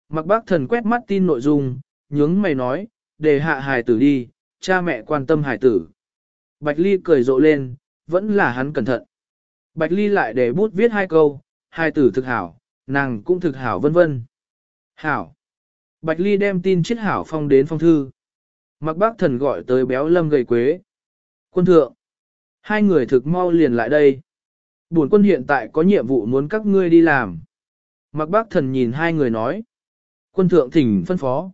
Mặc Bác Thần quét mắt tin nội dung, nhướng mày nói, để hạ hài tử đi, cha mẹ quan tâm hài tử. Bạch Ly cười rộ lên, vẫn là hắn cẩn thận. Bạch Ly lại để bút viết 2 câu, hài tử thực hảo, nàng cũng thực hảo vân vân. Hảo. Bạch Ly đem tin chiết hảo phong đến phong thư. Mặc Bác Thần gọi tới Béo Lâm Gầy Quế. Quân thượng. 2 người thực mau liền lại đây. Bổn quân hiện tại có nhiệm vụ muốn các ngươi đi làm. Mặc Bác Thần nhìn 2 người nói. Quân thượng thỉnh phân phó.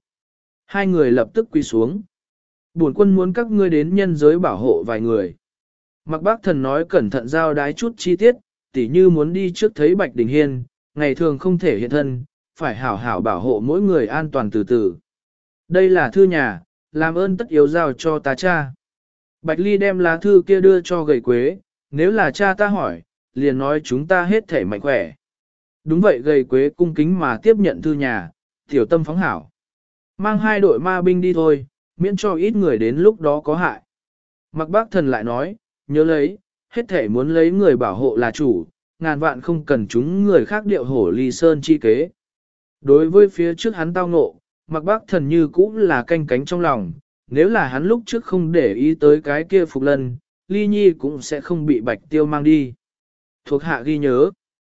2 người lập tức quỳ xuống. Bổn quân muốn các ngươi đến nhân giới bảo hộ vài người. Mặc Bác Thần nói cẩn thận giao đái chút chi tiết, tỉ như muốn đi trước thấy Bạch Đình Hiên, ngày thường không thể hiện thân, phải hảo hảo bảo hộ mỗi người an toàn từ từ. Đây là thư nhà, làm ơn tất yếu giao cho ta cha. Bạch Ly đem lá thư kia đưa cho Gầy Quế, nếu là cha ta hỏi, liền nói chúng ta hết thể mạnh khỏe. Đúng vậy, Gầy Quế cung kính mà tiếp nhận thư nhà, tiểu tâm phóng hảo. Mang 2 đội ma binh đi thôi, miễn cho ít người đến lúc đó có hại. Mặc Bác Thần lại nói, nhớ lấy, hết thể muốn lấy người bảo hộ là chủ, ngàn vạn không cần chúng người khác điệu hổ ly sơn chi kế. Đối với phía trước hắn tao ngộ, Mặc Bác Thần như cũng là canh cánh trong lòng, nếu là hắn lúc trước không để ý tới cái kia Phục Lân, Ly Nhi cũng sẽ không bị Bạch Tiêu mang đi. Thuộc hạ ghi nhớ.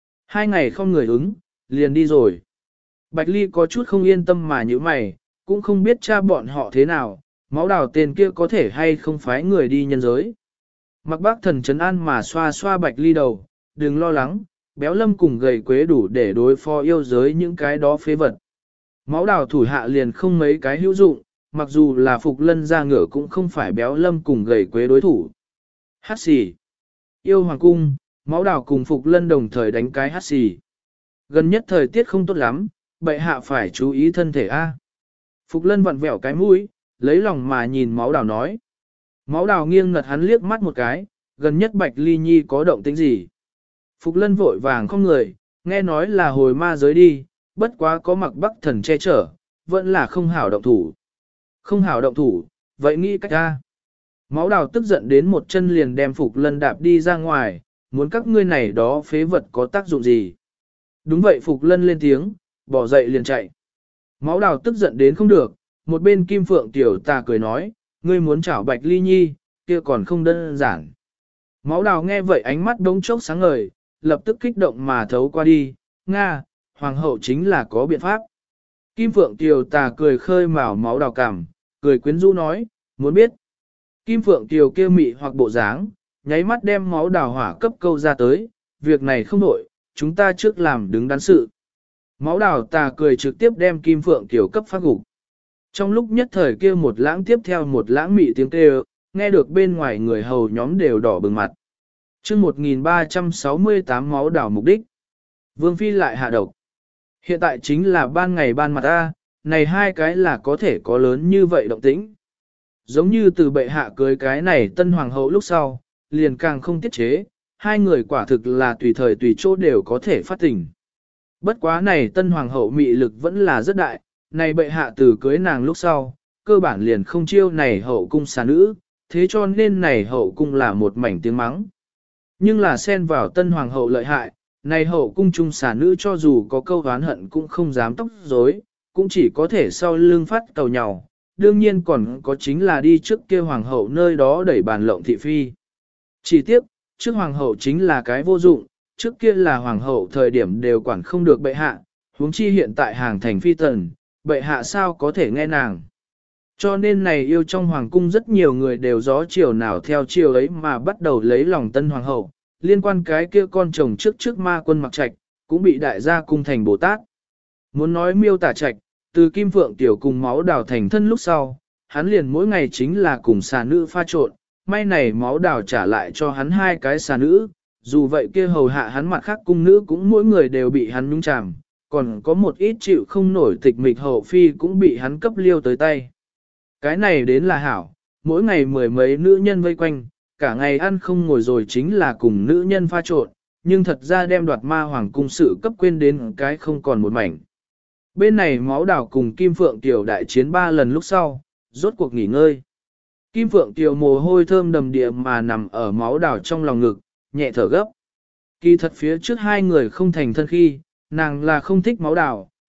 2 ngày không người ứng, liền đi rồi. Bạch Ly có chút không yên tâm mà như mày, cũng không biết cha bọn họ thế nào, máu đào tên kia có thể hay không phái người đi nhân giới. Mặc Bác Thần trấn an mà xoa xoa Bạch Ly đầu, đừng lo lắng, Béo Lâm cùng Gầy Quế đủ để đối phó yêu giới những cái đó phế vật. Máu đào thủ hạ liền không mấy cái hữu dụng, mặc dù là Phục Lân ra ngựa cũng không phải Béo Lâm cùng Gầy Quế đối thủ. Hát xì. Yêu Hoàng Cung, Máu đào cùng Phục Lân đồng thời đánh cái hát xì. Gần nhất thời tiết không tốt lắm, bệ hạ phải chú ý thân thể a. Phục Lân vặn vẹo cái mũi, lấy lòng mà nhìn Máu đào nói. Máu đào nghiêng ngật hắn liếc mắt một cái, gần nhất Bạch Ly Nhi có động tĩnh gì. Phục Lân vội vàng không người, nghe nói là hồi ma giới đi, bất quá có Mặc Bắc Thần che chở, vẫn là không hảo động thủ. Không hảo động thủ, vậy nghĩ cách ra. Máu đào tức giận đến một chân liền đem Phục Lân đạp đi ra ngoài, muốn các ngươi này đó phế vật có tác dụng gì. Đúng vậy, Phục Lân lên tiếng, bỏ dậy liền chạy. Máu đào tức giận đến không được, một bên Kim Phượng Tiểu Tà cười nói, ngươi muốn chảo Bạch Ly Nhi, kia còn không đơn giản. Máu đào nghe vậy ánh mắt đống chốc sáng ngời, lập tức kích động mà thấu qua đi, Nga, Hoàng hậu chính là có biện pháp. Kim Phượng Tiểu Tà cười khơi mào máu đào cảm, cười quyến rũ nói, muốn biết. Kim Phượng Tiểu kêu mị hoặc bộ dáng, nháy mắt đem máu đào hỏa cấp câu ra tới, việc này không nổi, chúng ta trước làm đứng đắn sự. Máu đào tà cười trực tiếp đem Kim Phượng Tiểu cấp phát gục. Trong lúc nhất thời kia một lãng tiếp theo một lãng mị tiếng kêu, nghe được bên ngoài người hầu nhóm đều đỏ bừng mặt. chương 1368 máu đào mục đích. Vương Phi lại hạ độc. Hiện tại chính là ban ngày ban mặt A, này 2 cái là có thể có lớn như vậy động tĩnh. Giống như từ bệ hạ cưới cái này tân hoàng hậu lúc sau, liền càng không tiết chế, 2 người quả thực là tùy thời tùy chỗ đều có thể phát tình. Bất quá này tân hoàng hậu mị lực vẫn là rất đại, này bệ hạ từ cưới nàng lúc sau, cơ bản liền không chiêu này hậu cung xà nữ, thế cho nên này hậu cung là một mảnh tiếng mắng. Nhưng là xen vào tân hoàng hậu lợi hại, này hậu cung trung xà nữ cho dù có câu oán hận cũng không dám tóc rối, cũng chỉ có thể sau lưng phát cầu nhau, đương nhiên còn có chính là đi trước kia hoàng hậu nơi đó đẩy bàn lộng thị phi. Chỉ tiếc, trước hoàng hậu chính là cái vô dụng, trước kia là hoàng hậu thời điểm đều quản không được bệ hạ, huống chi hiện tại hàng thành phi tần, bệ hạ sao có thể nghe nàng. Cho nên này yêu trong hoàng cung rất nhiều người đều gió chiều nào theo chiều ấy mà bắt đầu lấy lòng tân hoàng hậu, liên quan cái kia con chồng trước ma quân mặc trạch, cũng bị đại gia cung thành Bồ Tát. Muốn nói miêu tả trạch, từ Kim Phượng Tiểu cùng máu đào thành thân lúc sau, hắn liền mỗi ngày chính là cùng xà nữ pha trộn, may này máu đào trả lại cho hắn 2 cái xà nữ, dù vậy kia hầu hạ hắn mặt khác cung nữ cũng mỗi người đều bị hắn nhúng chàm, còn có một ít chịu không nổi tịch mịch hậu phi cũng bị hắn cấp liêu tới tay. Cái này đến là hảo, mỗi ngày 10 mấy nữ nhân vây quanh, cả ngày ăn không ngồi rồi chính là cùng nữ nhân pha trộn, nhưng thật ra đem đoạt ma hoàng cung sự cấp quên đến cái không còn một mảnh. Bên này máu đào cùng Kim Phượng Tiểu đại chiến 3 lần lúc sau, rốt cuộc nghỉ ngơi. Kim Phượng Tiểu mồ hôi thơm đầm địa mà nằm ở máu đào trong lòng ngực, nhẹ thở gấp. Kỳ thật phía trước 2 người không thành thân khi, nàng là không thích máu đào,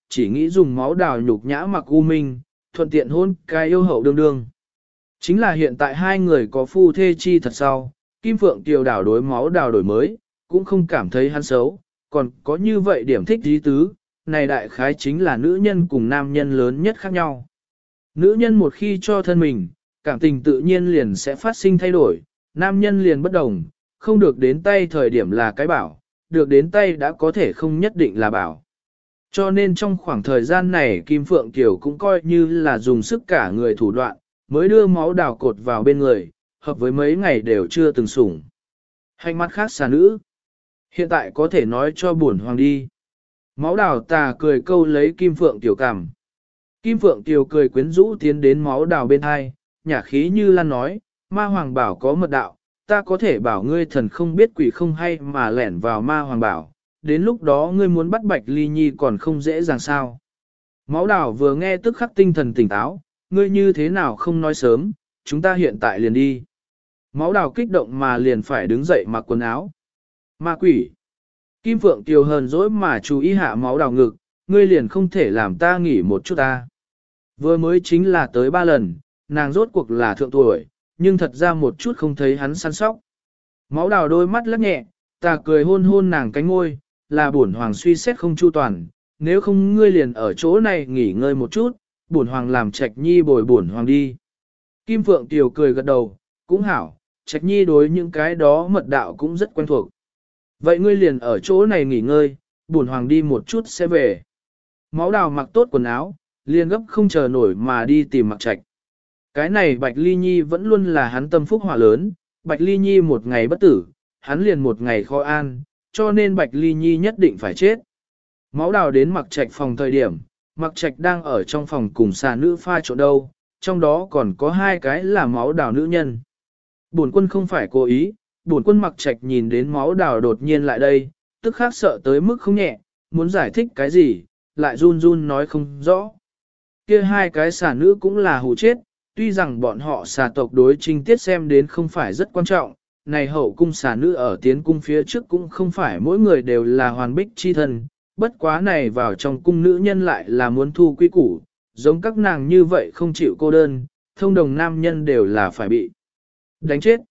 chỉ nghĩ dùng máu đào nhục nhã mặc U Minh, thuận tiện hôn cái yêu hậu đương đương. Chính là hiện tại hai người có phu thê chi thật sau, Kim Phượng Kiều đảo đối máu đào đổi mới, cũng không cảm thấy hắn xấu, còn có như vậy điểm thích dí tứ, này đại khái chính là nữ nhân cùng nam nhân lớn nhất khác nhau. Nữ nhân một khi cho thân mình, cảm tình tự nhiên liền sẽ phát sinh thay đổi, nam nhân liền bất đồng, không được đến tay thời điểm là cái bảo, được đến tay đã có thể không nhất định là bảo. Cho nên trong khoảng thời gian này Kim Phượng Kiều cũng coi như là dùng sức cả người thủ đoạn, mới đưa máu đào cột vào bên người, hợp với mấy ngày đều chưa từng sủng. Hành mắt khác xà nữ. Hiện tại có thể nói cho buồn hoàng đi. Máu đào tà cười câu lấy Kim Phượng Kiều cằm. Kim Phượng Kiều cười quyến rũ tiến đến máu đào bên hai, nhả khí như lan nói, ma hoàng bảo có mật đạo, ta có thể bảo ngươi thần không biết quỷ không hay mà lẻn vào ma hoàng bảo, đến lúc đó ngươi muốn bắt Bạch Ly Nhi còn không dễ dàng sao. Máu đào vừa nghe tức khắc tinh thần tỉnh táo, ngươi như thế nào không nói sớm, chúng ta hiện tại liền đi. Máu đào kích động mà liền phải đứng dậy mặc quần áo. Ma quỷ. Kim Phượng Kiều hờn dỗi mà chú ý hạ máu đào ngực, ngươi liền không thể làm ta nghỉ một chút ta. Vừa mới chính là tới 3 lần, nàng rốt cuộc là thượng tuổi, nhưng thật ra một chút không thấy hắn săn sóc. Máu đào đôi mắt lắc nhẹ, ta cười hôn hôn nàng cánh ngôi, là bổn hoàng suy xét không chu toàn, nếu không ngươi liền ở chỗ này nghỉ ngơi một chút, bổn hoàng làm Trạch Nhi bồi bổn hoàng đi. Kim Phượng Kiều cười gật đầu, cũng hảo, Trạch Nhi đối những cái đó mật đạo cũng rất quen thuộc. Vậy ngươi liền ở chỗ này nghỉ ngơi, bổn hoàng đi một chút sẽ về. Máu đào mặc tốt quần áo, liền gấp không chờ nổi mà đi tìm Mặc Trạch. Cái này Bạch Ly Nhi vẫn luôn là hắn tâm phúc hỏa lớn, Bạch Ly Nhi một ngày bất tử, hắn liền một ngày khó an, cho nên Bạch Ly Nhi nhất định phải chết. Máu đào đến Mặc Trạch phòng thời điểm, Mặc Trạch đang ở trong phòng cùng xà nữ pha trộn đâu, trong đó còn có 2 cái là máu đào nữ nhân. Bổn quân không phải cố ý, bổn quân Mặc Trạch nhìn đến máu đào đột nhiên lại đây, tức khắc sợ tới mức không nhẹ, muốn giải thích cái gì, lại run run nói không rõ. Kia 2 cái xà nữ cũng là hù chết, tuy rằng bọn họ xà tộc đối trinh tiết xem đến không phải rất quan trọng, này hậu cung xà nữ ở tiến cung phía trước cũng không phải mỗi người đều là hoàn bích chi thân, bất quá này vào trong cung nữ nhân lại là muốn thu quy củ, giống các nàng như vậy không chịu cô đơn, thông đồng nam nhân đều là phải bị đánh chết.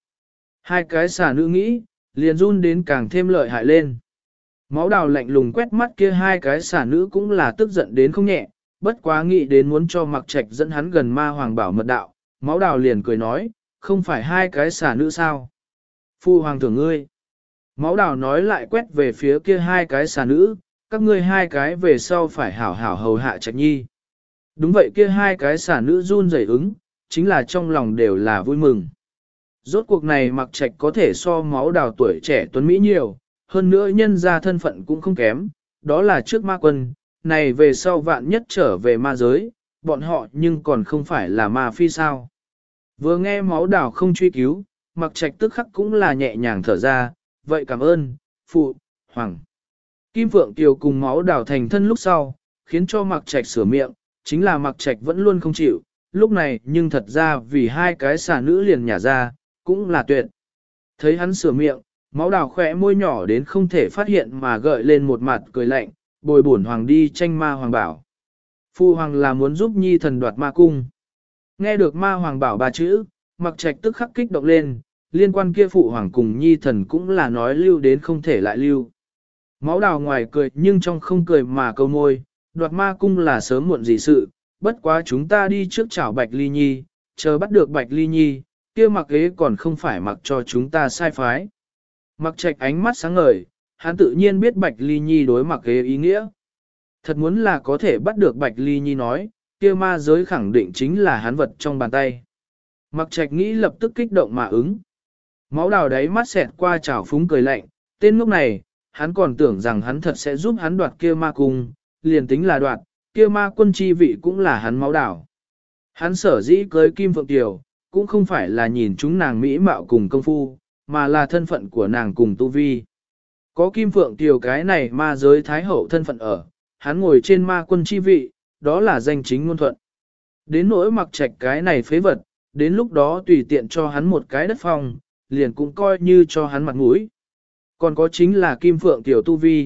2 cái xà nữ nghĩ, liền run đến càng thêm lợi hại lên. Máu đào lạnh lùng quét mắt kia 2 cái xà nữ cũng là tức giận đến không nhẹ, bất quá nghĩ đến muốn cho Mặc Trạch dẫn hắn gần ma hoàng bảo mật đạo, máu đào liền cười nói, không phải 2 cái xà nữ sao? Phu hoàng thưởng ngươi. Máu đào nói lại quét về phía kia 2 cái xà nữ, các ngươi 2 cái về sau phải hảo hảo hầu hạ Trạch Nhi. Đúng vậy, kia 2 cái xà nữ run rẩy ứng, chính là trong lòng đều là vui mừng. Rốt cuộc này Mặc Trạch có thể so máu đào tuổi trẻ tuấn Mỹ nhiều, hơn nữa nhân ra thân phận cũng không kém, đó là trước ma quân, này về sau vạn nhất trở về ma giới, bọn họ nhưng còn không phải là ma phi sao. Vừa nghe máu đào không truy cứu, Mặc Trạch tức khắc cũng là nhẹ nhàng thở ra, vậy cảm ơn, phụ, hoàng. Kim Phượng Kiều cùng máu đào thành thân lúc sau, khiến cho Mặc Trạch sửa miệng, chính là Mặc Trạch vẫn luôn không chịu, lúc này nhưng thật ra vì 2 cái xà nữ liền nhả ra, cũng là tuyệt. Thấy hắn sửa miệng, máu đào khỏe môi nhỏ đến không thể phát hiện mà gợi lên một mặt cười lạnh, bồi bổn hoàng đi tranh ma hoàng bảo. Phu hoàng là muốn giúp nhi thần đoạt ma cung. Nghe được ma hoàng bảo 3 chữ, Mặc Trạch tức khắc kích động lên, liên quan kia phụ hoàng cùng nhi thần cũng là nói lưu đến không thể lại lưu. Máu đào ngoài cười nhưng trong không cười mà câu môi, đoạt ma cung là sớm muộn gì sự, bất quá chúng ta đi trước chảo Bạch Ly Nhi, chờ bắt được Bạch Ly Nhi, kia Mặc ghế còn không phải mặc cho chúng ta sai phái. Mặc Trạch ánh mắt sáng ngời, hắn tự nhiên biết Bạch Ly Nhi đối Mặc ghế ý nghĩa. Thật muốn là có thể bắt được Bạch Ly Nhi nói, kia ma giới khẳng định chính là hắn vật trong bàn tay. Mặc Trạch nghĩ lập tức kích động mà ứng. Máu đào đáy mắt xẹt qua trào phúng cười lạnh, tên lúc này, hắn còn tưởng rằng hắn thật sẽ giúp hắn đoạt kia ma cung, liền tính là đoạt, kia ma quân chi vị cũng là hắn máu đào. Hắn sở dĩ cưới Kim Phượng Kiều, cũng không phải là nhìn chúng nàng mỹ mạo cùng công phu, mà là thân phận của nàng cùng tu vi. Có Kim Phượng Kiều cái này ma giới thái hậu thân phận ở, hắn ngồi trên ma quân chi vị, đó là danh chính ngôn thuận. Đến nỗi Mặc Trạch cái này phế vật, đến lúc đó tùy tiện cho hắn một cái đất phong, liền cũng coi như cho hắn mặt mũi. Còn có chính là Kim Phượng Tiểu tu vi,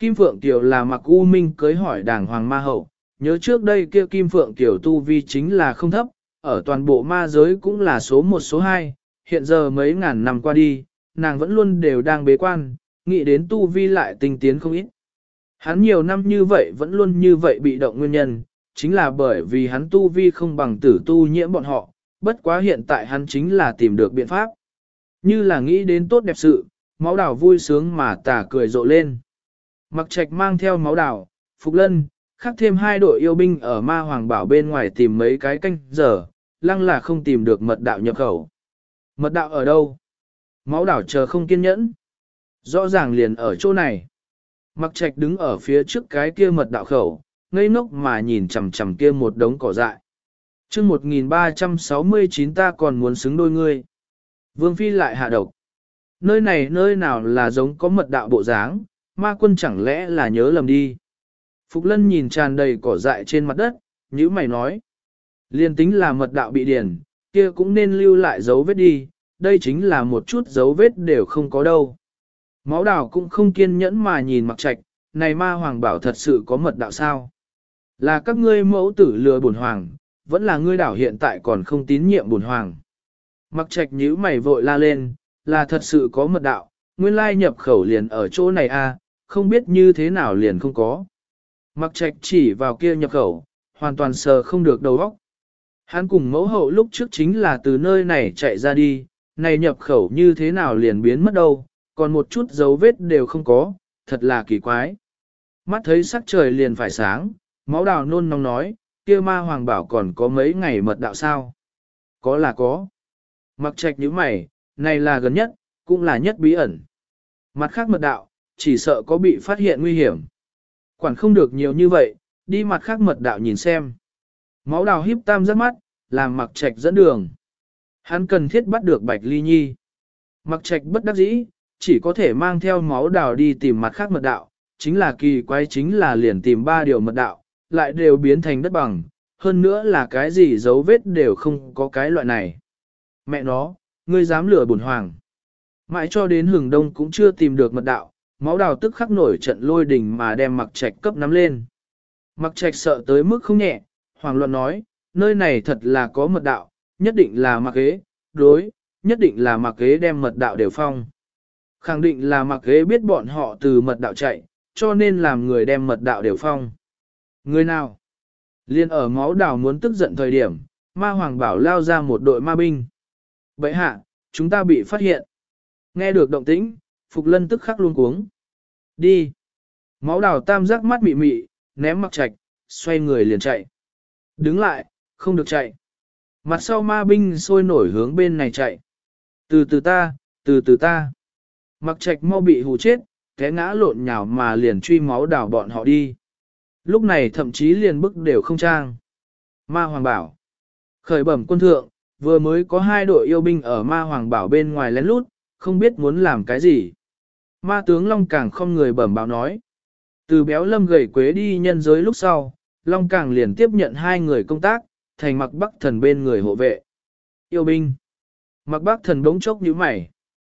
Kim Phượng Tiểu là Mặc U Minh cưới hỏi đàng hoàng ma hậu, nhớ trước đây kia Kim Phượng Tiểu tu vi chính là không thấp, ở toàn bộ ma giới cũng là số 1 số 2, hiện giờ mấy ngàn năm qua đi, nàng vẫn luôn đều đang bế quan, nghĩ đến tu vi lại tinh tiến không ít. Hắn nhiều năm như vậy vẫn luôn như vậy bị động nguyên nhân, chính là bởi vì hắn tu vi không bằng tử tu nhiễm bọn họ, bất quá hiện tại hắn chính là tìm được biện pháp. Như là nghĩ đến tốt đẹp sự, máu đào vui sướng mà tả cười rộ lên. Mặc Trạch mang theo máu đào, Phục Lân, khắc thêm 2 đội yêu binh ở ma hoàng bảo bên ngoài tìm mấy cái canh giờ, lăng là không tìm được mật đạo nhập khẩu. Mật đạo ở đâu? Máu đảo chờ không kiên nhẫn. Rõ ràng liền ở chỗ này. Mặc Trạch đứng ở phía trước cái kia mật đạo khẩu, ngây ngốc mà nhìn chằm chằm kia một đống cỏ dại. Chương 1369 ta còn muốn xứng đôi ngươi. Vương Phi lại hạ độc. Nơi này nơi nào là giống có mật đạo bộ dáng, ma quân chẳng lẽ là nhớ lầm đi. Phục Lân nhìn tràn đầy cỏ dại trên mặt đất, nhíu mày nói. Liên tính là mật đạo bị điển, kia cũng nên lưu lại dấu vết đi, đây chính là một chút dấu vết đều không có đâu. Máu đào cũng không kiên nhẫn mà nhìn Mặc Trạch, này ma hoàng bảo thật sự có mật đạo sao? Là các ngươi mẫu tử lừa bổn hoàng, vẫn là ngươi đảo hiện tại còn không tín nhiệm bổn hoàng. Mặc Trạch nhíu mày vội la lên, là thật sự có mật đạo, nguyên lai nhập khẩu liền ở chỗ này a, không biết như thế nào liền không có. Mặc Trạch chỉ vào kia nhập khẩu, hoàn toàn sờ không được đầu óc. Hắn cùng mẫu hậu lúc trước chính là từ nơi này chạy ra đi, này nhập khẩu như thế nào liền biến mất đâu, còn một chút dấu vết đều không có, thật là kỳ quái. Mắt thấy sắc trời liền phải sáng, máu đào nôn nóng nói, kia ma hoàng bảo còn có mấy ngày mật đạo sao? Có là có. Mặc Trạch nhíu mày, này là gần nhất, cũng là nhất bí ẩn. Mặt khác mật đạo, chỉ sợ có bị phát hiện nguy hiểm. Quản không được nhiều như vậy, đi mặt khác mật đạo nhìn xem. Máu đào híp tam giác mắt, làm Mặc Trạch dẫn đường. Hắn cần thiết bắt được Bạch Ly Nhi. Mặc Trạch bất đắc dĩ, chỉ có thể mang theo máu đào đi tìm mặt khác mật đạo, chính là kỳ quái chính là liền tìm 3 điều mật đạo, lại đều biến thành đất bằng, hơn nữa là cái gì dấu vết đều không có cái loại này. Mẹ nó, ngươi dám lừa bổn hoàng. Mãi cho đến hừng đông cũng chưa tìm được mật đạo, máu đào tức khắc nổi trận lôi đình mà đem Mặc Trạch cấp nắm lên. Mặc Trạch sợ tới mức không nhẹ, hoàng luận nói, nơi này thật là có mật đạo, nhất định là Mặc Ế, đối, nhất định là Mặc Ế đem mật đạo đều phong. Khẳng định là Mặc Ế biết bọn họ từ mật đạo chạy, cho nên làm người đem mật đạo đều phong. Người nào? Liên ở máu đào muốn tức giận thời điểm, ma hoàng bảo lao ra một đội ma binh. Bậy hạ, chúng ta bị phát hiện. Nghe được động tĩnh, Phục Lân tức khắc luôn cuống. Đi. Máu đào tam giác mắt mị mị, ném Mặc Trạch, xoay người liền chạy. Đứng lại, không được chạy. Mặt sau ma binh sôi nổi hướng bên này chạy. Từ từ ta. Mặc Trạch mau bị hù chết, té ngã lộn nhào mà liền truy máu đào bọn họ đi. Lúc này thậm chí liền bức đều không trang. Ma Hoàng bảo. Khởi bẩm quân thượng, vừa mới có 2 đội yêu binh ở Ma Hoàng bảo bên ngoài lén lút, không biết muốn làm cái gì. Ma tướng Long Càng không người bẩm báo nói. Từ béo lâm gầy quế đi nhân giới lúc sau, Long Càng liền tiếp nhận 2 người công tác, thành Mặc Bắc Thần bên người hộ vệ. Yêu binh. Mặc Bắc Thần bỗng chốc nhíu mày.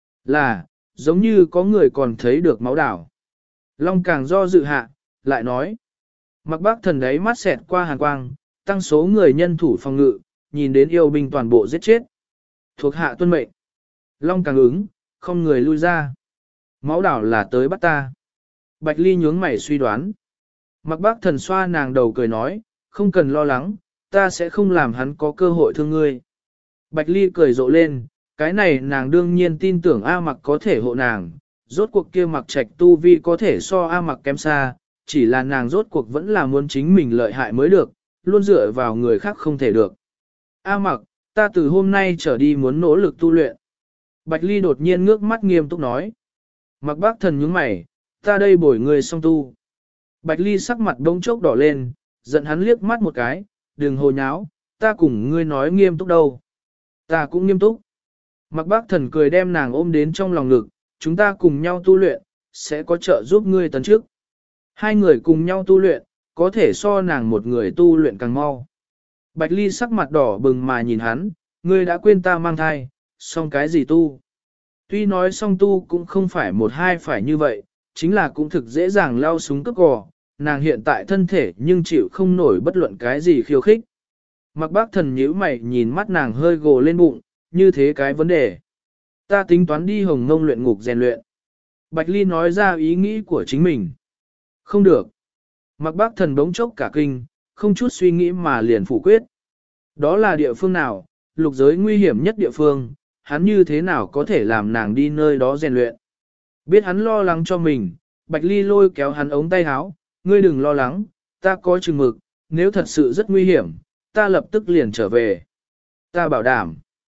Là, giống như có người còn thấy được máu đảo. Long Càng do dự hạ, lại nói. Mặc Bắc Thần đấy mắt xẹt qua hàn quang, tăng số người nhân thủ phòng ngự, nhìn đến yêu binh toàn bộ giết chết. Thuộc hạ tuân mệnh. Long Càng ứng, không người lui ra. Máu đảo là tới bắt ta. Bạch Ly nhướng mày suy đoán. Mặc Bắc Thần xoa nàng đầu cười nói, không cần lo lắng, ta sẽ không làm hắn có cơ hội thương ngươi. Bạch Ly cười rộ lên, cái này nàng đương nhiên tin tưởng A Mặc có thể hộ nàng, rốt cuộc kia Mặc Trạch tu vi có thể so A Mặc kém xa, chỉ là nàng rốt cuộc vẫn là muốn chính mình lợi hại mới được, luôn dựa vào người khác không thể được. A Mặc, ta từ hôm nay trở đi muốn nỗ lực tu luyện. Bạch Ly đột nhiên ngước mắt nghiêm túc nói. Mặc Bác Thần nhướng mày, ta đây bồi người song tu. Bạch Ly sắc mặt bỗng chốc đỏ lên, giận hắn liếc mắt một cái, đừng hồ nháo, ta cùng ngươi nói nghiêm túc đâu. Ta cũng nghiêm túc. Mặc Bác Thần cười đem nàng ôm đến trong lòng ngực, chúng ta cùng nhau tu luyện, sẽ có trợ giúp ngươi tấn trước. 2 người cùng nhau tu luyện, có thể so nàng một người tu luyện càng mau. Bạch Ly sắc mặt đỏ bừng mà nhìn hắn, ngươi đã quên ta mang thai, song cái gì tu? Tuy nói song tu cũng không phải 1-2 phải như vậy, chính là cũng thực dễ dàng lao súng cướp cò, nàng hiện tại thân thể nhưng chịu không nổi bất luận cái gì khiêu khích. Mặc bác thần nhíu mày nhìn mắt nàng hơi gồ lên bụng, như thế cái vấn đề. Ta tính toán đi Hồng Ngông luyện ngục rèn luyện. Bạch Ly nói ra ý nghĩ của chính mình. Không được. Mặc bác thần đống chốc cả kinh, không chút suy nghĩ mà liền phủ quyết. Đó là địa phương nào, lục giới nguy hiểm nhất địa phương, hắn như thế nào có thể làm nàng đi nơi đó rèn luyện. Biết hắn lo lắng cho mình, Bạch Ly lôi kéo hắn ống tay áo, ngươi đừng lo lắng, ta có chừng mực, nếu thật sự rất nguy hiểm, ta lập tức liền trở về. Ta bảo đảm.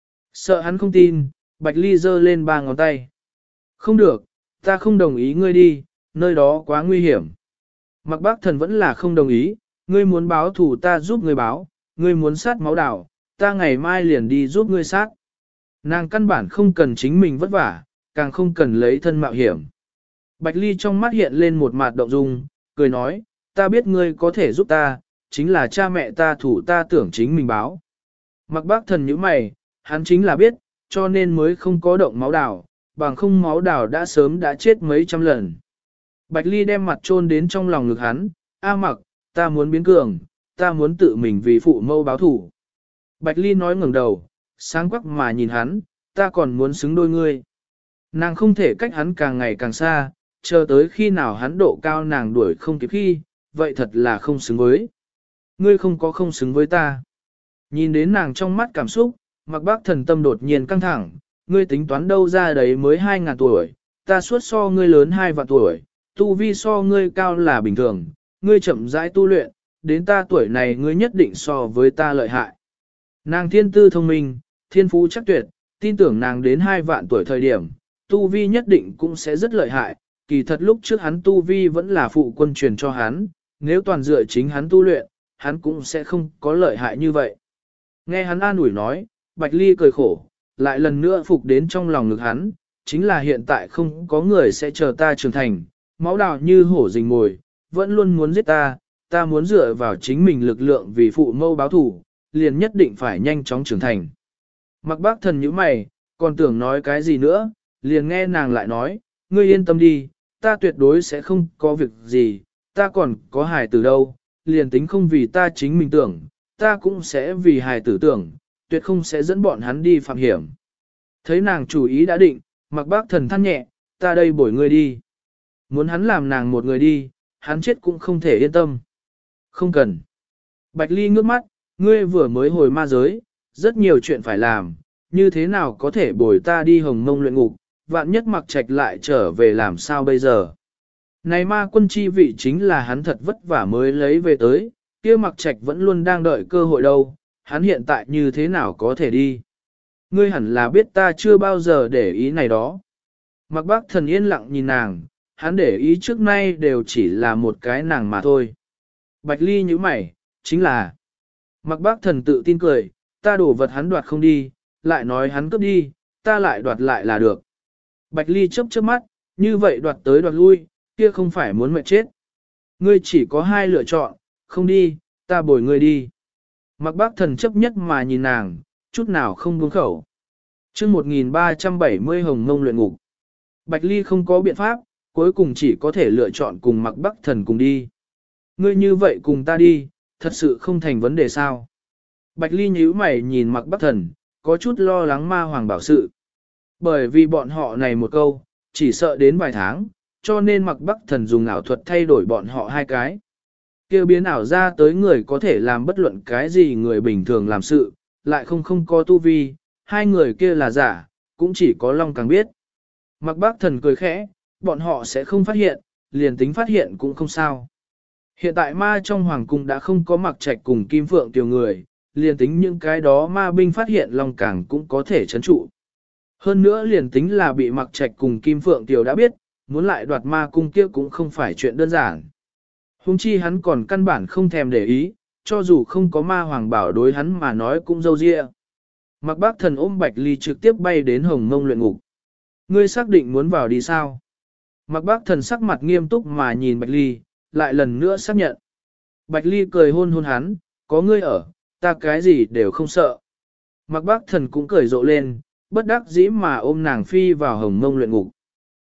Sợ hắn không tin, Bạch Ly giơ lên 3 ngón tay. Không được, ta không đồng ý ngươi đi, nơi đó quá nguy hiểm. Mặc bác thần vẫn là không đồng ý, ngươi muốn báo thù ta giúp ngươi báo, ngươi muốn sát máu đảo, ta ngày mai liền đi giúp ngươi sát. Nàng căn bản không cần chính mình vất vả, càng không cần lấy thân mạo hiểm. Bạch Ly trong mắt hiện lên một mạt động dung, cười nói, ta biết ngươi có thể giúp ta, chính là cha mẹ ta thủ ta tưởng chính mình báo. Mặc bác thần như mày, hắn chính là biết, cho nên mới không có động máu đảo, bằng không máu đảo đã sớm đã chết mấy trăm lần. Bạch Ly đem mặt chôn đến trong lòng ngực hắn, A Mặc, ta muốn biến cường, ta muốn tự mình vì phụ mâu báo thủ. Bạch Ly nói ngẩng đầu, sáng quắc mà nhìn hắn, ta còn muốn xứng đôi ngươi. Nàng không thể cách hắn càng ngày càng xa, chờ tới khi nào hắn độ cao nàng đuổi không kịp khi, vậy thật là không xứng với. Ngươi không xứng với ta. Nhìn đến nàng trong mắt cảm xúc, Mặc bác thần tâm đột nhiên căng thẳng, ngươi tính toán đâu ra đấy mới 2.000 tuổi, ta suốt so ngươi lớn 2 vạn tuổi, tu vi so ngươi cao là bình thường, ngươi chậm rãi tu luyện, đến ta tuổi này ngươi nhất định so với ta lợi hại. Nàng thiên tư thông minh, thiên phú chắc tuyệt, tin tưởng nàng đến 2 vạn tuổi thời điểm, tu vi nhất định cũng sẽ rất lợi hại, kỳ thật lúc trước hắn tu vi vẫn là phụ quân truyền cho hắn, nếu toàn dựa chính hắn tu luyện, hắn cũng sẽ không có lợi hại như vậy. Nghe hắn an ủi nói, Bạch Ly cười khổ, lại lần nữa phục đến trong lòng ngực hắn, chính là hiện tại không có người sẽ chờ ta trưởng thành, máu đào như hổ rình mồi, vẫn luôn muốn giết ta, ta muốn dựa vào chính mình lực lượng vì phụ mâu báo thủ, liền nhất định phải nhanh chóng trưởng thành. Mặc bác thần như mày, còn tưởng nói cái gì nữa, liền nghe nàng lại nói, ngươi yên tâm đi, ta tuyệt đối sẽ không có việc gì, ta còn có hài tử đâu, liền tính không vì ta chính mình tưởng, ta cũng sẽ vì hài tử tưởng, tuyệt không sẽ dẫn bọn hắn đi phạm hiểm. Thấy nàng chủ ý đã định, Mặc bác thần than nhẹ, ta đây bổi ngươi đi. Muốn hắn làm nàng một người đi, hắn chết cũng không thể yên tâm. Không cần. Bạch Ly ngước mắt, ngươi vừa mới hồi ma giới, rất nhiều chuyện phải làm, như thế nào có thể bồi ta đi Hồng Mông luyện ngục, vạn nhất Mặc Trạch lại trở về làm sao bây giờ. Này ma quân chi vị chính là hắn thật vất vả mới lấy về tới, kia Mặc Trạch vẫn luôn đang đợi cơ hội đâu, hắn hiện tại như thế nào có thể đi. Ngươi hẳn là biết ta chưa bao giờ để ý này đó. Mặc bác thần yên lặng nhìn nàng, hắn để ý trước nay đều chỉ là một cái nàng mà thôi. Bạch Ly như mày, chính là. Mặc bác thần tự tin cười, ta đổ vật hắn đoạt không đi, lại nói hắn cướp đi, ta lại đoạt lại là được. Bạch Ly chớp chớp mắt, như vậy đoạt tới đoạt lui, kia không phải muốn mệt chết. Ngươi chỉ có 2 lựa chọn, không đi, ta bồi ngươi đi. Mặc bác thần chấp nhất mà nhìn nàng, chút nào không buông khẩu. chương 1370 Hồng Mông luyện ngục. Bạch Ly không có biện pháp, cuối cùng chỉ có thể lựa chọn cùng Mặc bác thần cùng đi. Ngươi như vậy cùng ta đi, thật sự không thành vấn đề sao. Bạch Ly nhíu mày nhìn Mặc bác thần, có chút lo lắng ma hoàng bảo sự. Bởi vì bọn họ này một câu, chỉ sợ đến vài tháng, cho nên Mặc bác thần dùng ảo thuật thay đổi bọn họ 2 cái. Kêu biến ảo ra tới người có thể làm bất luận cái gì người bình thường làm sự, lại không có tu vi, 2 người kia là giả, cũng chỉ có Long càng biết. Mặc bác thần cười khẽ, bọn họ sẽ không phát hiện, liền tính phát hiện cũng không sao. Hiện tại ma trong hoàng cung đã không có Mặc Trạch cùng Kim Phượng tiểu người, liền tính những cái đó ma binh phát hiện Long càng cũng có thể chấn trụ. Hơn nữa liền tính là bị Mặc Trạch cùng Kim Phượng tiểu đã biết, muốn lại đoạt ma cung kia cũng không phải chuyện đơn giản. Hùng chi hắn còn căn bản không thèm để ý, cho dù không có ma hoàng bảo đối hắn mà nói cũng dâu dịa. Mặc bác thần ôm Bạch Ly trực tiếp bay đến Hồng Mông luyện ngục. Ngươi xác định muốn vào đi sao? Mặc bác thần sắc mặt nghiêm túc mà nhìn Bạch Ly, lại lần nữa xác nhận. Bạch Ly cười hôn hôn hắn, có ngươi ở, ta cái gì đều không sợ. Mặc bác thần cũng cười rộ lên, bất đắc dĩ mà ôm nàng phi vào Hồng Mông luyện ngục.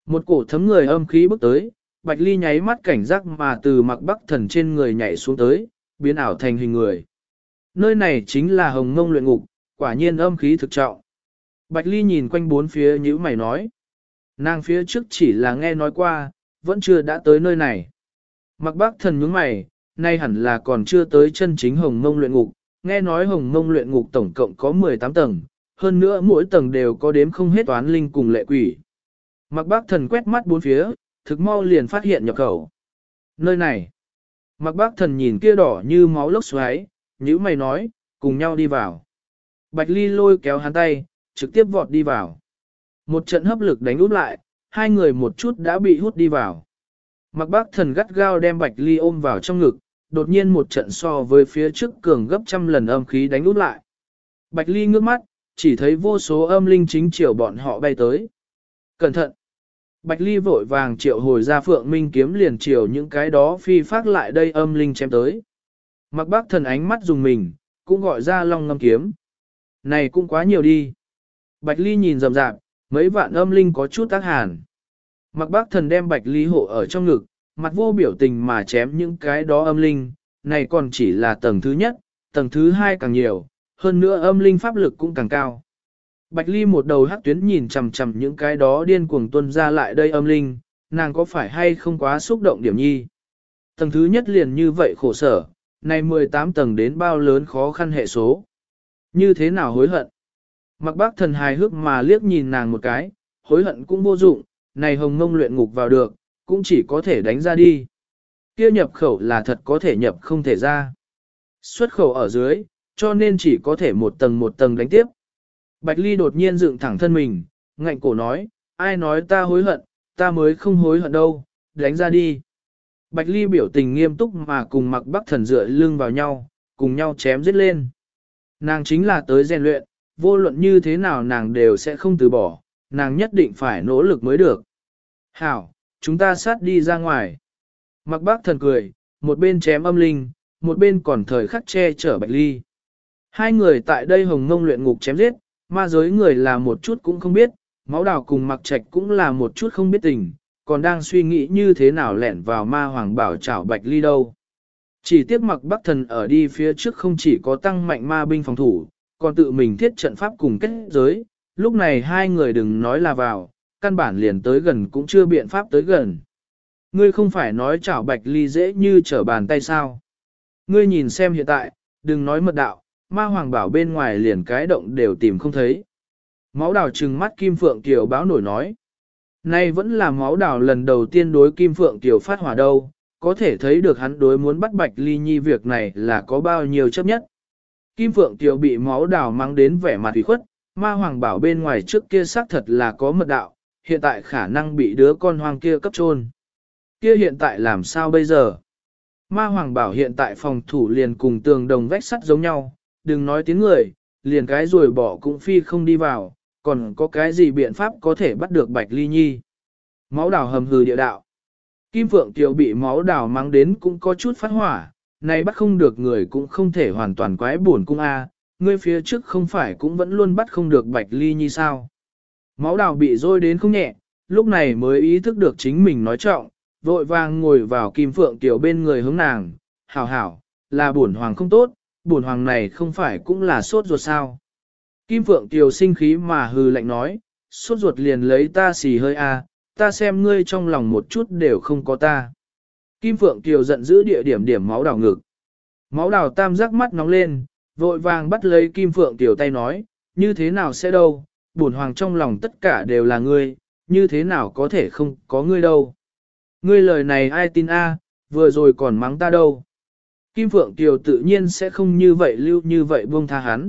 Một cổ thấm người âm khí bước tới, Bạch Ly nháy mắt cảnh giác mà từ Mạc Bắc Thần trên người nhảy xuống tới, biến ảo thành hình người. Nơi này chính là Hồng Ngông luyện ngục, quả nhiên âm khí thực trọng. Bạch Ly nhìn quanh bốn phía nhíu mày nói. Nàng phía trước chỉ là nghe nói qua, vẫn chưa đã tới nơi này. Mạc Bắc Thần nhướng mày, nay hẳn là còn chưa tới chân chính Hồng Ngông luyện ngục, nghe nói Hồng Ngông luyện ngục tổng cộng có 18 tầng, hơn nữa mỗi tầng đều có đếm không hết toán linh cùng lệ quỷ. Mạc Bắc Thần quét mắt bốn phía, thực mau liền phát hiện nhập khẩu. Nơi này, Mạc Bắc Thần nhìn kia đỏ như máu lốc xoáy, nhíu mày nói, cùng nhau đi vào. Bạch Ly lôi kéo hắn tay, trực tiếp vọt đi vào. Một trận hấp lực đánh úp lại, hai người một chút đã bị hút đi vào. Mạc Bắc Thần gắt gao đem Bạch Ly ôm vào trong ngực, đột nhiên một trận so với phía trước cường gấp trăm lần âm khí đánh úp lại. Bạch Ly ngước mắt, chỉ thấy vô số âm linh chính chiều bọn họ bay tới. Cẩn thận! Bạch Ly vội vàng triệu hồi ra Phượng Minh kiếm liền chiều những cái đó phi phát lại đây âm linh chém tới. Mạc Bắc Thần ánh mắt dùng mình, cũng gọi ra Long Ngâm kiếm. Này cũng quá nhiều đi. Bạch Ly nhìn rầm rạp, mấy vạn âm linh có chút tác hàn. Mạc Bắc Thần đem Bạch Ly hộ ở trong ngực, mặt vô biểu tình mà chém những cái đó âm linh, này còn chỉ là tầng thứ nhất, tầng thứ hai càng nhiều, hơn nữa âm linh pháp lực cũng càng cao. Bạch Ly một đầu hắc tuyến nhìn chằm chằm những cái đó điên cuồng tuân ra lại đây âm linh, nàng có phải hay không quá xúc động điểm nhi. Tầng thứ nhất liền như vậy khổ sở, này 18 tầng đến bao lớn khó khăn hệ số. Như thế nào hối hận? Mạc Bắc Thần hài hước mà liếc nhìn nàng một cái, hối hận cũng vô dụng, này Hồng Ngông luyện ngục vào được, cũng chỉ có thể đánh ra đi. Kia nhập khẩu là thật có thể nhập không thể ra. Xuất khẩu ở dưới, cho nên chỉ có thể một tầng đánh tiếp. Bạch Ly đột nhiên dựng thẳng thân mình, ngạnh cổ nói, ai nói ta hối hận, ta mới không hối hận đâu, đánh ra đi. Bạch Ly biểu tình nghiêm túc mà cùng Mạc Bắc Thần dựa lưng vào nhau, cùng nhau chém giết lên. Nàng chính là tới rèn luyện, vô luận như thế nào nàng đều sẽ không từ bỏ, nàng nhất định phải nỗ lực mới được. Hảo, chúng ta sát đi ra ngoài. Mạc Bắc Thần cười, một bên chém âm linh, một bên còn thời khắc che chở Bạch Ly. Hai người tại đây Hồng Ngông luyện ngục chém giết, ma giới người là một chút cũng không biết, Máu Đào cùng Mạc Trạch cũng là một chút không biết tình, còn đang suy nghĩ như thế nào lẻn vào ma hoàng bảo chảo Bạch Ly đâu. Chỉ tiếc Mạc Bắc Thần ở đi phía trước không chỉ có tăng mạnh ma binh phòng thủ, còn tự mình thiết trận pháp cùng kết giới, lúc này hai người đừng nói là vào, căn bản liền tới gần cũng chưa biện pháp tới gần. Ngươi không phải nói chảo Bạch Ly dễ như trở bàn tay sao. Ngươi nhìn xem hiện tại, đừng nói mật đạo, ma hoàng bảo bên ngoài liền cái động đều tìm không thấy. Máu Đào trừng mắt Kim Phượng Kiều báo nổi nói. Nay vẫn là Máu Đào lần đầu tiên đối Kim Phượng Kiều phát hỏa đâu, có thể thấy được hắn đối muốn bắt Bạch Ly Nhi việc này là có bao nhiêu chấp nhất. Kim Phượng Kiều bị Máu Đào mang đến vẻ mặt ủy khuất, ma hoàng bảo bên ngoài trước kia xác thật là có mật đạo, hiện tại khả năng bị đứa con hoang kia cấp trôn. Kia hiện tại làm sao bây giờ? Ma hoàng bảo hiện tại phòng thủ liền cùng tường đồng vách sắt giống nhau, đừng nói tiếng người, liền cái rồi bỏ cũng phi không đi vào, còn có cái gì biện pháp có thể bắt được Bạch Ly Nhi. Máu Đào hầm hừ địa đạo. Kim Phượng Kiều bị Máu Đào mang đến cũng có chút phát hỏa, này bắt không được người cũng không thể hoàn toàn quái buồn cung a, ngươi phía trước không phải cũng vẫn luôn bắt không được Bạch Ly Nhi sao. Máu Đào bị dôi đến không nhẹ, lúc này mới ý thức được chính mình nói trọng, vội vàng ngồi vào Kim Phượng Kiều bên người hướng nàng, hảo hảo, là bổn hoàng không tốt, bổn hoàng này không phải cũng là sốt ruột sao. Kim Phượng Kiều sinh khí mà hừ lạnh nói, sốt ruột liền lấy ta xì hơi a, ta xem ngươi trong lòng một chút đều không có ta. Kim Phượng Kiều giận dữ địa điểm điểm Máu Đào ngực. Máu Đào tam giác mắt nóng lên, vội vàng bắt lấy Kim Phượng Kiều tay nói, như thế nào sẽ đâu, bổn hoàng trong lòng tất cả đều là ngươi, như thế nào có thể không có ngươi đâu. Ngươi lời này ai tin a, vừa rồi còn mắng ta đâu. Kim Phượng Kiều tự nhiên sẽ không như vậy lưu như vậy buông tha hắn.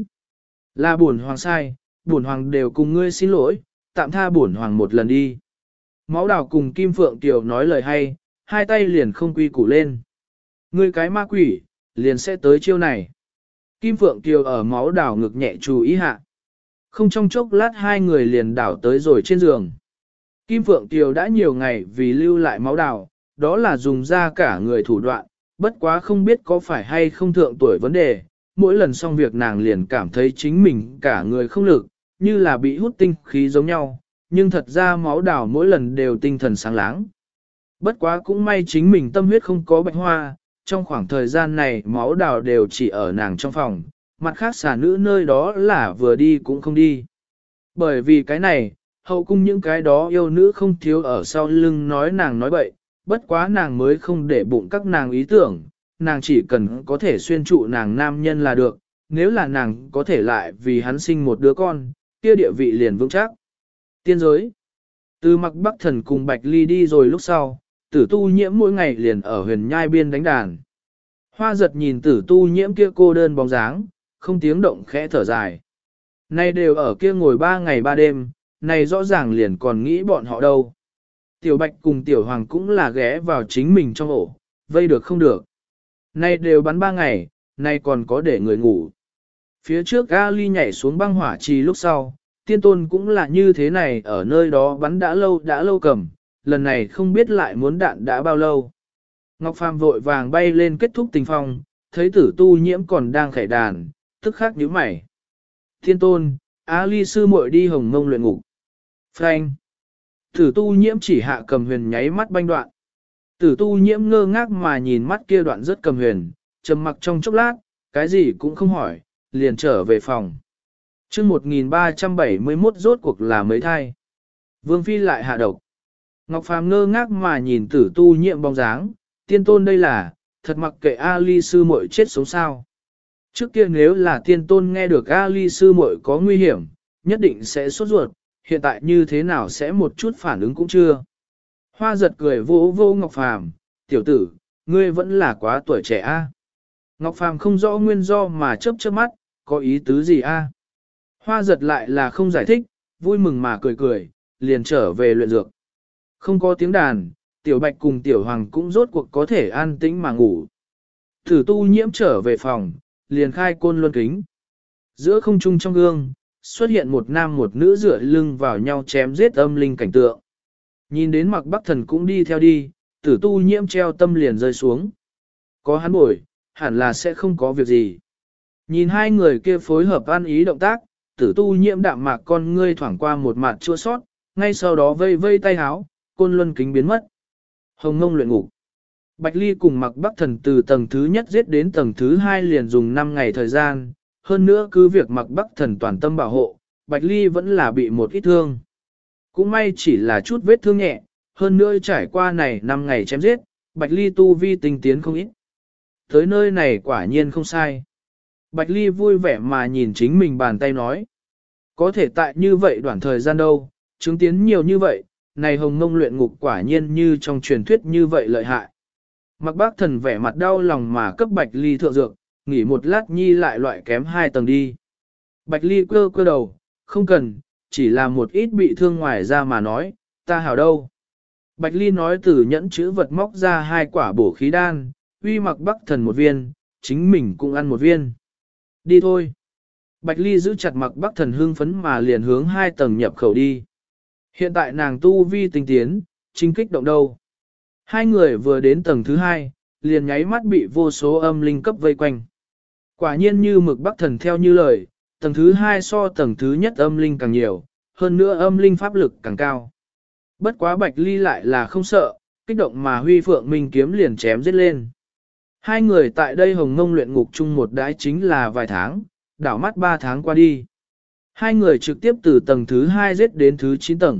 Là bổn hoàng sai, bổn hoàng đều cùng ngươi xin lỗi, tạm tha bổn hoàng một lần đi. Máu Đào cùng Kim Phượng Kiều nói lời hay, hai tay liền không quy củ lên. Ngươi cái ma quỷ, liền sẽ tới chiêu này. Kim Phượng Kiều ở Máu Đào ngực nhẹ chú ý hạ. Không trong chốc lát hai người liền đảo tới rồi trên giường. Kim Phượng Kiều đã nhiều ngày vì lưu lại Máu Đào, đó là dùng ra cả người thủ đoạn, bất quá không biết có phải hay không thượng tuổi vấn đề, mỗi lần xong việc nàng liền cảm thấy chính mình cả người không lực, như là bị hút tinh khí giống nhau, nhưng thật ra máu đào mỗi lần đều tinh thần sáng láng. Bất quá cũng may chính mình tâm huyết không có Bạch Hoa, trong khoảng thời gian này máu đào đều chỉ ở nàng trong phòng, mặt khác xà nữ nơi đó là vừa đi cũng không đi. Bởi vì cái này, hậu cung những cái đó yêu nữ không thiếu ở sau lưng nói nàng nói bậy, bất quá nàng mới không để bụng các nàng ý tưởng, nàng chỉ cần có thể xuyên trụ nàng nam nhân là được, nếu là nàng có thể lại vì hắn sinh một đứa con, kia địa vị liền vững chắc. Tiên giới. Từ Mặc Bắc Thần cùng Bạch Ly đi rồi lúc sau, Tử Tu Nhiễm mỗi ngày liền ở huyền nhai biên đánh đàn. Hoa giật nhìn Tử Tu Nhiễm kia cô đơn bóng dáng, không tiếng động khẽ thở dài. Nay đều ở kia ngồi 3 ngày 3 đêm, này rõ ràng liền còn nghĩ bọn họ đâu. Tiểu Bạch cùng Tiểu Hoàng cũng là ghé vào chính mình trong ổ, vây được không được. Nay đều bắn 3 ngày, nay còn có để người ngủ. Phía trước Ali nhảy xuống băng hỏa trì lúc sau, tiên tôn cũng là như thế này ở nơi đó bắn đã lâu cầm, lần này không biết lại muốn đạn đã bao lâu. Ngọc Phàm vội vàng bay lên kết thúc tình phong, thấy Tử Tu Nhiễm còn đang khải đàn, tức khắc nhíu mày. Tiên tôn, Ali sư muội đi Hồng Mông luyện ngục. Phanh. Tử Tu Nhiễm chỉ hạ cầm huyền nháy mắt banh đoạn. Tử Tu Nhiễm ngơ ngác mà nhìn mắt kia đoạn rất cầm huyền, trầm mặc trong chốc lát, cái gì cũng không hỏi, liền trở về phòng. chương 1371 rốt cuộc là mấy thai. Vương Phi lại hạ độc. Ngọc Phàm ngơ ngác mà nhìn Tử Tu Nhiễm bóng dáng, tiên tôn đây là, thật mặc kệ Ali sư muội chết sống sao. Trước kia nếu là tiên tôn nghe được Ali sư muội có nguy hiểm, nhất định sẽ sốt ruột, hiện tại như thế nào sẽ một chút phản ứng cũng chưa. Hoa giật cười vỗ vô Ngọc Phàm, tiểu tử, ngươi vẫn là quá tuổi trẻ a. Ngọc Phàm không rõ nguyên do mà chớp chớp mắt, có ý tứ gì a? Hoa giật lại là không giải thích, vui mừng mà cười, liền trở về luyện dược. Không có tiếng đàn, Tiểu Bạch cùng Tiểu Hoàng cũng rốt cuộc có thể an tĩnh mà ngủ. Tử Tu Nhiễm trở về phòng, liền khai côn luân kính. Giữa không trung trong gương, xuất hiện một nam một nữ dựa lưng vào nhau chém giết âm linh cảnh tượng. Nhìn đến Mặc Bắc Thần cũng đi theo đi, Tử Tu Nhiễm treo tâm liền rơi xuống. Có hắn bồi, hẳn là sẽ không có việc gì. Nhìn hai người kia phối hợp ăn ý động tác, Tử Tu Nhiễm đạm mạc con ngươi thoảng qua một mặt chua sót, ngay sau đó vây vây tay háo, côn luân kính biến mất. Hồng Mông luyện ngục. Bạch Ly cùng Mặc Bắc Thần từ tầng thứ nhất giết đến tầng thứ 2 liền dùng 5 ngày thời gian, hơn nữa cứ việc Mặc Bắc Thần toàn tâm bảo hộ, Bạch Ly vẫn là bị một ít thương. Cũng may chỉ là chút vết thương nhẹ, hơn nữa trải qua này 5 ngày chém giết, Bạch Ly tu vi tinh tiến không ít. Tới nơi này quả nhiên không sai. Bạch Ly vui vẻ mà nhìn chính mình bàn tay nói. Có thể tại như vậy đoạn thời gian đâu, chứng tiến nhiều như vậy, này Hồng Mông luyện ngục quả nhiên như trong truyền thuyết như vậy lợi hại. Mặc Bác Thần vẻ mặt đau lòng mà cấp Bạch Ly thượng dược, nghỉ một lát nhi lại loại kém 2 tầng đi. Bạch Ly cơ đầu, không cần, chỉ là một ít bị thương ngoài ra mà nói, ta hảo đâu. Bạch Ly nói từ nhẫn chữ vật móc ra 2 quả bổ khí đan, uy Mặc Bắc Thần một viên, chính mình cũng ăn một viên. Đi thôi. Bạch Ly giữ chặt Mặc Bắc Thần hưng phấn mà liền hướng 2 tầng nhập khẩu đi. Hiện tại nàng tu vi tinh tiến, chính kích động đâu. Hai người vừa đến tầng thứ 2, liền nháy mắt bị vô số âm linh cấp vây quanh. Quả nhiên như Mực Bắc Thần theo như lời, tầng thứ 2 so tầng thứ nhất âm linh càng nhiều, hơn nữa âm linh pháp lực càng cao. Bất quá Bạch Ly lại là không sợ, kích động mà huy phượng minh kiếm liền chém giết lên. Hai người tại đây Hồng Mông luyện ngục chung một đái chính là vài tháng, đảo mắt 3 tháng qua đi. Hai người trực tiếp từ tầng thứ 2 giết đến thứ 9 tầng.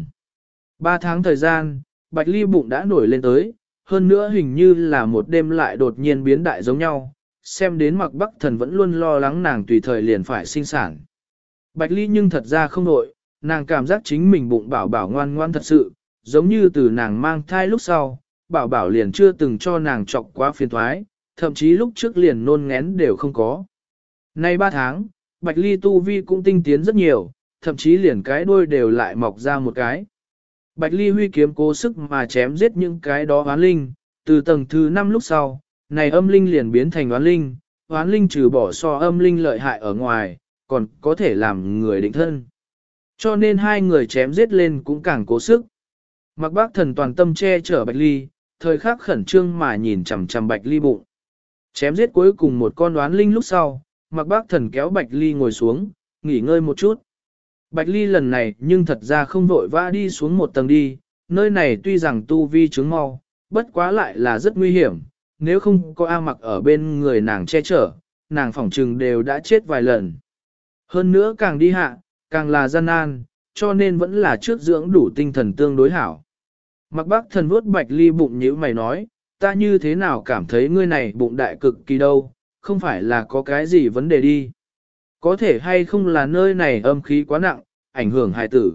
3 tháng thời gian, Bạch Ly bụng đã nổi lên tới, hơn nữa hình như là một đêm lại đột nhiên biến đại giống nhau, xem đến Mặc Bắc Thần vẫn luôn lo lắng nàng tùy thời liền phải sinh sản. Bạch Ly nhưng thật ra không nổi, nàng cảm giác chính mình bụng bảo bảo ngoan ngoan thật sự, giống như từ nàng mang thai lúc sau, bảo bảo liền chưa từng cho nàng chọc quá phiền thoái, thậm chí lúc trước liền nôn ngén đều không có. Nay 3 tháng, Bạch Ly tu vi cũng tinh tiến rất nhiều, thậm chí liền cái đuôi đều lại mọc ra một cái. Bạch Ly huy kiếm cố sức mà chém giết những cái đó oán linh, từ tầng thứ 5 lúc sau, này âm linh liền biến thành oán linh trừ bỏ so âm linh lợi hại ở ngoài, còn có thể làm người định thân. Cho nên hai người chém giết lên cũng càng cố sức. Mặc Bác Thần toàn tâm che chở Bạch Ly, thời khắc khẩn trương mà nhìn chằm chằm Bạch Ly bụng. Chém giết cuối cùng một con oán linh lúc sau, Mặc Bác Thần kéo Bạch Ly ngồi xuống, nghỉ ngơi một chút. Bạch Ly lần này nhưng thật ra không vội vã đi xuống một tầng đi, nơi này tuy rằng tu vi chứng mau, bất quá lại là rất nguy hiểm, nếu không có A Mặc ở bên người nàng che chở, nàng phỏng trừng đều đã chết vài lần. Hơn nữa càng đi hạ, càng là gian nan, cho nên vẫn là trước dưỡng đủ tinh thần tương đối hảo. Mặc Bác Thần vuốt Bạch Ly bụng nhíu mày nói, ta như thế nào cảm thấy ngươi này bụng đại cực kỳ đâu, không phải là có cái gì vấn đề đi. Có thể hay không là nơi này âm khí quá nặng, ảnh hưởng hài tử.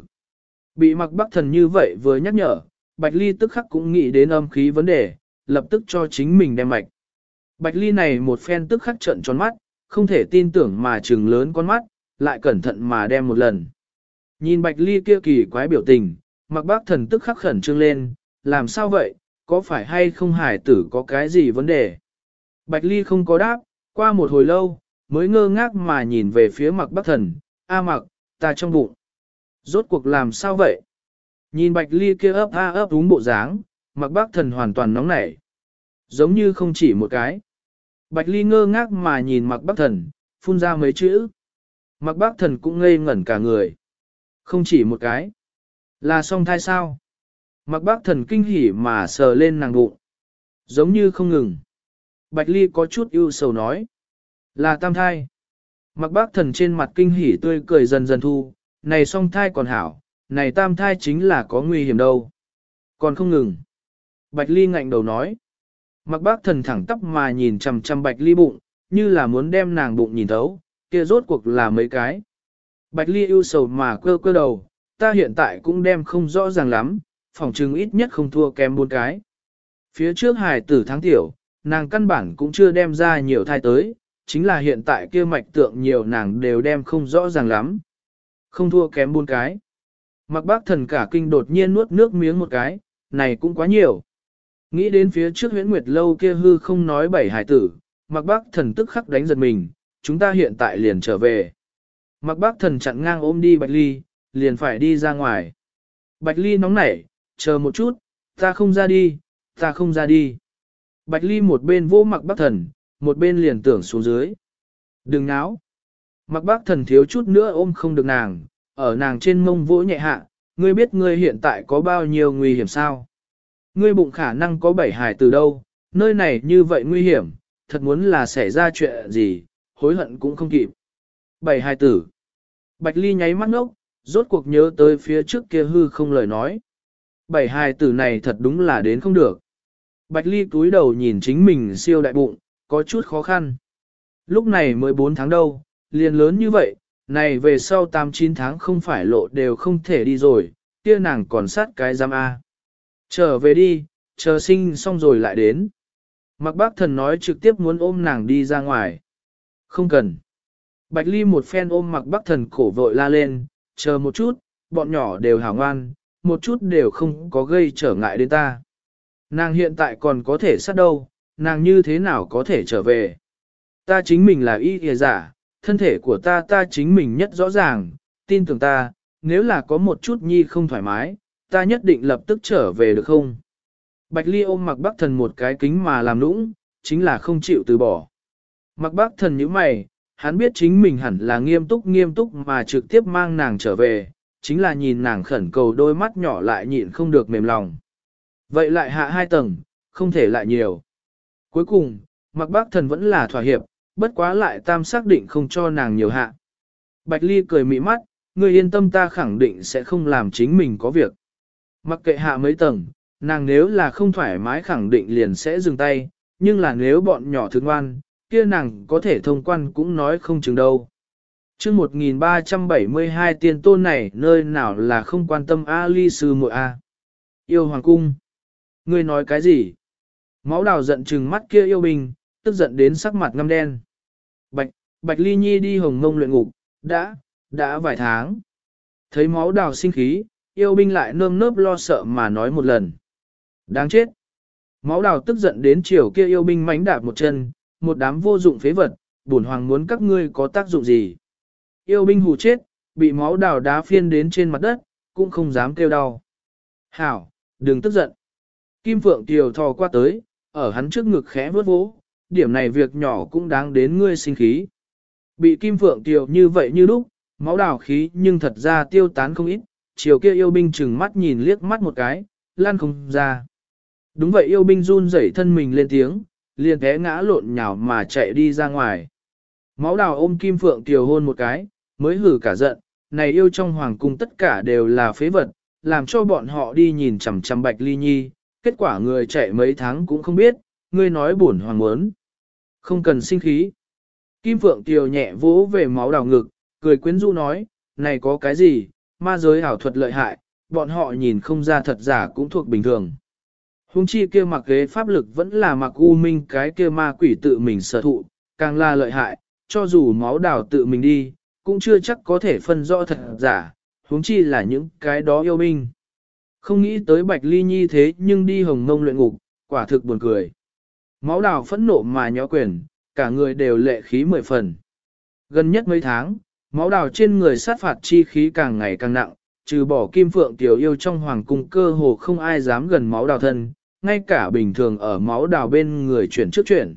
Bị Mặc Bác Thần như vậy vừa nhắc nhở, Bạch Ly tức khắc cũng nghĩ đến âm khí vấn đề, lập tức cho chính mình đem mạch. Bạch Ly này một phen tức khắc trợn tròn mắt, không thể tin tưởng mà trừng lớn con mắt, lại cẩn thận mà đem một lần. Nhìn Bạch Ly kia kỳ quái biểu tình, Mặc Bác Thần tức khắc khẩn trương lên, làm sao vậy, có phải hay không hải tử có cái gì vấn đề? Bạch Ly không có đáp, qua một hồi lâu, mới ngơ ngác mà nhìn về phía Mặc Bác Thần, A Mặc, ta trong bụng. Rốt cuộc làm sao vậy? Nhìn Bạch Ly kia ấp a ấp úng bộ dáng, Mặc Bác Thần hoàn toàn nóng nảy. Giống như không chỉ một cái. Bạch Ly ngơ ngác mà nhìn Mặc Bác Thần, phun ra mấy chữ. Mặc Bác Thần cũng ngây ngẩn cả người. Không chỉ một cái. Là song thai sao? Mặc Bác Thần kinh hỉ mà sờ lên nàng bụng. Giống như không ngừng. Bạch Ly có chút ưu sầu nói. Là tam thai. Mặc Bác Thần trên mặt kinh hỉ tươi cười dần dần thu. Này song thai còn hảo. Này tam thai chính là có nguy hiểm đâu. Còn không ngừng. Bạch Ly ngạnh đầu nói. Mặc Bác Thần thẳng tắp mà nhìn chằm chằm Bạch Ly bụng, như là muốn đem nàng bụng nhìn thấu, kia rốt cuộc là mấy cái. Bạch Ly ưu sầu mà cơ cơ đầu, ta hiện tại cũng đem không rõ ràng lắm, phòng trừng ít nhất không thua kém 4 cái. Phía trước hài tử tháng tiểu, nàng căn bản cũng chưa đem ra nhiều thai tới, chính là hiện tại kia mạch tượng nhiều nàng đều đem không rõ ràng lắm. Không thua kém 4 cái. Mặc Bác Thần cả kinh đột nhiên nuốt nước miếng một cái, này cũng quá nhiều. Nghĩ đến phía trước Huyễn Nguyệt lâu kia hư không nói 7 hài tử, Mặc Bác Thần tức khắc đánh giật mình, chúng ta hiện tại liền trở về. Mặc Bác Thần chặn ngang ôm đi Bạch Ly, liền phải đi ra ngoài. Bạch Ly nóng nảy, chờ một chút, ta không ra đi, ta không ra đi. Bạch Ly một bên vô Mặc Bác Thần, một bên liền tưởng xuống dưới. Đừng náo. Mặc Bác Thần thiếu chút nữa ôm không được nàng, ở nàng trên mông vỗ nhẹ hạ, ngươi biết ngươi hiện tại có bao nhiêu nguy hiểm sao? Ngươi bụng khả năng có 7 hài từ đâu, nơi này như vậy nguy hiểm, thật muốn là xảy ra chuyện gì, hối hận cũng không kịp. 7 hài tử. Bạch Ly nháy mắt ngốc, rốt cuộc nhớ tới phía trước kia hư không lời nói. 7 hài tử này thật đúng là đến không được. Bạch Ly cúi đầu nhìn chính mình siêu đại bụng, có chút khó khăn. Lúc này mới 4 tháng đâu, liền lớn như vậy, này về sau 8-9 tháng không phải lộ đều không thể đi rồi, kia nàng còn sát cái giam A. Trở về đi, chờ sinh xong rồi lại đến. Mặc Bác Thần nói trực tiếp muốn ôm nàng đi ra ngoài. Không cần. Bạch Ly một phen ôm Mặc Bác Thần cổ vội la lên, chờ một chút, bọn nhỏ đều hảo ngoan, một chút đều không có gây trở ngại đến ta. Nàng hiện tại còn có thể sát đâu, nàng như thế nào có thể trở về. Ta chính mình là y kìa giả, thân thể của ta chính mình nhất rõ ràng, tin tưởng ta, nếu là có một chút nhi không thoải mái, ta nhất định lập tức trở về được không? Bạch Ly ôm Mặc Bác Thần một cái kính mà làm nũng, chính là không chịu từ bỏ. Mặc Bác Thần nhíu mày, hắn biết chính mình hẳn là nghiêm túc mà trực tiếp mang nàng trở về, chính là nhìn nàng khẩn cầu đôi mắt nhỏ lại nhịn không được mềm lòng. Vậy lại hạ 2 tầng, không thể lại nhiều. Cuối cùng, Mặc Bác Thần vẫn là thỏa hiệp, bất quá lại tam xác định không cho nàng nhiều hạ. Bạch Ly cười mị mắt, ngươi yên tâm ta khẳng định sẽ không làm chính mình có việc. Mặc kệ hạ mấy tầng, nàng nếu là không thoải mái khẳng định liền sẽ dừng tay, nhưng là nếu bọn nhỏ thương ngoan, kia nàng có thể thông quan cũng nói không chừng đâu. Chương 1372 tiền tôn này nơi nào là không quan tâm Ali sư muội a. Yêu hoàng cung. Ngươi nói cái gì? Máu đào giận trừng mắt kia yêu bình, tức giận đến sắc mặt ngăm đen. Bạch Ly Nhi đi Hồng Ngông luyện ngục, đã vài tháng. Thấy máu đào sinh khí, yêu binh lại nơm nớp lo sợ mà nói một lần. Đáng chết. Máu đào tức giận đến chiều kia yêu binh mánh đạp một chân, một đám vô dụng phế vật, bổn hoàng muốn các ngươi có tác dụng gì. Yêu binh hù chết, bị máu đào đá phiên đến trên mặt đất, cũng không dám kêu đau. Hảo, đừng tức giận. Kim Phượng Tiều thò qua tới, ở hắn trước ngực khẽ vớt vỗ, điểm này việc nhỏ cũng đáng đến ngươi sinh khí. Bị Kim Phượng Tiều như vậy như lúc, Máu đào khí nhưng thật ra tiêu tán không ít, chiều kia yêu binh chừng mắt nhìn liếc mắt một cái, lan không ra. Đúng vậy, yêu binh run rẩy thân mình lên tiếng, liền té ngã lộn nhào mà chạy đi ra ngoài. Máu đào ôm Kim Phượng Tiều hôn một cái, mới hử cả giận, này yêu trong hoàng cung tất cả đều là phế vật, làm cho bọn họ đi nhìn chằm chằm Bạch Ly Nhi, kết quả người chạy mấy tháng cũng không biết, ngươi nói bổn hoàng muốn. Không cần sinh khí. Kim Phượng Tiều nhẹ vỗ về máu đào ngực, cười quyến rũ nói, này có cái gì, ma giới ảo thuật lợi hại, bọn họ nhìn không ra thật giả cũng thuộc bình thường. Hùng chi kia mặc ghế pháp lực vẫn là mặc u minh cái kia ma quỷ tự mình sở thụ, càng là lợi hại, cho dù máu đào tự mình đi, cũng chưa chắc có thể phân rõ thật giả, huống chi là những cái đó yêu binh. Không nghĩ tới Bạch Ly Nhi thế nhưng đi hồng mông luyện ngục, quả thực buồn cười. Máu đào phẫn nộ mà nhó quyền, cả người đều lệ khí 10 phần. Gần nhất mấy tháng, máu đào trên người sát phạt chi khí càng ngày càng nặng, trừ bỏ Kim Phượng Tiểu yêu trong hoàng cung cơ hồ không ai dám gần máu đào thân, ngay cả bình thường ở máu đào bên người chuyển trước chuyển.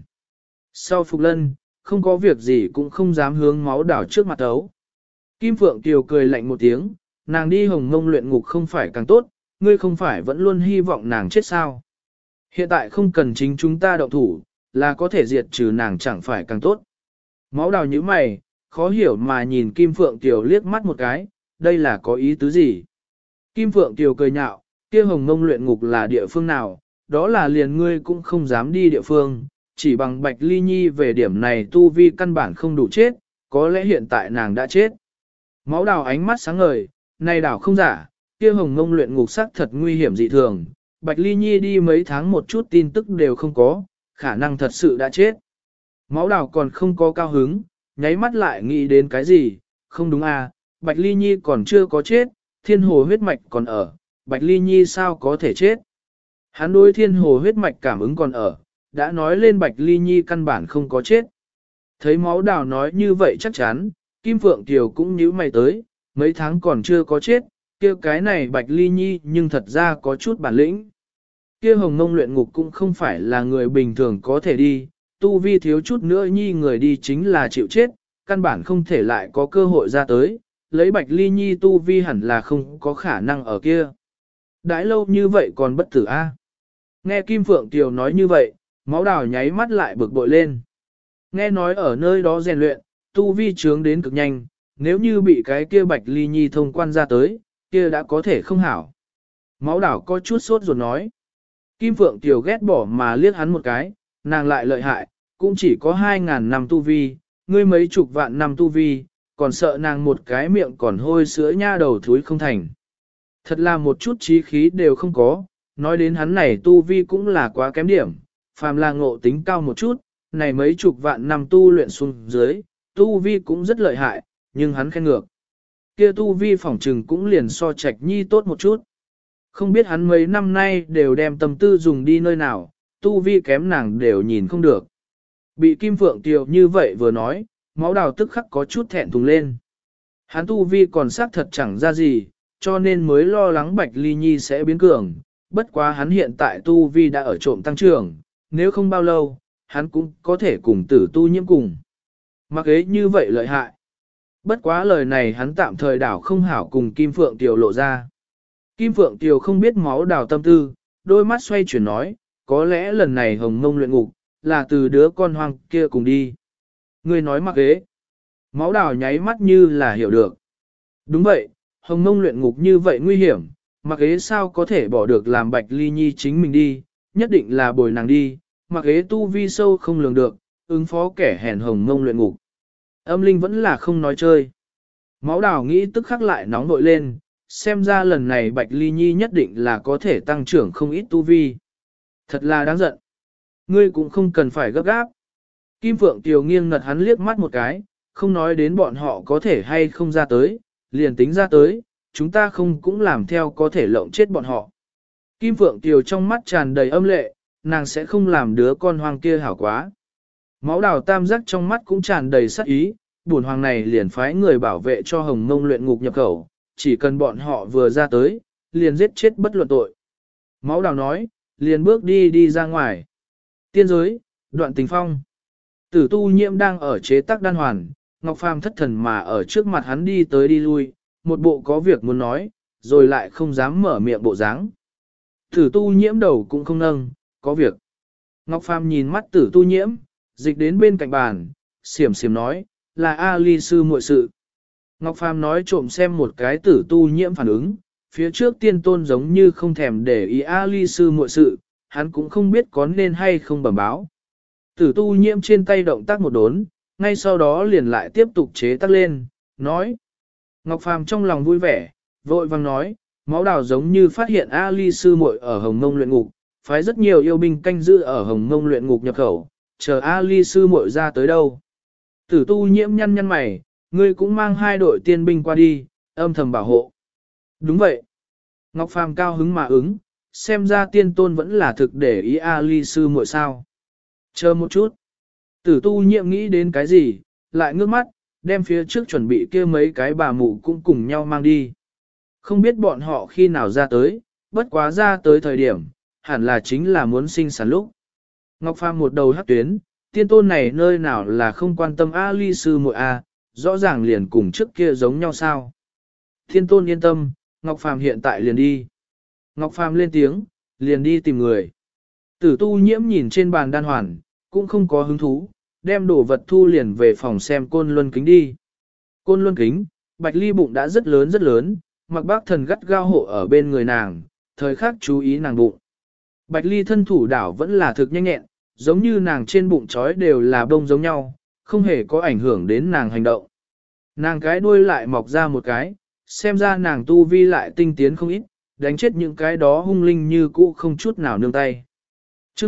Sau Phục Lân, không có việc gì cũng không dám hướng máu đào trước mặt ấu. Kim Phượng Tiểu cười lạnh một tiếng, nàng đi hồng mông luyện ngục không phải càng tốt, ngươi không phải vẫn luôn hy vọng nàng chết sao. Hiện tại không cần chính chúng ta động thủ, là có thể diệt trừ nàng chẳng phải càng tốt. Máu đào như mày, khó hiểu mà nhìn Kim Phượng Tiểu liếc mắt một cái, đây là có ý tứ gì? Kim Phượng Tiểu cười nhạo, kia hồng mông luyện ngục là địa phương nào, đó là liền ngươi cũng không dám đi địa phương, chỉ bằng Bạch Ly Nhi về điểm này tu vi căn bản không đủ chết, có lẽ hiện tại nàng đã chết. Máu đào ánh mắt sáng ngời, này đảo không giả, kia hồng mông luyện ngục sắc thật nguy hiểm dị thường, Bạch Ly Nhi đi mấy tháng một chút tin tức đều không có, khả năng thật sự đã chết. Máu đào còn không có cao hứng, nháy mắt lại nghĩ đến cái gì, không đúng à, Bạch Ly Nhi còn chưa có chết, thiên hồ huyết mạch còn ở, Bạch Ly Nhi sao có thể chết. Hắn đối thiên hồ huyết mạch cảm ứng còn ở, đã nói lên Bạch Ly Nhi căn bản không có chết. Thấy máu đào nói như vậy chắc chắn, Kim Phượng Kiều cũng nhíu mày tới, mấy tháng còn chưa có chết, kia cái này Bạch Ly Nhi nhưng thật ra có chút bản lĩnh. Kia hồng mông luyện ngục cũng không phải là người bình thường có thể đi, tu vi thiếu chút nữa nhi người đi chính là chịu chết, căn bản không thể lại có cơ hội ra tới, lấy Bạch Ly Nhi tu vi hẳn là không có khả năng ở kia. Đãi lâu như vậy còn bất tử a? Nghe Kim Phượng Tiều nói như vậy, máu đào nháy mắt lại bực bội lên. Nghe nói ở nơi đó rèn luyện, tu vi trướng đến cực nhanh, nếu như bị cái kia Bạch Ly Nhi thông quan ra tới, kia đã có thể không hảo. Máu đào có chút sốt ruột nói. Kim Phượng Tiều ghét bỏ mà liếc hắn một cái, nàng lại lợi hại, cũng chỉ có 2.000 năm tu vi, ngươi mấy chục vạn năm tu vi, còn sợ nàng một cái miệng còn hôi sữa nha đầu thúi không thành. Thật là một chút trí khí đều không có, nói đến hắn này tu vi cũng là quá kém điểm, phàm là ngộ tính cao một chút, này mấy chục vạn năm tu luyện xuống dưới, tu vi cũng rất lợi hại, nhưng hắn khen ngược. Kia tu vi phỏng trừng cũng liền so Trạch Nhi tốt một chút. Không biết hắn mấy năm nay đều đem tâm tư dùng đi nơi nào, tu vi kém nàng đều nhìn không được. Bị Kim Phượng Tiều như vậy vừa nói, máu đào tức khắc có chút thẹn thùng lên. Hắn tu vi còn xác thật chẳng ra gì, cho nên mới lo lắng Bạch Ly Nhi sẽ biến cường. Bất quá hắn hiện tại tu vi đã ở trộm tăng trưởng, nếu không bao lâu, hắn cũng có thể cùng tử tu nhiễm cùng. Mặc ấy như vậy lợi hại. Bất quá lời này hắn tạm thời đảo không hảo cùng Kim Phượng Tiều lộ ra. Kim Phượng Tiều không biết máu đào tâm tư, đôi mắt xoay chuyển nói, có lẽ lần này hồng mông luyện ngục, là từ đứa con hoang kia cùng đi. Người nói mặc ghế. Máu đào nháy mắt như là hiểu được. Đúng vậy, hồng mông luyện ngục như vậy nguy hiểm, mặc ghế sao có thể bỏ được làm Bạch Ly Nhi chính mình đi, nhất định là bồi nàng đi, mặc ghế tu vi sâu không lường được, ứng phó kẻ hèn hồng mông luyện ngục. Âm linh vẫn là không nói chơi. Máu đào nghĩ tức khắc lại nóng nội lên, xem ra lần này Bạch Ly Nhi nhất định là có thể tăng trưởng không ít tu vi. Thật là đáng giận. Ngươi cũng không cần phải gấp gáp. Kim Phượng Tiều nghiêng ngật hắn liếc mắt một cái, không nói đến bọn họ có thể hay không ra tới, liền tính ra tới, chúng ta không cũng làm theo có thể lộng chết bọn họ. Kim Phượng Tiều trong mắt tràn đầy âm lệ, nàng sẽ không làm đứa con hoang kia hảo quá. Máu đào tam giác trong mắt cũng tràn đầy sát ý, bổn hoàng này liền phái người bảo vệ cho hồng mông luyện ngục nhập khẩu, chỉ cần bọn họ vừa ra tới, liền giết chết bất luận tội. Máu đào nói, liền bước đi ra ngoài. Tiên giới, đoạn tình phong. Tử tu nhiễm đang ở chế tác đan hoàn, Ngọc Phàm thất thần mà ở trước mặt hắn đi tới đi lui, một bộ có việc muốn nói, rồi lại không dám mở miệng bộ dáng. Tử tu nhiễm đầu cũng không nâng, có việc. Ngọc Phàm nhìn mắt tử tu nhiễm, dịch đến bên cạnh bàn, xiểm xiểm nói, là A Ly sư muội sự. Ngọc Phàm nói trộm xem một cái tử tu nhiễm phản ứng, phía trước tiên tôn giống như không thèm để ý A Ly sư muội sự, hắn cũng không biết có nên hay không bẩm báo. Tử tu nhiễm trên tay động tác một đốn, ngay sau đó liền lại tiếp tục chế tác lên, nói. Ngọc Phàm trong lòng vui vẻ, vội vang nói, máu đào giống như phát hiện A Ly sư muội ở Hồng Mông luyện ngục, phái rất nhiều yêu binh canh giữ ở Hồng Mông luyện ngục nhập khẩu, chờ A Ly sư muội ra tới đâu. Tử tu nhiễm nhăn nhăn mày, ngươi cũng mang 2 đội tiên binh qua đi, âm thầm bảo hộ. Đúng vậy. Ngọc Phàm cao hứng mà ứng, xem ra tiên tôn vẫn là thực để ý A Ly sư muội sao. Chờ một chút. Tử tu nhiễm nghĩ đến cái gì, lại ngước mắt, đem phía trước chuẩn bị kia mấy cái bà mụ cũng cùng nhau mang đi. Không biết bọn họ khi nào ra tới, bất quá ra tới thời điểm, hẳn là chính là muốn sinh sản lúc. Ngọc Phàm một đầu hắc tuyến, tiên tôn này nơi nào là không quan tâm A Ly sư muội A, rõ ràng liền cùng trước kia giống nhau sao. Tiên tôn yên tâm, Ngọc Phàm hiện tại liền đi. Ngọc Phàm lên tiếng, liền đi tìm người. Tử tu nhiễm nhìn trên bàn đan hoàn, cũng không có hứng thú, đem đồ vật thu liền về phòng xem côn luân kính đi. Côn luân kính, Bạch Ly bụng đã rất lớn, Mặc Bác Thần gắt gao hộ ở bên người nàng, thời khắc chú ý nàng bụng. Bạch Ly thân thủ đảo vẫn là thực nhanh nhẹn, giống như nàng trên bụng trói đều là bông giống nhau, không hề có ảnh hưởng đến nàng hành động. Nàng cái đuôi lại mọc ra một cái, xem ra nàng tu vi lại tinh tiến không ít, đánh chết những cái đó hung linh như cũ không chút nào nương tay. Chương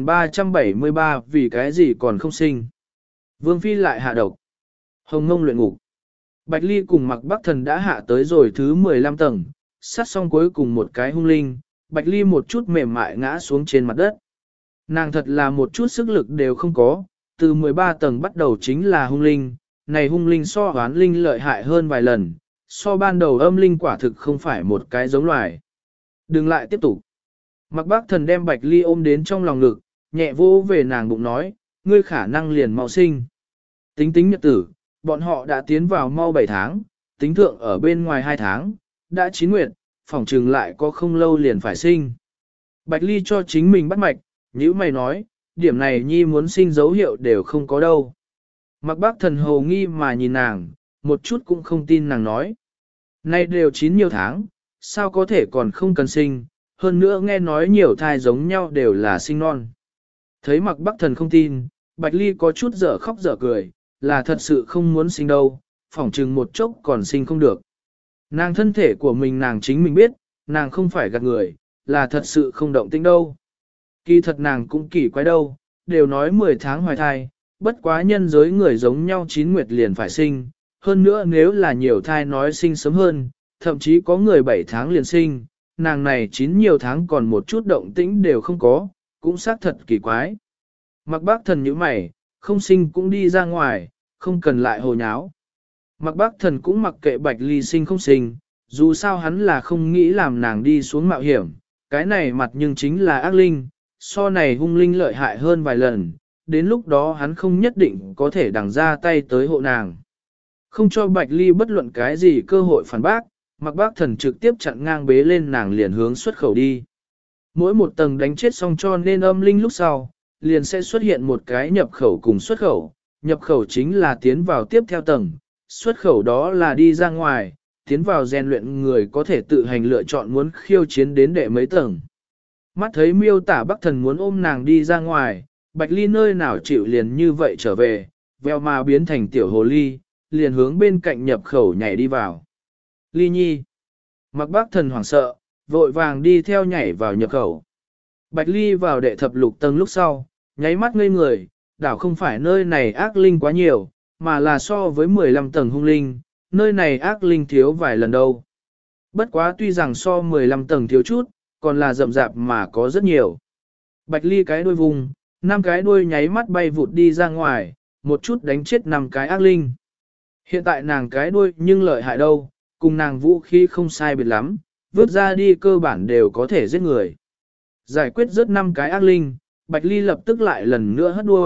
1373 vì cái gì còn không sinh. Vương Phi lại hạ độc. Hồng Ngông luyện ngục. Bạch Ly cùng Mặc Bắc Thần đã hạ tới rồi thứ 15 tầng, sát xong cuối cùng một cái hung linh, Bạch Ly một chút mềm mại ngã xuống trên mặt đất. Nàng thật là một chút sức lực đều không có, từ 13 tầng bắt đầu chính là hung linh, này hung linh so hoán linh lợi hại hơn vài lần, so ban đầu âm linh quả thực không phải một cái giống loài. Đừng lại tiếp tục. Mặc Bác Thần đem Bạch Ly ôm đến trong lòng ngực, nhẹ vô về nàng bụng nói, ngươi khả năng liền mau sinh. Tính tính nhật tử, bọn họ đã tiến vào mau 7 tháng, tính thượng ở bên ngoài 2 tháng, đã 9 nguyệt, phỏng trừng lại có không lâu liền phải sinh. Bạch Ly cho chính mình bắt mạch, nhữ mày nói, điểm này nhi muốn sinh dấu hiệu đều không có đâu. Mặc Bác Thần hồ nghi mà nhìn nàng, một chút cũng không tin nàng nói. Nay đều 9 nhiều tháng, sao có thể còn không cần sinh, hơn nữa nghe nói nhiều thai giống nhau đều là sinh non. Thấy Mặc Bắc Thần không tin, Bạch Ly có chút dở khóc dở cười, là thật sự không muốn sinh đâu, phỏng chừng một chốc còn sinh không được. Nàng thân thể của mình nàng chính mình biết, nàng không phải gạt người, là thật sự không động tĩnh đâu. Kỳ thật nàng cũng kỳ quái đâu, đều nói 10 tháng hoài thai, bất quá nhân giới người giống nhau 9 nguyệt liền phải sinh, hơn nữa nếu là nhiều thai nói sinh sớm hơn, thậm chí có người 7 tháng liền sinh, nàng này 9 nhiều tháng còn một chút động tĩnh đều không có, cũng xác thật kỳ quái. Mặc Bác Thần như mày, không sinh cũng đi ra ngoài, không cần lại hồ nháo. Mặc Bác Thần cũng mặc kệ Bạch Ly sinh không sinh, dù sao hắn là không nghĩ làm nàng đi xuống mạo hiểm, cái này mặt nhưng chính là ác linh, so này hung linh lợi hại hơn vài lần, đến lúc đó hắn không nhất định có thể đằng ra tay tới hộ nàng. Không cho Bạch Ly bất luận cái gì cơ hội phản bác, Mặc Bác Thần trực tiếp chặn ngang bế lên nàng liền hướng xuất khẩu đi. Mỗi một tầng đánh chết xong cho nên âm linh lúc sau, liền sẽ xuất hiện một cái nhập khẩu cùng xuất khẩu. Nhập khẩu chính là tiến vào tiếp theo tầng, xuất khẩu đó là đi ra ngoài, tiến vào rèn luyện người có thể tự hành lựa chọn muốn khiêu chiến đến đệ mấy tầng. Mắt thấy miêu tả Bắc Thần muốn ôm nàng đi ra ngoài, Bạch Ly nơi nào chịu liền như vậy trở về, veo mà biến thành tiểu hồ ly, liền hướng bên cạnh nhập khẩu nhảy đi vào. Ly nhi. Mặc Bác Thần hoảng sợ, vội vàng đi theo nhảy vào nhập khẩu. Bạch Ly vào đệ thập lục tầng lúc sau, nháy mắt ngây người, đảo không phải nơi này ác linh quá nhiều, mà là so với 15 tầng hung linh, nơi này ác linh thiếu vài lần đâu. Bất quá tuy rằng so 15 tầng thiếu chút, còn là rậm rạp mà có rất nhiều. Bạch Ly cái đuôi vùng, 5 cái đuôi nháy mắt bay vụt đi ra ngoài, một chút đánh chết 5 cái ác linh. Hiện tại nàng cái đuôi nhưng lợi hại đâu, cùng nàng vũ khí không sai biệt lắm, vứt ra đi cơ bản đều có thể giết người. Giải quyết rất 5 cái ác linh, Bạch Ly lập tức lại lần nữa hất đuôi,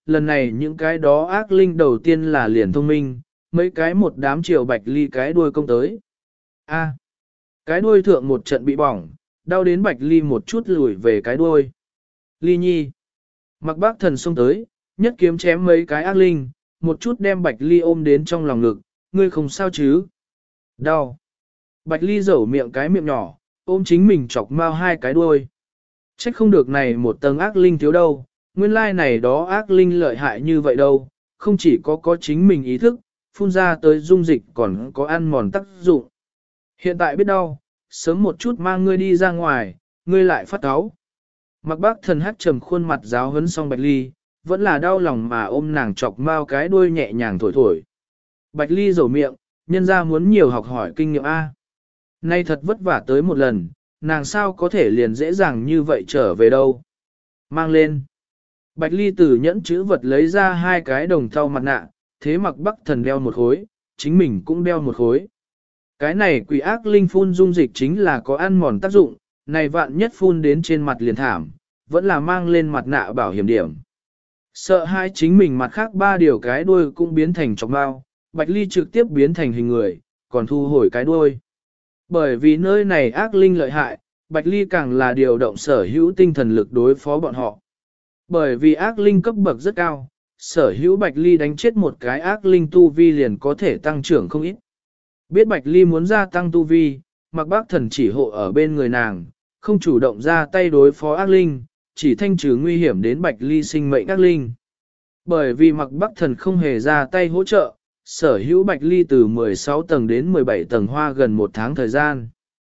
lần này những cái đó ác linh đầu tiên là liền thông minh, mấy cái một đám chiều Bạch Ly cái đuôi công tới. A, cái đuôi thượng một trận bị bỏng, đau đến Bạch Ly một chút lùi về cái đuôi. Ly Nhi, Mặc Bác Thần xông tới, nhất kiếm chém mấy cái ác linh, một chút đem Bạch Ly ôm đến trong lòng ngực, ngươi không sao chứ? Đau. Bạch Ly dẩu miệng cái miệng nhỏ, ôm chính mình chọc mau hai cái đuôi. Trách không được này một tầng ác linh thiếu đâu, nguyên lai này đó ác linh lợi hại như vậy đâu, không chỉ có chính mình ý thức, phun ra tới dung dịch còn có ăn mòn tác dụng. Hiện tại biết đau, sớm một chút mang ngươi đi ra ngoài, ngươi lại phát cáu. Mặc Bác Thần hát trầm khuôn mặt giáo huấn xong Bạch Ly, vẫn là đau lòng mà ôm nàng chọc mau cái đuôi nhẹ nhàng thổi thổi. Bạch Ly rầu miệng, nhân ra muốn nhiều học hỏi kinh nghiệm A. Nay thật vất vả tới một lần, nàng sao có thể liền dễ dàng như vậy trở về đâu. Mang lên. Bạch Ly từ nhẫn chữ vật lấy ra hai cái đồng thau mặt nạ, thế Mặc Bắc Thần đeo một khối, chính mình cũng đeo một khối. Cái này quỷ ác linh phun dung dịch chính là có ăn mòn tác dụng, này vạn nhất phun đến trên mặt liền thảm, vẫn là mang lên mặt nạ bảo hiểm điểm. Sợ hai chính mình mặt khác ba điều cái đuôi cũng biến thành chọc bao, Bạch Ly trực tiếp biến thành hình người, còn thu hồi cái đuôi. Bởi vì nơi này ác linh lợi hại, Bạch Ly càng là điều động sở hữu tinh thần lực đối phó bọn họ. Bởi vì ác linh cấp bậc rất cao, sở hữu Bạch Ly đánh chết một cái ác linh tu vi liền có thể tăng trưởng không ít. Biết Bạch Ly muốn gia tăng tu vi, Mặc Bác Thần chỉ hộ ở bên người nàng, không chủ động ra tay đối phó ác linh, chỉ thanh trừ nguy hiểm đến Bạch Ly sinh mệnh ác linh. Bởi vì Mặc Bác Thần không hề ra tay hỗ trợ, sở hữu Bạch Ly từ 16 tầng đến 17 tầng hoa gần một tháng thời gian.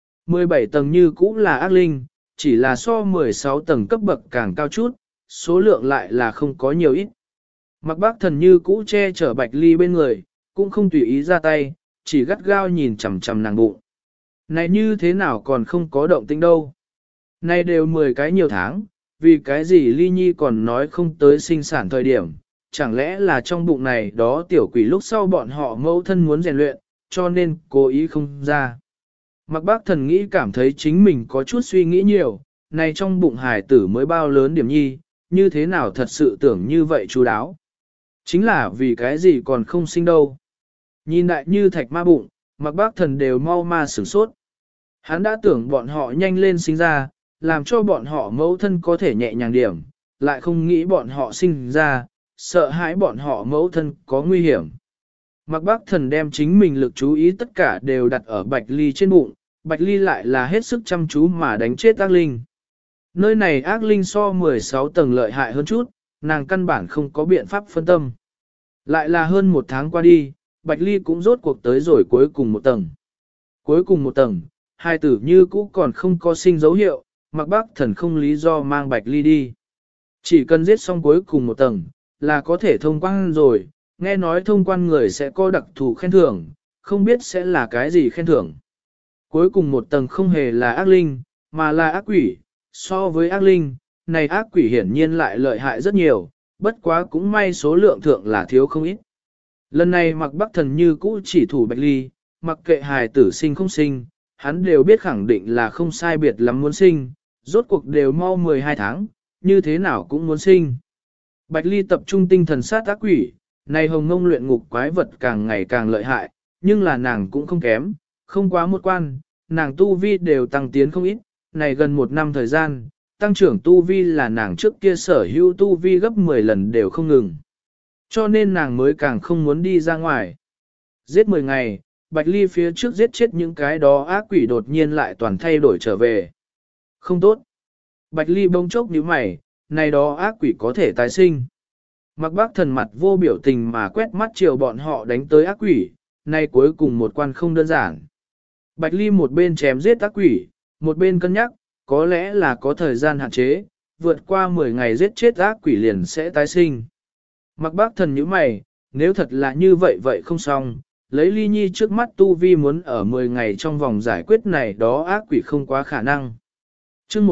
17 tầng như cũ là ác linh, chỉ là so 16 tầng cấp bậc càng cao chút, số lượng lại là không có nhiều ít. Mặc Bác Thần như cũ che chở Bạch Ly bên người, cũng không tùy ý ra tay, chỉ gắt gao nhìn chằm chằm nàng bụng. Này như thế nào còn không có động tĩnh đâu. Này đều 10 cái nhiều tháng, vì cái gì Ly Nhi còn nói không tới sinh sản thời điểm, chẳng lẽ là trong bụng này đó tiểu quỷ lúc sau bọn họ mẫu thân muốn rèn luyện, cho nên cố ý không ra. Mặc Bác Thần nghĩ cảm thấy chính mình có chút suy nghĩ nhiều, này trong bụng hài tử mới bao lớn điểm nhi, như thế nào thật sự tưởng như vậy chú đáo. Chính là vì cái gì còn không sinh đâu. Nhìn đại như thạch ma bụng, Mặc Bác Thần đều mau ma sửng sốt. Hắn đã tưởng bọn họ nhanh lên sinh ra, làm cho bọn họ mẫu thân có thể nhẹ nhàng điểm, lại không nghĩ bọn họ sinh ra, sợ hãi bọn họ mẫu thân có nguy hiểm. Mặc Bác Thần đem chính mình lực chú ý tất cả đều đặt ở Bạch Ly trên bụng, Bạch Ly lại là hết sức chăm chú mà đánh chết ác linh. Nơi này ác linh so 16 tầng lợi hại hơn chút, nàng căn bản không có biện pháp phân tâm. Lại là hơn một tháng qua đi, Bạch Ly cũng rốt cuộc tới rồi cuối cùng một tầng. Cuối cùng một tầng, hai tử như cũ còn không có sinh dấu hiệu, Mặc Bác Thần không lý do mang Bạch Ly đi. Chỉ cần giết xong cuối cùng một tầng, là có thể thông quan rồi, nghe nói thông quan người sẽ có đặc thù khen thưởng, không biết sẽ là cái gì khen thưởng. Cuối cùng một tầng không hề là ác linh, mà là ác quỷ, so với ác linh, này ác quỷ hiển nhiên lại lợi hại rất nhiều, bất quá cũng may số lượng thượng là thiếu không ít. Lần này Mặc Bắc Thần như cũ chỉ thủ Bạch Ly, mặc kệ hài tử sinh không sinh, hắn đều biết khẳng định là không sai biệt lắm muốn sinh, rốt cuộc đều mau 12 tháng, như thế nào cũng muốn sinh. Bạch Ly tập trung tinh thần sát ác quỷ, này hồng ngông luyện ngục quái vật càng ngày càng lợi hại, nhưng là nàng cũng không kém, không quá một quan, nàng tu vi đều tăng tiến không ít, này gần một năm thời gian, tăng trưởng tu vi là nàng trước kia sở hữu tu vi gấp 10 lần đều không ngừng. Cho nên nàng mới càng không muốn đi ra ngoài. Giết 10 ngày, Bạch Ly phía trước giết chết những cái đó ác quỷ đột nhiên lại toàn thay đổi trở về. Không tốt. Bạch Ly bỗng chốc nhíu mày, này đó ác quỷ có thể tái sinh. Mặc Bác Thần mặt vô biểu tình mà quét mắt chiều bọn họ đánh tới ác quỷ, nay cuối cùng một quan không đơn giản. Bạch Ly một bên chém giết ác quỷ, một bên cân nhắc, có lẽ là có thời gian hạn chế, vượt qua 10 ngày giết chết ác quỷ liền sẽ tái sinh. Mặc Bác Thần nhíu mày, nếu thật là như vậy vậy không xong, lấy Ly Nhi trước mắt tu vi muốn ở 10 ngày trong vòng giải quyết này đó ác quỷ không quá khả năng. Chương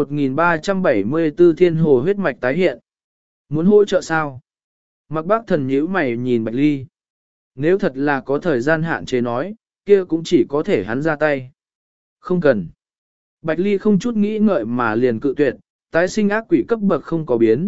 1374 Thiên Hồ huyết mạch tái hiện. Muốn hỗ trợ sao? Mặc Bác Thần nhíu mày nhìn Bạch Ly. Nếu thật là có thời gian hạn chế nói, kia cũng chỉ có thể hắn ra tay. Không cần. Bạch Ly không chút nghĩ ngợi mà liền cự tuyệt, tái sinh ác quỷ cấp bậc không có biến,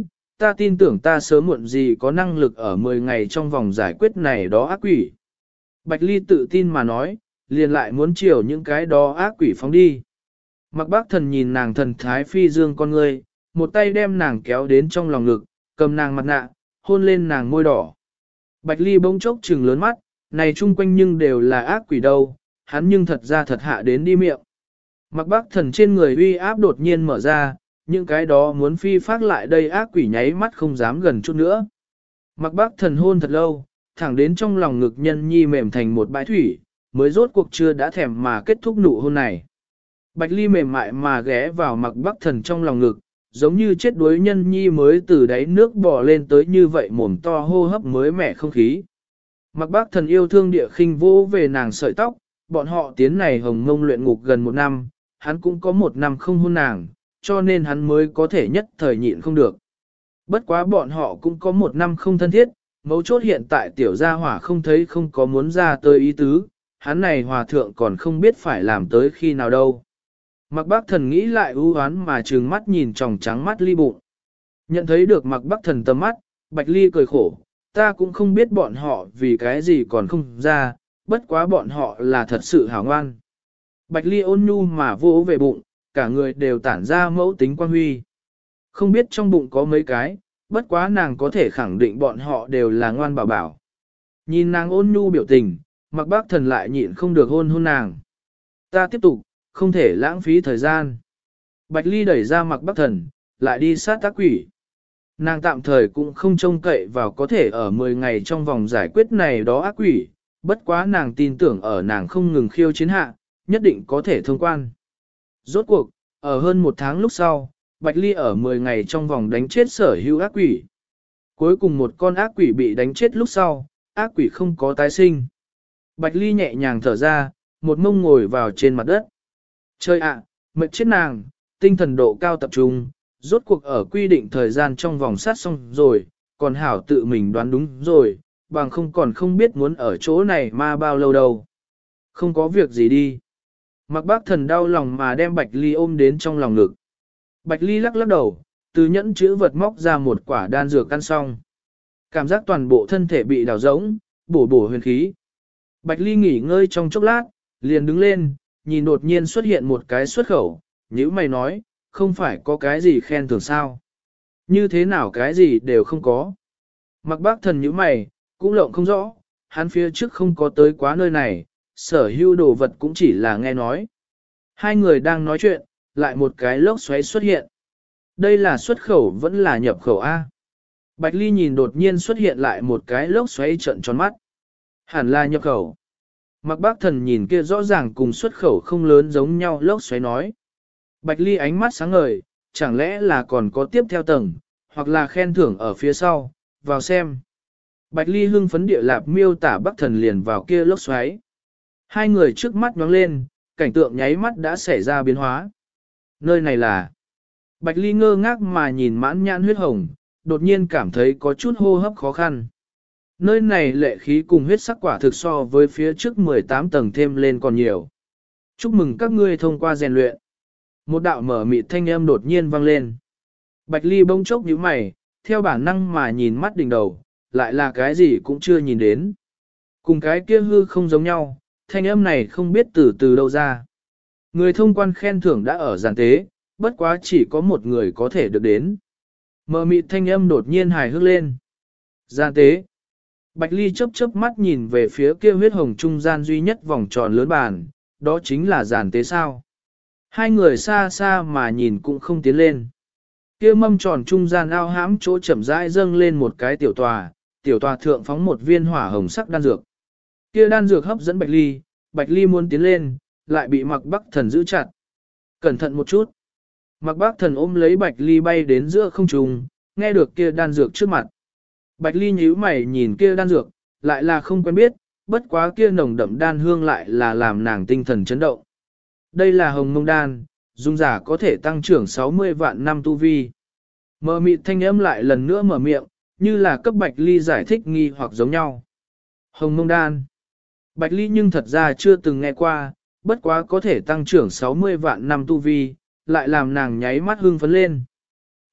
ta tin tưởng ta sớm muộn gì có năng lực ở 10 ngày trong vòng giải quyết này đó ác quỷ. Bạch Ly tự tin mà nói, liền lại muốn chiều những cái đó ác quỷ phóng đi. Mặc Bác Thần nhìn nàng thần thái phi dương con ngươi, một tay đem nàng kéo đến trong lòng ngực, cầm nàng mặt nạ, hôn lên nàng môi đỏ. Bạch Ly bỗng chốc trừng lớn mắt, này chung quanh nhưng đều là ác quỷ đâu, hắn nhưng thật ra thật hạ đến đi miệng. Mặc Bác Thần trên người uy áp đột nhiên mở ra, những cái đó muốn phi phát lại đây ác quỷ nháy mắt không dám gần chút nữa. Mặc Bác Thần hôn thật lâu, thẳng đến trong lòng ngực nhân nhi mềm thành một bãi thủy, mới rốt cuộc chưa đã thèm mà kết thúc nụ hôn này. Bạch Ly mềm mại mà ghé vào Mặc Bác Thần trong lòng ngực, giống như chết đuối nhân nhi mới từ đáy nước bò lên tới như vậy, mồm to hô hấp mới mẻ không khí. Mặc Bác Thần yêu thương địa khinh vô về nàng sợi tóc, bọn họ tiến này hồng ngông luyện ngục gần 1 năm, hắn cũng có 1 năm không hôn nàng, cho nên hắn mới có thể nhất thời nhịn không được. Bất quá bọn họ cũng có 1 năm không thân thiết, mấu chốt hiện tại tiểu gia hỏa không thấy không có muốn ra tới ý tứ, hắn này hòa thượng còn không biết phải làm tới khi nào đâu. Mặc Bác Thần nghĩ lại ưu oán mà trừng mắt nhìn tròng trắng mắt Ly bụng. Nhận thấy được Mặc Bác Thần tầm mắt, Bạch Ly cười khổ, ta cũng không biết bọn họ vì cái gì còn không ra, bất quá bọn họ là thật sự hảo ngoan. Bạch Ly ôn nhu mà vỗ về bụng, cả người đều tản ra mẫu tính quan huy. Không biết trong bụng có mấy cái, bất quá nàng có thể khẳng định bọn họ đều là ngoan bảo bảo. Nhìn nàng ôn nhu biểu tình, Mặc Bác Thần lại nhịn không được hôn hôn nàng. Ta tiếp tục, không thể lãng phí thời gian. Bạch Ly đẩy ra Mặc Bác Thần, lại đi sát ác quỷ. Nàng tạm thời cũng không trông cậy vào có thể ở 10 ngày trong vòng giải quyết này đó ác quỷ, bất quá nàng tin tưởng ở nàng không ngừng khiêu chiến hạ, nhất định có thể thông quan. Rốt cuộc, ở hơn 1 tháng lúc sau, Bạch Ly ở 10 ngày trong vòng đánh chết sở hữu ác quỷ. Cuối cùng một con ác quỷ bị đánh chết lúc sau, ác quỷ không có tái sinh. Bạch Ly nhẹ nhàng thở ra, một mông ngồi vào trên mặt đất. Trời ạ, mệt chết nàng, tinh thần độ cao tập trung, rốt cuộc ở quy định thời gian trong vòng sát xong rồi, còn hảo tự mình đoán đúng rồi, bằng không còn không biết muốn ở chỗ này ma bao lâu đâu. Không có việc gì đi. Mặc Bác Thần đau lòng mà đem Bạch Ly ôm đến trong lòng ngực. Bạch Ly lắc lắc đầu, từ nhẫn chữ vật móc ra một quả đan dược ăn xong. Cảm giác toàn bộ thân thể bị đảo rỗng, bổ bổ huyền khí. Bạch Ly nghỉ ngơi trong chốc lát, liền đứng lên, nhìn đột nhiên xuất hiện một cái xuất khẩu, nhữ mày nói, không phải có cái gì khen thưởng sao? Như thế nào cái gì đều không có. Mặc Bác Thần nhữ mày, cũng lộng không rõ, hắn phía trước không có tới quá nơi này, sở hữu đồ vật cũng chỉ là nghe nói. Hai người đang nói chuyện, lại một cái lốc xoáy xuất hiện. Đây là xuất khẩu vẫn là nhập khẩu A. Bạch Ly nhìn đột nhiên xuất hiện lại một cái lốc xoáy trợn tròn mắt. Hẳn là nhập khẩu. Mặc Bác Thần nhìn kia rõ ràng cùng xuất khẩu không lớn giống nhau lốc xoáy nói. Bạch Ly ánh mắt sáng ngời, chẳng lẽ là còn có tiếp theo tầng, hoặc là khen thưởng ở phía sau, vào xem. Bạch Ly hưng phấn địa lạp miêu tả Bắc Thần liền vào kia lốc xoáy. Hai người trước mắt nhoáng lên, cảnh tượng nháy mắt đã xảy ra biến hóa. Nơi này là... Bạch Ly ngơ ngác mà nhìn mãn nhãn huyết hồng, đột nhiên cảm thấy có chút hô hấp khó khăn. Nơi này lệ khí cùng huyết sắc quả thực so với phía trước 18 tầng thêm lên còn nhiều. Chúc mừng các ngươi thông qua rèn luyện. Một đạo mở mịt thanh âm đột nhiên vang lên. Bạch Ly bỗng chốc nhíu mày, theo bản năng mà nhìn mắt đỉnh đầu, lại là cái gì cũng chưa nhìn đến. Cùng cái kia hư không giống nhau, thanh âm này không biết từ đâu ra. Người thông quan khen thưởng đã ở giàn tế, bất quá chỉ có một người có thể được đến. Mở mịt thanh âm đột nhiên hài hước lên. Giàn tế. Bạch Ly chớp chớp mắt nhìn về phía kia huyết hồng trung gian duy nhất vòng tròn lớn bàn, đó chính là giàn tế sao. Hai người xa xa mà nhìn cũng không tiến lên. Kia mâm tròn trung gian ao hãm chỗ chậm rãi dâng lên một cái tiểu tòa thượng phóng một viên hỏa hồng sắc đan dược. Kia đan dược hấp dẫn Bạch Ly muốn tiến lên, lại bị Mặc Bác Thần giữ chặt. Cẩn thận một chút. Mặc Bác Thần ôm lấy Bạch Ly bay đến giữa không trung, nghe được kia đan dược trước mặt. Bạch Ly nhíu mày nhìn kia đan dược, lại là không quen biết, bất quá kia nồng đậm đan hương lại là làm nàng tinh thần chấn động. Đây là hồng mông đan, dung giả có thể tăng trưởng 60 vạn năm tu vi. Mờ mịt thanh âm lại lần nữa mở miệng, như là cấp Bạch Ly giải thích nghi hoặc giống nhau. Hồng mông đan. Bạch Ly nhưng thật ra chưa từng nghe qua, bất quá có thể tăng trưởng 60 vạn năm tu vi, lại làm nàng nháy mắt hưng phấn lên.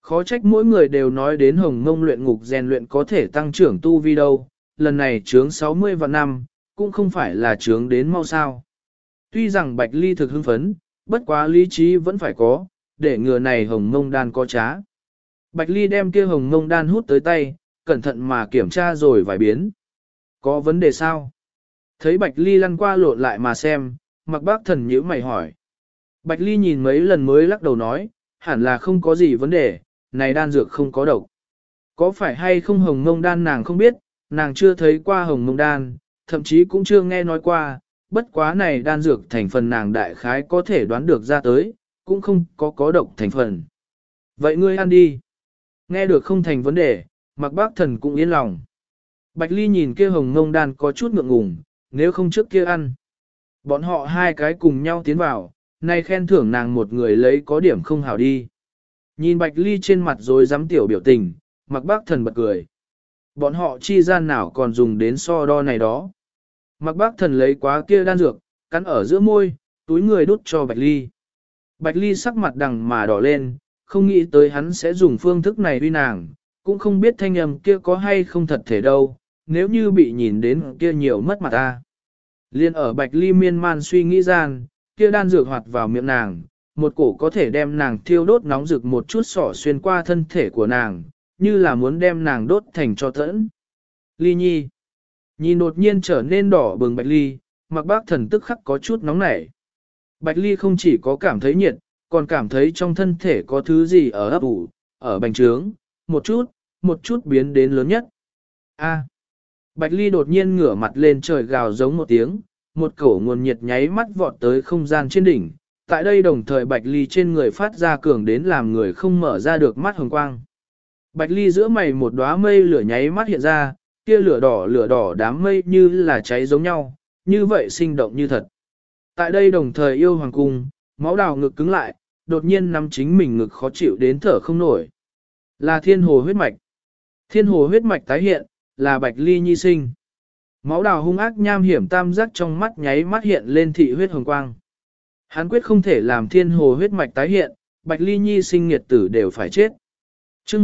Khó trách mỗi người đều nói đến hồng mông luyện ngục rèn luyện có thể tăng trưởng tu vi đâu, lần này trướng 60 vạn năm, cũng không phải là trướng đến mau sao. Tuy rằng Bạch Ly thực hưng phấn, bất quá lý trí vẫn phải có, để ngừa này hồng mông đan có trá. Bạch Ly đem kia hồng mông đan hút tới tay, cẩn thận mà kiểm tra rồi vài biến. Có vấn đề sao? Thấy Bạch Ly lăn qua lộn lại mà xem, Mặc Bác Thần nhíu mày hỏi. Bạch Ly nhìn mấy lần mới lắc đầu nói, hẳn là không có gì vấn đề, này đan dược không có độc. Có phải hay không hồng mông đan nàng không biết, nàng chưa thấy qua hồng mông đan, thậm chí cũng chưa nghe nói qua, bất quá này đan dược thành phần nàng đại khái có thể đoán được ra tới, cũng không có độc thành phần. Vậy ngươi ăn đi. Nghe được không thành vấn đề, Mặc Bác Thần cũng yên lòng. Bạch Ly nhìn kia hồng mông đan có chút ngượng ngùng, nếu không trước kia ăn. Bọn họ hai cái cùng nhau tiến vào, nay khen thưởng nàng một người lấy có điểm không hảo đi. Nhìn Bạch Ly trên mặt rồi dám tiểu biểu tình, Mặc Bác Thần bật cười. Bọn họ chi gian nào còn dùng đến so đo này đó. Mặc Bác Thần lấy quá kia đan dược, cắn ở giữa môi, túi người đút cho Bạch Ly. Bạch Ly sắc mặt đằng mà đỏ lên, không nghĩ tới hắn sẽ dùng phương thức này uy nàng, cũng không biết thanh âm kia có hay không thật thể đâu, nếu như bị nhìn đến kia nhiều mất mặt ta. Liên ở Bạch Ly miên man suy nghĩ gian, kia đan dược hoạt vào miệng nàng, một cổ có thể đem nàng thiêu đốt nóng rực một chút sỏ xuyên qua thân thể của nàng, như là muốn đem nàng đốt thành cho tẫn. Ly Nhi nhìn đột nhiên trở nên đỏ bừng Bạch Ly, Mặc Bác Thần tức khắc có chút nóng nảy. Bạch Ly không chỉ có cảm thấy nhiệt, còn cảm thấy trong thân thể có thứ gì ở ấp ủ, ở bành trướng, một chút biến đến lớn nhất. A. Bạch Ly đột nhiên ngửa mặt lên trời gào giống một tiếng, một cổ nguồn nhiệt nháy mắt vọt tới không gian trên đỉnh. Tại đây đồng thời Bạch Ly trên người phát ra cường đến làm người không mở ra được mắt hồng quang. Bạch Ly giữa mày một đóa mây lửa nháy mắt hiện ra, kia lửa đỏ đám mây như là cháy giống nhau, như vậy sinh động như thật. Tại đây đồng thời yêu hoàng cung, máu đào ngực cứng lại, đột nhiên nắm chính mình ngực khó chịu đến thở không nổi. Là thiên hồ huyết mạch. Thiên hồ huyết mạch tái hiện, là Bạch Ly nhi sinh. Máu đào hung ác nham hiểm tam giác trong mắt nháy mắt hiện lên thị huyết hồng quang. Hắn quyết không thể làm thiên hồ huyết mạch tái hiện, Bạch Ly nhi sinh nghiệt tử đều phải chết. chương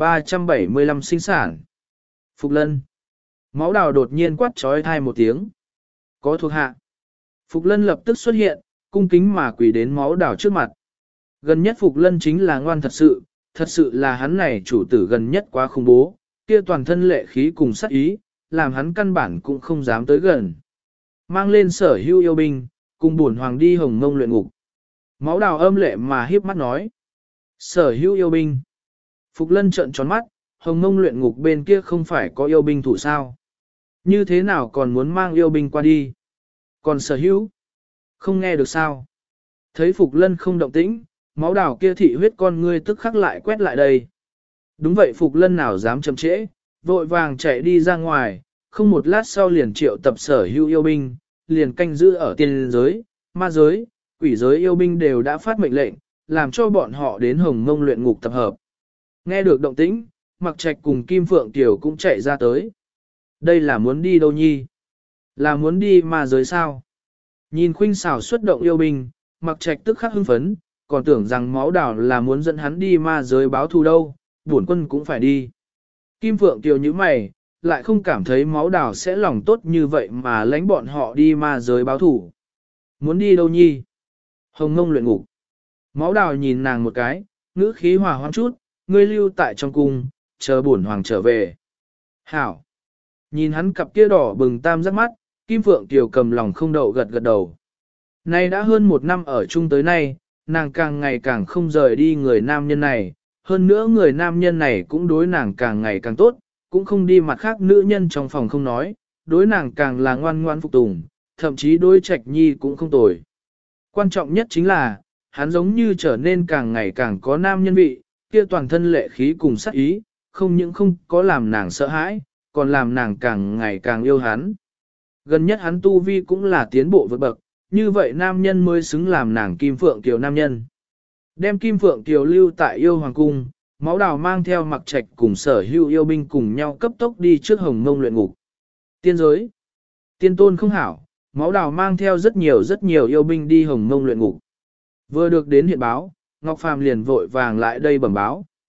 1375 sinh sản. Phục Lân. Máu đào đột nhiên quát trói thai một tiếng. Có thuộc hạ. Phục Lân lập tức xuất hiện, cung kính mà quỳ đến máu đào trước mặt. Gần nhất Phục Lân chính là ngoan thật sự là hắn này chủ tử gần nhất quá khủng bố, kia toàn thân lệ khí cùng sát ý, làm hắn căn bản cũng không dám tới gần. Mang lên sở hưu yêu binh, cùng bổn hoàng đi hồng mông luyện ngục. Máu đào âm lệ mà hiếp mắt nói. Sở hưu yêu binh. Phục Lân trợn tròn mắt, hồng mông luyện ngục bên kia không phải có yêu binh thủ sao. Như thế nào còn muốn mang yêu binh qua đi? Còn sở hữu? Không nghe được sao? Thấy Phục Lân không động tĩnh, máu đào kia thị huyết con ngươi tức khắc lại quét lại đây. Đúng vậy Phục Lân nào dám chậm trễ, vội vàng chạy đi ra ngoài, không một lát sau liền triệu tập sở hữu yêu binh, liền canh giữ ở tiên giới, ma giới, quỷ giới yêu binh đều đã phát mệnh lệnh, làm cho bọn họ đến hồng mông luyện ngục tập hợp. Nghe được động tĩnh, Mặc Trạch cùng Kim Phượng Tiểu cũng chạy ra tới. Đây là muốn đi đâu nhi? Là muốn đi ma giới sao? Nhìn khuynh xảo xuất động yêu binh, Mặc Trạch tức khắc hưng phấn, còn tưởng rằng máu đảo là muốn dẫn hắn đi ma giới báo thù đâu, bổn quân cũng phải đi. Kim Phượng Tiểu như mày, lại không cảm thấy máu đảo sẽ lòng tốt như vậy mà lãnh bọn họ đi ma giới báo thù. Muốn đi đâu nhi? Hồng Ngông luyện ngục. Máu đảo nhìn nàng một cái, ngữ khí hòa hoãn chút, ngươi lưu tại trong cung, chờ bổn hoàng trở về. Hảo. Nhìn hắn cặp kia đỏ bừng tam giác mắt, Kim Phượng Tiểu cầm lòng không đậu gật gật đầu. Nay đã hơn một năm ở chung tới nay, nàng càng ngày càng không rời đi người nam nhân này, hơn nữa người nam nhân này cũng đối nàng càng ngày càng tốt, cũng không đi mặt khác nữ nhân trong phòng không nói, đối nàng càng là ngoan ngoan phục tùng, thậm chí đối Trạch Nhi cũng không tồi. Quan trọng nhất chính là, hắn giống như trở nên càng ngày càng có nam nhân vị, kia toàn thân lệ khí cùng sát ý, không những không có làm nàng sợ hãi, còn làm nàng càng ngày càng yêu hắn. Gần nhất hắn tu vi cũng là tiến bộ vượt bậc, như vậy nam nhân mới xứng làm nàng Kim Phượng Kiều nam nhân. Đem Kim Phượng Kiều lưu tại yêu hoàng cung, máu đào mang theo Mặc Trạch cùng sở hữu yêu binh cùng nhau cấp tốc đi trước hồng mông luyện ngục. Tiên giới, tiên tôn không hảo, máu đào mang theo rất nhiều yêu binh đi hồng mông luyện ngục. Vừa được đến hiện báo, Ngọc Phàm liền vội vàng lại đây bẩm báo.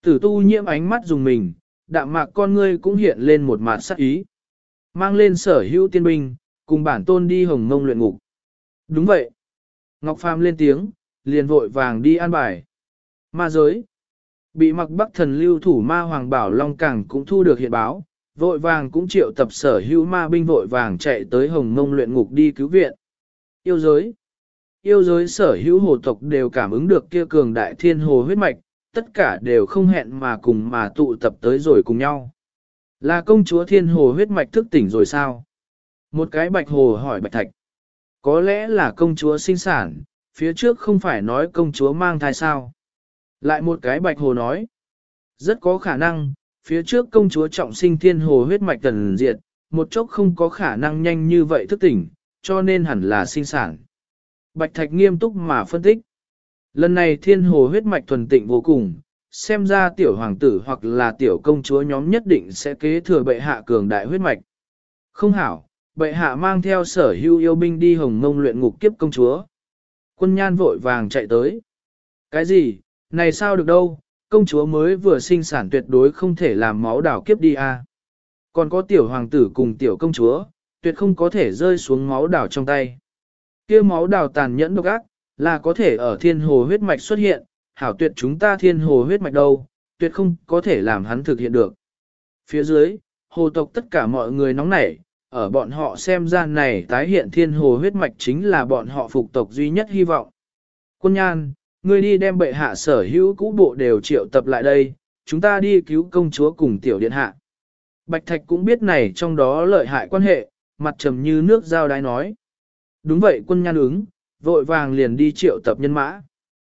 Tử tu nhiễm ánh mắt dùng mình, đạm mạc con ngươi cũng hiện lên một mặt sắc ý. Mang lên sở hữu tiên binh, cùng bản tôn đi hồng mông luyện ngục. Đúng vậy. Ngọc Phàm lên tiếng, liền vội vàng đi an bài. Ma giới. Bị Mặc Bắc thần lưu thủ ma hoàng bảo Long Cảng cũng thu được hiện báo, vội vàng cũng triệu tập sở hữu ma binh vội vàng chạy tới hồng mông luyện ngục đi cứu viện. Yêu giới. Yêu giới sở hữu hồ tộc đều cảm ứng được kia cường đại thiên hồ huyết mạch, tất cả đều không hẹn mà cùng mà tụ tập tới rồi cùng nhau. Là công chúa thiên hồ huyết mạch thức tỉnh rồi sao? Một cái bạch hồ hỏi bạch thạch. Có lẽ là công chúa sinh sản, phía trước không phải nói công chúa mang thai sao? Lại một cái bạch hồ nói. Rất có khả năng, phía trước công chúa trọng sinh thiên hồ huyết mạch tần diệt, một chốc không có khả năng nhanh như vậy thức tỉnh, cho nên hẳn là sinh sản. Bạch thạch nghiêm túc mà phân tích. Lần này thiên hồ huyết mạch thuần tịnh vô cùng, xem ra tiểu hoàng tử hoặc là tiểu công chúa nhóm nhất định sẽ kế thừa bệ hạ cường đại huyết mạch. Không hảo, bệ hạ mang theo sở hữu yêu binh đi hồng mông luyện ngục kiếp công chúa. Quân nhan vội vàng chạy tới. Cái gì, này sao được đâu, công chúa mới vừa sinh sản tuyệt đối không thể làm máu đảo kiếp đi à. Còn có tiểu hoàng tử cùng tiểu công chúa, tuyệt không có thể rơi xuống máu đảo trong tay. Kia máu đảo tàn nhẫn độc ác, là có thể ở thiên hồ huyết mạch xuất hiện, hảo tuyệt chúng ta thiên hồ huyết mạch đâu, tuyệt không có thể làm hắn thực hiện được. Phía dưới, hồ tộc tất cả mọi người nóng nảy, ở bọn họ xem ra này tái hiện thiên hồ huyết mạch chính là bọn họ phục tộc duy nhất hy vọng. Quân nhan, ngươi đi đem bệ hạ sở hữu cũ bộ đều triệu tập lại đây, chúng ta đi cứu công chúa cùng tiểu điện hạ. Bạch Thạch cũng biết này trong đó lợi hại quan hệ, mặt trầm như nước dao đái nói. Đúng vậy quân nhan ứng, vội vàng liền đi triệu tập nhân mã.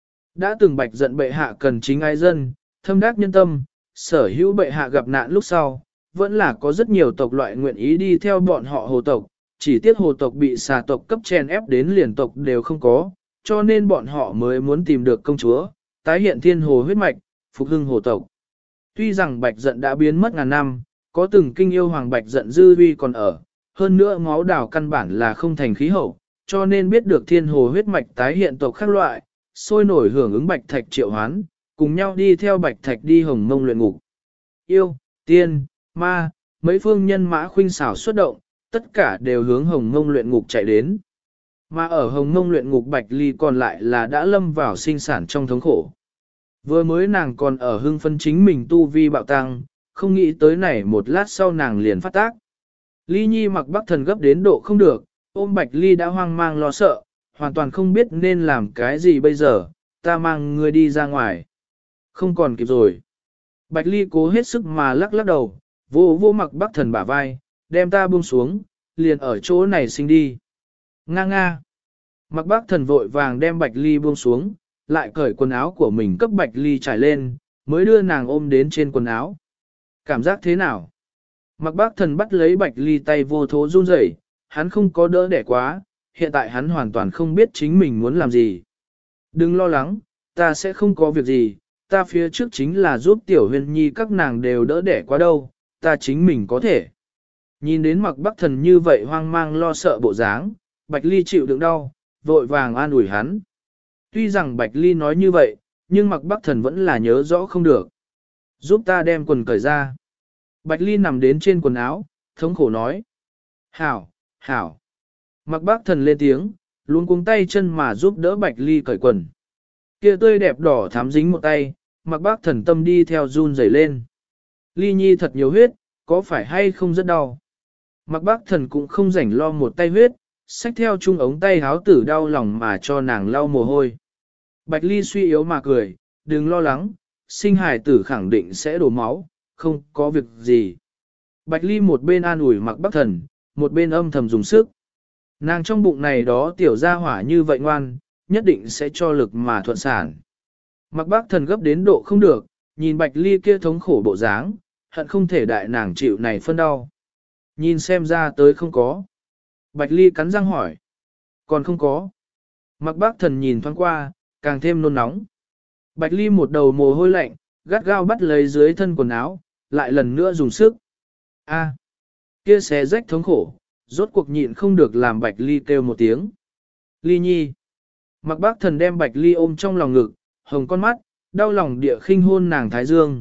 Đã từng Bạch giận bệ hạ cần chính ai dân, thâm đắc nhân tâm, sở hữu bệ hạ gặp nạn lúc sau, vẫn là có rất nhiều tộc loại nguyện ý đi theo bọn họ hồ tộc, chỉ tiếc hồ tộc bị xà tộc cấp chèn ép đến liền tộc đều không có, cho nên bọn họ mới muốn tìm được công chúa, tái hiện thiên hồ huyết mạch, phục hưng hồ tộc. Tuy rằng Bạch giận đã biến mất ngàn năm, có từng kinh yêu hoàng Bạch giận dư uy còn ở, hơn nữa máu đảo căn bản là không thành khí hậu, cho nên biết được thiên hồ huyết mạch tái hiện tộc khác loại, sôi nổi hưởng ứng Bạch Thạch triệu hoán, cùng nhau đi theo Bạch Thạch đi hồng mông luyện ngục. Yêu, tiên, ma, mấy phương nhân mã khuynh xảo xuất động, tất cả đều hướng hồng mông luyện ngục chạy đến. Mà ở hồng mông luyện ngục Bạch Ly còn lại là đã lâm vào sinh sản trong thống khổ. Vừa mới nàng còn ở hưng phân chính mình tu vi bạo tăng, không nghĩ tới này một lát sau nàng liền phát tác. Ly Nhi Mặc Bắc thần gấp đến độ không được, ôm Bạch Ly đã hoang mang lo sợ, hoàn toàn không biết nên làm cái gì bây giờ, ta mang ngươi đi ra ngoài. Không còn kịp rồi. Bạch Ly cố hết sức mà lắc lắc đầu, vô vô Mặc Bắc thần bả vai, đem ta buông xuống, liền ở chỗ này sinh đi. Nga nga. Mặc Bắc thần vội vàng đem Bạch Ly buông xuống, lại cởi quần áo của mình cấp Bạch Ly trải lên, mới đưa nàng ôm đến trên quần áo. Cảm giác thế nào? Mặc Bắc thần bắt lấy Bạch Ly tay vô thố run rẩy, hắn không có đỡ đẻ quá, hiện tại hắn hoàn toàn không biết chính mình muốn làm gì. Đừng lo lắng, ta sẽ không có việc gì, ta phía trước chính là giúp tiểu huyền nhi các nàng đều đỡ đẻ quá đâu, ta chính mình có thể. Nhìn đến Mặc Bắc thần như vậy hoang mang lo sợ bộ dáng, Bạch Ly chịu đựng đau, vội vàng an ủi hắn. Tuy rằng Bạch Ly nói như vậy, nhưng Mặc Bắc thần vẫn là nhớ rõ không được. Giúp ta đem quần cởi ra. Bạch Ly nằm đến trên quần áo, thống khổ nói. Hảo, hảo. Mặc Bắc thần lên tiếng, luôn cuống tay chân mà giúp đỡ Bạch Ly cởi quần. Kia tươi đẹp đỏ thám dính một tay, Mặc Bắc thần tâm đi theo run rẩy lên. Ly Nhi thật nhiều huyết, có phải hay không rất đau? Mặc Bắc thần cũng không rảnh lo một tay huyết, xách theo chung ống tay háo tử đau lòng mà cho nàng lau mồ hôi. Bạch Ly suy yếu mà cười, đừng lo lắng, sinh hài tử khẳng định sẽ đổ máu, không có việc gì. Bạch Ly một bên an ủi Mặc Bắc thần, một bên âm thầm dùng sức. Nàng trong bụng này đó tiểu gia hỏa như vậy ngoan, nhất định sẽ cho lực mà thuận sản. Mặc Bắc thần gấp đến độ không được, nhìn Bạch Ly kia thống khổ bộ dáng, hận không thể đại nàng chịu này phân đau. Nhìn xem ra tới không có. Bạch Ly cắn răng hỏi. Còn không có. Mặc Bắc thần nhìn thoáng qua, càng thêm nôn nóng. Bạch Ly một đầu mồ hôi lạnh, gắt gao bắt lấy dưới thân quần áo, lại lần nữa dùng sức. A, kia xé rách thống khổ, rốt cuộc nhịn không được làm Bạch Ly kêu một tiếng. Ly Nhi. Mặc Bắc thần đem Bạch Ly ôm trong lòng ngực, hồng con mắt, đau lòng địa khinh hôn nàng thái dương,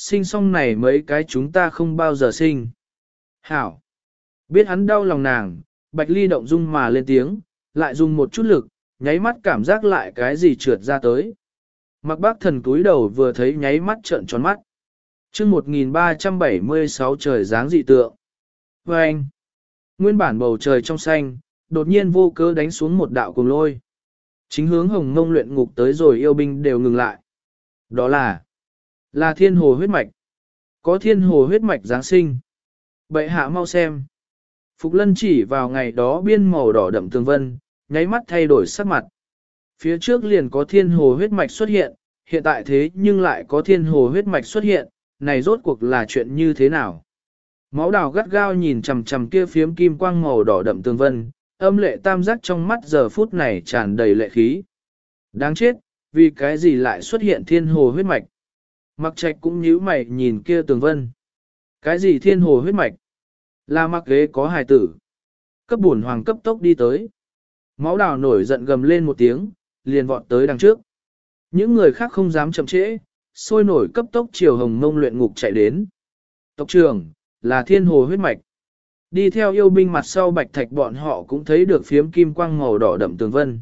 sinh xong này mấy cái chúng ta không bao giờ sinh. Hảo. Biết hắn đau lòng nàng, Bạch Ly động dung mà lên tiếng, lại dùng một chút lực, nháy mắt cảm giác lại cái gì trượt ra tới. Mặc bác thần túi đầu vừa thấy nháy mắt trợn tròn mắt. chương 1376 trời dáng dị tượng. Và anh, nguyên bản bầu trời trong xanh, đột nhiên vô cớ đánh xuống một đạo cuồng lôi. Chính hướng Hồng Mông luyện ngục tới rồi yêu binh đều ngừng lại. Đó là thiên hồ huyết mạch. Có thiên hồ huyết mạch Giáng sinh. Bệ hạ mau xem. Phục Lân chỉ vào ngày đó biên màu đỏ đậm tường vân, nháy mắt thay đổi sắc mặt. Phía trước liền có thiên hồ huyết mạch xuất hiện, hiện tại thế nhưng lại có thiên hồ huyết mạch xuất hiện, này rốt cuộc là chuyện như thế nào? Máu đào gắt gao nhìn chằm chằm kia phiếm kim quang màu đỏ đậm tường vân, âm lệ tam giác trong mắt giờ phút này tràn đầy lệ khí. Đáng chết, vì cái gì lại xuất hiện thiên hồ huyết mạch? Mặc Trạch cũng nhíu mày nhìn kia tường vân. Cái gì thiên hồ huyết mạch? Là Mặc Ghế có hài tử. Cấp bổn hoàng cấp tốc đi tới. Máu đào nổi giận gầm lên một tiếng, liền vọt tới đằng trước. Những người khác không dám chậm trễ, sôi nổi cấp tốc chiều Hồng Mông luyện ngục chạy đến. Tộc trưởng, là thiên hồ huyết mạch. Đi theo yêu binh mặt sau Bạch Thạch bọn họ cũng thấy được phiếm kim quang màu đỏ đậm tường vân.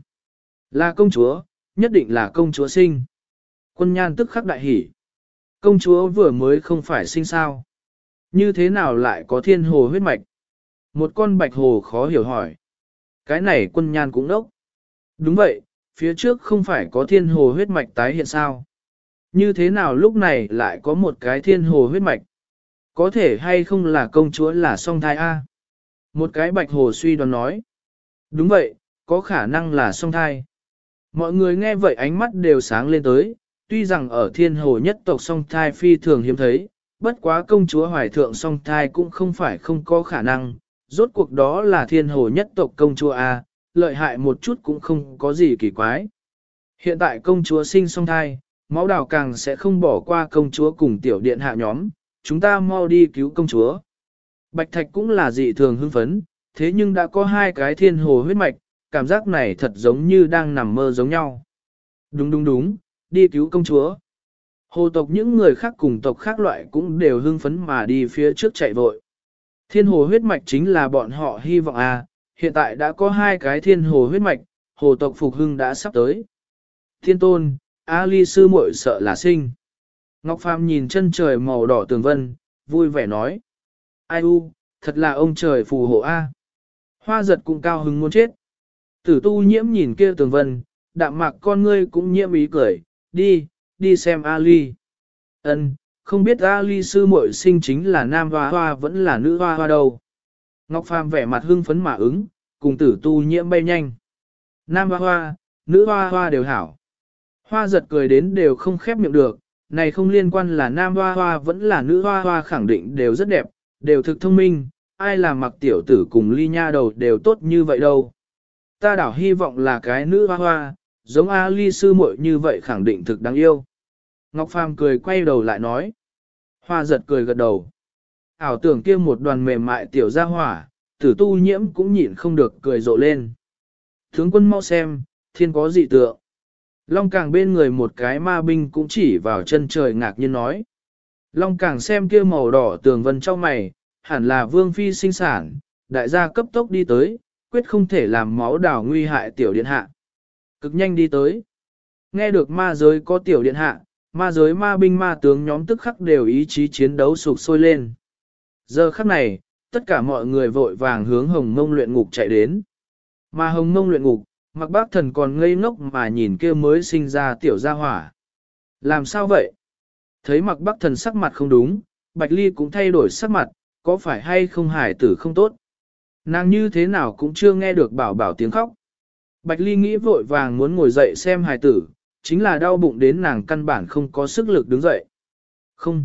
Là công chúa, nhất định là công chúa sinh. Quân Nhan tức khắc đại hỉ. Công chúa vừa mới không phải sinh sao. Như thế nào lại có thiên hồ huyết mạch? Một con bạch hồ khó hiểu hỏi. Cái này Quân Nhan cũng đốc. Đúng vậy, phía trước không phải có thiên hồ huyết mạch tái hiện sao? Như thế nào lúc này lại có một cái thiên hồ huyết mạch? Có thể hay không là công chúa là song thai A? Một cái bạch hồ suy đoán nói. Đúng vậy, có khả năng là song thai. Mọi người nghe vậy ánh mắt đều sáng lên tới, tuy rằng ở thiên hồ nhất tộc song thai phi thường hiếm thấy, bất quá công chúa hoài thượng song thai cũng không phải không có khả năng, rốt cuộc đó là thiên hồ nhất tộc công chúa A, lợi hại một chút cũng không có gì kỳ quái. Hiện tại công chúa sinh song thai, máu đào càng sẽ không bỏ qua công chúa cùng tiểu điện hạ nhóm, chúng ta mau đi cứu công chúa. Bạch Thạch cũng là dị thường hưng phấn, thế nhưng đã có hai cái thiên hồ huyết mạch, cảm giác này thật giống như đang nằm mơ giống nhau. Đúng, đi cứu công chúa. Hồ tộc những người khác cùng tộc khác loại cũng đều hưng phấn mà đi phía trước chạy vội. Thiên hồ huyết mạch chính là bọn họ hy vọng à, hiện tại đã có hai cái thiên hồ huyết mạch, hồ tộc phục hưng đã sắp tới. Thiên tôn, Ali sư muội sợ là sinh. Ngọc Phàm nhìn chân trời màu đỏ tường vân, vui vẻ nói. Ai u, thật là ông trời phù hộ a. Hoa giật cũng cao hứng muốn chết. Tử tu nhiễm nhìn kia tường vân, đạm mạc con ngươi cũng nhiễm ý cười, đi xem Ali. Ân, không biết Ali sư muội sinh chính là nam hoa hoa vẫn là nữ hoa hoa đâu. Ngọc Phàm vẻ mặt hưng phấn mà ứng, cùng tử tu nhiễm bay nhanh. Nam hoa hoa, nữ hoa hoa đều hảo. Hoa giật cười đến đều không khép miệng được, này không liên quan là nam hoa hoa vẫn là nữ hoa hoa khẳng định đều rất đẹp, đều thực thông minh, ai làm mặc tiểu tử cùng ly nha đầu đều tốt như vậy đâu. Ta đảo hy vọng là cái nữ hoa hoa, giống A ly sư muội như vậy khẳng định thực đáng yêu. Ngọc Phàm cười quay đầu lại nói. Hoa giật cười gật đầu. Ảo tưởng kia một đoàn mềm mại tiểu gia hỏa, tử tu nhiễm cũng nhịn không được cười rộ lên. Tướng quân mau xem, thiên có dị tượng. Long Càng bên người một cái ma binh cũng chỉ vào chân trời ngạc nhiên nói. Long Càng xem kia màu đỏ tường vân trong mày, hẳn là vương phi sinh sản, đại gia cấp tốc đi tới, quyết không thể làm máu đảo nguy hại tiểu điện hạ. Cực nhanh đi tới. Nghe được ma giới có tiểu điện hạ, ma giới ma binh ma tướng nhóm tức khắc đều ý chí chiến đấu sục sôi lên. Giờ khắc này, tất cả mọi người vội vàng hướng Hồng Mông luyện ngục chạy đến. Mà Hồng Mông luyện ngục, Mặc Bác Thần còn ngây ngốc mà nhìn kia mới sinh ra tiểu gia hỏa. Làm sao vậy? Thấy Mặc Bác Thần sắc mặt không đúng, Bạch Ly cũng thay đổi sắc mặt, có phải hay không hải tử không tốt? Nàng như thế nào cũng chưa nghe được bảo bảo tiếng khóc. Bạch Ly nghĩ vội vàng muốn ngồi dậy xem hải tử, chính là đau bụng đến nàng căn bản không có sức lực đứng dậy. Không.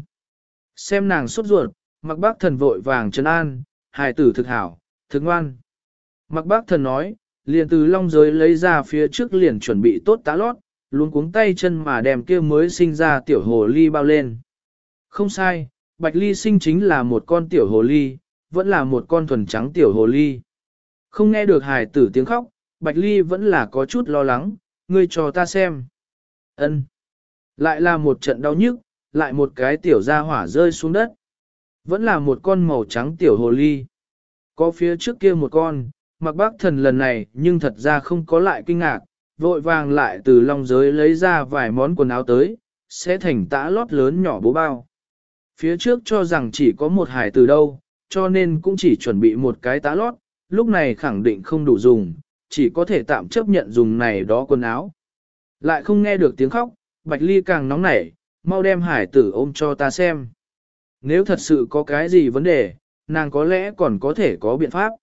Xem nàng sốt ruột, Mặc Bác Thần vội vàng trấn an, hải tử thực hảo, thực ngoan. Mặc Bác Thần nói, liền từ long giới lấy ra phía trước liền chuẩn bị tốt tá lót, luôn cuống tay chân mà đem kia mới sinh ra tiểu hồ ly bao lên. Không sai, Bạch Ly sinh chính là một con tiểu hồ ly, vẫn là một con thuần trắng tiểu hồ ly. Không nghe được hài tử tiếng khóc, Bạch Ly vẫn là có chút lo lắng, ngươi cho ta xem. Ân. Lại là một trận đau nhức, lại một cái tiểu gia hỏa rơi xuống đất. Vẫn là một con màu trắng tiểu hồ ly. Có phía trước kia một con, Mạc Bác Thần lần này nhưng thật ra không có lại kinh ngạc, vội vàng lại từ long giới lấy ra vài món quần áo tới, sẽ thành tã lót lớn nhỏ bố bao. Phía trước cho rằng chỉ có một hải từ đâu, cho nên cũng chỉ chuẩn bị một cái tã lót, lúc này khẳng định không đủ dùng, chỉ có thể tạm chấp nhận dùng này đó quần áo. Lại không nghe được tiếng khóc, Bạch Ly càng nóng nảy, mau đem hải tử ôm cho ta xem. Nếu thật sự có cái gì vấn đề, nàng có lẽ còn có thể có biện pháp.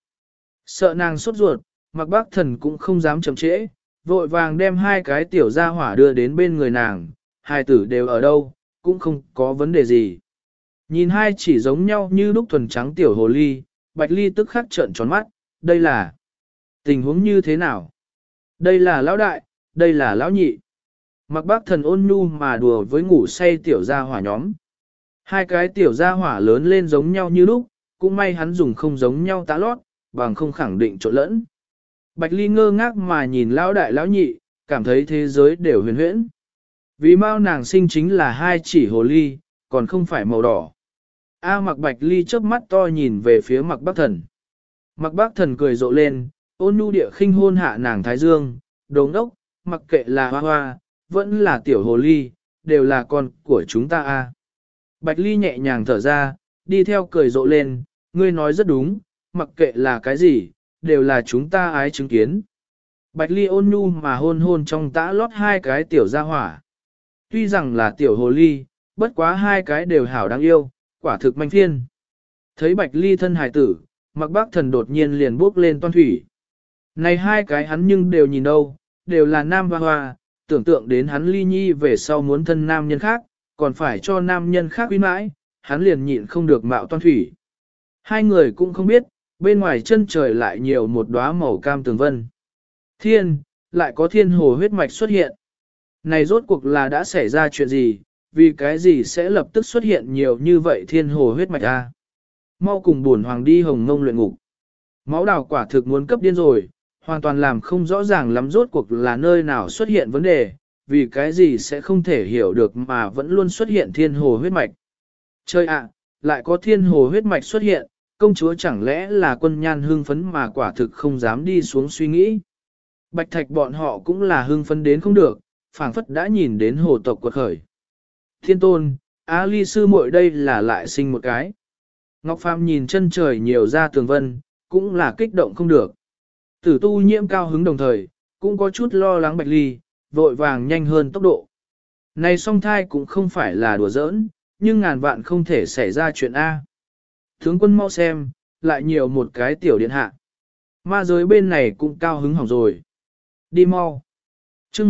Sợ nàng sốt ruột, Mạc Bác Thần cũng không dám chậm trễ, vội vàng đem hai cái tiểu gia hỏa đưa đến bên người nàng, hai tử đều ở đâu, cũng không có vấn đề gì. Nhìn hai chỉ giống nhau như lúc thuần trắng tiểu hồ ly, Bạch Ly tức khắc trợn tròn mắt, đây là tình huống như thế nào? Đây là lão đại, đây là lão nhị. Mạc Bác Thần ôn nhu mà đùa với ngủ say tiểu gia hỏa nhóm. Hai cái tiểu gia hỏa lớn lên giống nhau như lúc, cũng may hắn dùng không giống nhau tã lót, bằng không khẳng định trộn lẫn. Bạch Ly ngơ ngác mà nhìn lão đại lão nhị, cảm thấy thế giới đều huyền huyễn. Vì mau nàng sinh chính là hai chỉ hồ ly, còn không phải màu đỏ. Mạc Bạch Ly chớp mắt to nhìn về phía Mạc Bác Thần. Mạc Bác Thần cười rộ lên, ôn nhu địa khinh hôn hạ nàng thái dương, đồ ngốc, mặc kệ là hoa hoa, vẫn là tiểu hồ ly, đều là con của chúng ta a. Bạch Ly nhẹ nhàng thở ra, đi theo cười rộ lên, ngươi nói rất đúng, mặc kệ là cái gì, đều là chúng ta ái chứng kiến. Bạch Ly ôn nhu mà hôn hôn trong tã lót hai cái tiểu gia hỏa. Tuy rằng là tiểu hồ ly, bất quá hai cái đều hảo đáng yêu, quả thực manh phiên. Thấy Bạch Ly thân hài tử, Mạc Bác Thần đột nhiên liền bước lên toan thủy. Này hai cái hắn nhưng đều nhìn đâu, đều là nam hoa hoa, tưởng tượng đến hắn ly nhi về sau muốn thân nam nhân khác, còn phải cho nam nhân khác uy mãi, hắn liền nhịn không được mạo toan thủy. Hai người cũng không biết, bên ngoài chân trời lại nhiều một đóa màu cam tường vân. Thiên, lại có thiên hồ huyết mạch xuất hiện. Này rốt cuộc là đã xảy ra chuyện gì, vì cái gì sẽ lập tức xuất hiện nhiều như vậy thiên hồ huyết mạch a? Mau cùng buồn hoàng đi Hồng Ngông luyện ngục. Máu đào quả thực muốn cấp điên rồi, hoàn toàn làm không rõ ràng lắm rốt cuộc là nơi nào xuất hiện vấn đề, vì cái gì sẽ không thể hiểu được mà vẫn luôn xuất hiện thiên hồ huyết mạch. Chơi ạ, lại có thiên hồ huyết mạch xuất hiện, công chúa chẳng lẽ là quân nhan hưng phấn mà quả thực không dám đi xuống suy nghĩ. Bạch Thạch bọn họ cũng là hưng phấn đến không được, phảng phất đã nhìn đến hồ tộc quật khởi. Thiên tôn, Á Ly sư muội đây là lại sinh một cái. Ngọc Phàm nhìn chân trời nhiều ra tường vân, cũng là kích động không được. Tử tu nhiễm cao hứng đồng thời, cũng có chút lo lắng Bạch Ly, vội vàng nhanh hơn tốc độ. Này song thai cũng không phải là đùa giỡn, nhưng ngàn vạn không thể xảy ra chuyện A. Tướng quân mau xem, lại nhiều một cái tiểu điện hạ. Ma giới bên này cũng cao hứng hỏng rồi. Đi mau. Chương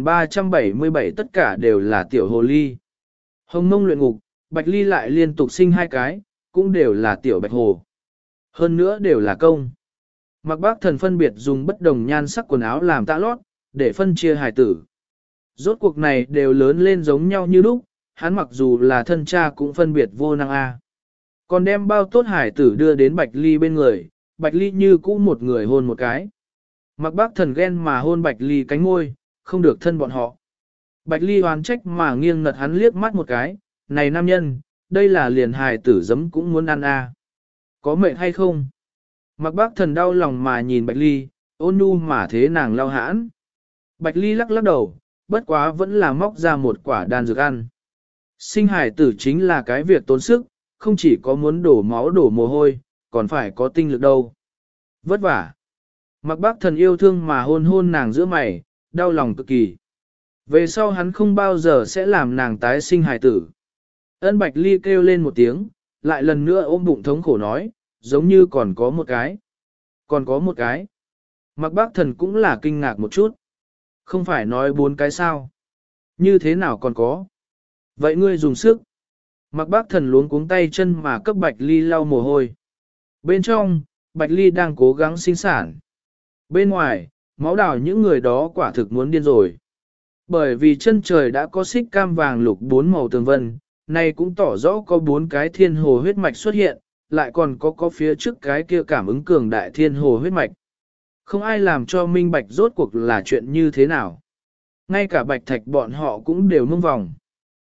1377 tất cả đều là tiểu hồ ly. Hồng Mông luyện ngục, Bạch Ly lại liên tục sinh hai cái, cũng đều là tiểu bạch hồ. Hơn nữa đều là công. Mạc Bác Thần phân biệt dùng bất đồng nhan sắc quần áo làm tã lót, để phân chia hài tử. Rốt cuộc này đều lớn lên giống nhau như lúc, hắn mặc dù là thân cha cũng phân biệt vô năng a. Còn đem bao tốt hải tử đưa đến Bạch Ly bên người, Bạch Ly như cũ một người hôn một cái. Mạc Bác Thần ghen mà hôn Bạch Ly cánh môi, không được thân bọn họ. Bạch Ly oán trách mà nghiêng ngật hắn liếc mắt một cái, này nam nhân, đây là liền hài tử giấm cũng muốn ăn a. Có mệt hay không? Mạc Bác Thần đau lòng mà nhìn Bạch Ly, ôn nhu mà thế nàng lau hãn. Bạch Ly lắc lắc đầu, bất quá vẫn là móc ra một quả đan dược ăn. Sinh hài tử chính là cái việc tốn sức, không chỉ có muốn đổ máu đổ mồ hôi, còn phải có tinh lực đâu. Vất vả. Mạc Bác Thần yêu thương mà hôn hôn nàng giữa mày, đau lòng cực kỳ. Về sau hắn không bao giờ sẽ làm nàng tái sinh hài tử. Ân Bạch Ly kêu lên một tiếng, lại lần nữa ôm bụng thống khổ nói, giống như còn có một cái. Còn có một cái. Mạc Bác Thần cũng là kinh ngạc một chút. Không phải nói 4 cái sao? Như thế nào còn có? Vậy ngươi dùng sức. Mạc Bác Thần luống cuống tay chân mà cấp Bạch Ly lau mồ hôi. Bên trong, Bạch Ly đang cố gắng sinh sản. Bên ngoài, máu đào những người đó quả thực muốn điên rồi. Bởi vì chân trời đã có xích cam vàng lục 4 màu tường vân, này cũng tỏ rõ có 4 cái thiên hồ huyết mạch xuất hiện, lại còn có phía trước cái kia cảm ứng cường đại thiên hồ huyết mạch. Không ai làm cho minh bạch rốt cuộc là chuyện như thế nào. Ngay cả Bạch Thạch bọn họ cũng đều mông vòng.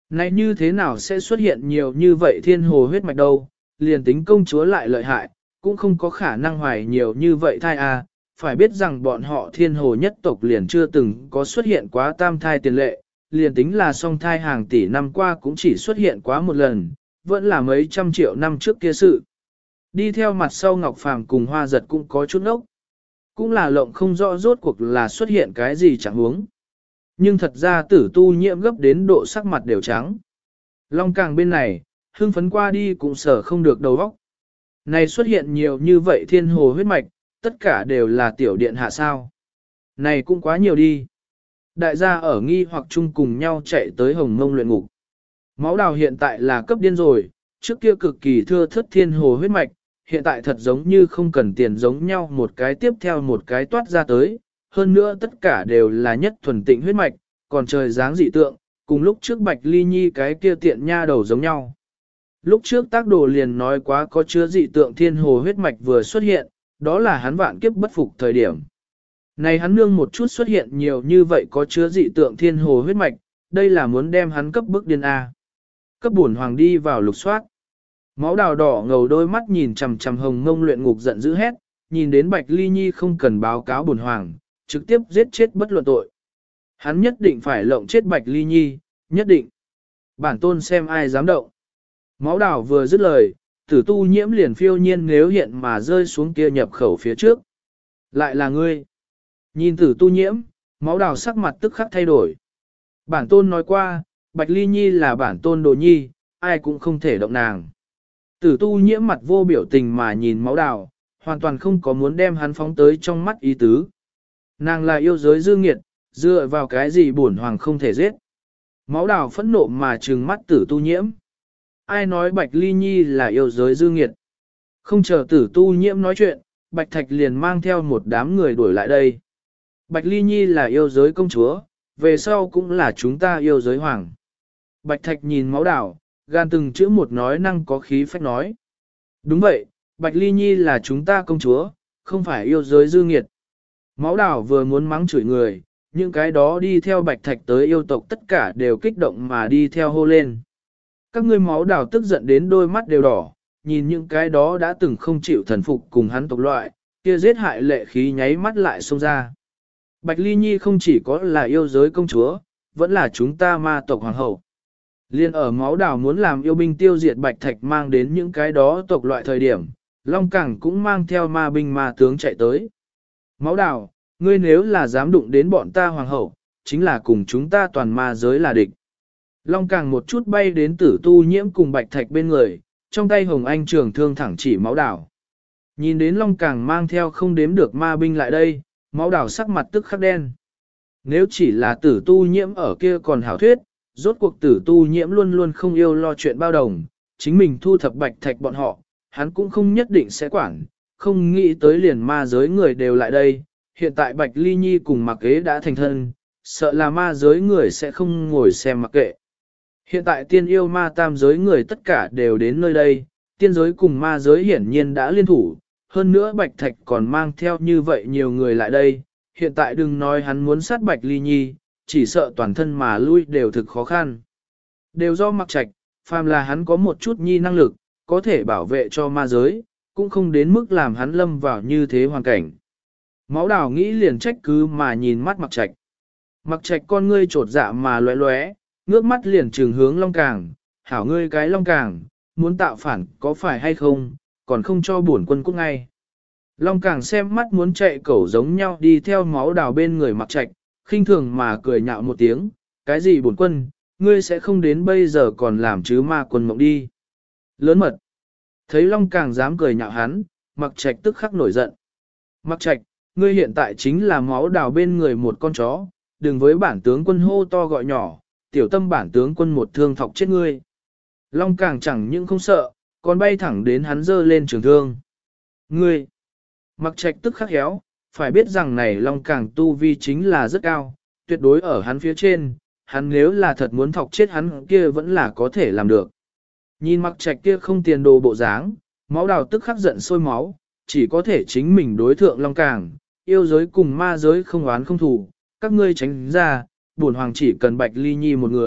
Này như thế nào sẽ xuất hiện nhiều như vậy thiên hồ huyết mạch đâu, liền tính công chúa lại lợi hại, cũng không có khả năng hoài nhiều như vậy thai à, phải biết rằng bọn họ thiên hồ nhất tộc liền chưa từng có xuất hiện quá tam thai tiền lệ, liền tính là song thai hàng tỷ năm qua cũng chỉ xuất hiện quá một lần, vẫn là mấy trăm triệu năm trước kia sự. Đi theo mặt sau Ngọc Phàm cùng Hoa Giật cũng có chút ốc. Cũng là lộng không rõ rốt cuộc là xuất hiện cái gì chẳng huống. Nhưng thật ra Tử Tu Nhiễm gấp đến độ sắc mặt đều trắng. Long Càng bên này, hưng phấn qua đi cũng sở không được đầu óc. Này xuất hiện nhiều như vậy thiên hồ huyết mạch, tất cả đều là tiểu điện hạ sao. Này cũng quá nhiều đi. Đại gia ở nghi hoặc chung cùng nhau chạy tới Hồng Mông luyện ngục. Máu đào hiện tại là cấp điên rồi, trước kia cực kỳ thưa thất thiên hồ huyết mạch, hiện tại thật giống như không cần tiền giống nhau một cái tiếp theo một cái toát ra tới, hơn nữa tất cả đều là nhất thuần tịnh huyết mạch, còn trời dáng dị tượng, cùng lúc trước Bạch Ly Nhi cái kia tiện nha đầu giống nhau. Lúc trước tác đồ liền nói quá có chứa dị tượng thiên hồ huyết mạch vừa xuất hiện, đó là hắn vạn kiếp bất phục thời điểm. Này hắn nương một chút xuất hiện nhiều như vậy có chứa dị tượng thiên hồ huyết mạch, đây là muốn đem hắn cấp bức điên A. Cấp bổn hoàng đi vào lục soát. Máu đào đỏ ngầu đôi mắt nhìn chằm chằm Hồng Mông luyện ngục giận dữ hét, nhìn đến Bạch Ly Nhi không cần báo cáo bổn hoàng, trực tiếp giết chết bất luận tội. Hắn nhất định phải lộng chết Bạch Ly Nhi, nhất định. Bản tôn xem ai dám động. Máu đào vừa dứt lời, Tử Tu Nhiễm liền phiêu nhiên nếu hiện mà rơi xuống kia nhập khẩu phía trước. Lại là ngươi. Nhìn Tử Tu Nhiễm, máu đào sắc mặt tức khắc thay đổi. Bản tôn nói qua, Bạch Ly Nhi là bản tôn đồ nhi, ai cũng không thể động nàng. Tử Tu Nhiễm mặt vô biểu tình mà nhìn máu đào, hoàn toàn không có muốn đem hắn phóng tới trong mắt ý tứ. Nàng là yêu giới dư nghiệt, dựa vào cái gì bổn hoàng không thể giết. Máu đào phẫn nộ mà trừng mắt Tử Tu Nhiễm. Ai nói Bạch Ly Nhi là yêu giới dư nghiệt. Không chờ Tử Tu Nhiễm nói chuyện, Bạch Thạch liền mang theo một đám người đuổi lại đây. Bạch Ly Nhi là yêu giới công chúa, về sau cũng là chúng ta yêu giới hoàng. Bạch Thạch nhìn máu đào, gan từng chữ một nói năng có khí phách nói. Đúng vậy, Bạch Ly Nhi là chúng ta công chúa, không phải yêu giới dư nghiệt. Máu đào vừa muốn mắng chửi người, những cái đó đi theo Bạch Thạch tới yêu tộc tất cả đều kích động mà đi theo hô lên. Các ngươi máu đào tức giận đến đôi mắt đều đỏ, nhìn những cái đó đã từng không chịu thần phục cùng hắn tộc loại, kia giết hại lệ khí nháy mắt lại xông ra. Bạch Ly Nhi không chỉ có là yêu giới công chúa, vẫn là chúng ta ma tộc hoàng hậu. Liên ở máu đào muốn làm yêu binh tiêu diệt Bạch Thạch mang đến những cái đó tộc loại thời điểm, Long Cảng cũng mang theo ma binh ma tướng chạy tới. Máu đào, ngươi nếu là dám đụng đến bọn ta hoàng hậu, chính là cùng chúng ta toàn ma giới là địch. Long Càng một chút bay đến Tử Tu Nhiễm cùng Bạch Thạch bên người, trong tay Hồng Anh trường thương thẳng chỉ máu đào. Nhìn đến Long Càng mang theo không đếm được ma binh lại đây, máu đào sắc mặt tức khắc đen. Nếu chỉ là Tử Tu Nhiễm ở kia còn hảo thuyết, rốt cuộc Tử Tu Nhiễm luôn luôn không yêu lo chuyện bao đồng, chính mình thu thập Bạch Thạch bọn họ, hắn cũng không nhất định sẽ quản, không nghĩ tới liền ma giới người đều lại đây. Hiện tại Bạch Ly Nhi cùng Mặc Kế đã thành thân, sợ là ma giới người sẽ không ngồi xem mặc kệ. Hiện tại tiên yêu ma tam giới người tất cả đều đến nơi đây, tiên giới cùng ma giới hiển nhiên đã liên thủ, hơn nữa Bạch Thạch còn mang theo như vậy nhiều người lại đây, hiện tại đừng nói hắn muốn sát Bạch Ly Nhi, chỉ sợ toàn thân mà lui đều thực khó khăn. Đều do Mặc Trạch, phàm là hắn có một chút nhi năng lực, có thể bảo vệ cho ma giới, cũng không đến mức làm hắn lâm vào như thế hoàn cảnh. Máu đào nghĩ liền trách cứ mà nhìn mắt Mặc Trạch. Mặc Trạch con ngươi trột dạ mà lóe lóe, ngước mắt liền trừng hướng Long Càng, hảo ngươi cái Long Càng, muốn tạo phản có phải hay không, còn không cho bổn quân cút ngay. Long Càng xem mắt muốn chạy cẩu giống nhau đi theo máu đào bên người Mặc Trạch, khinh thường mà cười nhạo một tiếng, cái gì bổn quân, ngươi sẽ không đến bây giờ còn làm chứ ma quân mộng đi. Lớn mật. Thấy Long Càng dám cười nhạo hắn, Mặc Trạch tức khắc nổi giận. Mặc Trạch, ngươi hiện tại chính là máu đào bên người một con chó, đừng với bản tướng quân hô to gọi nhỏ, tiểu tâm bản tướng quân một thương thọc chết ngươi. Long Càng chẳng những không sợ, còn bay thẳng đến hắn giơ lên trường thương. Ngươi! Mặc Trạch tức khắc héo, phải biết rằng này Long Càng tu vi chính là rất cao, tuyệt đối ở hắn phía trên, hắn nếu là thật muốn thọc chết hắn kia vẫn là có thể làm được. Nhìn Mặc Trạch kia không tiền đồ bộ dáng, máu đào tức khắc giận sôi máu, chỉ có thể chính mình đối thượng Long Càng, yêu giới cùng ma giới không oán không thù, các ngươi tránh ra, bổn hoàng chỉ cần Bạch Ly Nhi một người,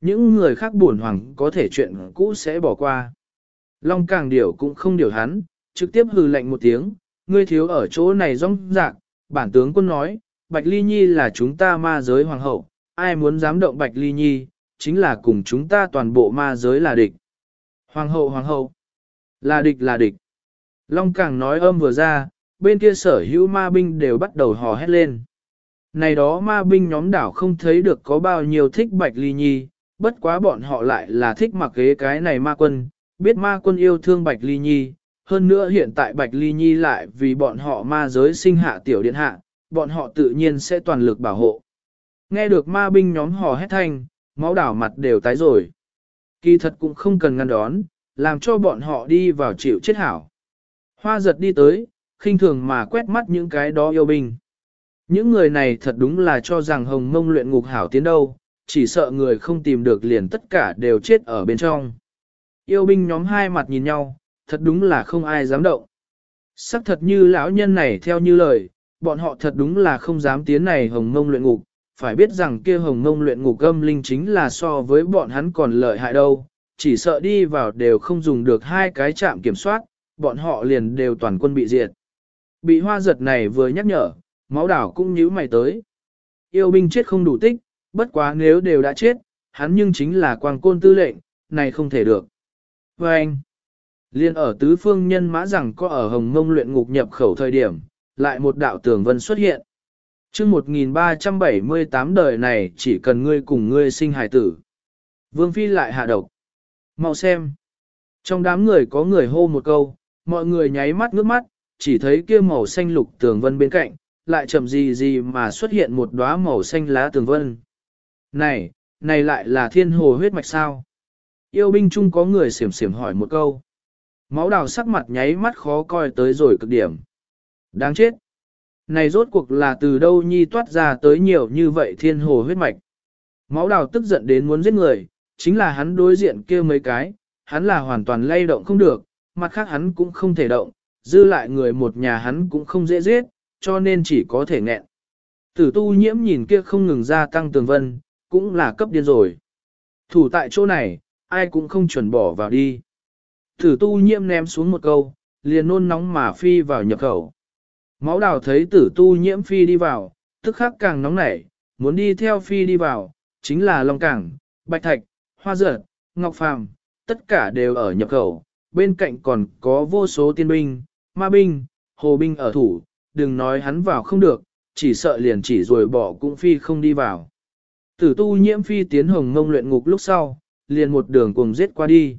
những người khác buồn hoàng có thể chuyện cũ sẽ bỏ qua. Long Càng Điểu cũng không điều hắn, trực tiếp hừ lạnh một tiếng, ngươi thiếu ở chỗ này rong rạc, bản tướng quân nói, Bạch Ly Nhi là chúng ta ma giới hoàng hậu, ai muốn dám động Bạch Ly Nhi, chính là cùng chúng ta toàn bộ ma giới là địch. Hoàng hậu, là địch. Long Càng nói âm vừa ra, bên kia sở hữu ma binh đều bắt đầu hò hét lên. Này đó ma binh nhóm đảo không thấy được có bao nhiêu thích Bạch Ly Nhi, bất quá bọn họ lại là thích mặc ghế cái này ma quân, biết ma quân yêu thương Bạch Ly Nhi, hơn nữa hiện tại Bạch Ly Nhi lại vì bọn họ ma giới sinh hạ tiểu điện hạ, bọn họ tự nhiên sẽ toàn lực bảo hộ. Nghe được ma binh nhóm hò hét thanh, máu đảo mặt đều tái rồi. Kỳ thật cũng không cần ngăn đón, làm cho bọn họ đi vào chịu chết hảo. Hoa giật đi tới, khinh thường mà quét mắt những cái đó yêu binh. Những người này thật đúng là cho rằng hồng mông luyện ngục hảo tiến đâu, chỉ sợ người không tìm được liền tất cả đều chết ở bên trong. Yêu binh nhóm hai mặt nhìn nhau, thật đúng là không ai dám động. Sắc thật như lão nhân này theo như lời, bọn họ thật đúng là không dám tiến này hồng mông luyện ngục, phải biết rằng kia hồng mông luyện ngục âm linh chính là so với bọn hắn còn lợi hại đâu, chỉ sợ đi vào đều không dùng được hai cái trạm kiểm soát, bọn họ liền đều toàn quân bị diệt. Bị hoa giật này vừa nhắc nhở, máu đảo cũng nhíu mày tới. Yêu binh chết không đủ tích, bất quá nếu đều đã chết, hắn nhưng chính là quang côn tư lệnh, này không thể được. Và anh, liên ở tứ phương nhân mã rằng có ở hồng mông luyện ngục nhập khẩu thời điểm, lại một đạo tường vân xuất hiện. Trước 1378 đời này chỉ cần ngươi cùng ngươi sinh hài tử. Vương Phi lại hạ độc. Mau xem. Trong đám người có người hô một câu, mọi người nháy mắt ngước mắt, chỉ thấy kia màu xanh lục tường vân bên cạnh, lại chậm gì mà xuất hiện một đóa màu xanh lá tường vân. Này lại là thiên hồ huyết mạch sao? Yêu binh chung có người xiểm xiểm hỏi một câu. Máu đào sắc mặt nháy mắt khó coi tới rồi cực điểm. Đáng chết. Này rốt cuộc là từ đâu nhi toát ra tới nhiều như vậy thiên hồ huyết mạch. Máu đào tức giận đến muốn giết người, chính là hắn đối diện kia mấy cái, hắn là hoàn toàn lay động không được, mặt khác hắn cũng không thể động, dư lại người một nhà hắn cũng không dễ giết, cho nên chỉ có thể nghẹn. Tử tu nhiễm nhìn kia không ngừng gia tăng tường vân, cũng là cấp điên rồi. Thủ tại chỗ này, ai cũng không chuẩn bỏ vào đi. Tử tu nhiễm ném xuống một câu, liền nôn nóng mà phi vào nhập khẩu. Máu đào thấy tử tu nhiễm phi đi vào, tức khắc càng nóng nảy, muốn đi theo phi đi vào, chính là Long Cảng, Bạch Thạch, Hoa Giật, Ngọc Phàm, tất cả đều ở nhập khẩu, bên cạnh còn có vô số tiên binh, ma binh, hồ binh ở thủ, đừng nói hắn vào không được, chỉ sợ liền chỉ rồi bỏ cũng phi không đi vào. Tử tu nhiễm phi tiến hồng ngông luyện ngục lúc sau, liền một đường cùng giết qua đi.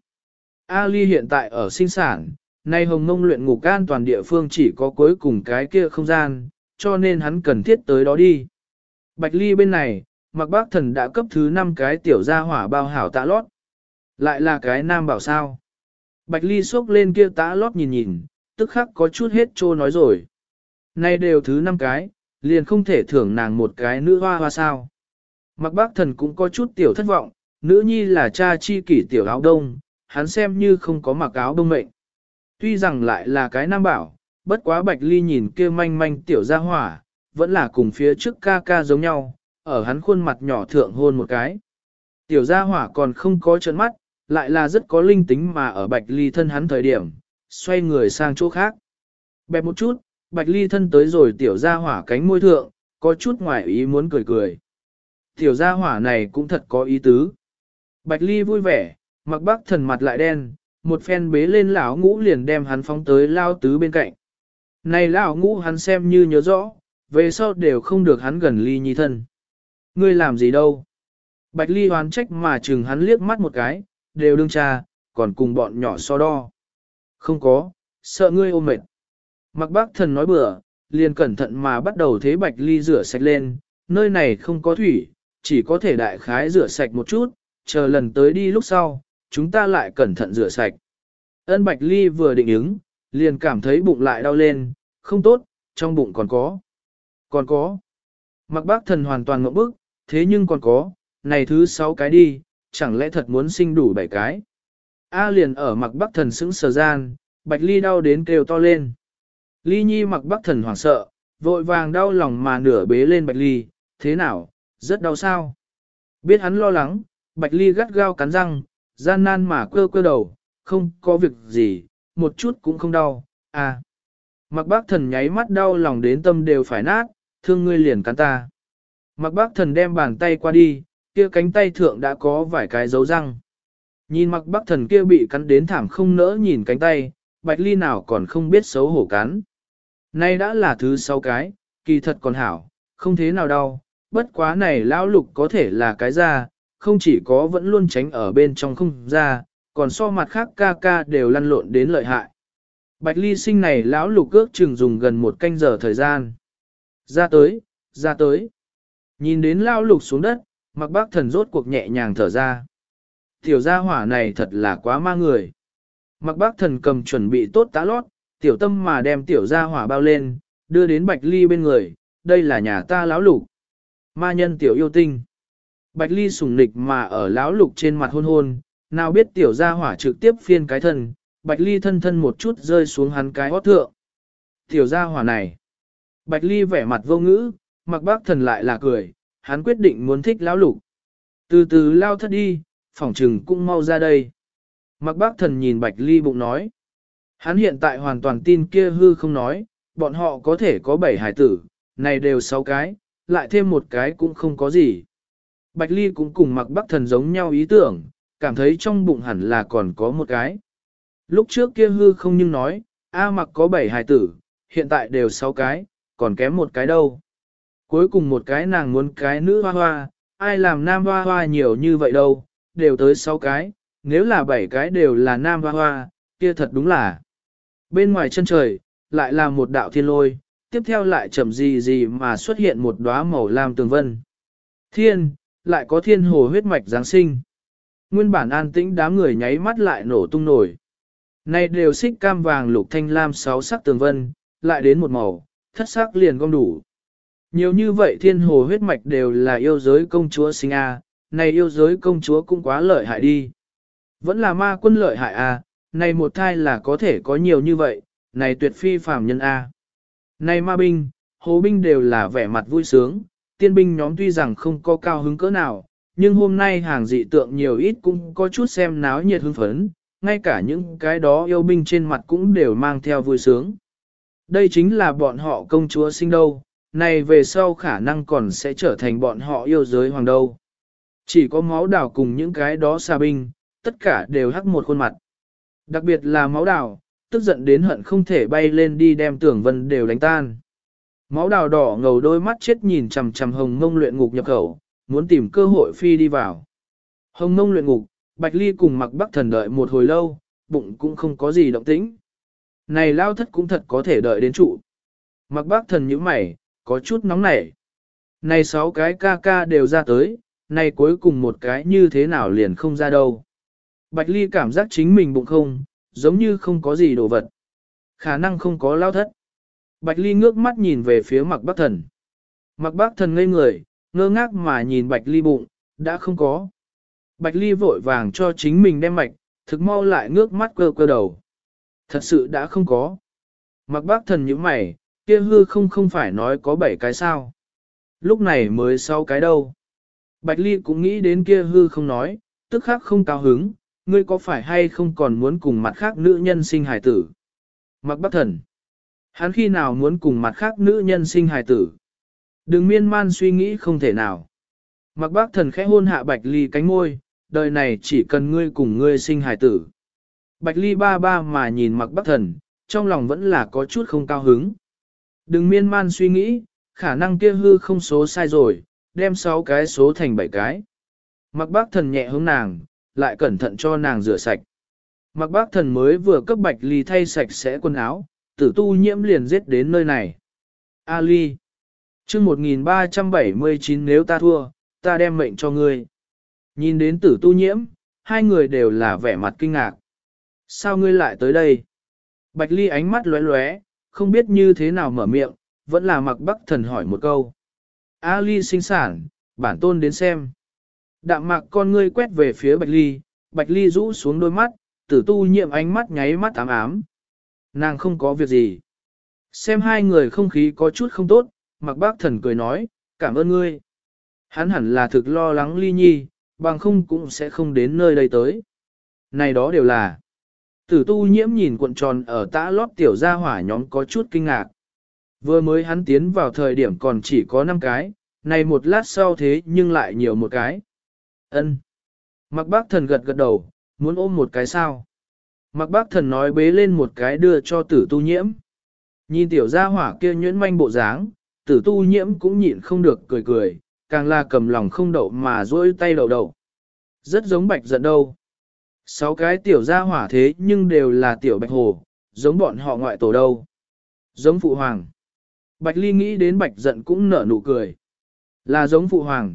Ali hiện tại ở sinh sản, nay hồng ngông luyện ngục an toàn địa phương chỉ có cuối cùng cái kia không gian, cho nên hắn cần thiết tới đó đi. Bạch Ly bên này, Mạc Bác Thần đã cấp thứ 5 cái tiểu gia hỏa bao hảo tạ lót. Lại là cái nam bảo sao. Bạch Ly xốc lên kia tã lót nhìn nhìn, tức khắc có chút hết trô nói rồi. Nay đều thứ 5 cái, liền không thể thưởng nàng một cái nữ hoa hoa sao. Mạc Bác Thần cũng có chút tiểu thất vọng, nữ nhi là cha chi kỷ tiểu áo đông, hắn xem như không có mặc áo đông mệnh. Tuy rằng lại là cái nam bảo, bất quá Bạch Ly nhìn kia manh manh tiểu gia hỏa, vẫn là cùng phía trước ca ca giống nhau, ở hắn khuôn mặt nhỏ thượng hôn một cái. Tiểu gia hỏa còn không có trợn mắt, lại là rất có linh tính mà ở Bạch Ly thân hắn thời điểm, xoay người sang chỗ khác. Bẹp một chút, Bạch Ly thân tới rồi tiểu gia hỏa cánh môi thượng, có chút ngoài ý muốn cười cười. Tiểu gia hỏa này cũng thật có ý tứ. Bạch Ly vui vẻ, Mặc Bác Thần mặt lại đen, một phen bế lên lão ngũ liền đem hắn phóng tới lao tứ bên cạnh. Này lão ngũ hắn xem như nhớ rõ, về sau đều không được hắn gần Ly Nhi thân. Ngươi làm gì đâu? Bạch Ly hoán trách mà chừng hắn liếc mắt một cái, đều đương cha, còn cùng bọn nhỏ so đo. Không có, sợ ngươi ôm mệt. Mặc Bác Thần nói bừa, liền cẩn thận mà bắt đầu thế Bạch Ly rửa sạch lên, nơi này không có thủy, chỉ có thể đại khái rửa sạch một chút, chờ lần tới đi lúc sau, chúng ta lại cẩn thận rửa sạch. Ân Bạch Ly vừa định ứng, liền cảm thấy bụng lại đau lên, không tốt, trong bụng còn có. Còn có. Mặc Bác Thần hoàn toàn ngộp bức, thế nhưng còn có, này thứ 6 cái đi, chẳng lẽ thật muốn sinh đủ 7 cái. A liền ở Mặc Bác Thần sững sờ gian, Bạch Ly đau đến kêu to lên. Ly Nhi Mặc Bác Thần hoảng sợ, vội vàng đau lòng mà nửa bế lên Bạch Ly, thế nào, rất đau sao? Biết hắn lo lắng, Bạch Ly gắt gao cắn răng, gian nan mà quơ quơ đầu, không có việc gì, một chút cũng không đau, à. Mặc bác thần nháy mắt đau lòng đến tâm đều phải nát, thương ngươi liền cắn ta. Mặc bác thần đem bàn tay qua đi, kia cánh tay thượng đã có vài cái dấu răng. Nhìn mặc bác thần kia bị cắn đến thảm không nỡ nhìn cánh tay, Bạch Ly nào còn không biết xấu hổ cắn. Nay đã là thứ 6 cái, kỳ thật còn hảo, không thế nào đau, bất quá này lão lục có thể là cái da, không chỉ có vẫn luôn tránh ở bên trong không ra, còn so mặt khác ca ca đều lăn lộn đến lợi hại. Bạch Ly sinh này lão lục ước chừng dùng gần 1 canh giờ thời gian. Ra tới, ra tới. Nhìn đến lão lục xuống đất, mặc bác thần rốt cuộc nhẹ nhàng thở ra. Tiểu gia hỏa này thật là quá ma người. Mặc bác thần cầm chuẩn bị tốt tá lót, tiểu tâm mà đem tiểu gia hỏa bao lên, đưa đến Bạch Ly bên người, đây là nhà ta lão lục. Ma nhân tiểu yêu tinh. Bạch Ly sủng nịch mà ở lão lục trên mặt hôn hôn, nào biết tiểu gia hỏa trực tiếp phiên cái thân, Bạch Ly thân thân một chút rơi xuống hắn cái hót thượng. Tiểu gia hỏa này. Bạch Ly vẻ mặt vô ngữ, mặc bác thần lại là cười, hắn quyết định muốn thích lão lục. Từ từ lao thất đi, phỏng trừng cũng mau ra đây. Mặc bác thần nhìn Bạch Ly bụng nói. Hắn hiện tại hoàn toàn tin kia hư không nói, bọn họ có thể có 7 hải tử, này đều 6 cái, lại thêm một cái cũng không có gì. Bạch Ly cũng cùng mặc bác thần giống nhau ý tưởng, cảm thấy trong bụng hẳn là còn có một cái. Lúc trước kia hư không nhưng nói, A mặc có 7 hài tử, hiện tại đều 6 cái, còn kém một cái đâu. Cuối cùng một cái nàng muốn cái nữ hoa hoa, ai làm nam hoa hoa nhiều như vậy đâu, đều tới 6 cái, nếu là 7 cái đều là nam hoa hoa, kia thật đúng là. Bên ngoài chân trời, lại là một đạo thiên lôi, tiếp theo lại chậm gì gì mà xuất hiện một đóa màu lam tường vân. Thiên, lại có thiên hồ huyết mạch Giáng sinh. Nguyên bản an tĩnh đám người nháy mắt lại nổ tung nổi. Này đều xích cam vàng lục thanh lam 6 sắc tường vân, lại đến một màu, thất sắc liền gom đủ. Nhiều như vậy thiên hồ huyết mạch đều là yêu giới công chúa sinh a, này yêu giới công chúa cũng quá lợi hại đi. Vẫn là ma quân lợi hại a, này một thai là có thể có nhiều như vậy, này tuyệt phi phàm nhân a. Này ma binh, hồ binh đều là vẻ mặt vui sướng, tiên binh nhóm tuy rằng không có cao hứng cỡ nào, nhưng hôm nay hàng dị tượng nhiều ít cũng có chút xem náo nhiệt hưng phấn, ngay cả những cái đó yêu binh trên mặt cũng đều mang theo vui sướng. Đây chính là bọn họ công chúa sinh đâu, này về sau khả năng còn sẽ trở thành bọn họ yêu giới hoàng đâu. Chỉ có máu đào cùng những cái đó xa binh, tất cả đều hắc một khuôn mặt. Đặc biệt là máu đào, tức giận đến hận không thể bay lên đi đem tưởng vân đều đánh tan. Máu đào đỏ ngầu đôi mắt chết nhìn chằm chằm hồng mông luyện ngục nhập khẩu, muốn tìm cơ hội phi đi vào. Hồng mông luyện ngục, Bạch Ly cùng mặc bắc thần đợi một hồi lâu, bụng cũng không có gì động tĩnh. Này lao thất cũng thật có thể đợi đến trụ. Mặc bác thần như mày, có chút nóng nảy. Này 6 cái ca ca đều ra tới, này cuối cùng một cái như thế nào liền không ra đâu. Bạch Ly cảm giác chính mình bụng không, giống như không có gì đồ vật. Khả năng không có lao thất. Bạch Ly ngước mắt nhìn về phía mặc bác thần. Mặc bác thần ngây người, ngơ ngác mà nhìn Bạch Ly bụng, đã không có. Bạch Ly vội vàng cho chính mình đem mạch, thực mau lại ngước mắt cơ cơ đầu. Thật sự đã không có. Mặc bác thần như mày, kia hư không phải nói có 7 cái sao. Lúc này mới 6 cái đâu. Bạch Ly cũng nghĩ đến kia hư không nói, tức khắc không cao hứng, ngươi có phải hay không còn muốn cùng mặt khác nữ nhân sinh hài tử. Mặc bác thần. Hắn khi nào muốn cùng mặt khác nữ nhân sinh hài tử. Đừng miên man suy nghĩ không thể nào. Mặc bác thần khẽ hôn hạ Bạch Ly cánh môi, đời này chỉ cần ngươi cùng ngươi sinh hài tử. Bạch Ly ba ba mà nhìn mặc bác thần, trong lòng vẫn là có chút không cao hứng. Đừng miên man suy nghĩ, khả năng kia hư không số sai rồi, đem 6 cái số thành 7 cái. Mặc bác thần nhẹ hướng nàng, lại cẩn thận cho nàng rửa sạch. Mặc bác thần mới vừa cấp Bạch Ly thay sạch sẽ quần áo, tử tu nhiễm liền giết đến nơi này. A Ly, chương 1379 nếu ta thua, ta đem mệnh cho ngươi. Nhìn đến tử tu nhiễm, hai người đều là vẻ mặt kinh ngạc. Sao ngươi lại tới đây? Bạch Ly ánh mắt lóe lóe, không biết như thế nào mở miệng, vẫn là mặc bắc thần hỏi một câu. A Ly sinh sản, bản tôn đến xem. Đạm mạc con ngươi quét về phía Bạch Ly rũ xuống đôi mắt, tử tu nhiệm ánh mắt nháy mắt ám ám. Nàng không có việc gì. Xem hai người không khí có chút không tốt, mặc bác thần cười nói, cảm ơn ngươi. Hắn hẳn là thực lo lắng Ly Nhi, bằng không cũng sẽ không đến nơi đây tới. Này đó đều là. Tử tu nhiễm nhìn cuộn tròn ở tã lót tiểu gia hỏa nhóm có chút kinh ngạc. Vừa mới hắn tiến vào thời điểm còn chỉ có 5 cái, này một lát sau thế nhưng lại nhiều một cái. Ân. Mạc Bác Thần gật gật đầu, muốn ôm một cái sao. Mạc Bác Thần nói bế lên một cái đưa cho tử tu nhiễm. Nhìn tiểu gia hỏa kia nhuyễn manh bộ dáng, tử tu nhiễm cũng nhịn không được cười cười, càng là cầm lòng không đậu mà duỗi tay đậu đậu. Rất giống bạch giận đâu. 6 cái tiểu gia hỏa thế nhưng đều là tiểu bạch hồ, giống bọn họ ngoại tổ đâu. Giống phụ hoàng. Bạch ly nghĩ đến bạch giận cũng nở nụ cười. Là giống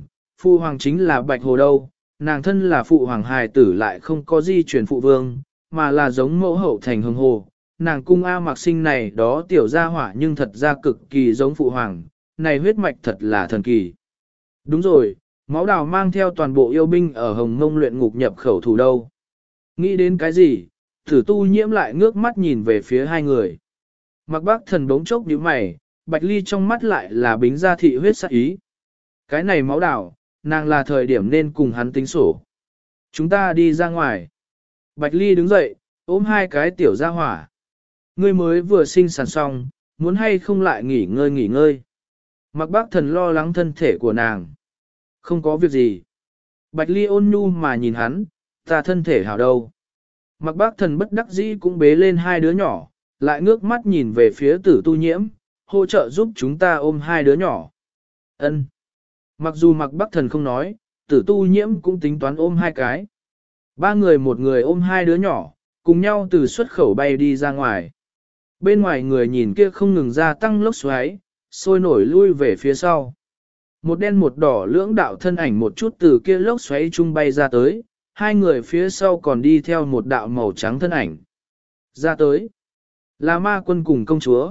phụ hoàng chính là bạch hồ đâu, nàng thân là phụ hoàng hài tử lại không có di truyền phụ vương, mà là giống mẫu hậu thành hồng hồ. Nàng cung A Mạc Sinh này đó tiểu gia hỏa nhưng thật ra cực kỳ giống phụ hoàng, này huyết mạch thật là thần kỳ. Đúng rồi, máu đào mang theo toàn bộ yêu binh ở Hồng Mông luyện ngục nhập khẩu thủ đâu. Nghĩ đến cái gì, Tử tu nhiễm lại ngước mắt nhìn về phía hai người. Mạc Bác Thần bỗng chốc nhíu mày, Bạch Ly trong mắt lại là bính ra thị huyết sắc ý. Cái này máu đào, nàng là thời điểm nên cùng hắn tính sổ. Chúng ta đi ra ngoài. Bạch Ly đứng dậy, ôm hai cái tiểu gia hỏa. Ngươi mới vừa sinh sản xong, muốn hay không lại nghỉ ngơi. Mạc Bác Thần lo lắng thân thể của nàng. Không có việc gì. Bạch Ly ôn nhu mà nhìn hắn, ta thân thể hảo đâu. Mạc Bác Thần bất đắc dĩ cũng bế lên hai đứa nhỏ, lại ngước mắt nhìn về phía Tử tu nhiễm, hỗ trợ giúp chúng ta ôm hai đứa nhỏ. Ân. Mặc dù Mạc Bác Thần không nói, Tử tu nhiễm cũng tính toán ôm hai cái. Ba người một người ôm hai đứa nhỏ, cùng nhau từ xuất khẩu bay đi ra ngoài. Bên ngoài người nhìn kia không ngừng gia tăng lốc xoáy, sôi nổi lui về phía sau. Một đen một đỏ lưỡng đạo thân ảnh một chút từ kia lốc xoáy trung bay ra tới, hai người phía sau còn đi theo một đạo màu trắng thân ảnh. Ra tới, là ma quân cùng công chúa.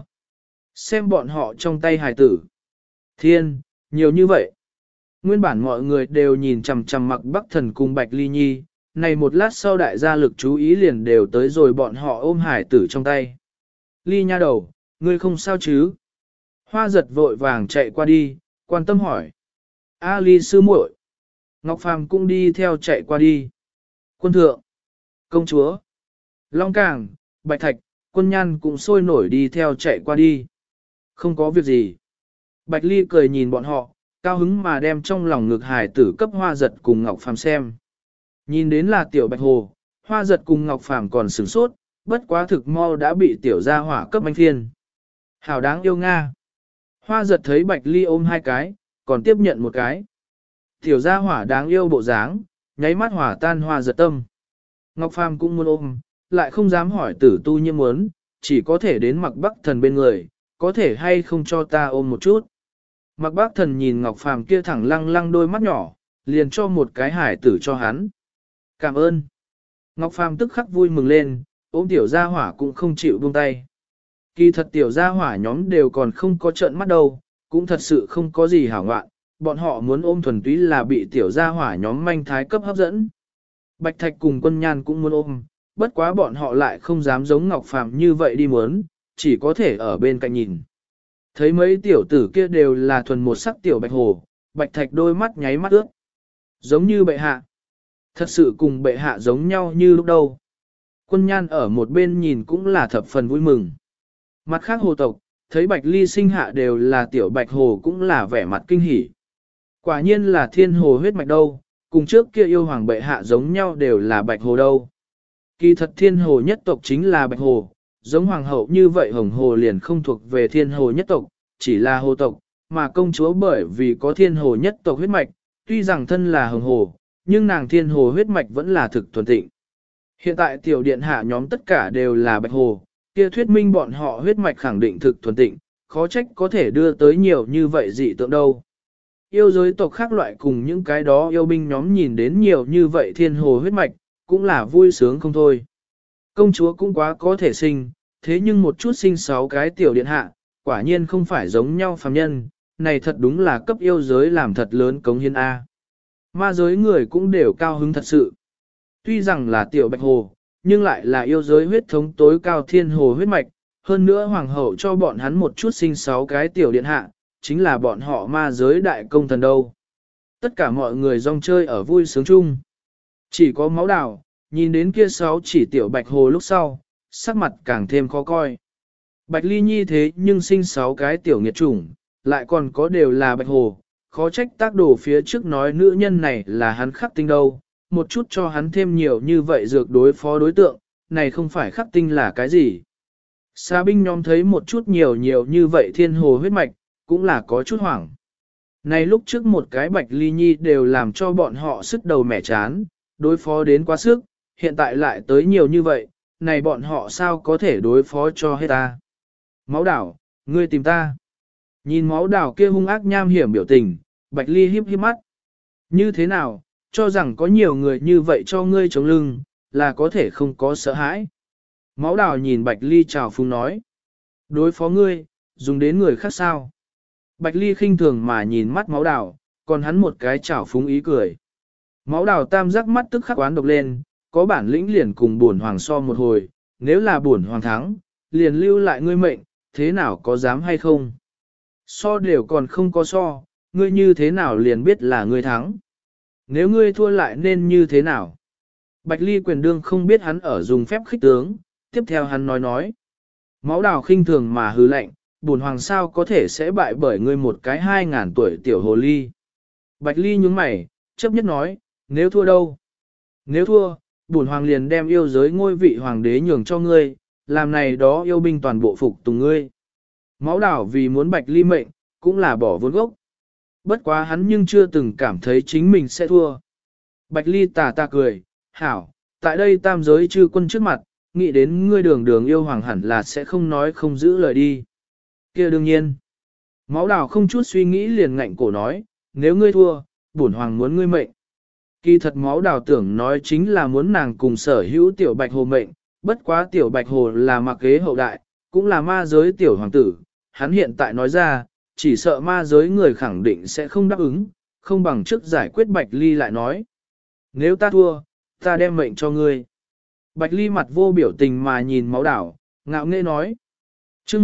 Xem bọn họ trong tay hài tử. Thiên, nhiều như vậy. Nguyên bản mọi người đều nhìn chằm chằm Mạc Bác Thần cùng Bạch Ly Nhi, này một lát sau đại gia lực chú ý liền đều tới rồi bọn họ ôm hài tử trong tay. Ly nha đầu, ngươi không sao chứ? Hoa giật vội vàng chạy qua đi, quan tâm hỏi. A Ly sư muội. Ngọc Phàm cũng đi theo chạy qua đi. Quân thượng, công chúa, Long Cảng, Bạch Thạch, Quân Nhan cũng sôi nổi đi theo chạy qua đi. Không có việc gì. Bạch Ly cười nhìn bọn họ, cao hứng mà đem trong lòng ngực hài tử cấp Hoa giật cùng Ngọc Phàm xem. Nhìn đến là tiểu Bạch Hồ, Hoa giật cùng Ngọc Phàm còn sửng sốt, bất quá thực mau đã bị tiểu gia hỏa cấp bánh thiên. Hảo đáng yêu Nga. Hoa giật thấy Bạch Ly ôm hai cái, còn tiếp nhận một cái. Tiểu gia hỏa đáng yêu bộ dáng, nháy mắt hỏa tan Hoa giật tâm. Ngọc Phàm cũng muốn ôm, lại không dám hỏi Tử tu nhiễm muốn, chỉ có thể đến Mạc Bác Thần bên người, có thể hay không cho ta ôm một chút. Mạc Bác Thần nhìn Ngọc Phàm kia thẳng lăng lăng đôi mắt nhỏ, liền cho một cái hải tử cho hắn. Cảm ơn. Ngọc Phàm tức khắc vui mừng lên, ôm tiểu gia hỏa cũng không chịu buông tay. Kỳ thật tiểu gia hỏa nhóm đều còn không có trợn mắt đâu, cũng thật sự không có gì hảo ngoạn, bọn họ muốn ôm thuần túy là bị tiểu gia hỏa nhóm manh thái cấp hấp dẫn. Bạch Thạch cùng Quân Nhan cũng muốn ôm, bất quá bọn họ lại không dám giống Ngọc Phàm như vậy đi muốn, chỉ có thể ở bên cạnh nhìn. Thấy mấy tiểu tử kia đều là thuần một sắc tiểu Bạch Hồ, Bạch Thạch đôi mắt nháy mắt ướt. Giống như bệ hạ. Thật sự cùng bệ hạ giống nhau như lúc đầu. Quân Nhan ở một bên nhìn cũng là thập phần vui mừng. Mặt khác hồ tộc, thấy Bạch Ly sinh hạ đều là tiểu Bạch Hồ cũng là vẻ mặt kinh hỉ. Quả nhiên là thiên hồ huyết mạch đâu, cùng trước kia yêu hoàng bệ hạ giống nhau đều là Bạch Hồ đâu. Kỳ thật thiên hồ nhất tộc chính là Bạch Hồ, giống hoàng hậu như vậy hồng hồ liền không thuộc về thiên hồ nhất tộc, chỉ là hồ tộc, mà công chúa bởi vì có thiên hồ nhất tộc huyết mạch, tuy rằng thân là hồng hồ, nhưng nàng thiên hồ huyết mạch vẫn là thực thuần tịnh. Hiện tại tiểu điện hạ nhóm tất cả đều là Bạch Hồ, kia thuyết minh bọn họ huyết mạch khẳng định thực thuần tịnh, khó trách có thể đưa tới nhiều như vậy dị tượng đâu. Yêu giới tộc khác loại cùng những cái đó yêu binh nhóm nhìn đến nhiều như vậy thiên hồ huyết mạch, cũng là vui sướng không thôi. Công chúa cũng quá có thể sinh, thế nhưng một chút sinh 6 cái tiểu điện hạ, quả nhiên không phải giống nhau phàm nhân, này thật đúng là cấp yêu giới làm thật lớn cống hiến A. Ma giới người cũng đều cao hứng thật sự. Tuy rằng là tiểu Bạch Hồ, nhưng lại là yêu giới huyết thống tối cao thiên hồ huyết mạch, hơn nữa hoàng hậu cho bọn hắn một chút sinh 6 cái tiểu điện hạ, chính là bọn họ ma giới đại công thần đâu. Tất cả mọi người rong chơi ở vui sướng chung. Chỉ có Máu Đào, nhìn đến kia 6 chỉ tiểu bạch hồ lúc sau, sắc mặt càng thêm khó coi. Bạch Ly Nhi thế nhưng sinh 6 cái tiểu nghiệt chủng, lại còn có đều là bạch hồ, khó trách tác đồ phía trước nói nữ nhân này là hắn khắc tinh đâu, một chút cho hắn thêm nhiều như vậy dược đối phó đối tượng, này không phải khắc tinh là cái gì. Xa binh nhóm thấy một chút nhiều như vậy thiên hồ huyết mạch, cũng là có chút hoảng. Này lúc trước một cái Bạch Ly Nhi đều làm cho bọn họ sức đầu mẻ chán, đối phó đến quá sức, hiện tại lại tới nhiều như vậy, này bọn họ sao có thể đối phó cho hết ta. Máu Đảo, ngươi tìm ta. Nhìn Máu Đảo kia hung ác nham hiểm biểu tình, Bạch Ly híp híp mắt. Như thế nào, cho rằng có nhiều người như vậy cho ngươi chống lưng, là có thể không có sợ hãi. Máu Đảo nhìn Bạch Ly chào phúng nói. Đối phó ngươi, dùng đến người khác sao. Bạch Ly khinh thường mà nhìn mắt Máu Đảo, còn hắn một cái chào phúng ý cười. Máu Đảo tam giác mắt tức khắc oán độc lên, có bản lĩnh liền cùng bổn hoàng so một hồi, nếu là bổn hoàng thắng, liền lưu lại ngươi mệnh, thế nào có dám hay không? So đều còn không có so, ngươi như thế nào liền biết là ngươi thắng? Nếu ngươi thua lại nên như thế nào? Bạch Ly quyền đương không biết hắn ở dùng phép khích tướng, tiếp theo hắn nói. Máu Đào khinh thường mà hứ lạnh, bổn hoàng sao có thể sẽ bại bởi ngươi một cái 2000 tuổi tiểu hồ ly. Bạch Ly nhướng mày, chấp nhất nói, nếu thua đâu? Nếu thua, bổn hoàng liền đem yêu giới ngôi vị hoàng đế nhường cho ngươi, làm này đó yêu binh toàn bộ phục tùng ngươi. Máu Đào vì muốn Bạch Ly mệnh, cũng là bỏ vốn gốc. Bất quá hắn nhưng chưa từng cảm thấy chính mình sẽ thua. Bạch Ly tà cười, hảo, tại đây tam giới chư quân trước mặt, nghĩ đến ngươi đường yêu hoàng hẳn là sẽ không nói không giữ lời đi. Kia đương nhiên. Máu Đào không chút suy nghĩ liền ngạnh cổ nói, nếu ngươi thua, bổn hoàng muốn ngươi mệnh. Kỳ thật Máu Đào tưởng nói chính là muốn nàng cùng sở hữu tiểu bạch hồ mệnh, bất quá tiểu bạch hồ là mặc kế hậu đại, cũng là ma giới tiểu hoàng tử, hắn hiện tại nói ra, chỉ sợ ma giới người khẳng định sẽ không đáp ứng, không bằng trước giải quyết Bạch Ly lại nói. Nếu ta thua, ta đem mệnh cho ngươi. Bạch Ly mặt vô biểu tình mà nhìn Máu Đảo, ngạo nghễ nói. Chương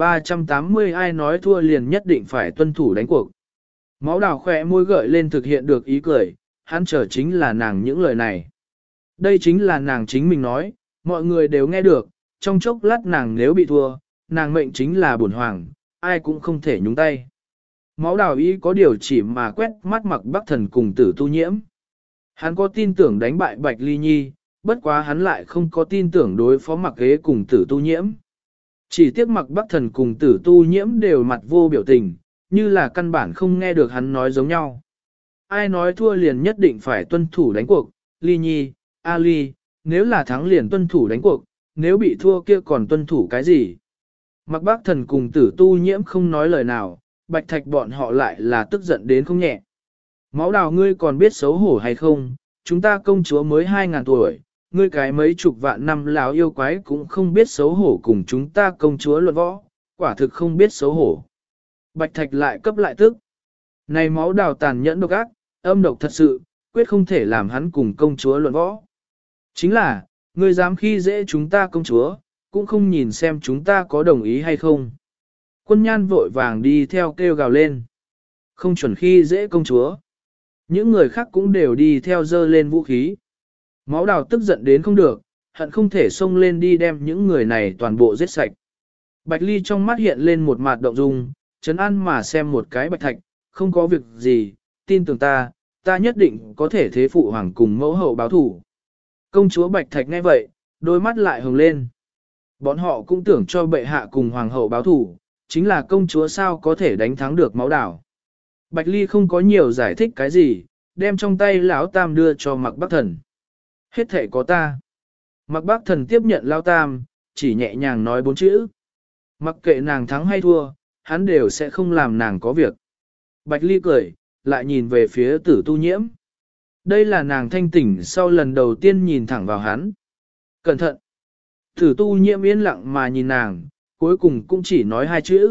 1380 ai nói thua liền nhất định phải tuân thủ đánh cuộc. Máu Đảo khỏe môi gợi lên thực hiện được ý cười, hắn chờ chính là nàng những lời này. Đây chính là nàng chính mình nói, mọi người đều nghe được, trong chốc lát nàng nếu bị thua, nàng mệnh chính là bổn hoàng, ai cũng không thể nhúng tay. Máu Đào ý có điều chỉ mà quét mắt Mặc Bắc Thần cùng Tử Tu Nhiễm. Hắn có tin tưởng đánh bại Bạch Ly Nhi, bất quá hắn lại không có tin tưởng đối phó Mặc Ghế cùng Tử Tu Nhiễm. Chỉ tiếc Mặc Bắc Thần cùng Tử Tu Nhiễm đều mặt vô biểu tình, như là căn bản không nghe được hắn nói giống nhau. Ai nói thua liền nhất định phải tuân thủ đánh cuộc, Ly Nhi, A Ly, nếu là thắng liền tuân thủ đánh cuộc, nếu bị thua kia còn tuân thủ cái gì? Mặc Bác Thần cùng Tử Tu Nhiễm không nói lời nào, Bạch Thạch bọn họ lại là tức giận đến không nhẹ. Máu Đào ngươi còn biết xấu hổ hay không, chúng ta công chúa mới 2000 tuổi, ngươi cái mấy chục vạn năm láo yêu quái cũng không biết xấu hổ cùng chúng ta công chúa luận võ, quả thực không biết xấu hổ. Bạch Thạch lại cấp lại tức. Này Máu Đào tàn nhẫn độc ác, âm độc thật sự, quyết không thể làm hắn cùng công chúa luận võ. Chính là, ngươi dám khi dễ chúng ta công chúa, cũng không nhìn xem chúng ta có đồng ý hay không. Quân Nhan vội vàng đi theo kêu gào lên. Không chuẩn khi dễ công chúa. Những người khác cũng đều đi theo dơ lên vũ khí. Máu Đào tức giận đến không được, hận không thể xông lên đi đem những người này toàn bộ giết sạch. Bạch Ly trong mắt hiện lên một mặt động dung, trấn an mà xem một cái Bạch Thạch, không có việc gì, tin tưởng ta, ta nhất định có thể thế phụ hoàng cùng mẫu hậu báo thủ. Công chúa Bạch Thạch nghe vậy, đôi mắt lại hồng lên. Bọn họ cũng tưởng cho bệ hạ cùng hoàng hậu báo thủ, chính là công chúa sao có thể đánh thắng được Máu Đào. Bạch Ly không có nhiều giải thích cái gì, đem trong tay lão tam đưa cho Mặc Bắc Thần. Hết thể có ta. Mặc Bắc Thần tiếp nhận lão tam, chỉ nhẹ nhàng nói 4 chữ. Mặc kệ nàng thắng hay thua, hắn đều sẽ không làm nàng có việc. Bạch Ly cười, lại nhìn về phía Tử Tu Nhiễm. Đây là nàng thanh tỉnh sau lần đầu tiên nhìn thẳng vào hắn. Cẩn thận. Tử Tu Nhiễm yên lặng mà nhìn nàng, cuối cùng cũng chỉ nói 2 chữ.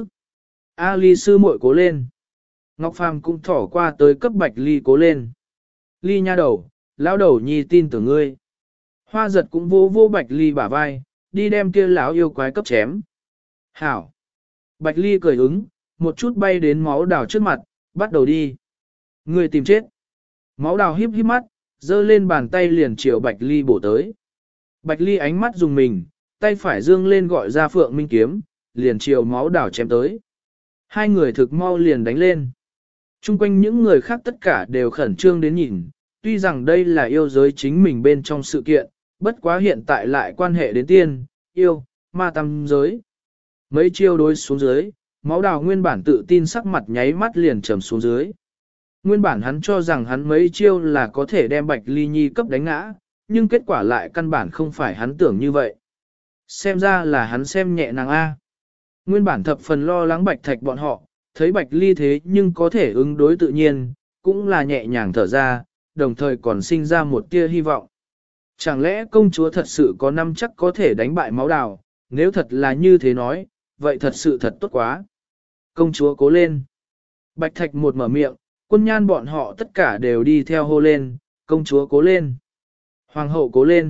A Ly sư muội cố lên. Ngọc Phàm cũng thỏ qua tới cấp Bạch Ly cố lên. Ly nha đầu, lão đầu nhi tin tưởng ngươi. Hoa giật cũng vô Bạch Ly bả vai, đi đem kia lão yêu quái cấp chém. Hảo. Bạch Ly cười ứng, một chút bay đến Máu Đào trước mặt, bắt đầu đi. Người tìm chết. Máu đào híp híp mắt, giơ lên bàn tay liền chiều Bạch Ly bổ tới. Bạch Ly ánh mắt dùng mình, tay phải dương lên gọi ra Phượng Minh kiếm, liền chiều máu đào chém tới. Hai người thực mau liền đánh lên. Trung quanh những người khác tất cả đều khẩn trương đến nhìn, tuy rằng đây là yêu giới chính mình bên trong sự kiện, bất quá hiện tại lại quan hệ đến tiên, yêu, ma tam giới. Mấy chiêu đối xuống dưới, máu đào nguyên bản tự tin sắc mặt nháy mắt liền trầm xuống dưới. Nguyên bản hắn cho rằng hắn mấy chiêu là có thể đem Bạch Ly Nhi cấp đánh ngã, nhưng kết quả lại căn bản không phải hắn tưởng như vậy. Xem ra là hắn xem nhẹ nàng A. Nguyên bản thập phần lo lắng Bạch Thạch bọn họ, thấy Bạch Ly thế nhưng có thể ứng đối tự nhiên, cũng là nhẹ nhàng thở ra, đồng thời còn sinh ra một tia hy vọng. Chẳng lẽ công chúa thật sự có năm chắc có thể đánh bại máu đào, nếu thật là như thế nói, vậy thật sự thật tốt quá. Công chúa cố lên. Bạch Thạch một mở miệng, quân nhan bọn họ tất cả đều đi theo hô lên, công chúa cố lên. Hoàng hậu cố lên.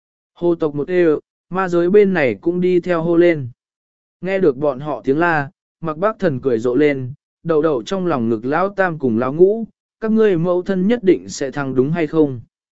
Hồ tộc một đều, ma giới bên này cũng đi theo hô lên. Nghe được bọn họ tiếng la, Mặc Bác Thần cười rộ lên, đầu đầu trong lòng ngực lão tam cùng lão ngũ, các ngươi mẫu thân nhất định sẽ thắng đúng hay không?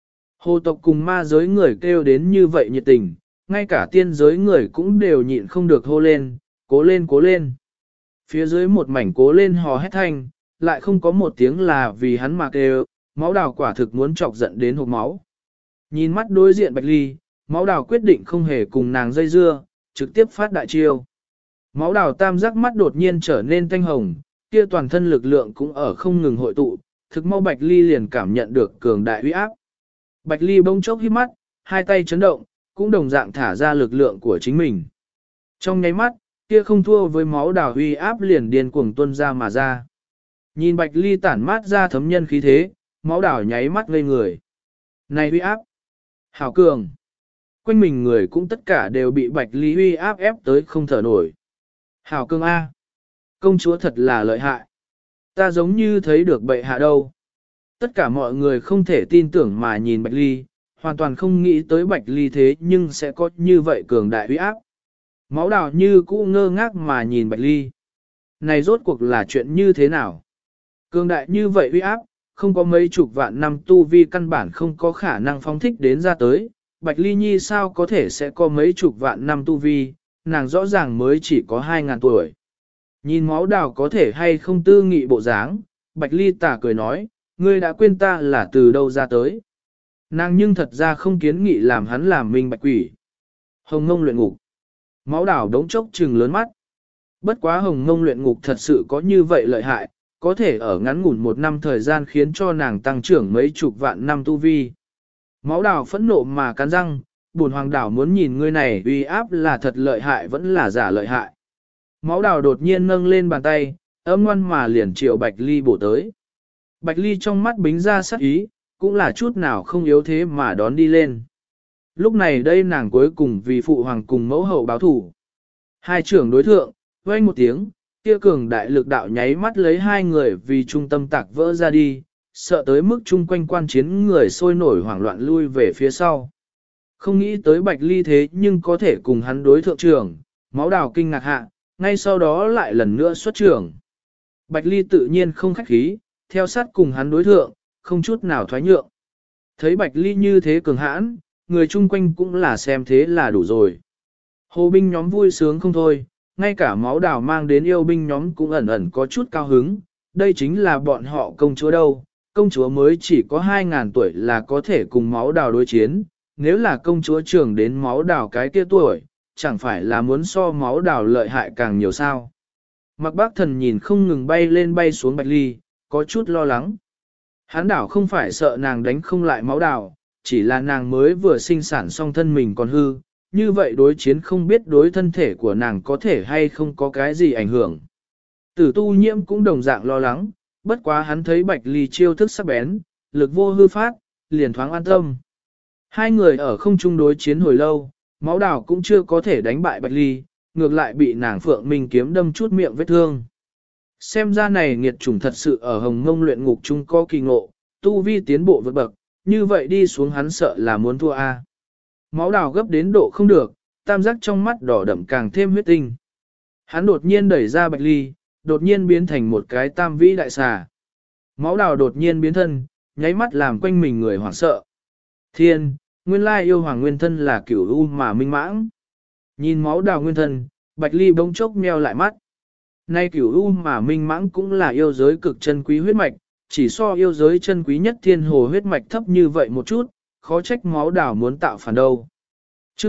Hồ tộc cùng ma giới người kêu đến như vậy nhiệt tình, ngay cả tiên giới người cũng đều nhịn không được hô lên, cố lên cố lên. Phía dưới một mảnh cố lên hò hét thanh, lại không có một tiếng là vì hắn mà kêu, máu đào quả thực muốn chọc giận đến hộc máu. Nhìn mắt đối diện Bạch Ly, máu đào quyết định không hề cùng nàng dây dưa, trực tiếp phát đại chiêu. Máu đào tam giác mắt đột nhiên trở nên thanh hồng, kia toàn thân lực lượng cũng ở không ngừng hội tụ, thực mau Bạch Ly liền cảm nhận được cường đại uy áp. Bạch Ly bỗng chốc hít mắt, hai tay chấn động, cũng đồng dạng thả ra lực lượng của chính mình. Trong nháy mắt, kia không thua với máu đào uy áp liền điên cuồng tuôn ra mà ra. Nhìn Bạch Ly tản mát ra thấm nhân khí thế, máu đào nháy mắt ngây người. Này uy áp! Hảo cường! Quanh mình người cũng tất cả đều bị Bạch Ly uy áp ép tới không thở nổi. Hảo cường A! Công chúa thật là lợi hại! Ta giống như thấy được bệ hạ đâu. Tất cả mọi người không thể tin tưởng mà nhìn Bạch Ly, hoàn toàn không nghĩ tới Bạch Ly thế nhưng sẽ có như vậy cường đại uy áp. Máu đào như cũ ngơ ngác mà nhìn Bạch Ly. Này rốt cuộc là chuyện như thế nào? Cường đại như vậy uy áp, không có mấy chục vạn năm tu vi căn bản không có khả năng phóng thích đến ra tới. Bạch Ly Nhi sao có thể sẽ có mấy chục vạn năm tu vi, nàng rõ ràng mới chỉ có 2.000 tuổi. Nhìn máu đào có thể hay không tư nghị bộ dáng, Bạch Ly tà cười nói, ngươi đã quên ta là từ đâu ra tới. Nàng nhưng thật ra không kiến nghị làm hắn làm minh bạch quỷ. Hồng Ngông luyện ngục. Máu đào đống chốc trừng lớn mắt. Bất quá Hồng Ngông luyện ngục thật sự có như vậy lợi hại, có thể ở ngắn ngủn một năm thời gian khiến cho nàng tăng trưởng mấy chục vạn năm tu vi. Máu đào phẫn nộ mà cắn răng, buồn hoàng đảo muốn nhìn ngươi này uy áp là thật lợi hại vẫn là giả lợi hại. Máu đào đột nhiên nâng lên bàn tay, âm ngoan mà liền triệu Bạch Ly bổ tới. Bạch Ly trong mắt bính ra sắc ý, cũng là chút nào không yếu thế mà đón đi lên. Lúc này đây nàng cuối cùng vì phụ hoàng cùng mẫu hậu báo thủ. Hai trưởng đối thượng, vang một tiếng, kia cường đại lực đạo nháy mắt lấy hai người vì trung tâm tạc vỡ ra đi, sợ tới mức chung quanh quan chiến người sôi nổi hoảng loạn lui về phía sau. Không nghĩ tới Bạch Ly thế nhưng có thể cùng hắn đối thượng trưởng, máu đào kinh ngạc hạ, ngay sau đó lại lần nữa xuất trưởng. Bạch Ly tự nhiên không khách khí, theo sát cùng hắn đối thượng, không chút nào thoái nhượng. Thấy Bạch Ly như thế cường hãn, người chung quanh cũng là xem thế là đủ rồi. Hồ binh nhóm vui sướng không thôi, ngay cả máu đào mang đến yêu binh nhóm cũng ẩn ẩn có chút cao hứng, đây chính là bọn họ công chúa đâu, công chúa mới chỉ có 2.000 tuổi là có thể cùng máu đào đối chiến, nếu là công chúa trưởng đến máu đào cái kia tuổi, chẳng phải là muốn so máu đào lợi hại càng nhiều sao. Mặc Bác Thần nhìn không ngừng bay lên bay xuống Bạch Ly, có chút lo lắng. Hán đảo không phải sợ nàng đánh không lại máu đào, chỉ là nàng mới vừa sinh sản xong thân mình còn hư, như vậy đối chiến không biết đối thân thể của nàng có thể hay không có cái gì ảnh hưởng. Tử Tu Nhiễm cũng đồng dạng lo lắng, bất quá hắn thấy Bạch Ly chiêu thức sắc bén, lực vô hư phát, liền thoáng an tâm. Hai người ở không chung đối chiến hồi lâu, máu đào cũng chưa có thể đánh bại Bạch Ly, ngược lại bị nàng Phượng Minh kiếm đâm chút miệng vết thương. Xem ra này nghiệt chủng thật sự ở Hồng Ngông luyện ngục chung có kỳ ngộ, tu vi tiến bộ vượt bậc, như vậy đi xuống hắn sợ là muốn thua a. Máu đào gấp đến độ không được, tam giác trong mắt đỏ đậm càng thêm huyết tinh. Hắn đột nhiên đẩy ra Bạch Ly, đột nhiên biến thành một cái tam vĩ đại xà. Máu đào đột nhiên biến thân, nháy mắt làm quanh mình người hoảng sợ. Thiên, nguyên lai yêu hoàng nguyên thân là cửu u mà minh mãng. Nhìn máu đào nguyên thân, Bạch Ly bỗng chốc meo lại mắt. Nay cửu u mà minh mãng cũng là yêu giới cực chân quý huyết mạch, chỉ so yêu giới chân quý nhất thiên hồ huyết mạch thấp như vậy một chút, khó trách máu đào muốn tạo phản đâu. Chương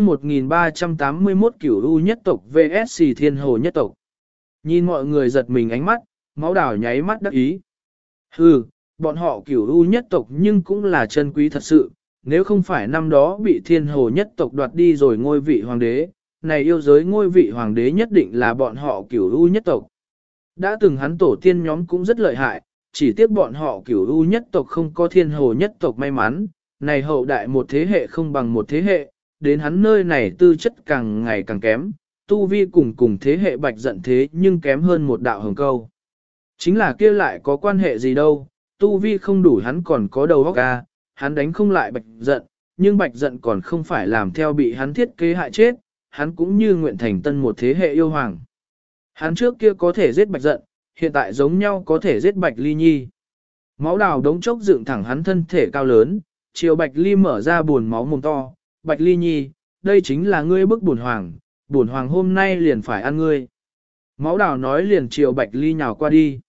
1381 cửu u nhất tộc vs thiên hồ nhất tộc. Nhìn mọi người giật mình ánh mắt, máu đào nháy mắt đắc ý. Hừ, bọn họ cửu u nhất tộc nhưng cũng là chân quý thật sự, nếu không phải năm đó bị thiên hồ nhất tộc đoạt đi rồi ngôi vị hoàng đế, này yêu giới ngôi vị hoàng đế nhất định là bọn họ cửu u nhất tộc. Đã từng hắn tổ tiên nhóm cũng rất lợi hại, chỉ tiếc bọn họ cửu u nhất tộc không có thiên hồ nhất tộc may mắn, này hậu đại một thế hệ không bằng một thế hệ, đến hắn nơi này tư chất càng ngày càng kém, tu vi cùng thế hệ bạch giận thế nhưng kém hơn một đạo hồng câu. Chính là kia lại có quan hệ gì đâu, tu vi không đủ hắn còn có đầu óc à, hắn đánh không lại bạch giận, nhưng bạch giận còn không phải làm theo bị hắn thiết kế hại chết, hắn cũng như nguyện thành tân một thế hệ yêu hoàng. Hắn trước kia có thể giết bạch giận, hiện tại giống nhau có thể giết bạch ly nhi. Máu đào đống chốc dựng thẳng hắn thân thể cao lớn, chiều bạch ly mở ra buồn máu mồm to, bạch ly nhi, đây chính là ngươi bức bổn hoàng hôm nay liền phải ăn ngươi. Máu đào nói liền chiều bạch ly nhào qua đi.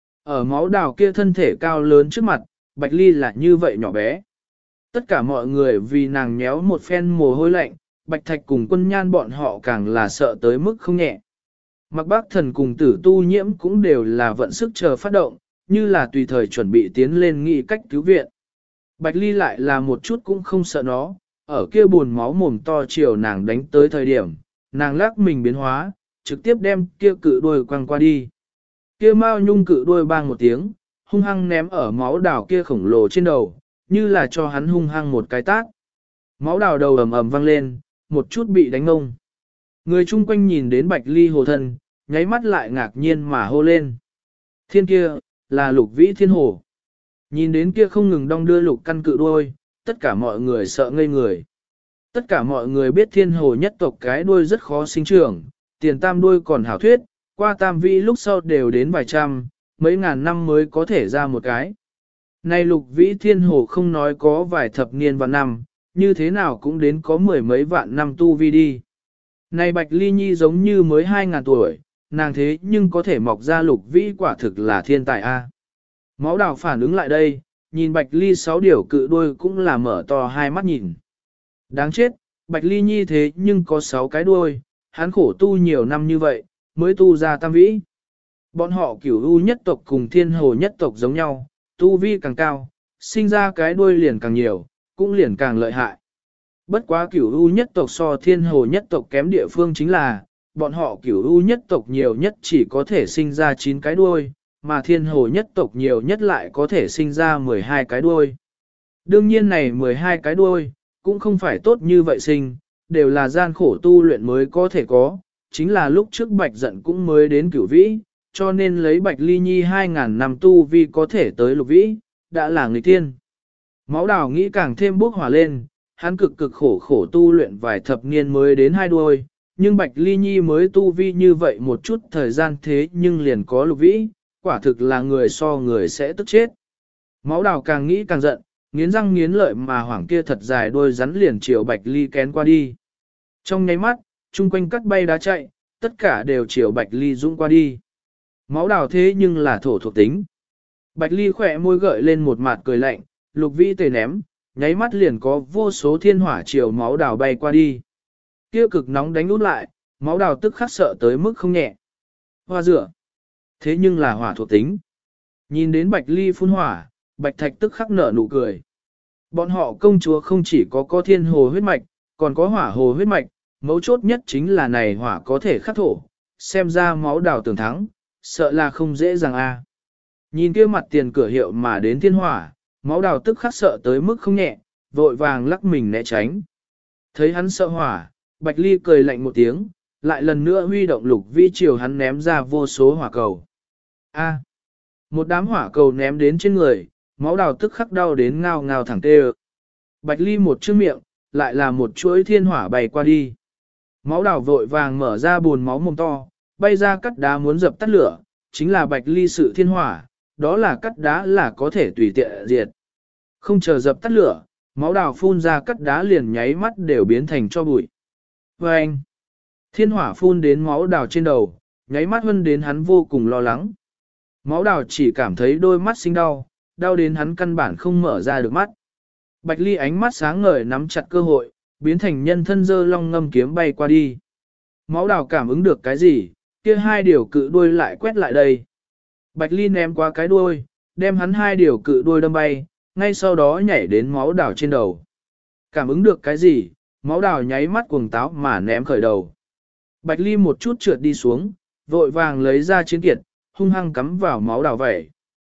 Ở máu đào kia thân thể cao lớn trước mặt, bạch ly là như vậy nhỏ bé. Tất cả mọi người vì nàng nhéo một phen mồ hôi lạnh, bạch thạch cùng quân nhan bọn họ càng là sợ tới mức không nhẹ. Mặc bác thần cùng tử tu nhiễm cũng đều là vận sức chờ phát động, như là tùy thời chuẩn bị tiến lên nghị cách cứu viện. Bạch ly lại là một chút cũng không sợ nó, ở kia buồn máu mồm to chiều nàng đánh tới thời điểm, nàng lắc mình biến hóa, trực tiếp đem kia cự đuôi quăng qua đi. Kia mao nhung cự đuôi bang một tiếng, hung hăng ném ở máu đào kia khổng lồ trên đầu, như là cho hắn hung hăng một cái tát. Máu đào đầu ầm ầm vang lên, một chút bị đánh ngông. Người chung quanh nhìn đến bạch ly hồ thân, nháy mắt lại ngạc nhiên mà hô lên. Thiên kia, là lục vĩ thiên hồ. Nhìn đến kia không ngừng đong đưa lục căn cự đuôi, tất cả mọi người sợ ngây người. Tất cả mọi người biết thiên hồ nhất tộc cái đuôi rất khó sinh trưởng, tiền tam đuôi còn hảo thuyết, qua tam vĩ lúc sau đều đến vài trăm, mấy ngàn năm mới có thể ra một cái. Này lục vĩ thiên hồ không nói có vài thập niên vạn năm, như thế nào cũng đến có mười mấy vạn năm tu vi đi. Này bạch ly nhi giống như mới 2.000 tuổi, nàng thế nhưng có thể mọc ra lục vĩ quả thực là thiên tài a. Máu đào phản ứng lại đây, nhìn bạch ly 6 điều cự đuôi cũng là mở to hai mắt nhìn. Đáng chết, bạch ly nhi thế nhưng có 6 cái đuôi, hắn khổ tu nhiều năm như vậy, mới tu ra tam vĩ. Bọn họ cửu u nhất tộc cùng thiên hồ nhất tộc giống nhau, tu vi càng cao, sinh ra cái đuôi liền càng nhiều, cũng liền càng lợi hại. Bất quá cửu u nhất tộc so thiên hồ nhất tộc kém địa phương chính là, bọn họ cửu u nhất tộc nhiều nhất chỉ có thể sinh ra 9 cái đuôi, mà thiên hồ nhất tộc nhiều nhất lại có thể sinh ra 12 cái đuôi. Đương nhiên này 12 cái đuôi, cũng không phải tốt như vậy sinh, đều là gian khổ tu luyện mới có thể có, chính là lúc trước bạch giận cũng mới đến cửu vĩ, cho nên lấy bạch ly nhi 2.000 năm tu vi có thể tới lục vĩ, đã là người tiên. Máu đào nghĩ càng thêm bốc hỏa lên, hắn cực khổ tu luyện vài thập niên mới đến 2 đuôi, nhưng bạch ly nhi mới tu vi như vậy một chút thời gian thế nhưng liền có lục vĩ, quả thực là người so người sẽ tức chết. Máu đào càng nghĩ càng giận, nghiến răng nghiến lợi mà hoảng kia thật dài đuôi rắn liền chiều bạch ly kén qua đi. Trong nháy mắt, chung quanh cắt bay đá chạy, tất cả đều chiều bạch ly dũng qua đi. Máu đào thế nhưng là thổ thuộc tính. Bạch ly khỏe môi gợi lên một mặt cười lạnh, lục vĩ tề ném, nháy mắt liền có vô số thiên hỏa chiều máu đào bay qua đi. Kia cực nóng đánh út lại, máu đào tức khắc sợ tới mức không nhẹ. Hoa rửa. Thế nhưng là hỏa thuộc tính. Nhìn đến bạch ly phun hỏa, bạch thạch tức khắc nở nụ cười. Bọn họ công chúa không chỉ có thiên hồ huyết mạch, còn có hỏa hồ huyết mạch, mấu chốt nhất chính là này hỏa có thể khắc thổ, xem ra máu đào tưởng thắng, sợ là không dễ dàng a. Nhìn kia mặt tiền cửa hiệu mà đến thiên hỏa, máu đào tức khắc sợ tới mức không nhẹ, vội vàng lắc mình né tránh. Thấy hắn sợ hỏa, bạch ly cười lạnh một tiếng, lại lần nữa huy động lục vĩ chiều hắn ném ra vô số hỏa cầu. A. Một đám hỏa cầu ném đến trên người, máu đào tức khắc đau đến ngao ngao thẳng tê. Bạch ly một chữ miệng, lại là một chuỗi thiên hỏa bay qua đi. Máu đào vội vàng mở ra buồn máu mồm to, bay ra cắt đá muốn dập tắt lửa, chính là bạch ly sự thiên hỏa, đó là cắt đá là có thể tùy tiện diệt. Không chờ dập tắt lửa, máu đào phun ra cắt đá liền nháy mắt đều biến thành cho bụi. Và anh, thiên hỏa phun đến máu đào trên đầu, nháy mắt hơn đến hắn vô cùng lo lắng. Máu đào chỉ cảm thấy đôi mắt sinh đau, đau đến hắn căn bản không mở ra được mắt. Bạch Ly ánh mắt sáng ngời nắm chặt cơ hội, biến thành nhân thân dơ long ngâm kiếm bay qua đi. Máu đào cảm ứng được cái gì, kia hai điều cự đuôi lại quét lại đây. Bạch Ly ném qua cái đuôi, đem hắn hai điều cự đuôi đâm bay, ngay sau đó nhảy đến máu đào trên đầu. Cảm ứng được cái gì, máu đào nháy mắt cuồng táo mà ném khởi đầu. Bạch Ly một chút trượt đi xuống, vội vàng lấy ra chiến kiệt, hung hăng cắm vào máu đào vẩy.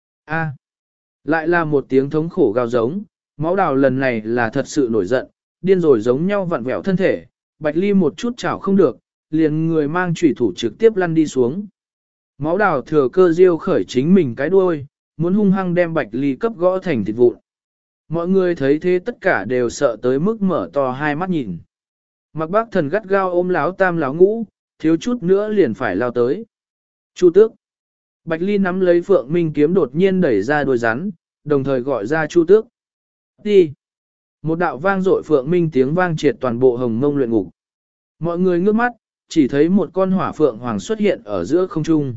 A, lại là một tiếng thống khổ gào giống, máu đào lần này là thật sự nổi giận, điên rồi giống nhau vặn vẹo thân thể, Bạch Ly một chút chảo không được, liền người mang chủy thủ trực tiếp lăn đi xuống. Máu đào thừa cơ diêu khởi chính mình cái đuôi, muốn hung hăng đem Bạch Ly cấp gõ thành thịt vụn. Mọi người thấy thế tất cả đều sợ tới mức mở to hai mắt nhìn. Mặc Bác Thần gắt gao ôm láo tam láo ngũ, thiếu chút nữa liền phải lao tới. Chu Tước. Bạch Ly nắm lấy Phượng Minh kiếm đột nhiên đẩy ra đuôi rắn, đồng thời gọi ra Chu Tước. Đi. Một đạo vang dội Phượng Minh tiếng vang triệt toàn bộ Hồng Mông luyện ngục. Mọi người ngước mắt, chỉ thấy một con hỏa phượng hoàng xuất hiện ở giữa không trung.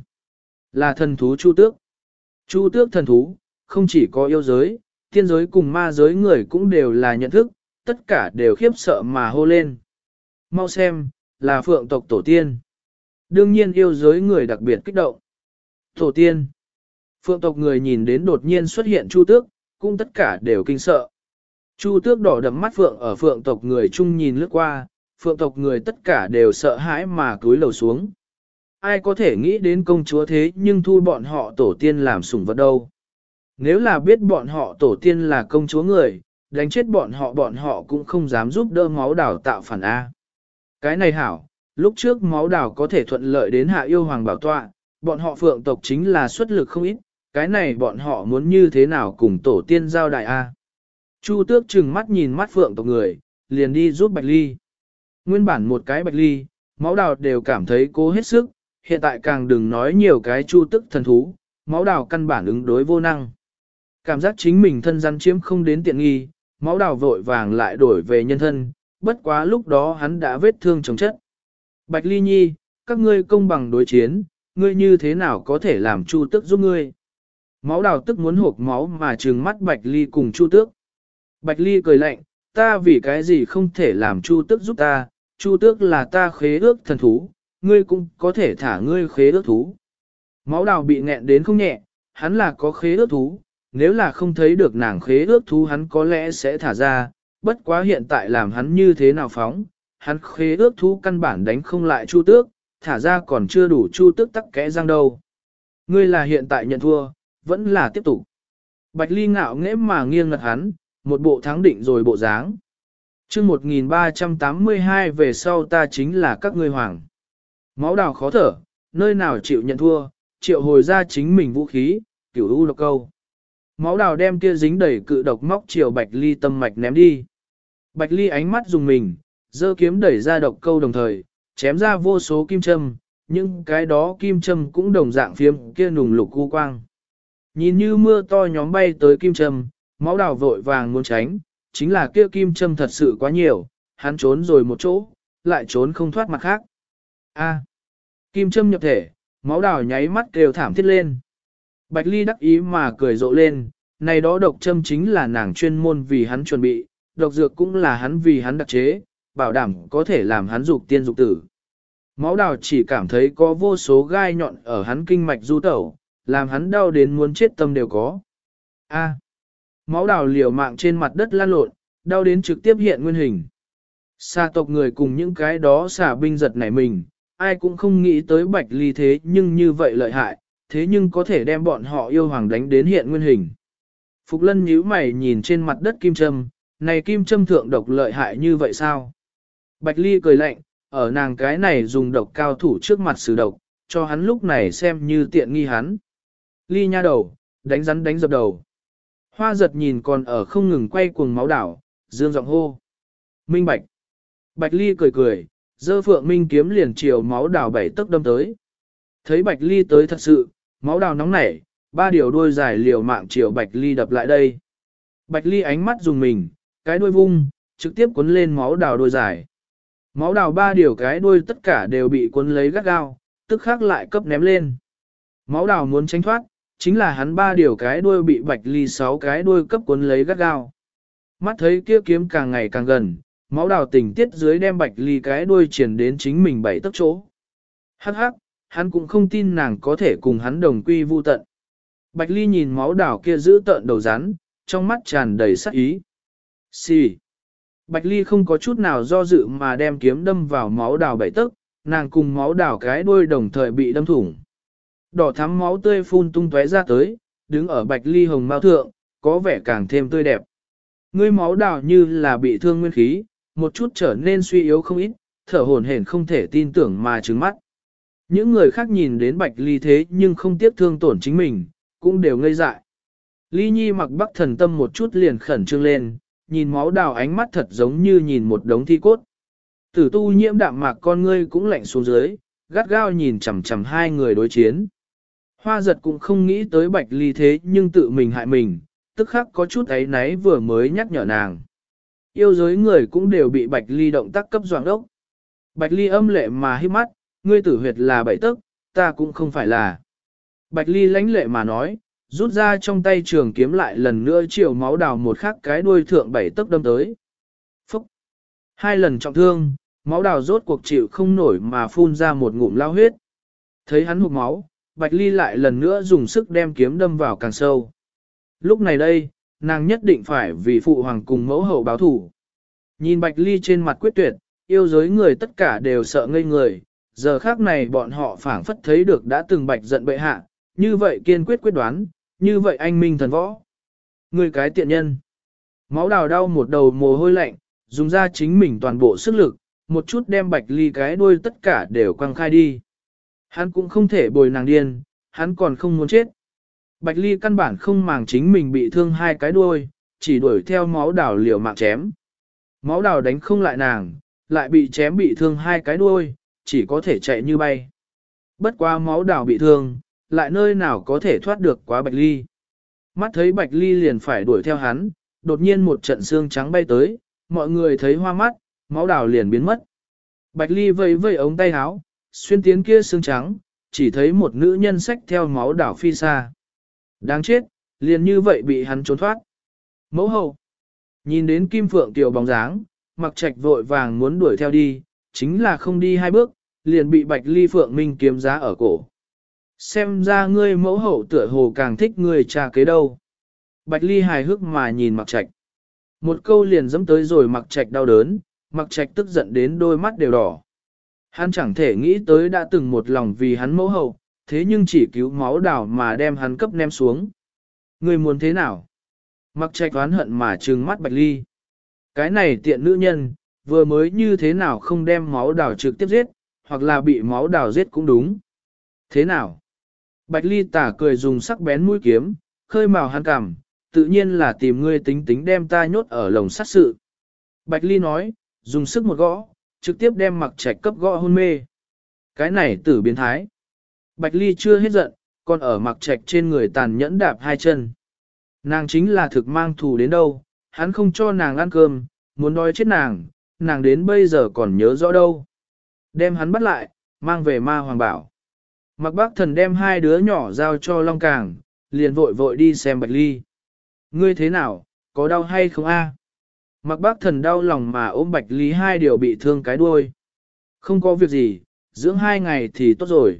Là thần thú Chu Tước. Chu Tước thần thú, không chỉ có yêu giới, tiên giới cùng ma giới người cũng đều là nhận thức, tất cả đều khiếp sợ mà hô lên. Mau xem, là phượng tộc tổ tiên. Đương nhiên yêu giới người đặc biệt kích động. Tổ tiên. Phượng tộc người nhìn đến đột nhiên xuất hiện Chu Tước, cũng tất cả đều kinh sợ. Chu Tước đỏ đậm mắt phượng ở phượng tộc người chung nhìn lướt qua, phượng tộc người tất cả đều sợ hãi mà cúi lầu xuống. Ai có thể nghĩ đến công chúa thế nhưng thu bọn họ tổ tiên làm sủng vật đâu. Nếu là biết bọn họ tổ tiên là công chúa người, đánh chết bọn họ cũng không dám giúp đỡ máu đảo tạo phản A. Cái này hảo, lúc trước máu đảo có thể thuận lợi đến hạ yêu hoàng bảo tọa, bọn họ phượng tộc chính là xuất lực không ít, cái này bọn họ muốn như thế nào cùng tổ tiên giao đại A. Chu Tước trừng mắt nhìn mắt phượng tộc người, liền đi giúp Bạch Ly. Nguyên bản một cái Bạch Ly, máu đào đều cảm thấy cố hết sức, hiện tại càng đừng nói nhiều cái Chu Tước thần thú, máu đào căn bản ứng đối vô năng. Cảm giác chính mình thân rắn chiếm không đến tiện nghi, máu đào vội vàng lại đổi về nhân thân, bất quá lúc đó hắn đã vết thương chồng chất. Bạch Ly nhi, các ngươi công bằng đối chiến, ngươi như thế nào có thể làm Chu Tước giúp ngươi? Máu đào tức muốn hộp máu mà trừng mắt Bạch Ly cùng Chu Tước. Bạch Ly cười lạnh, ta vì cái gì không thể làm Chu Tước giúp ta, Chu Tước là ta khế ước thần thú, ngươi cũng có thể thả ngươi khế ước thú. Máu đào bị nghẹn đến không nhẹ, hắn là có khế ước thú, nếu là không thấy được nàng khế ước thú hắn có lẽ sẽ thả ra, bất quá hiện tại làm hắn như thế nào phóng, hắn khế ước thú căn bản đánh không lại Chu Tước, thả ra còn chưa đủ Chu Tước tắc kẽ răng đâu. Ngươi là hiện tại nhận thua, vẫn là tiếp tục. Bạch Ly ngạo nghễ mà nghiêng ngật hắn, một bộ thắng định rồi bộ dáng. Chương 1382 về sau ta chính là các ngươi hoàng. Máu đào khó thở, nơi nào chịu nhận thua, triệu hồi ra chính mình vũ khí, cửu u độc câu. Máu đào đem kia dính đầy cự độc móc chiều Bạch Ly tâm mạch ném đi. Bạch Ly ánh mắt dùng mình, giơ kiếm đẩy ra độc câu đồng thời, chém ra vô số kim châm, nhưng cái đó kim châm cũng đồng dạng phiếm kia nùng lục u quang. Nhìn như mưa to nhóm bay tới kim châm, máu đào vội vàng muốn tránh, chính là kia kim châm thật sự quá nhiều, hắn trốn rồi một chỗ, lại trốn không thoát mặt khác. A, kim châm nhập thể, máu đào nháy mắt kêu thảm thiết lên. Bạch Ly đắc ý mà cười rộ lên, này đó độc châm chính là nàng chuyên môn vì hắn chuẩn bị, độc dược cũng là hắn vì hắn đặc chế, bảo đảm có thể làm hắn dục tiên dục tử. Máu đào chỉ cảm thấy có vô số gai nhọn ở hắn kinh mạch du tẩu, làm hắn đau đến muốn chết tâm đều có. A. Máu đào liều mạng trên mặt đất lăn lộn, đau đến trực tiếp hiện nguyên hình. Xà tộc người cùng những cái đó xà binh giật nảy mình, ai cũng không nghĩ tới Bạch Ly thế nhưng như vậy lợi hại, thế nhưng có thể đem bọn họ yêu hoàng đánh đến hiện nguyên hình. Phục Lân nhíu mày nhìn trên mặt đất kim châm, này kim châm thượng độc lợi hại như vậy sao? Bạch Ly cười lạnh, ở nàng cái này dùng độc cao thủ trước mặt sử độc, cho hắn lúc này xem như tiện nghi hắn. Ly nha đầu, đánh rắn đánh dập đầu. Hoa giật nhìn còn ở không ngừng quay cuồng máu đảo, dương giọng hô. Minh Bạch. Bạch Ly cười cười, giơ Phượng Minh kiếm liền chiều máu đảo bảy tấc đâm tới. Thấy Bạch Ly tới thật sự, máu đảo nóng nảy, ba điều đuôi dài liều mạng chiều Bạch Ly đập lại đây. Bạch Ly ánh mắt dùng mình, cái đuôi vung, trực tiếp cuốn lên máu đào đuôi dài. Máu đào ba điều cái đuôi tất cả đều bị cuốn lấy gắt gao, tức khắc lại cấp ném lên. Máu đào muốn tránh thoát, chính là hắn ba điều cái đuôi bị Bạch Ly 6 cái đuôi cấp cuốn lấy gắt gao. Mắt thấy kia kiếm càng ngày càng gần, máu đào tình tiết dưới đem Bạch Ly cái đuôi triển đến chính mình 7 tấc chỗ. Hắc hắc, hắn cũng không tin nàng có thể cùng hắn đồng quy vu tận. Bạch Ly nhìn máu đào kia giữ tợn đầu rắn, trong mắt tràn đầy sát ý. Xì. Bạch Ly không có chút nào do dự mà đem kiếm đâm vào máu đào 7 tấc, nàng cùng máu đào cái đuôi đồng thời bị đâm thủng. Đỏ thắm máu tươi phun tung tóe ra tới, đứng ở Bạch Ly hồng mao thượng, có vẻ càng thêm tươi đẹp. Ngươi máu đào như là bị thương nguyên khí, một chút trở nên suy yếu không ít, thở hổn hển không thể tin tưởng mà trừng mắt. Những người khác nhìn đến Bạch Ly thế nhưng không tiếc thương tổn chính mình, cũng đều ngây dại. Ly Nhi mặc Bắc Thần tâm một chút liền khẩn trương lên, nhìn máu đào ánh mắt thật giống như nhìn một đống thi cốt. Tử Tu Nhiễm đạm mạc con ngươi cũng lạnh xuống dưới, gắt gao nhìn chằm chằm hai người đối chiến. Hoa giật cũng không nghĩ tới Bạch Ly thế nhưng tự mình hại mình, tức khắc có chút ấy náy vừa mới nhắc nhở nàng. Yêu giới người cũng đều bị Bạch Ly động tác cấp doạng đốc. Bạch Ly âm lệ mà hít mắt, ngươi tử huyệt là 7 tấc, ta cũng không phải là. Bạch Ly lãnh lệ mà nói, rút ra trong tay trường kiếm lại lần nữa chiều máu đào một khắc cái đuôi thượng 7 tấc đâm tới. Phúc! 2 lần trọng thương, máu đào rốt cuộc chịu không nổi mà phun ra một ngụm lao huyết. Thấy hắn hụt máu, Bạch Ly lại lần nữa dùng sức đem kiếm đâm vào càng sâu. Lúc này đây, nàng nhất định phải vì phụ hoàng cùng mẫu hậu báo thủ. Nhìn Bạch Ly trên mặt quyết tuyệt, yêu giới người tất cả đều sợ ngây người, giờ khác này bọn họ phảng phất thấy được đã từng Bạch giận bệ hạ, như vậy kiên quyết quyết đoán, như vậy anh minh thần võ. Người cái tiện nhân. Máu đào đau một đầu mồ hôi lạnh, dùng ra chính mình toàn bộ sức lực, một chút đem Bạch Ly cái đuôi tất cả đều quăng khai đi. Hắn cũng không thể bồi nàng điên, hắn còn không muốn chết. Bạch Ly căn bản không màng chính mình bị thương 2 cái đuôi, chỉ đuổi theo máu đào liều mạng chém. Máu đào đánh không lại nàng, lại bị chém bị thương 2 cái đuôi, chỉ có thể chạy như bay. Bất quá máu đào bị thương, lại nơi nào có thể thoát được quá Bạch Ly. Mắt thấy Bạch Ly liền phải đuổi theo hắn, đột nhiên một trận xương trắng bay tới, mọi người thấy hoa mắt, máu đào liền biến mất. Bạch Ly vây vây ống tay áo, xuyên tiến kia xương trắng, chỉ thấy một nữ nhân xách theo máu đào phi xa. Đáng chết, liền như vậy bị hắn trốn thoát. Mẫu hậu, nhìn đến Kim Phượng tiểu bóng dáng, Mặc Trạch vội vàng muốn đuổi theo đi, chính là không đi 2 bước, liền bị Bạch Ly Phượng Minh kiếm giá ở cổ. Xem ra ngươi mẫu hậu tựa hồ càng thích ngươi cha kế đâu. Bạch Ly hài hước mà nhìn Mặc Trạch. Một câu liền dẫm tới rồi Mặc Trạch đau đớn, Mặc Trạch tức giận đến đôi mắt đều đỏ. Hắn chẳng thể nghĩ tới đã từng một lòng vì hắn mẫu hậu, thế nhưng chỉ cứu máu đào mà đem hắn cấp ném xuống. Ngươi muốn thế nào? Mặc Trạch oán hận mà trừng mắt Bạch Ly. Cái này tiện nữ nhân, vừa mới như thế nào không đem máu đào trực tiếp giết, hoặc là bị máu đào giết cũng đúng. Thế nào? Bạch Ly tả cười dùng sắc bén mũi kiếm, khơi mào hắn cằm, tự nhiên là tìm ngươi tính tính đem ta nhốt ở lồng sát sự. Bạch Ly nói, dùng sức một gõ, trực tiếp đem Mặc Trạch cấp gõ hôn mê. Cái này tử biến thái. Bạch Ly chưa hết giận, còn ở Mặc Trạch trên người tàn nhẫn đạp 2 chân. Nàng chính là thực mang thù đến đâu, hắn không cho nàng ăn cơm, muốn đói chết nàng, nàng đến bây giờ còn nhớ rõ đâu. Đem hắn bắt lại, mang về ma hoàng bảo. Mặc Bác Thần đem 2 đứa nhỏ giao cho Long Càng, liền vội vội đi xem Bạch Ly. Ngươi thế nào, có đau hay không a? Mặc Bác Thần đau lòng mà ôm Bạch Ly 2 điều bị thương cái đuôi. Không có việc gì, dưỡng 2 ngày thì tốt rồi.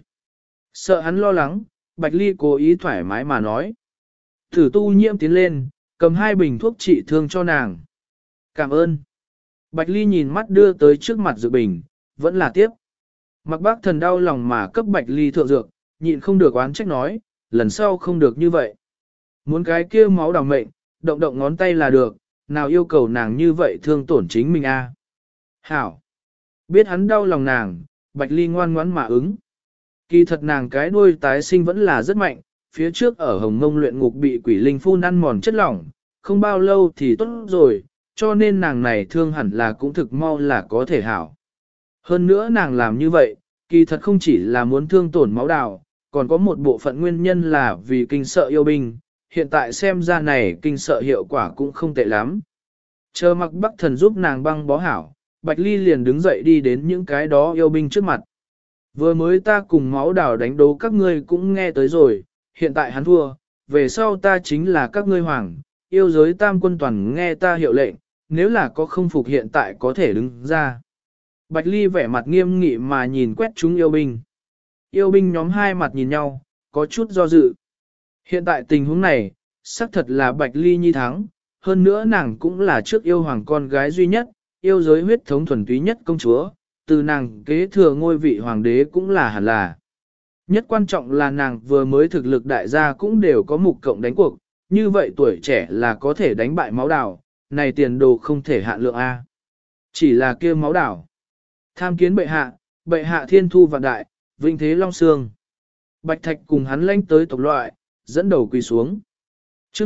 Sợ hắn lo lắng, Bạch Ly cố ý thoải mái mà nói. Thử Tu Nhiễm tiến lên, cầm 2 bình thuốc trị thương cho nàng. Cảm ơn. Bạch Ly nhìn mắt đưa tới trước mặt dự bình, vẫn là tiếp. Mặc Bác Thần đau lòng mà cấp Bạch Ly thượng dược, nhịn không được oán trách nói, lần sau không được như vậy. Muốn cái kia máu đào mệnh, động động ngón tay là được, nào yêu cầu nàng như vậy thương tổn chính mình a. Hảo. Biết hắn đau lòng nàng, Bạch Ly ngoan ngoãn mà ứng. Kỳ thật nàng cái đuôi tái sinh vẫn là rất mạnh, phía trước ở Hồng Mông luyện ngục bị quỷ linh phun ăn mòn chất lỏng, không bao lâu thì tốt rồi, cho nên nàng này thương hẳn là cũng thực mau là có thể hảo. Hơn nữa nàng làm như vậy, kỳ thật không chỉ là muốn thương tổn máu đào, còn có một bộ phận nguyên nhân là vì kinh sợ yêu binh, hiện tại xem ra này kinh sợ hiệu quả cũng không tệ lắm. Chờ mặc Bắc Thần giúp nàng băng bó hảo, Bạch Ly liền đứng dậy đi đến những cái đó yêu binh trước mặt. Vừa mới ta cùng máu đảo đánh đố các ngươi cũng nghe tới rồi, hiện tại hắn thua, về sau ta chính là các ngươi hoàng, yêu giới tam quân toàn nghe ta hiệu lệnh, nếu là có không phục hiện tại có thể đứng ra. Bạch Ly vẻ mặt nghiêm nghị mà nhìn quét chúng yêu binh. Yêu binh nhóm hai mặt nhìn nhau, có chút do dự. Hiện tại tình huống này, xác thật là Bạch Ly nhi thắng, hơn nữa nàng cũng là trước yêu hoàng con gái duy nhất, yêu giới huyết thống thuần túy nhất công chúa, từ nàng kế thừa ngôi vị hoàng đế cũng là hẳn là. Nhất quan trọng là nàng vừa mới thực lực đại gia cũng đều có mục cộng đánh cuộc, như vậy tuổi trẻ là có thể đánh bại máu đảo, này tiền đồ không thể hạn lượng A. Chỉ là kia máu đảo. Tham kiến bệ hạ thiên thu vạn đại, vinh thế long xương. Bạch Thạch cùng hắn lãnh tới tộc loại, dẫn đầu quỳ xuống. chương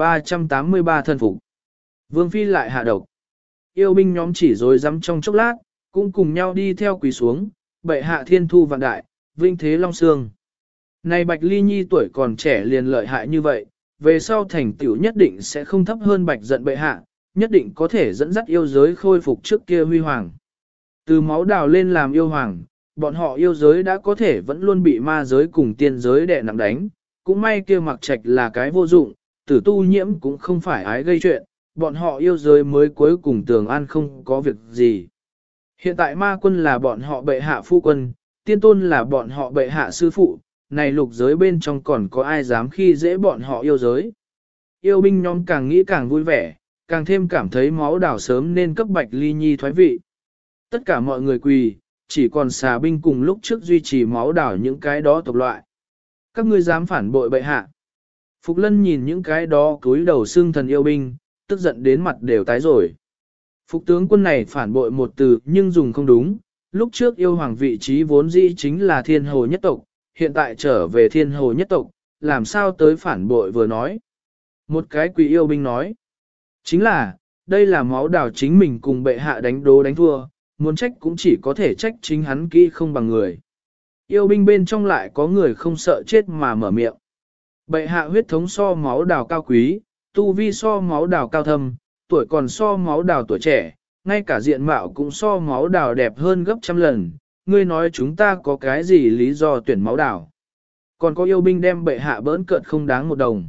1383 thân phục. Vương Phi lại hạ độc. Yêu binh nhóm chỉ rồi dám trong chốc lát, cũng cùng nhau đi theo quỳ xuống, bệ hạ thiên thu vạn đại, vinh thế long xương. Này Bạch Ly Nhi tuổi còn trẻ liền lợi hại như vậy, về sau thành tựu nhất định sẽ không thấp hơn Bạch giận bệ hạ, nhất định có thể dẫn dắt yêu giới khôi phục trước kia huy hoàng. Từ máu đào lên làm yêu hoàng, bọn họ yêu giới đã có thể vẫn luôn bị ma giới cùng tiên giới đè nặng đánh, cũng may kia Mặc Trạch là cái vô dụng, tử tu nhiễm cũng không phải ái gây chuyện, bọn họ yêu giới mới cuối cùng tường an không có việc gì. Hiện tại ma quân là bọn họ bệ hạ phu quân, tiên tôn là bọn họ bệ hạ sư phụ, này lục giới bên trong còn có ai dám khi dễ bọn họ yêu giới. Yêu binh nhóm càng nghĩ càng vui vẻ, càng thêm cảm thấy máu đảo sớm nên cấp Bạch Ly Nhi thoái vị. Tất cả mọi người quỳ, chỉ còn xà binh cùng lúc trước duy trì máu đảo những cái đó tộc loại. Các ngươi dám phản bội bệ hạ. Phục Lân nhìn những cái đó cúi đầu xương thần yêu binh, tức giận đến mặt đều tái rồi. Phục tướng quân này phản bội một từ nhưng dùng không đúng, lúc trước yêu hoàng vị trí vốn dĩ chính là thiên hồ nhất tộc, hiện tại trở về thiên hồ nhất tộc, làm sao tới phản bội vừa nói. Một cái quỷ yêu binh nói, chính là, đây là máu đảo chính mình cùng bệ hạ đánh đố đánh thua, muốn trách cũng chỉ có thể trách chính hắn kỹ không bằng người. Yêu binh bên trong lại có người không sợ chết mà mở miệng. Bệ hạ huyết thống so máu đào cao quý, tu vi so máu đào cao thâm, tuổi còn so máu đào tuổi trẻ, ngay cả diện mạo cũng so máu đào đẹp hơn gấp trăm lần. Ngươi nói chúng ta có cái gì lý do tuyển máu đào? Còn có yêu binh đem bệ hạ bỡn cợt không đáng một đồng.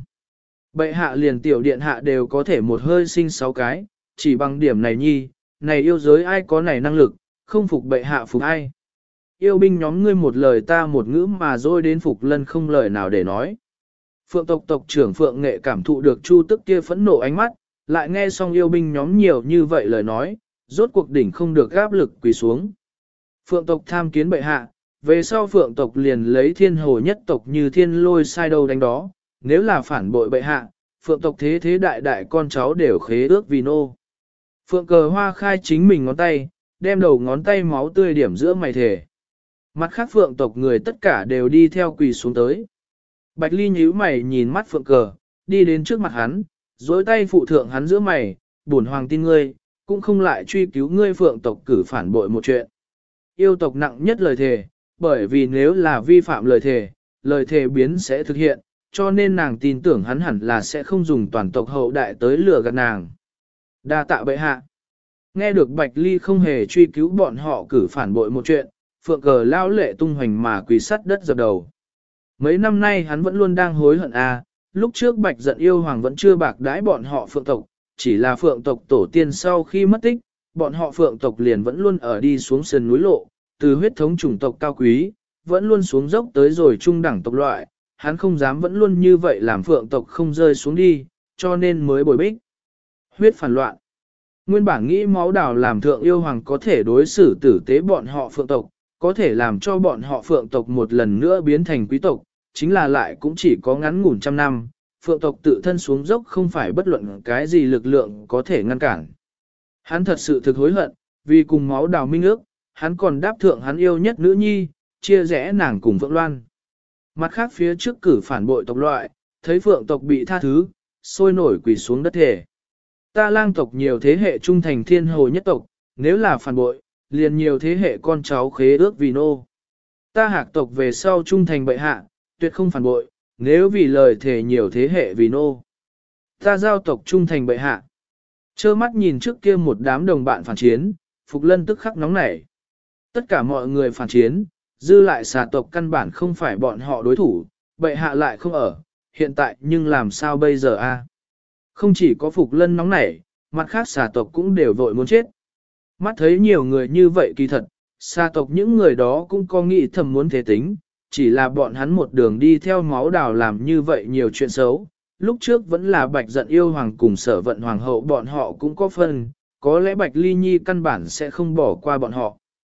Bệ hạ liền tiểu điện hạ đều có thể một hơi sinh 6 cái, chỉ bằng điểm này nhi, này yêu giới ai có này năng lực, không phục bệ hạ phục ai. Yêu binh nhóm ngươi một lời ta một ngữ mà rồi đến Phục Lân không lời nào để nói. Phượng tộc tộc trưởng Phượng Nghệ cảm thụ được Chu Tức kia phẫn nộ ánh mắt, lại nghe xong yêu binh nhóm nhiều như vậy lời nói, rốt cuộc đỉnh không được áp lực quỳ xuống. Phượng tộc tham kiến bệ hạ, về sau Phượng tộc liền lấy thiên hồ nhất tộc như thiên lôi sai đâu đánh đó, nếu là phản bội bệ hạ, Phượng tộc thế thế đại đại con cháu đều khế ước vì nô. Phượng cờ hoa khai chính mình ngón tay, đem đầu ngón tay máu tươi điểm giữa mày thể. Mặt khác Phượng tộc người tất cả đều đi theo quỳ xuống tới. Bạch Ly nhíu mày nhìn mắt Phượng cờ, đi đến trước mặt hắn, dối tay phụ thượng hắn giữa mày, bổn hoàng tin ngươi, cũng không lại truy cứu ngươi Phượng tộc cử phản bội một chuyện. Yêu tộc nặng nhất lời thề, bởi vì nếu là vi phạm lời thề biến sẽ thực hiện, cho nên nàng tin tưởng hắn hẳn là sẽ không dùng toàn tộc hậu đại tới lừa gạt nàng. Đa tạ bệ hạ. Nghe được Bạch Ly không hề truy cứu bọn họ cử phản bội một chuyện, Phượng cờ lao lệ tung hoành mà quỳ sắt đất dập đầu. Mấy năm nay hắn vẫn luôn đang hối hận lúc trước Bạch giận yêu hoàng vẫn chưa bạc đãi bọn họ Phượng tộc, chỉ là Phượng tộc tổ tiên sau khi mất tích, bọn họ Phượng tộc liền vẫn luôn ở đi xuống sườn núi lộ, từ huyết thống chủng tộc cao quý, vẫn luôn xuống dốc tới rồi trung đẳng tộc loại, hắn không dám vẫn luôn như vậy làm Phượng tộc không rơi xuống đi, cho nên mới bồi bích. Huyết phản loạn. Nguyên bản nghĩ máu đào làm thượng yêu hoàng có thể đối xử tử tế bọn họ Phượng tộc, có thể làm cho bọn họ Phượng tộc một lần nữa biến thành quý tộc, chính là lại cũng chỉ có ngắn ngủn trăm năm, Phượng tộc tự thân xuống dốc không phải bất luận cái gì lực lượng có thể ngăn cản. Hắn thật sự thực hối hận, vì cùng máu đào minh ước, hắn còn đáp thượng hắn yêu nhất nữ nhi, chia rẽ nàng cùng Phượng Loan. Mặt khác phía trước cử phản bội tộc loại, thấy Phượng tộc bị tha thứ, sôi nổi quỳ xuống đất thể. Ta lang tộc nhiều thế hệ trung thành thiên hồ nhất tộc, nếu là phản bội, liền nhiều thế hệ con cháu khế ước vì nô. Ta hạc tộc về sau trung thành bệ hạ, tuyệt không phản bội, nếu vì lời thề nhiều thế hệ vì nô. Ta giao tộc trung thành bệ hạ. Chơ mắt nhìn trước kia một đám đồng bạn phản chiến, Phục Lân tức khắc nóng nảy. Tất cả mọi người phản chiến, dư lại xà tộc căn bản không phải bọn họ đối thủ, bệ hạ lại không ở, hiện tại nhưng làm sao bây giờ a? Không chỉ có Phục Lân nóng nảy, mặt khác xà tộc cũng đều vội muốn chết. Mắt thấy nhiều người như vậy kỳ thật, xà tộc những người đó cũng có nghĩ thầm muốn thế tính, chỉ là bọn hắn một đường đi theo máu đào làm như vậy nhiều chuyện xấu. Lúc trước vẫn là Bạch Giận Yêu Hoàng cùng Sở Vận Hoàng hậu bọn họ cũng có phần, có lẽ Bạch Ly Nhi căn bản sẽ không bỏ qua bọn họ.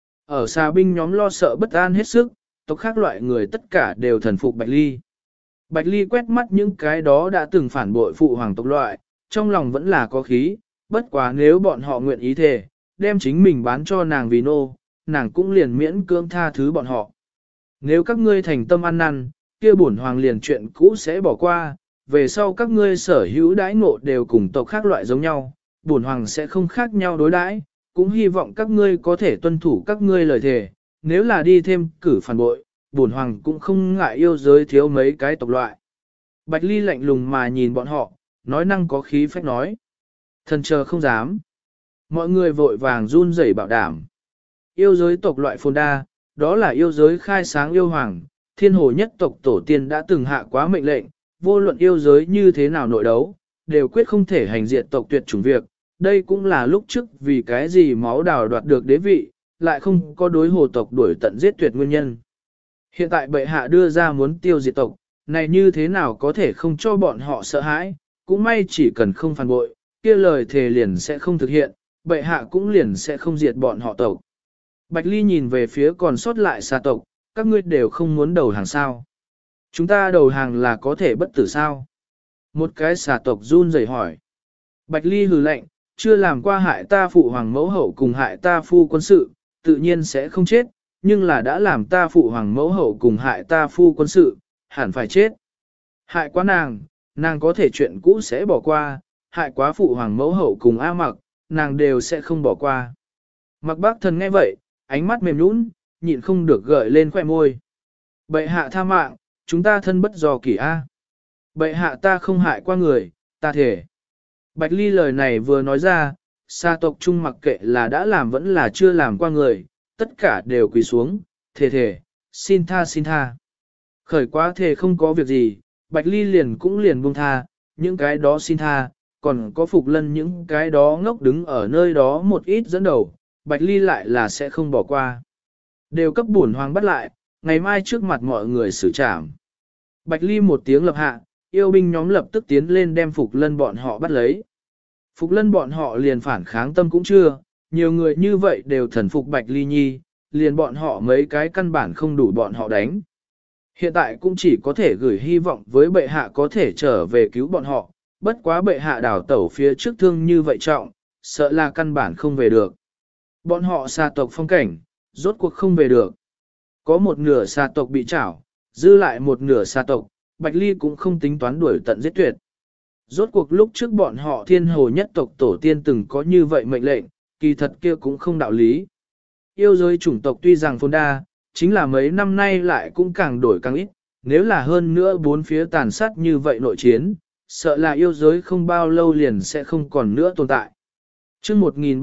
Ở xà binh nhóm lo sợ bất an hết sức, tộc khác loại người tất cả đều thần phục Bạch Ly. Bạch Ly quét mắt những cái đó đã từng phản bội phụ hoàng tộc loại, trong lòng vẫn là có khí, bất quá nếu bọn họ nguyện ý thề, đem chính mình bán cho nàng vì nô, nàng cũng liền miễn cưỡng tha thứ bọn họ. Nếu các ngươi thành tâm ăn năn, kia bổn hoàng liền chuyện cũ sẽ bỏ qua, về sau các ngươi sở hữu đãi ngộ đều cùng tộc khác loại giống nhau, bổn hoàng sẽ không khác nhau đối đãi, cũng hy vọng các ngươi có thể tuân thủ các ngươi lời thề, nếu là đi thêm cử phản bội, bổn hoàng cũng không ngại yêu giới thiếu mấy cái tộc loại. Bạch Ly lạnh lùng mà nhìn bọn họ, nói năng có khí phách nói. Thần chờ không dám. Mọi người vội vàng run rẩy bảo đảm. Yêu giới tộc loại phồn đa, đó là yêu giới khai sáng yêu hoàng, thiên hồ nhất tộc tổ tiên đã từng hạ quá mệnh lệnh, vô luận yêu giới như thế nào nội đấu, đều quyết không thể hành diệt tộc tuyệt chủng việc. Đây cũng là lúc trước vì cái gì máu đào đoạt được đế vị, lại không có đối hồ tộc đuổi tận giết tuyệt nguyên nhân. Hiện tại bệ hạ đưa ra muốn tiêu diệt tộc, này như thế nào có thể không cho bọn họ sợ hãi, cũng may chỉ cần không phản bội, kia lời thề liền sẽ không thực hiện, bệ hạ cũng liền sẽ không diệt bọn họ tộc. Bạch Ly nhìn về phía còn sót lại xà tộc, các ngươi đều không muốn đầu hàng sao. Chúng ta đầu hàng là có thể bất tử sao? Một cái xà tộc run rẩy hỏi. Bạch Ly hừ lạnh, chưa làm qua hại ta phụ hoàng mẫu hậu cùng hại ta phu quân sự, tự nhiên sẽ không chết, nhưng là đã làm ta phụ hoàng mẫu hậu cùng hại ta phu quân sự, hẳn phải chết. Hại quá nàng có thể chuyện cũ sẽ bỏ qua, hại quá phụ hoàng mẫu hậu cùng A Mặc, nàng đều sẽ không bỏ qua. Mặc Bác Thần nghe vậy, ánh mắt mềm nhũn, nhịn không được gợi lên khóe môi. Bệ hạ tha mạng, chúng ta thân bất do kỷ A. Bệ hạ ta không hại qua người, ta thể. Bạch Ly lời này vừa nói ra, xa tộc chung mặc kệ là đã làm vẫn là chưa làm qua người, tất cả đều quỳ xuống, thề, xin tha xin tha. Khởi quá thề không có việc gì, Bạch Ly cũng liền buông tha, những cái đó xin tha, còn có Phục Lân những cái đó ngốc đứng ở nơi đó một ít dẫn đầu, Bạch Ly lại là sẽ không bỏ qua. Đều cấp bổn hoàng bắt lại, ngày mai trước mặt mọi người xử trảm. Bạch Ly một tiếng lập hạ, yêu binh nhóm lập tức tiến lên đem Phục Lân bọn họ bắt lấy. Phục Lân bọn họ liền phản kháng tâm cũng chưa, nhiều người như vậy đều thần phục Bạch Ly Nhi, liền bọn họ mấy cái căn bản không đủ bọn họ đánh. Hiện tại cũng chỉ có thể gửi hy vọng với bệ hạ có thể trở về cứu bọn họ, bất quá bệ hạ đảo tẩu phía trước thương như vậy trọng, sợ là căn bản không về được. Bọn họ xa tộc phong cảnh, rốt cuộc không về được. Có một nửa xa tộc bị trảo, dư lại một nửa xa tộc, Bạch Ly cũng không tính toán đuổi tận giết tuyệt. Rốt cuộc lúc trước bọn họ thiên hồ nhất tộc tổ tiên từng có như vậy mệnh lệnh, kỳ thật kia cũng không đạo lý. Yêu giới chủng tộc tuy rằng phồn đa, chính là mấy năm nay lại cũng càng đổi càng ít, nếu là hơn nữa bốn phía tàn sát như vậy nội chiến, sợ là yêu giới không bao lâu liền sẽ không còn nữa tồn tại. Chương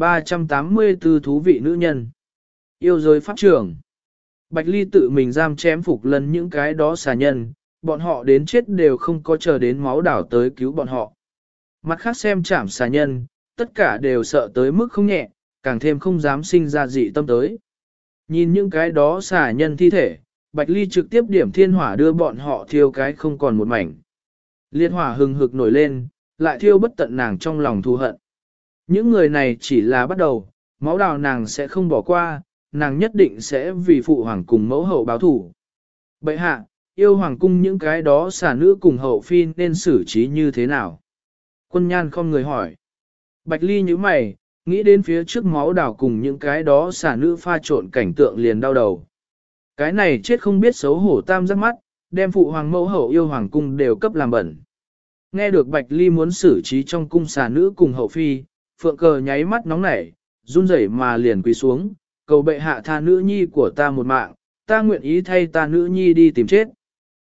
1384 thú vị nữ nhân. Yêu giới pháp trưởng. Bạch Ly tự mình giam chém Phục Lân những cái đó xà nhân, bọn họ đến chết đều không có chờ đến máu đảo tới cứu bọn họ. Mặt khác xem chảm xà nhân, tất cả đều sợ tới mức không nhẹ, càng thêm không dám sinh ra dị tâm tới. Nhìn những cái đó xà nhân thi thể, Bạch Ly trực tiếp điểm thiên hỏa đưa bọn họ thiêu cái không còn một mảnh. Liệt hỏa hừng hực nổi lên, lại thiêu bất tận nàng trong lòng thù hận. Những người này chỉ là bắt đầu, máu đào nàng sẽ không bỏ qua, nàng nhất định sẽ vì phụ hoàng cùng mẫu hậu báo thủ. Bệ hạ, yêu hoàng cung những cái đó xà nữ cùng hậu phi nên xử trí như thế nào? Quân Nhan không người hỏi. Bạch Ly nhíu mày, nghĩ đến phía trước máu đào cùng những cái đó xà nữ pha trộn cảnh tượng liền đau đầu. Cái này chết không biết xấu hổ tam giác mắt, đem phụ hoàng mẫu hậu yêu hoàng cung đều cấp làm bẩn. Nghe được Bạch Ly muốn xử trí trong cung xà nữ cùng hậu phi, Phượng Cờ nháy mắt nóng nảy, run rẩy mà liền quỳ xuống, cầu bệ hạ tha nữ nhi của ta một mạng, ta nguyện ý thay ta nữ nhi đi tìm chết.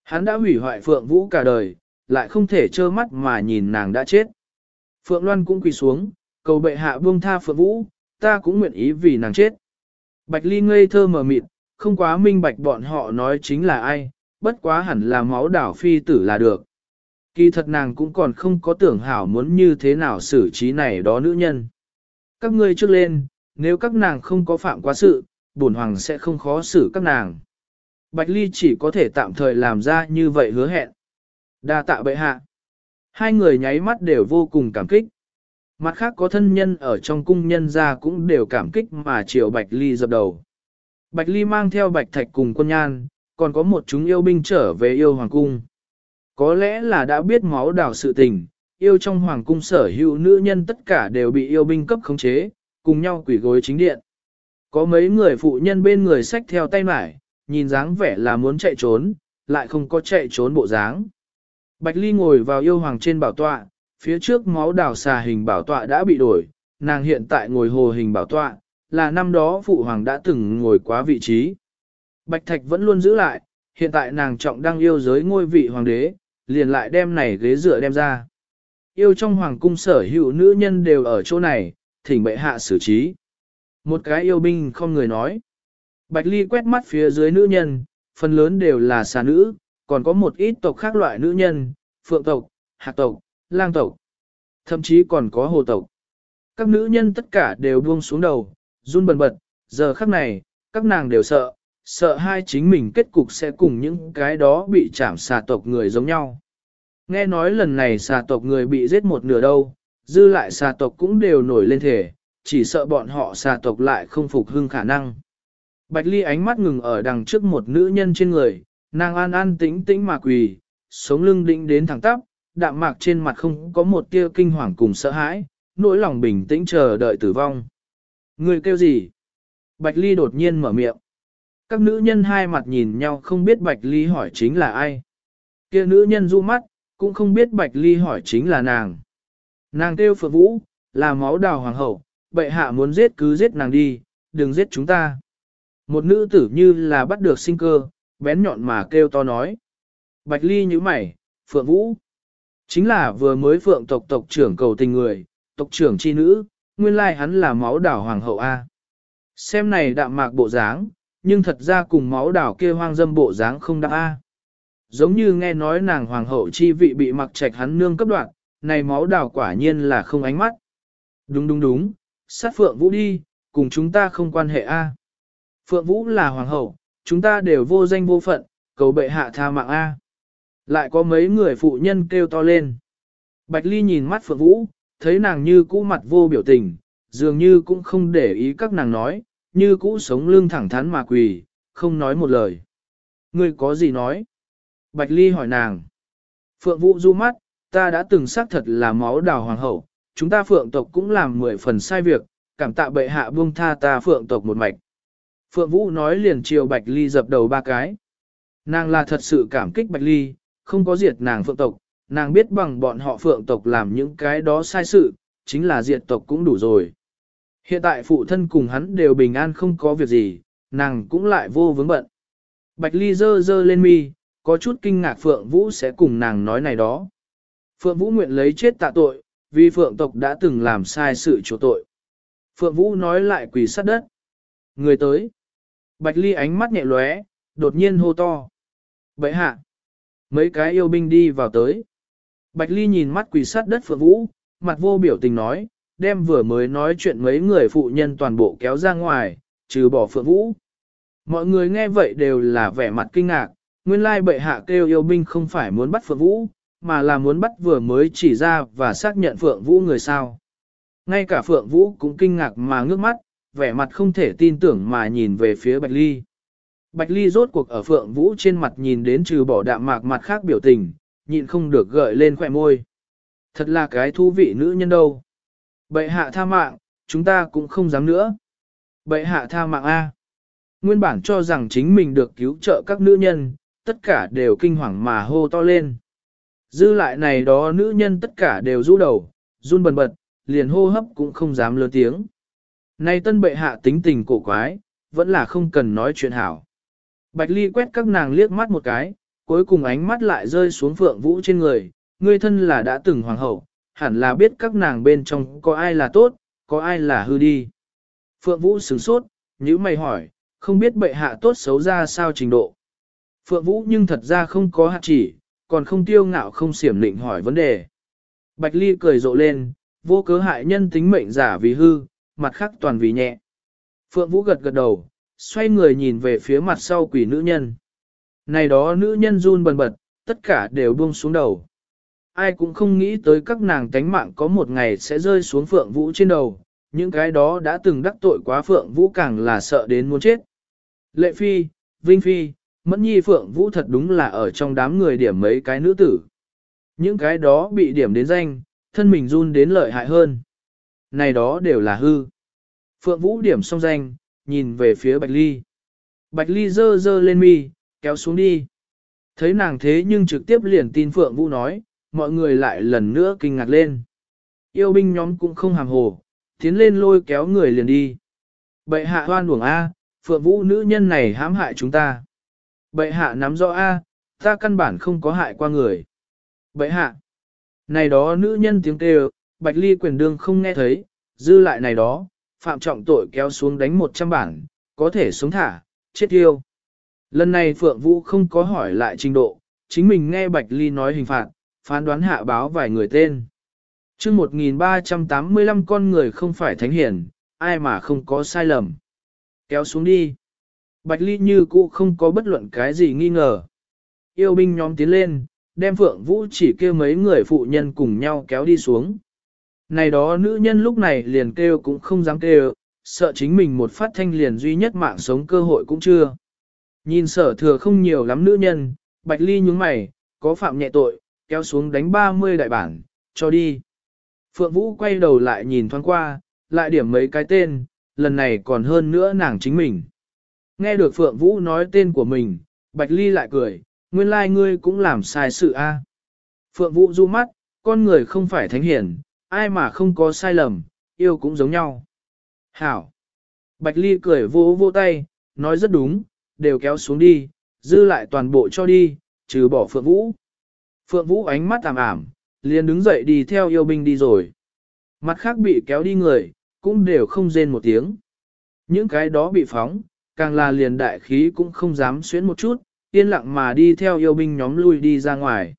Hắn đã hủy hoại Phượng Vũ cả đời, lại không thể trơ mắt mà nhìn nàng đã chết. Phượng Loan cũng quỳ xuống, cầu bệ hạ buông tha Phượng Vũ, ta cũng nguyện ý vì nàng chết. Bạch Ly ngây thơ mờ mịt, không quá minh bạch bọn họ nói chính là ai, bất quá hẳn là máu đảo phi tử là được. Kỳ thật nàng cũng còn không có tưởng hảo muốn như thế nào xử trí này đó nữ nhân. Các ngươi trước lên, nếu các nàng không có phạm quá sự, bổn hoàng sẽ không khó xử các nàng. Bạch Ly chỉ có thể tạm thời làm ra như vậy hứa hẹn. Đa tạ bệ hạ. Hai người nháy mắt đều vô cùng cảm kích. Mặt khác có thân nhân ở trong cung nhân gia cũng đều cảm kích mà chiều Bạch Ly dập đầu. Bạch Ly mang theo Bạch Thạch cùng quân nhan, còn có một chúng yêu binh trở về yêu hoàng cung. Có lẽ là đã biết máu đảo sự tình, yêu trong hoàng cung sở hữu nữ nhân tất cả đều bị yêu binh cấp khống chế, cùng nhau quỷ gối chính điện. Có mấy người phụ nhân bên người xách theo tay mải, nhìn dáng vẻ là muốn chạy trốn, lại không có chạy trốn bộ dáng. Bạch Ly ngồi vào yêu hoàng trên bảo tọa, phía trước máu đảo xà hình bảo tọa đã bị đổi, nàng hiện tại ngồi hồ hình bảo tọa, là năm đó phụ hoàng đã từng ngồi quá vị trí. Bạch Thạch vẫn luôn giữ lại, hiện tại nàng trọng đang yêu giới ngôi vị hoàng đế, liền lại đem này ghế dựa đem ra. Yêu trong hoàng cung sở hữu nữ nhân đều ở chỗ này, thỉnh bệ hạ xử trí. Một cái yêu binh không người nói. Bạch Ly quét mắt phía dưới nữ nhân, phần lớn đều là xà nữ, còn có một ít tộc khác loại nữ nhân, phượng tộc, hạc tộc, lang tộc, thậm chí còn có hồ tộc. Các nữ nhân tất cả đều buông xuống đầu, run bần bật, giờ khắc này, các nàng đều sợ hai chính mình kết cục sẽ cùng những cái đó bị chảm xà tộc người giống nhau. Nghe nói lần này xà tộc người bị giết một nửa đâu, dư lại xà tộc cũng đều nổi lên thể, chỉ sợ bọn họ xà tộc lại không phục hưng khả năng. Bạch Ly ánh mắt ngừng ở đằng trước một nữ nhân trên người, nàng an an tĩnh tĩnh mà quỳ, sống lưng định đến thẳng tắp, đạm mạc trên mặt không có một tia kinh hoàng cùng sợ hãi, nỗi lòng bình tĩnh chờ đợi tử vong. Người kêu gì? Bạch Ly đột nhiên mở miệng. Các nữ nhân hai mặt nhìn nhau không biết Bạch Ly hỏi chính là ai. Kia nữ nhân du mắt, cũng không biết Bạch Ly hỏi chính là nàng. Nàng kêu Phượng Vũ, là máu đào hoàng hậu, bệ hạ muốn giết cứ giết nàng đi, đừng giết chúng ta. Một nữ tử như là bắt được sinh cơ, bén nhọn mà kêu to nói. Bạch Ly nhíu mày, Phượng Vũ. Chính là vừa mới Phượng tộc tộc trưởng cầu tình người, tộc trưởng chi nữ, nguyên lai hắn là máu đảo hoàng hậu A. Xem này đạm mạc bộ dáng, nhưng thật ra cùng máu đảo kia hoang dâm bộ dáng không đáp A. Giống như nghe nói nàng hoàng hậu chi vị bị mặc trạch hắn nương cấp đoạn, này máu đảo quả nhiên là không ánh mắt. Đúng, sát Phượng Vũ đi, cùng chúng ta không quan hệ A. Phượng Vũ là hoàng hậu, chúng ta đều vô danh vô phận, cầu bệ hạ tha mạng A. Lại có mấy người phụ nhân kêu to lên. Bạch Ly nhìn mắt Phượng Vũ, thấy nàng như cũ mặt vô biểu tình, dường như cũng không để ý các nàng nói, như cũ sống lưng thẳng thắn mà quỳ, không nói một lời. Ngươi có gì nói? Bạch Ly hỏi nàng. Phượng Vũ du mắt, ta đã từng xác thật là máu đào hoàng hậu, chúng ta Phượng tộc cũng làm 10 phần sai việc, cảm tạ bệ hạ buông tha ta Phượng tộc một mạch. Phượng Vũ nói liền chiều Bạch Ly dập đầu ba cái. Nàng là thật sự cảm kích Bạch Ly, không có diệt nàng Phượng tộc, nàng biết bằng bọn họ Phượng tộc làm những cái đó sai sự, chính là diệt tộc cũng đủ rồi. Hiện tại phụ thân cùng hắn đều bình an không có việc gì, nàng cũng lại vô vướng bận. Bạch Ly dơ lên mi, có chút kinh ngạc Phượng Vũ sẽ cùng nàng nói này đó. Phượng Vũ nguyện lấy chết tạ tội, vì Phượng tộc đã từng làm sai sự chỗ tội. Phượng Vũ nói lại quỳ sát đất. Người tới. Bạch Ly ánh mắt nhẹ lóe, đột nhiên hô to. Bệ hạ. Mấy cái yêu binh đi vào tới. Bạch Ly nhìn mắt quỳ sát đất Phượng Vũ, mặt vô biểu tình nói, đem vừa mới nói chuyện mấy người phụ nhân toàn bộ kéo ra ngoài, trừ bỏ Phượng Vũ. Mọi người nghe vậy đều là vẻ mặt kinh ngạc, nguyên lai bệ hạ kêu yêu binh không phải muốn bắt Phượng Vũ, mà là muốn bắt vừa mới chỉ ra và xác nhận Phượng Vũ người sao. Ngay cả Phượng Vũ cũng kinh ngạc mà ngước mắt, vẻ mặt không thể tin tưởng mà nhìn về phía Bạch Ly. Bạch Ly rốt cuộc ở Phượng Vũ trên mặt nhìn đến trừ bỏ đạm mạc mặt khác biểu tình, nhịn không được gợi lên khỏe môi. Thật là cái thú vị nữ nhân đâu. Bệ hạ tha mạng, chúng ta cũng không dám nữa. Bệ hạ tha mạng A. Nguyên bản cho rằng chính mình được cứu trợ các nữ nhân, tất cả đều kinh hoàng mà hô to lên. Dư lại này đó nữ nhân tất cả đều rũ đầu, run bần bật, liền hô hấp cũng không dám lớn tiếng. Này tân bệ hạ tính tình cổ quái, vẫn là không cần nói chuyện hảo. Bạch Ly quét các nàng liếc mắt một cái, cuối cùng ánh mắt lại rơi xuống Phượng Vũ trên người, ngươi thân là đã từng hoàng hậu, hẳn là biết các nàng bên trong có ai là tốt, có ai là hư đi. Phượng Vũ sửng sốt, nhíu mày hỏi, không biết bệ hạ tốt xấu ra sao trình độ. Phượng Vũ nhưng thật ra không có hạt chỉ, còn không tiêu ngạo không xiểm lịnh hỏi vấn đề. Bạch Ly cười rộ lên, vô cớ hại nhân tính mệnh giả vì hư, mặt khác toàn vì nhẹ. Phượng Vũ gật gật đầu, xoay người nhìn về phía mặt sau quỷ nữ nhân. Này đó nữ nhân run bần bật, tất cả đều buông xuống đầu. Ai cũng không nghĩ tới các nàng tánh mạng có một ngày sẽ rơi xuống Phượng Vũ trên đầu, những cái đó đã từng đắc tội quá Phượng Vũ càng là sợ đến muốn chết. Lệ Phi, Vinh Phi, Mẫn Nhi Phượng Vũ thật đúng là ở trong đám người điểm mấy cái nữ tử. Những cái đó bị điểm đến danh, thân mình run đến lợi hại hơn. Này đó đều là hư. Phượng Vũ điểm xong danh, nhìn về phía Bạch Ly. Bạch Ly dơ dơ lên mi, kéo xuống đi. Thấy nàng thế nhưng trực tiếp liền tin Phượng Vũ nói, mọi người lại lần nữa kinh ngạc lên. Yêu binh nhóm cũng không hàm hồ, tiến lên lôi kéo người liền đi. Bệ hạ hoan uổng A, Phượng Vũ nữ nhân này hãm hại chúng ta. Bệ hạ nắm rõ A, ta căn bản không có hại qua người. Bệ hạ, này đó nữ nhân tiếng kêu, Bạch Ly quyền đương không nghe thấy, dư lại này đó, phạm trọng tội kéo xuống đánh 100 bản, có thể sống thả, chết yêu. Lần này Phượng Vũ không có hỏi lại trình độ, chính mình nghe Bạch Ly nói hình phạt, phán đoán hạ báo vài người tên. Chương 1385 con người không phải thánh hiển, ai mà không có sai lầm. Kéo xuống đi. Bạch Ly như cũ không có bất luận cái gì nghi ngờ. Yêu binh nhóm tiến lên, đem Phượng Vũ chỉ kêu mấy người phụ nhân cùng nhau kéo đi xuống. Này đó nữ nhân lúc này liền kêu cũng không dám kêu, sợ chính mình một phát thanh liền duy nhất mạng sống cơ hội cũng chưa. Nhìn sở thừa không nhiều lắm nữ nhân, Bạch Ly nhúng mày, có phạm nhẹ tội, kéo xuống đánh 30 đại bản, cho đi. Phượng Vũ quay đầu lại nhìn thoáng qua, lại điểm mấy cái tên, lần này còn hơn nữa nàng chính mình. Nghe được Phượng Vũ nói tên của mình, Bạch Ly lại cười, nguyên lai ngươi cũng làm sai sự a. Phượng Vũ du mắt, con người không phải thánh hiển, ai mà không có sai lầm, yêu cũng giống nhau. Hảo! Bạch Ly cười vỗ vỗ tay, nói rất đúng, đều kéo xuống đi, dư lại toàn bộ cho đi, trừ bỏ Phượng Vũ. Phượng Vũ ánh mắt ảm ảm, liền đứng dậy đi theo yêu binh đi rồi. Mặt khác bị kéo đi người, cũng đều không rên một tiếng. Những cái đó bị phóng, càng là liền đại khí cũng không dám xuyến một chút, yên lặng mà đi theo yêu binh nhóm lui đi ra ngoài.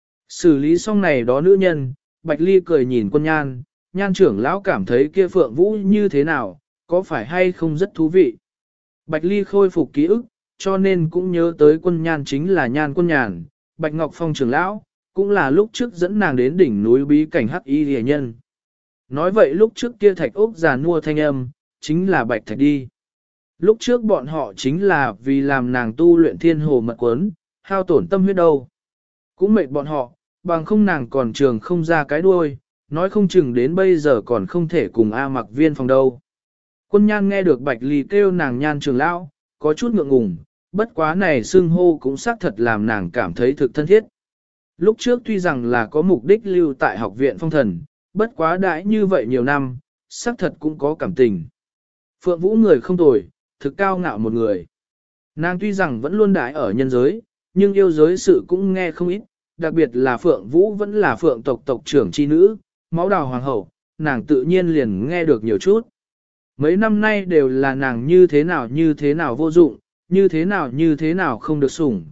Xử lý xong này đó nữ nhân, Bạch Ly cười nhìn Quân Nhan, Nhan trưởng lão cảm thấy kia Phượng Vũ như thế nào, có phải hay không rất thú vị. Bạch Ly khôi phục ký ức, cho nên cũng nhớ tới Quân Nhan chính là Nhan Quân Nhàn, Bạch Ngọc Phong trưởng lão, cũng là lúc trước dẫn nàng đến đỉnh núi bí cảnh Hắc Y Liễu Nhân. Nói vậy lúc trước kia Thạch Ốc già nua thanh âm, chính là Bạch Thạch đi. Lúc trước bọn họ chính là vì làm nàng tu luyện thiên hồ mật quấn, hao tổn tâm huyết đâu. Cũng mệt bọn họ, bằng không nàng còn trường không ra cái đuôi, nói không chừng đến bây giờ còn không thể cùng A Mặc Viên phòng đâu. Quân Nhan nghe được Bạch Ly kêu nàng Nhan trưởng lão, có chút ngượng ngùng, bất quá này xưng hô cũng xác thật làm nàng cảm thấy thực thân thiết. Lúc trước tuy rằng là có mục đích lưu tại học viện phong thần, bất quá đãi như vậy nhiều năm, xác thật cũng có cảm tình. Phượng Vũ người không tồi, thực cao ngạo một người. Nàng tuy rằng vẫn luôn đãi ở nhân giới, nhưng yêu giới sự cũng nghe không ít, đặc biệt là Phượng Vũ vẫn là Phượng tộc tộc trưởng chi nữ, máu đào hoàng hậu, nàng tự nhiên liền nghe được nhiều chút. Mấy năm nay đều là nàng như thế nào vô dụng, như thế nào không được sủng,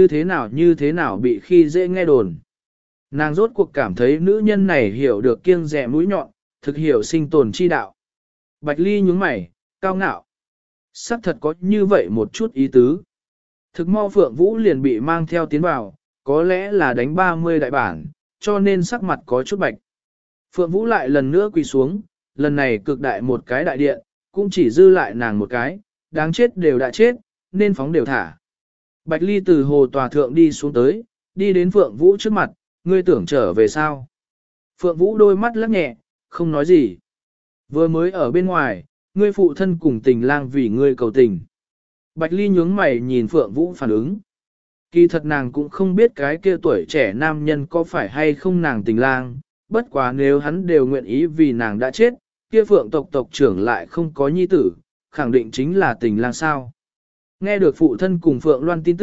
như thế nào bị khi dễ nghe đồn. Nàng rốt cuộc cảm thấy nữ nhân này hiểu được kiêng dè mũi nhọn, thực hiểu sinh tồn chi đạo. Bạch Ly nhướng mày, cao ngạo. Sắc thật có như vậy một chút ý tứ. Thực mau Phượng Vũ liền bị mang theo tiến vào, có lẽ là đánh 30 đại bản, cho nên sắc mặt có chút bạch. Phượng Vũ lại lần nữa quỳ xuống, lần này cực đại một cái đại điện, cũng chỉ dư lại nàng một cái, đáng chết đều đã chết, nên phóng đều thả. Bạch Ly từ hồ tòa thượng đi xuống tới, đi đến Phượng Vũ trước mặt, ngươi tưởng trở về sao? Phượng Vũ đôi mắt lắc nhẹ, không nói gì. Vừa mới ở bên ngoài, ngươi phụ thân cùng tình lang vì ngươi cầu tình. Bạch Ly nhướng mày nhìn Phượng Vũ phản ứng. Kỳ thật nàng cũng không biết cái kia tuổi trẻ nam nhân có phải hay không nàng tình lang, bất quá nếu hắn đều nguyện ý vì nàng đã chết, kia Phượng tộc tộc trưởng lại không có nhi tử, khẳng định chính là tình lang sao. Nghe được phụ thân cùng Phượng Loan tin tức,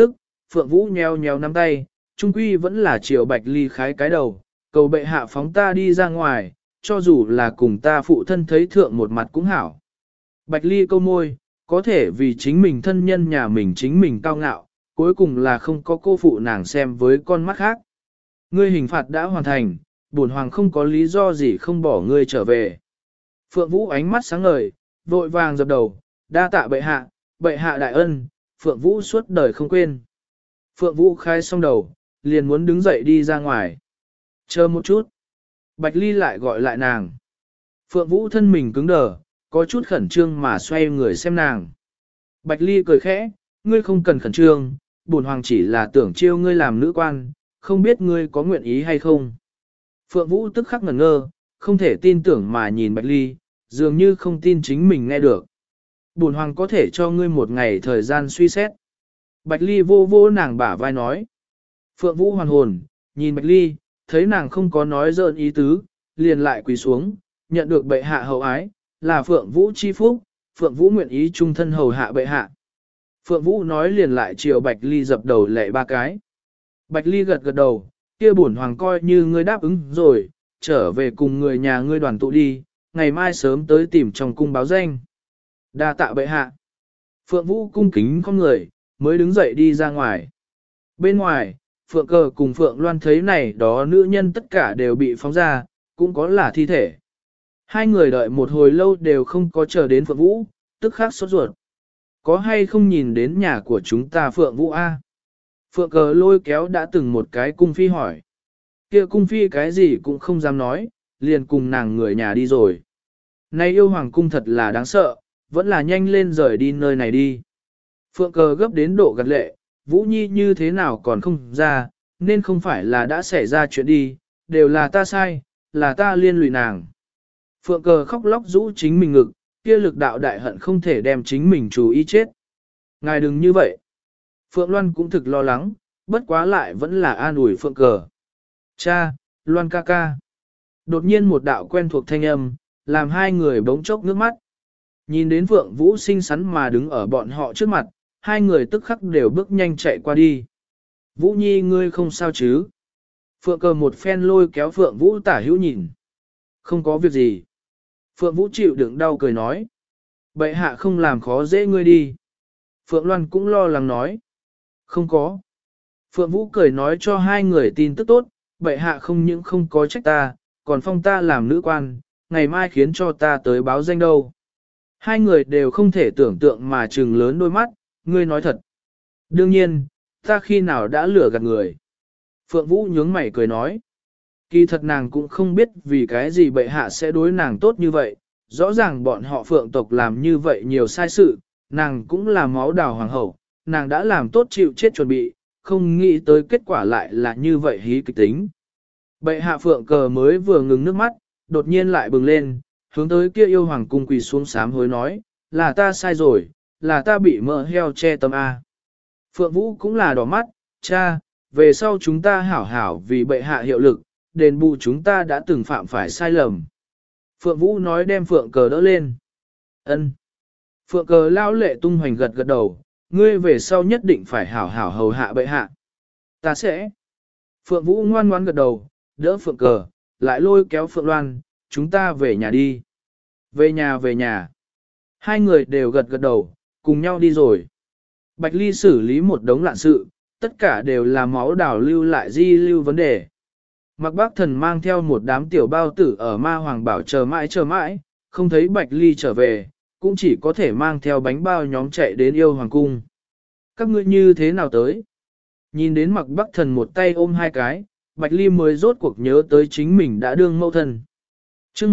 Phượng Vũ nheo nheo nắm tay, trung quy vẫn là chiều Bạch Ly khái cái đầu, cầu bệ hạ phóng ta đi ra ngoài, cho dù là cùng ta phụ thân thấy thượng một mặt cũng hảo. Bạch Ly câu môi, có thể vì chính mình thân nhân nhà mình chính mình cao ngạo, cuối cùng là không có cô phụ nàng xem với con mắt khác. Ngươi hình phạt đã hoàn thành, bổn hoàng không có lý do gì không bỏ ngươi trở về. Phượng Vũ ánh mắt sáng ngời, vội vàng dập đầu, đa tạ bệ hạ đại ân, Phượng Vũ suốt đời không quên. Phượng Vũ khai xong đầu, liền muốn đứng dậy đi ra ngoài. Chờ một chút. Bạch Ly lại gọi lại nàng. Phượng Vũ thân mình cứng đờ, có chút khẩn trương mà xoay người xem nàng. Bạch Ly cười khẽ, ngươi không cần khẩn trương, bổn hoàng chỉ là tưởng chiêu ngươi làm nữ quan, không biết ngươi có nguyện ý hay không. Phượng Vũ tức khắc ngẩn ngơ, không thể tin tưởng mà nhìn Bạch Ly, dường như không tin chính mình nghe được. Bổn hoàng có thể cho ngươi một ngày thời gian suy xét. Bạch Ly vô vô nàng bả vai nói. Phượng Vũ hoàn hồn, nhìn Bạch Ly, thấy nàng không có nói dợn ý tứ, liền lại quỳ xuống, nhận được bệ hạ hậu ái, là Phượng Vũ chi phúc, Phượng Vũ nguyện ý trung thân hầu hạ bệ hạ. Phượng Vũ nói liền lại chiều Bạch Ly dập đầu lệ ba cái. Bạch Ly gật gật đầu, kia bổn hoàng coi như ngươi đáp ứng rồi, trở về cùng người nhà ngươi đoàn tụ đi, ngày mai sớm tới tìm trong cung báo danh. Đa tạ bệ hạ. Phượng Vũ cung kính con người, mới đứng dậy đi ra ngoài. Bên ngoài, Phượng Cờ cùng Phượng Loan thấy này đó nữ nhân tất cả đều bị phóng ra, cũng có là thi thể. Hai người đợi một hồi lâu đều không có chờ đến Phượng Vũ, tức khắc sốt ruột. Có hay không nhìn đến nhà của chúng ta Phượng Vũ A? Phượng Cờ lôi kéo đã từng một cái cung phi hỏi. Kia cung phi cái gì cũng không dám nói, liền cùng nàng người nhà đi rồi. Này yêu hoàng cung thật là đáng sợ, vẫn là nhanh lên rời đi nơi này đi. Phượng Cờ gấp đến độ gật lệ, Vũ Nhi như thế nào còn không ra, nên không phải là đã xảy ra chuyện đi, đều là ta sai, là ta liên lụy nàng. Phượng Cờ khóc lóc rũ chính mình ngực, kia lực đạo đại hận không thể đem chính mình chú ý chết. Ngài đừng như vậy. Phượng Loan cũng thực lo lắng, bất quá lại vẫn là an ủi Phượng Cờ. Cha, Loan ca ca. Đột nhiên một đạo quen thuộc thanh âm, làm hai người bỗng chốc nước mắt. Nhìn đến Phượng Vũ xinh xắn mà đứng ở bọn họ trước mặt, hai người tức khắc đều bước nhanh chạy qua đi. Vũ Nhi ngươi không sao chứ? Phượng Cờ một phen lôi kéo Phượng Vũ tả hữu nhìn. Không có việc gì. Phượng Vũ chịu đựng đau cười nói. Bệ hạ không làm khó dễ ngươi đi. Phượng Loan cũng lo lắng nói. Không có. Phượng Vũ cười nói cho hai người tin tức tốt, bệ hạ không những không có trách ta, còn phong ta làm nữ quan, ngày mai khiến cho ta tới báo danh đâu. Hai người đều không thể tưởng tượng mà trừng lớn đôi mắt, ngươi nói thật. Đương nhiên, ta khi nào đã lừa gạt người. Phượng Vũ nhướng mày cười nói. Kỳ thật nàng cũng không biết vì cái gì bệ hạ sẽ đối nàng tốt như vậy, rõ ràng bọn họ Phượng tộc làm như vậy nhiều sai sự, nàng cũng là máu đào hoàng hậu, nàng đã làm tốt chịu chết chuẩn bị, không nghĩ tới kết quả lại là như vậy hí kịch tính. Bệ hạ Phượng Cờ mới vừa ngừng nước mắt, đột nhiên lại bừng lên, hướng tới kia yêu hoàng cung quỳ xuống sám hối nói, là ta sai rồi, là ta bị mỡ heo che tâm A. Phượng Vũ cũng là đỏ mắt, cha, về sau chúng ta hảo hảo vì bệ hạ hiệu lực, đền bù chúng ta đã từng phạm phải sai lầm. Phượng Vũ nói đem Phượng Cờ đỡ lên. Ân. Phượng Cờ lao lệ tung hoành gật gật đầu, ngươi về sau nhất định phải hảo hảo hầu hạ bệ hạ. Ta sẽ. Phượng Vũ ngoan ngoãn gật đầu, đỡ Phượng Cờ, lại lôi kéo Phượng Loan, chúng ta về nhà đi. Về nhà. Hai người đều gật gật đầu, cùng nhau đi rồi. Bạch Ly xử lý một đống lạn sự, tất cả đều là máu đảo lưu lại di lưu vấn đề. Mạc Bác Thần mang theo một đám tiểu bao tử ở Ma Hoàng Bảo chờ mãi, không thấy Bạch Ly trở về, cũng chỉ có thể mang theo bánh bao nhóm chạy đến yêu hoàng cung. Các ngươi như thế nào tới? Nhìn đến Mạc Bác Thần một tay ôm hai cái, Bạch Ly mới rốt cuộc nhớ tới chính mình đã đương mẫu thân. Chương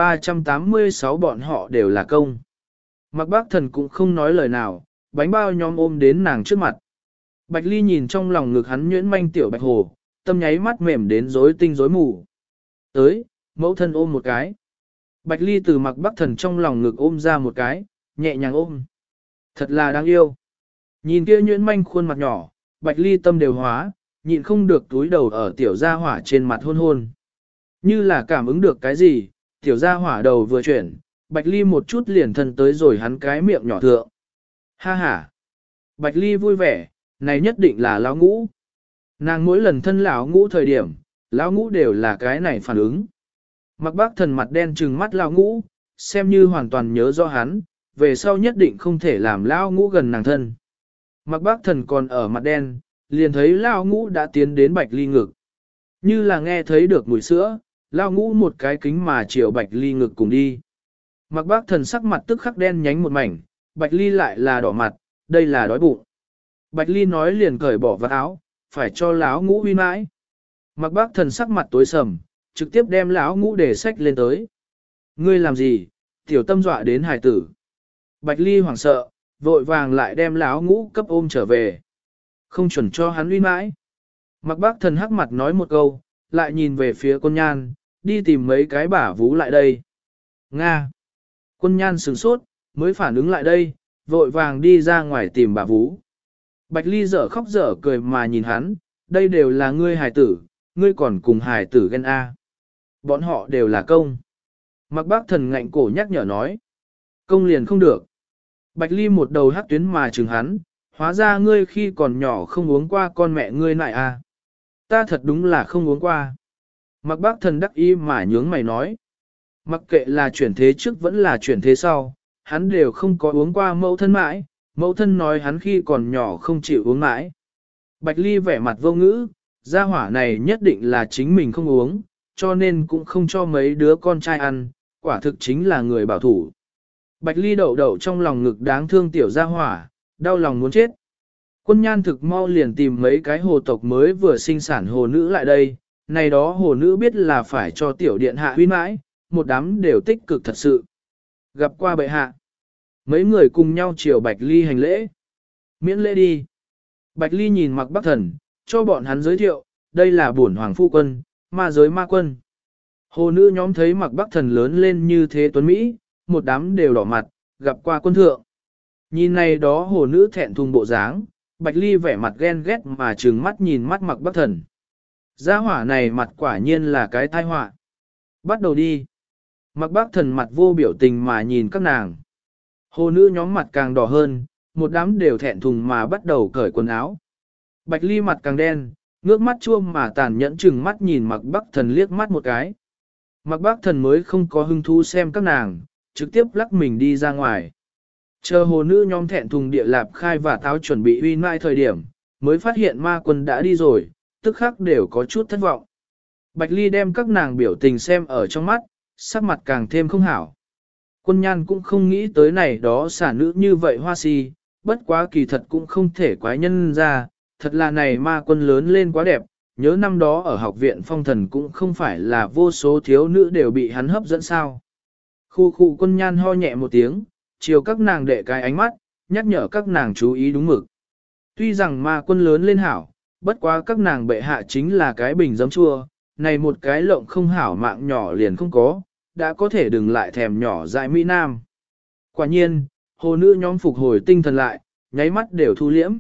1386 bọn họ đều là công. Mạc Bác Thần cũng không nói lời nào, bánh bao nhóm ôm đến nàng trước mặt. Bạch Ly nhìn trong lòng ngực hắn nhuyễn manh tiểu Bạch Hồ, tâm nháy mắt mềm đến rối tinh rối mù. Tới, mẫu thân ôm một cái. Bạch Ly từ Mạc Bác Thần trong lòng ngực ôm ra một cái, nhẹ nhàng ôm. Thật là đáng yêu. Nhìn kia nhuyễn manh khuôn mặt nhỏ, Bạch Ly tâm đều hóa, nhịn không được túi đầu ở tiểu gia hỏa trên mặt hôn hôn. Như là cảm ứng được cái gì, tiểu gia hỏa đầu vừa chuyển, Bạch Ly một chút liền thân tới rồi hắn cái miệng nhỏ thượng. Ha ha. Bạch Ly vui vẻ, này nhất định là lão ngũ. Nàng mỗi lần thân lão ngũ thời điểm, lão ngũ đều là cái này phản ứng. Mặc bác thần mặt đen trừng mắt lão ngũ, xem như hoàn toàn nhớ rõ hắn, về sau nhất định không thể làm lão ngũ gần nàng thân. Mặc bác thần còn ở mặt đen, liền thấy lão ngũ đã tiến đến Bạch Ly ngực. Như là nghe thấy được mùi sữa, lão ngũ một cái kính mà chiều Bạch Ly ngực cùng đi. Mặc bác thần sắc mặt tức khắc đen nhánh một mảnh, Bạch Ly lại là đỏ mặt, đây là đói bụng. Bạch Ly nói liền cởi bỏ vạt áo, phải cho lão ngũ huy mãi. Mặc bác thần sắc mặt tối sầm, trực tiếp đem lão ngũ để sách lên tới. Ngươi làm gì, tiểu tâm dọa đến hài tử. Bạch Ly hoảng sợ, vội vàng lại đem lão ngũ cấp ôm trở về. Không chuẩn cho hắn huy mãi. Mặc bác thần hắc mặt nói một câu, lại nhìn về phía quân nhan, đi tìm mấy cái bả vú lại đây. Nga. Quân nhan sửng sốt, mới phản ứng lại đây, vội vàng đi ra ngoài tìm bả vú. Bạch Ly dở khóc dở cười mà nhìn hắn, đây đều là ngươi hài tử, ngươi còn cùng hài tử ghen A. Bọn họ đều là công. Mặc bác thần ngạnh cổ nhắc nhở nói. Công liền không được. Bạch Ly một đầu hắc tuyến mà chừng hắn, hóa ra ngươi khi còn nhỏ không uống qua con mẹ ngươi lại A. Ta thật đúng là không uống qua. Mặc bác thần đắc ý mà nhướng mày nói. Mặc kệ là chuyển thế trước vẫn là chuyển thế sau, hắn đều không có uống qua mẫu thân mãi, mẫu thân nói hắn khi còn nhỏ không chịu uống mãi. Bạch Ly vẻ mặt vô ngữ, gia hỏa này nhất định là chính mình không uống, cho nên cũng không cho mấy đứa con trai ăn, quả thực chính là người bảo thủ. Bạch Ly đậu đậu trong lòng ngực đáng thương tiểu gia hỏa, đau lòng muốn chết. Quân nhan thực mau liền tìm mấy cái hồ tộc mới vừa sinh sản hồ nữ lại đây, này đó hồ nữ biết là phải cho tiểu điện hạ huy mãi, một đám đều tích cực thật sự. Gặp qua bệ hạ, mấy người cùng nhau chiều Bạch Ly hành lễ. Miễn lễ đi. Bạch Ly nhìn Mặc Bắc Thần, cho bọn hắn giới thiệu, đây là bổn hoàng phu quân, ma giới ma quân. Hồ nữ nhóm thấy Mặc Bắc Thần lớn lên như thế tuấn Mỹ, một đám đều đỏ mặt, gặp qua quân thượng. Nhìn này đó hồ nữ thẹn thùng bộ dáng, Bạch Ly vẻ mặt ghen ghét mà trừng mắt nhìn mắt Mặc Bắc Thần. Gia hỏa này mặt quả nhiên là cái tai họa. Bắt đầu đi. Mặc Bắc Thần mặt vô biểu tình mà nhìn các nàng. Hồ nữ nhóm mặt càng đỏ hơn, một đám đều thẹn thùng mà bắt đầu cởi quần áo. Bạch Ly mặt càng đen, ngước mắt chua mà tàn nhẫn chừng mắt nhìn Mặc Bắc Thần liếc mắt một cái. Mặc Bắc Thần mới không có hứng thú xem các nàng, trực tiếp lắc mình đi ra ngoài. Chờ hồ nữ nhóm thẹn thùng địa lạp khai và táo chuẩn bị uy mãi thời điểm, mới phát hiện ma quân đã đi rồi, tức khắc đều có chút thất vọng. Bạch Ly đem các nàng biểu tình xem ở trong mắt, sắc mặt càng thêm không hảo. Quân nhan cũng không nghĩ tới này đó xả nữ như vậy hoa si, bất quá kỳ thật cũng không thể quái nhân ra, thật là này ma quân lớn lên quá đẹp, nhớ năm đó ở học viện phong thần cũng không phải là vô số thiếu nữ đều bị hắn hấp dẫn sao. Khu khu quân nhan ho nhẹ một tiếng, chiều các nàng đệ cái ánh mắt, nhắc nhở các nàng chú ý đúng mực. Tuy rằng ma quân lớn lên hảo, bất quá các nàng bệ hạ chính là cái bình giấm chua, này một cái lộng không hảo mạng nhỏ liền không có, đã có thể đừng lại thèm nhỏ dại Mỹ Nam. Quả nhiên, hồ nữ nhóm phục hồi tinh thần lại, nháy mắt đều thu liễm.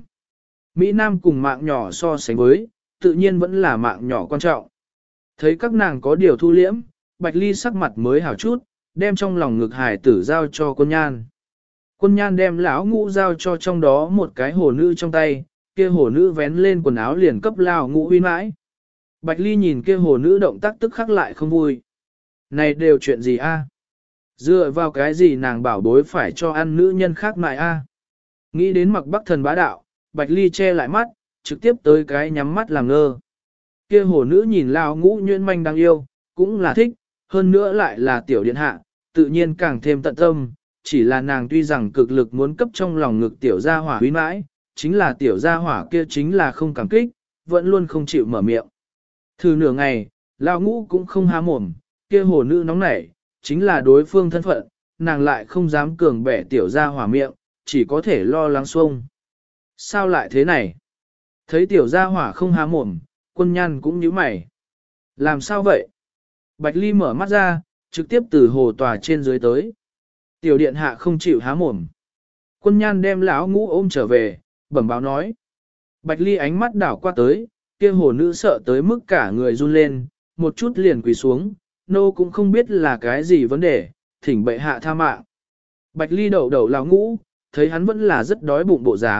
Mỹ Nam cùng mạng nhỏ so sánh với, tự nhiên vẫn là mạng nhỏ quan trọng. Thấy các nàng có điều thu liễm, Bạch Ly sắc mặt mới hảo chút, đem trong lòng ngực hải tử giao cho quân nhan. Quân nhan đem lão ngũ giao cho trong đó một cái hồ nữ trong tay, kia hồ nữ vén lên quần áo liền cấp lão ngũ huy mãi. Bạch Ly nhìn kia hồ nữ động tác tức khắc lại không vui. Này đều chuyện gì a? Dựa vào cái gì nàng bảo bối phải cho ăn nữ nhân khác mại a? Nghĩ đến Mặc Bắc Thần bá đạo, Bạch Ly che lại mắt, trực tiếp tới cái nhắm mắt làm ngơ. Kia hồ nữ nhìn lão ngũ nhuyễn manh đang yêu, cũng là thích, hơn nữa lại là tiểu điện hạ, tự nhiên càng thêm tận tâm, chỉ là nàng tuy rằng cực lực muốn cấp trong lòng ngực tiểu gia hỏa huy mãi, chính là tiểu gia hỏa kia chính là không cảm kích, vẫn luôn không chịu mở miệng. Thử nửa ngày, lão ngũ cũng không há mồm, kia hồ nữ nóng nảy, chính là đối phương thân phận, nàng lại không dám cường bẻ tiểu gia hỏa miệng, chỉ có thể lo lắng xuông. Sao lại thế này? Thấy tiểu gia hỏa không há mồm, quân nhan cũng nhíu mày. Làm sao vậy? Bạch Ly mở mắt ra, trực tiếp từ hồ tòa trên dưới tới. Tiểu điện hạ không chịu há mồm. Quân nhan đem lão ngũ ôm trở về, bẩm báo nói. Bạch Ly ánh mắt đảo qua tới, kia hồ nữ sợ tới mức cả người run lên, một chút liền quỳ xuống, nô cũng không biết là cái gì vấn đề, thỉnh bệ hạ tha mạng. Bạch Ly đậu đậu lão ngũ, thấy hắn vẫn là rất đói bụng bộ dáng,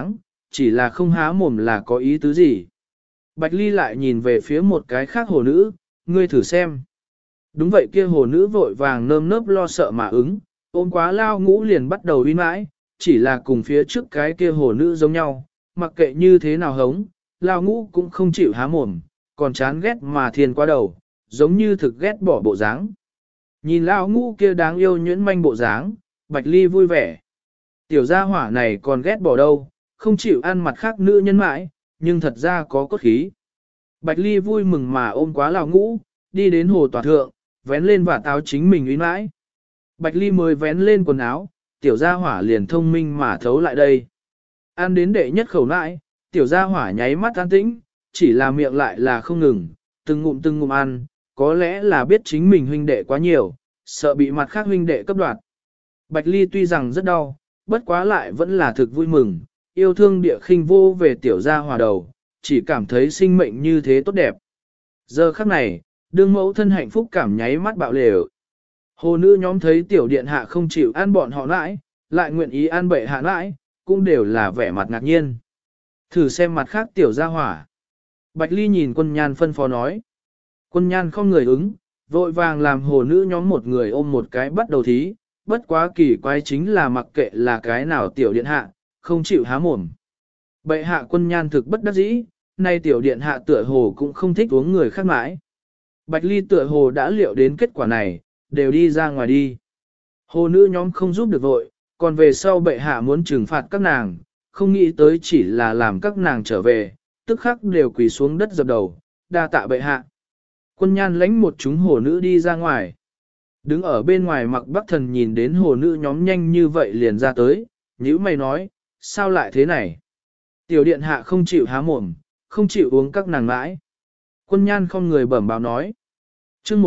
chỉ là không há mồm là có ý tứ gì. Bạch Ly lại nhìn về phía một cái khác hồ nữ, ngươi thử xem. Đúng vậy, kia hồ nữ vội vàng nơm nớp lo sợ mà ứng, ôm quá Lao Ngũ liền bắt đầu uy mãi, chỉ là cùng phía trước cái kia hồ nữ giống nhau, mặc kệ như thế nào hống, Lao Ngũ cũng không chịu há mồm, còn chán ghét mà thiên qua đầu, giống như thực ghét bỏ bộ dáng. Nhìn Lao Ngũ kia đáng yêu nhuyễn manh bộ dáng, Bạch Ly vui vẻ. Tiểu gia hỏa này còn ghét bỏ đâu, không chịu ăn mặt khác nữ nhân mãi, nhưng thật ra có cốt khí. Bạch Ly vui mừng mà ôm quá Lao Ngũ, đi đến hồ tòa thượng, vén lên và táo chính mình uy mãi. Bạch Ly mới vén lên quần áo, tiểu gia hỏa liền thông minh mà thấu lại đây. Ăn đến đệ nhất khẩu nãi, tiểu gia hỏa nháy mắt an tĩnh, chỉ là miệng lại là không ngừng, từng ngụm ăn, có lẽ là biết chính mình huynh đệ quá nhiều, sợ bị mặt khác huynh đệ cấp đoạt. Bạch Ly tuy rằng rất đau, bất quá lại vẫn là thực vui mừng, yêu thương địa khinh vô về tiểu gia hỏa đầu, chỉ cảm thấy sinh mệnh như thế tốt đẹp. Giờ khắc này, đương mẫu thân hạnh phúc cảm nháy mắt bạo lều. Hồ nữ nhóm thấy tiểu điện hạ không chịu ăn bọn họ nãi, lại nguyện ý ăn bệ hạ nãi, cũng đều là vẻ mặt ngạc nhiên. Thử xem mặt khác tiểu gia hỏa. Bạch Ly nhìn Quân Nhan phân phó nói. Quân Nhan không người ứng, vội vàng làm hồ nữ nhóm một người ôm một cái bắt đầu thí, bất quá kỳ quái chính là mặc kệ là cái nào tiểu điện hạ, không chịu há mồm. Bệ hạ Quân Nhan thực bất đắc dĩ, nay tiểu điện hạ tựa hồ cũng không thích uống người khác mãi. Bạch Ly tựa hồ đã liệu đến kết quả này, đều đi ra ngoài đi. Hồ nữ nhóm không giúp được vội, còn về sau bệ hạ muốn trừng phạt các nàng, không nghĩ tới chỉ là làm các nàng trở về, tức khắc đều quỳ xuống đất dập đầu, đa tạ bệ hạ. Quân Nhan lãnh một chúng hồ nữ đi ra ngoài. Đứng ở bên ngoài Mặc Bắc Thần nhìn đến hồ nữ nhóm nhanh như vậy liền ra tới, nhíu mày nói, sao lại thế này? Tiểu điện hạ không chịu há mồm, không chịu uống các nàng mãi. Quân Nhan không người bẩm báo nói. chương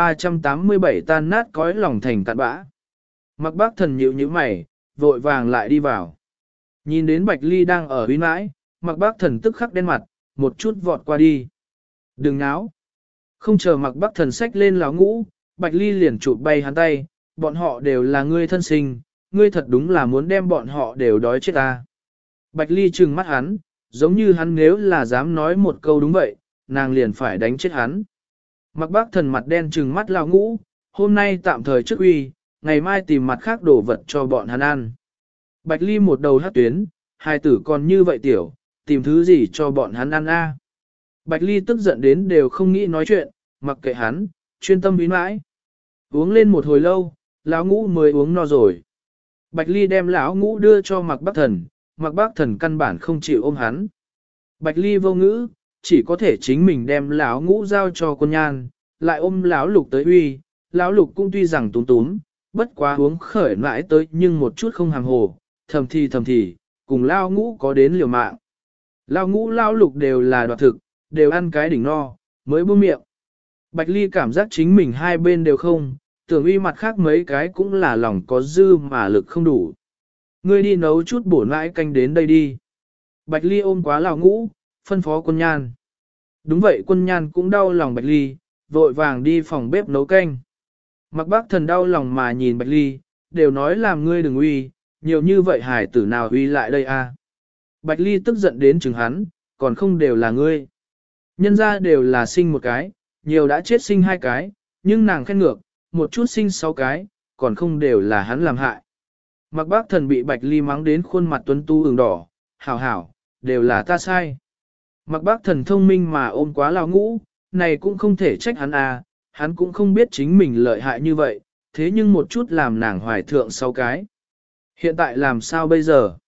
1387 tan nát cõi lòng thành cạn bã. Mặc Bác Thần nhíu nhíu mày, vội vàng lại đi vào. Nhìn đến Bạch Ly đang ở uy mãi, Mặc Bác Thần tức khắc đen mặt, một chút vọt qua đi. Đừng náo. Không chờ Mặc Bác Thần xách lên Lão Ngũ, Bạch Ly liền chụp bay hắn tay, bọn họ đều là ngươi thân sinh, ngươi thật đúng là muốn đem bọn họ đều đói chết ta. Bạch Ly trừng mắt hắn, giống như hắn nếu là dám nói một câu đúng vậy, nàng liền phải đánh chết hắn. Mặc Bác Thần mặt đen trừng mắt Lão Ngũ, hôm nay tạm thời trước uy, ngày mai tìm mặt khác đổ vật cho bọn hắn ăn. Bạch Ly một đầu hát tuyến, hai tử còn như vậy tiểu, tìm thứ gì cho bọn hắn ăn a? Bạch Ly tức giận đến đều không nghĩ nói chuyện, mặc kệ hắn, chuyên tâm uy mãi. Uống lên một hồi lâu, Lão Ngũ mới uống no rồi. Bạch Ly đem Lão Ngũ đưa cho Mặc Bác Thần, Mặc Bác Thần căn bản không chịu ôm hắn. Bạch Ly vô ngữ, chỉ có thể chính mình đem Lão Ngũ giao cho Quân Nhan, lại ôm Lão Lục tới uy. Lão Lục cũng tuy rằng túm túm, bất quá uống khởi mãi tới nhưng một chút không hàm hồ, thầm thì, cùng Lão Ngũ có đến liều mạng. Lão Ngũ Lão Lục đều là đoạt thực, đều ăn cái đỉnh no, mới buông miệng. Bạch Ly cảm giác chính mình hai bên đều không, tưởng uy mặt khác mấy cái cũng là lòng có dư mà lực không đủ. Ngươi đi nấu chút bổ nãi canh đến đây đi. Bạch Ly ôm quá Lão Ngũ, phân phó Quân Nhan. Đúng vậy, Quân Nhan cũng đau lòng Bạch Ly, vội vàng đi phòng bếp nấu canh. Mặc Bác Thần đau lòng mà nhìn Bạch Ly, đều nói làm ngươi đừng uy, nhiều như vậy hải tử nào uy lại đây a? Bạch Ly tức giận đến chừng hắn, còn không đều là ngươi. Nhân ra đều là sinh một cái, nhiều đã chết sinh hai cái, nhưng nàng khen ngược, một chút sinh sáu cái, còn không đều là hắn làm hại. Mặc Bác Thần bị Bạch Ly mắng đến khuôn mặt tuấn tu ửng đỏ, hảo, đều là ta sai. Mặc Bác Thần thông minh mà ôm quá Lão Ngũ, này cũng không thể trách hắn à, hắn cũng không biết chính mình lợi hại như vậy, thế nhưng một chút làm nàng hoài thượng 6 cái. Hiện tại làm sao bây giờ?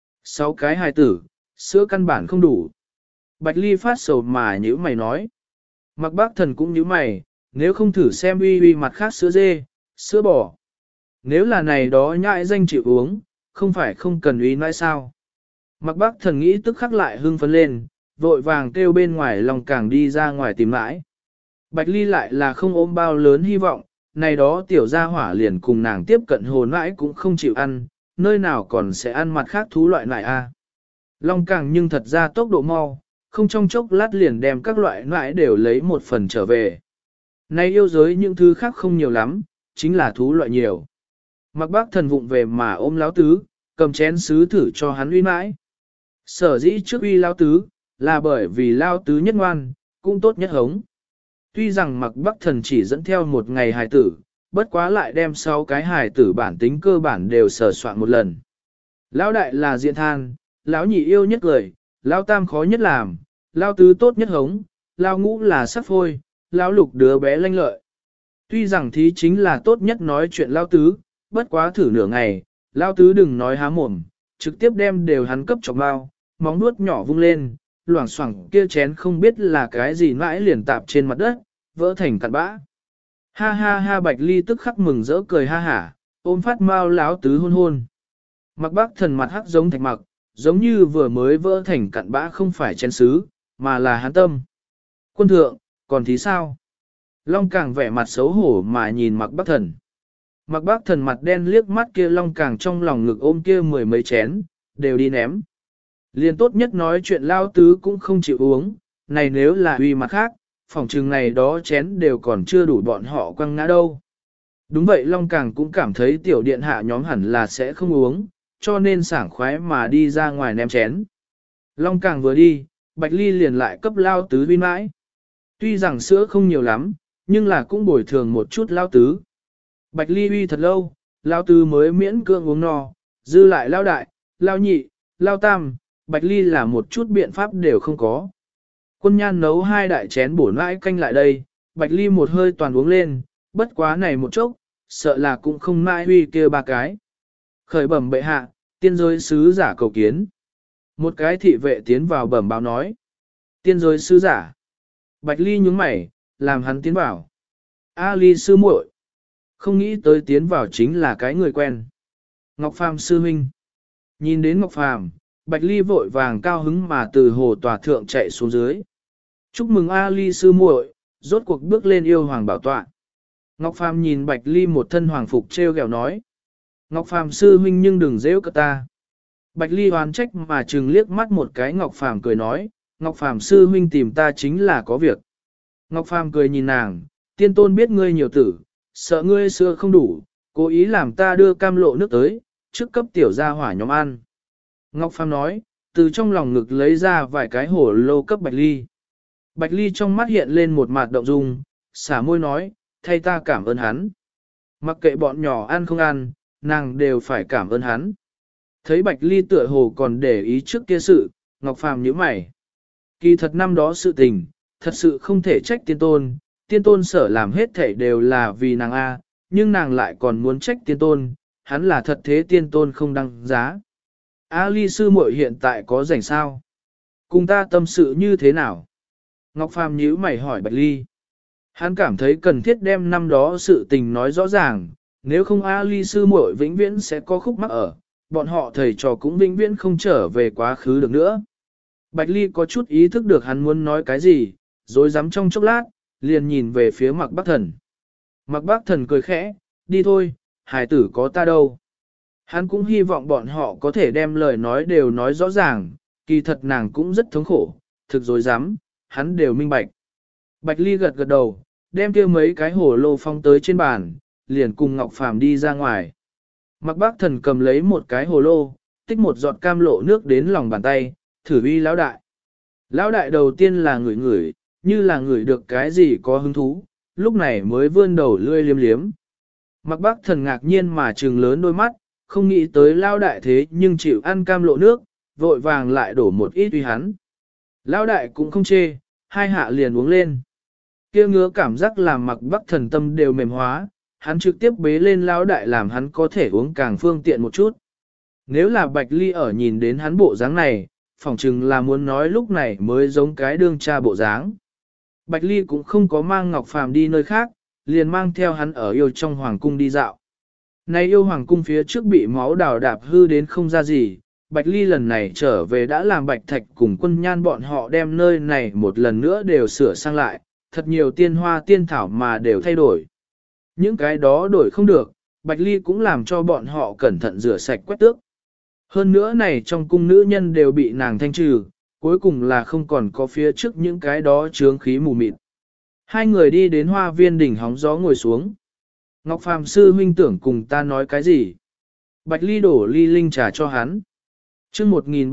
6 cái hài tử, sữa căn bản không đủ. Bạch Ly phát sầu mà nhíu mày nói. Mặc Bác Thần cũng nhíu mày, nếu không thử xem uy mặt khác sữa dê, sữa bò. Nếu là này đó nhãi danh chịu uống, không phải không cần uy nói sao. Mặc Bác Thần nghĩ tức khắc lại hưng phấn lên, vội vàng kêu bên ngoài lòng càng đi ra ngoài tìm mãi. Bạch Ly lại là không ôm bao lớn hy vọng, này đó tiểu gia hỏa liền cùng nàng tiếp cận hồ nãi cũng không chịu ăn, nơi nào còn sẽ ăn mặt khác thú loại nãi a. Long càng nhưng thật ra tốc độ mau, không trong chốc lát liền đem các loại nãi đều lấy một phần trở về. Này yêu giới những thứ khác không nhiều lắm, chính là thú loại nhiều. Mặc Bác Thần vụng về mà ôm Lão Tứ, cầm chén sứ thử cho hắn uy mãi. Sở dĩ trước uy lao tứ, là bởi vì lao tứ nhất ngoan, cũng tốt nhất hống. Tuy rằng mặc bắc thần chỉ dẫn theo một ngày hài tử, bất quá lại đem 6 cái hài tử bản tính cơ bản đều sờ soạn một lần. Lão đại là diện than, lão nhị yêu nhất cười, lão tam khó nhất làm, lão tứ tốt nhất hống, lão ngũ là sắc phôi, lão lục đứa bé lanh lợi. Tuy rằng thí chính là tốt nhất nói chuyện lão tứ, bất quá thử nửa ngày, lão tứ đừng nói há mồm, trực tiếp đem đều hắn cấp chọc bao, móng nuốt nhỏ vung lên, loảng xoảng kia chén không biết là cái gì mãi liền tạp trên mặt đất, vỡ thành cặn bã. Ha ha ha Bạch Ly tức khắc mừng rỡ cười ha hả, ôm phát mau lão tứ hôn hôn. Mặc bác thần mặt hắc giống thạch mặc, giống như vừa mới vỡ thành cặn bã không phải chén sứ, mà là hắn tâm. Quân thượng, còn thì sao? Long Càng vẻ mặt xấu hổ mà nhìn mặc bác thần. Mặc bác thần mặt đen liếc mắt kia Long Càng trong lòng ngực ôm kia 10 mấy chén, đều đi ném. Liền tốt nhất nói chuyện lao tứ cũng không chịu uống, này nếu là uy mặt khác, phòng trừng này đó chén đều còn chưa đủ bọn họ quăng ngã đâu. Đúng vậy Long Càng cũng cảm thấy tiểu điện hạ nhóm hẳn là sẽ không uống, cho nên sảng khoái mà đi ra ngoài ném chén. Long Càng vừa đi, Bạch Ly liền lại cấp lao tứ uy mãi. Tuy rằng sữa không nhiều lắm, nhưng là cũng bồi thường một chút lao tứ. Bạch Ly uy thật lâu, lao tứ mới miễn cưỡng uống no, dư lại lao đại, lao nhị, lao tam, Bạch Ly là một chút biện pháp đều không có. Quân Nhan nấu 2 đại chén bổ nãi canh lại đây, Bạch Ly một hơi toàn uống lên, bất quá này một chốc, sợ là cũng không mãi huy kia 3 cái. Khởi bẩm bệ hạ, tiên giới sứ giả cầu kiến. Một cái thị vệ tiến vào bẩm báo nói. Tiên giới sứ giả. Bạch Ly nhướng mày, làm hắn tiến vào. A Ly sư muội, không nghĩ tới tiến vào chính là cái người quen. Ngọc Phàm sư huynh. Nhìn đến Ngọc Phàm, Bạch Ly vội vàng cao hứng mà từ hồ tòa thượng chạy xuống dưới. Chúc mừng A Ly sư muội, rốt cuộc bước lên yêu hoàng bảo tọa. Ngọc Phàm nhìn Bạch Ly một thân hoàng phục treo gẹo nói. Ngọc Phàm sư huynh nhưng đừng giễu cợt ta. Bạch Ly oán trách mà trừng liếc mắt một cái Ngọc Phàm cười nói, Ngọc Phàm sư huynh tìm ta chính là có việc. Ngọc Phàm cười nhìn nàng, tiên tôn biết ngươi nhiều tử, sợ ngươi xưa không đủ, cố ý làm ta đưa cam lộ nước tới, trước cấp tiểu gia hỏa nhóm ăn. Ngọc Phàm nói, từ trong lòng ngực lấy ra vài cái hổ lô cấp Bạch Ly. Bạch Ly trong mắt hiện lên một mặt động dung, xả môi nói, thay ta cảm ơn hắn. Mặc kệ bọn nhỏ ăn không ăn, nàng đều phải cảm ơn hắn. Thấy Bạch Ly tựa hồ còn để ý trước kia sự, Ngọc Phàm nhíu mày. Kỳ thật năm đó sự tình, thật sự không thể trách tiên tôn sở làm hết thảy đều là vì nàng A, nhưng nàng lại còn muốn trách tiên tôn, hắn là thật thế tiên tôn không đăng giá. A Ly sư muội hiện tại có rảnh sao? Cùng ta tâm sự như thế nào? Ngọc Phàm nhíu mày hỏi Bạch Ly. Hắn cảm thấy cần thiết đem năm đó sự tình nói rõ ràng, nếu không A Ly sư muội vĩnh viễn sẽ có khúc mắc ở, bọn họ thầy trò cũng vĩnh viễn không trở về quá khứ được nữa. Bạch Ly có chút ý thức được hắn muốn nói cái gì, rồi dám trong chốc lát, liền nhìn về phía Mạc Bắc Thần. Mạc Bắc Thần cười khẽ, đi thôi, hài tử có ta đâu. Hắn cũng hy vọng bọn họ có thể đem lời nói đều nói rõ ràng, kỳ thật nàng cũng rất thống khổ, thực dối dám, hắn đều minh bạch. Bạch Ly gật gật đầu, đem kia mấy cái hổ lô phong tới trên bàn, liền cùng Ngọc Phàm đi ra ngoài. Mạc Bắc Thần cầm lấy một cái hồ lô, tích một giọt cam lộ nước đến lòng bàn tay, thử uy lão đại. Lão đại đầu tiên là ngửi, như là ngửi được cái gì có hứng thú, lúc này mới vươn đầu lươi liếm liếm. Mạc Bắc Thần ngạc nhiên mà trừng lớn đôi mắt, không nghĩ tới lão đại thế nhưng chịu ăn cam lộ nước, vội vàng lại đổ một ít uy hắn. Lão đại cũng không chê, 2 hạ liền uống lên. Kia ngứa cảm giác làm Mạc Bắc Thần tâm đều mềm hóa, hắn trực tiếp bế lên lão đại làm hắn có thể uống càng phương tiện một chút. Nếu là Bạch Ly ở nhìn đến hắn bộ dáng này, phỏng chừng là muốn nói lúc này mới giống cái đương cha bộ dáng. Bạch Ly cũng không có mang Ngọc Phàm đi nơi khác, liền mang theo hắn ở yêu trong hoàng cung đi dạo. Này yêu hoàng cung phía trước bị máu đào đạp hư đến không ra gì, Bạch Ly lần này trở về đã làm Bạch Thạch cùng Quân Nhan bọn họ đem nơi này một lần nữa đều sửa sang lại, thật nhiều tiên hoa tiên thảo mà đều thay đổi. Những cái đó đổi không được, Bạch Ly cũng làm cho bọn họ cẩn thận rửa sạch quét tước. Hơn nữa này trong cung nữ nhân đều bị nàng thanh trừ, cuối cùng là không còn có phía trước những cái đó chướng khí mù mịt. 2 người đi đến hoa viên đỉnh hóng gió ngồi xuống. Ngọc Phàm sư huynh tưởng cùng ta nói cái gì? Bạch Ly đổ ly linh trà cho hắn. chương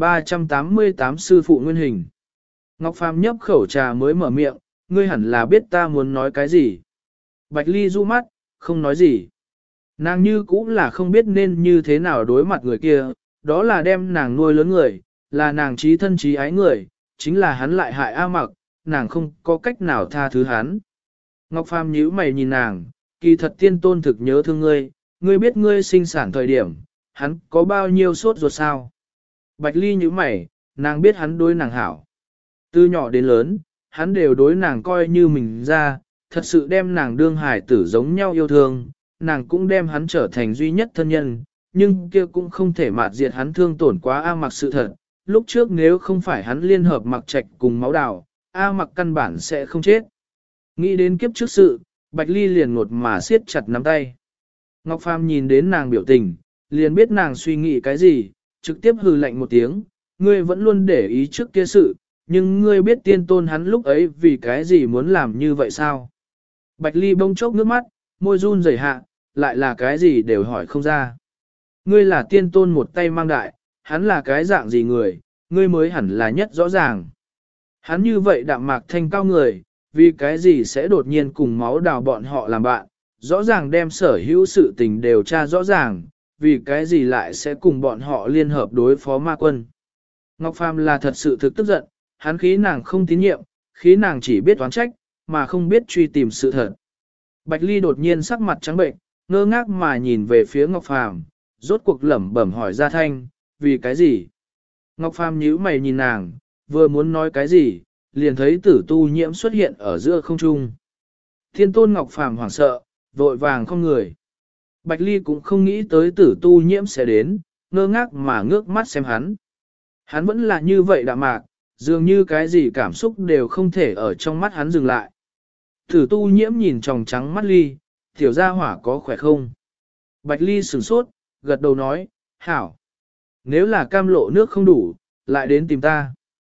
1388 sư phụ nguyên hình. Ngọc Phàm nhấp khẩu trà mới mở miệng, ngươi hẳn là biết ta muốn nói cái gì. Bạch Ly du mắt, không nói gì. Nàng như cũng là không biết nên như thế nào đối mặt người kia, đó là đem nàng nuôi lớn người, là nàng trí thân trí ái người, chính là hắn lại hại A Mặc, nàng không có cách nào tha thứ hắn. Ngọc Phàm nhíu mày nhìn nàng, kỳ thật tiên tôn thực nhớ thương ngươi, ngươi biết ngươi sinh sản thời điểm, hắn có bao nhiêu sốt ruột sao? Bạch Ly nhíu mày, nàng biết hắn đối nàng hảo. Từ nhỏ đến lớn, hắn đều đối nàng coi như mình ra, thật sự đem nàng đương hải tử giống nhau yêu thương, nàng cũng đem hắn trở thành duy nhất thân nhân, nhưng kia cũng không thể mạt diệt hắn thương tổn quá A Mặc sự thật. Lúc trước nếu không phải hắn liên hợp Mặc Trạch cùng máu đào, A Mặc căn bản sẽ không chết. Nghĩ đến kiếp trước sự, Bạch Ly liền ngột mà siết chặt nắm tay. Ngọc Phàm nhìn đến nàng biểu tình, liền biết nàng suy nghĩ cái gì, trực tiếp hừ lạnh một tiếng, ngươi vẫn luôn để ý trước kia sự, nhưng ngươi biết tiên tôn hắn lúc ấy vì cái gì muốn làm như vậy sao? Bạch Ly bông chốc nước mắt, môi run rẩy hạ, lại là cái gì đều hỏi không ra. Ngươi là tiên tôn một tay mang đại, hắn là cái dạng gì người, ngươi mới hẳn là nhất rõ ràng. Hắn như vậy đạm mạc thanh cao người, vì cái gì sẽ đột nhiên cùng máu đào bọn họ làm bạn, rõ ràng đem sở hữu sự tình đều tra rõ ràng, vì cái gì lại sẽ cùng bọn họ liên hợp đối phó ma quân. Ngọc Phàm là thật sự thực tức giận, hắn khí nàng không tín nhiệm, khí nàng chỉ biết oán trách, mà không biết truy tìm sự thật. Bạch Ly đột nhiên sắc mặt trắng bệnh, ngơ ngác mà nhìn về phía Ngọc Phàm, rốt cuộc lẩm bẩm hỏi ra thanh, vì cái gì? Ngọc Phàm nhíu mày nhìn nàng, vừa muốn nói cái gì, liền thấy Tử Tu Nhiễm xuất hiện ở giữa không trung. Thiên tôn Ngọc Phàm hoảng sợ, vội vàng không người. Bạch Ly cũng không nghĩ tới Tử Tu Nhiễm sẽ đến, ngơ ngác mà ngước mắt xem hắn. Hắn vẫn là như vậy đạm mạc, dường như cái gì cảm xúc đều không thể ở trong mắt hắn dừng lại. Tử Tu Nhiễm nhìn tròng trắng mắt Ly, tiểu gia hỏa có khỏe không? Bạch Ly sửng sốt, gật đầu nói, hảo. Nếu là cam lộ nước không đủ, lại đến tìm ta.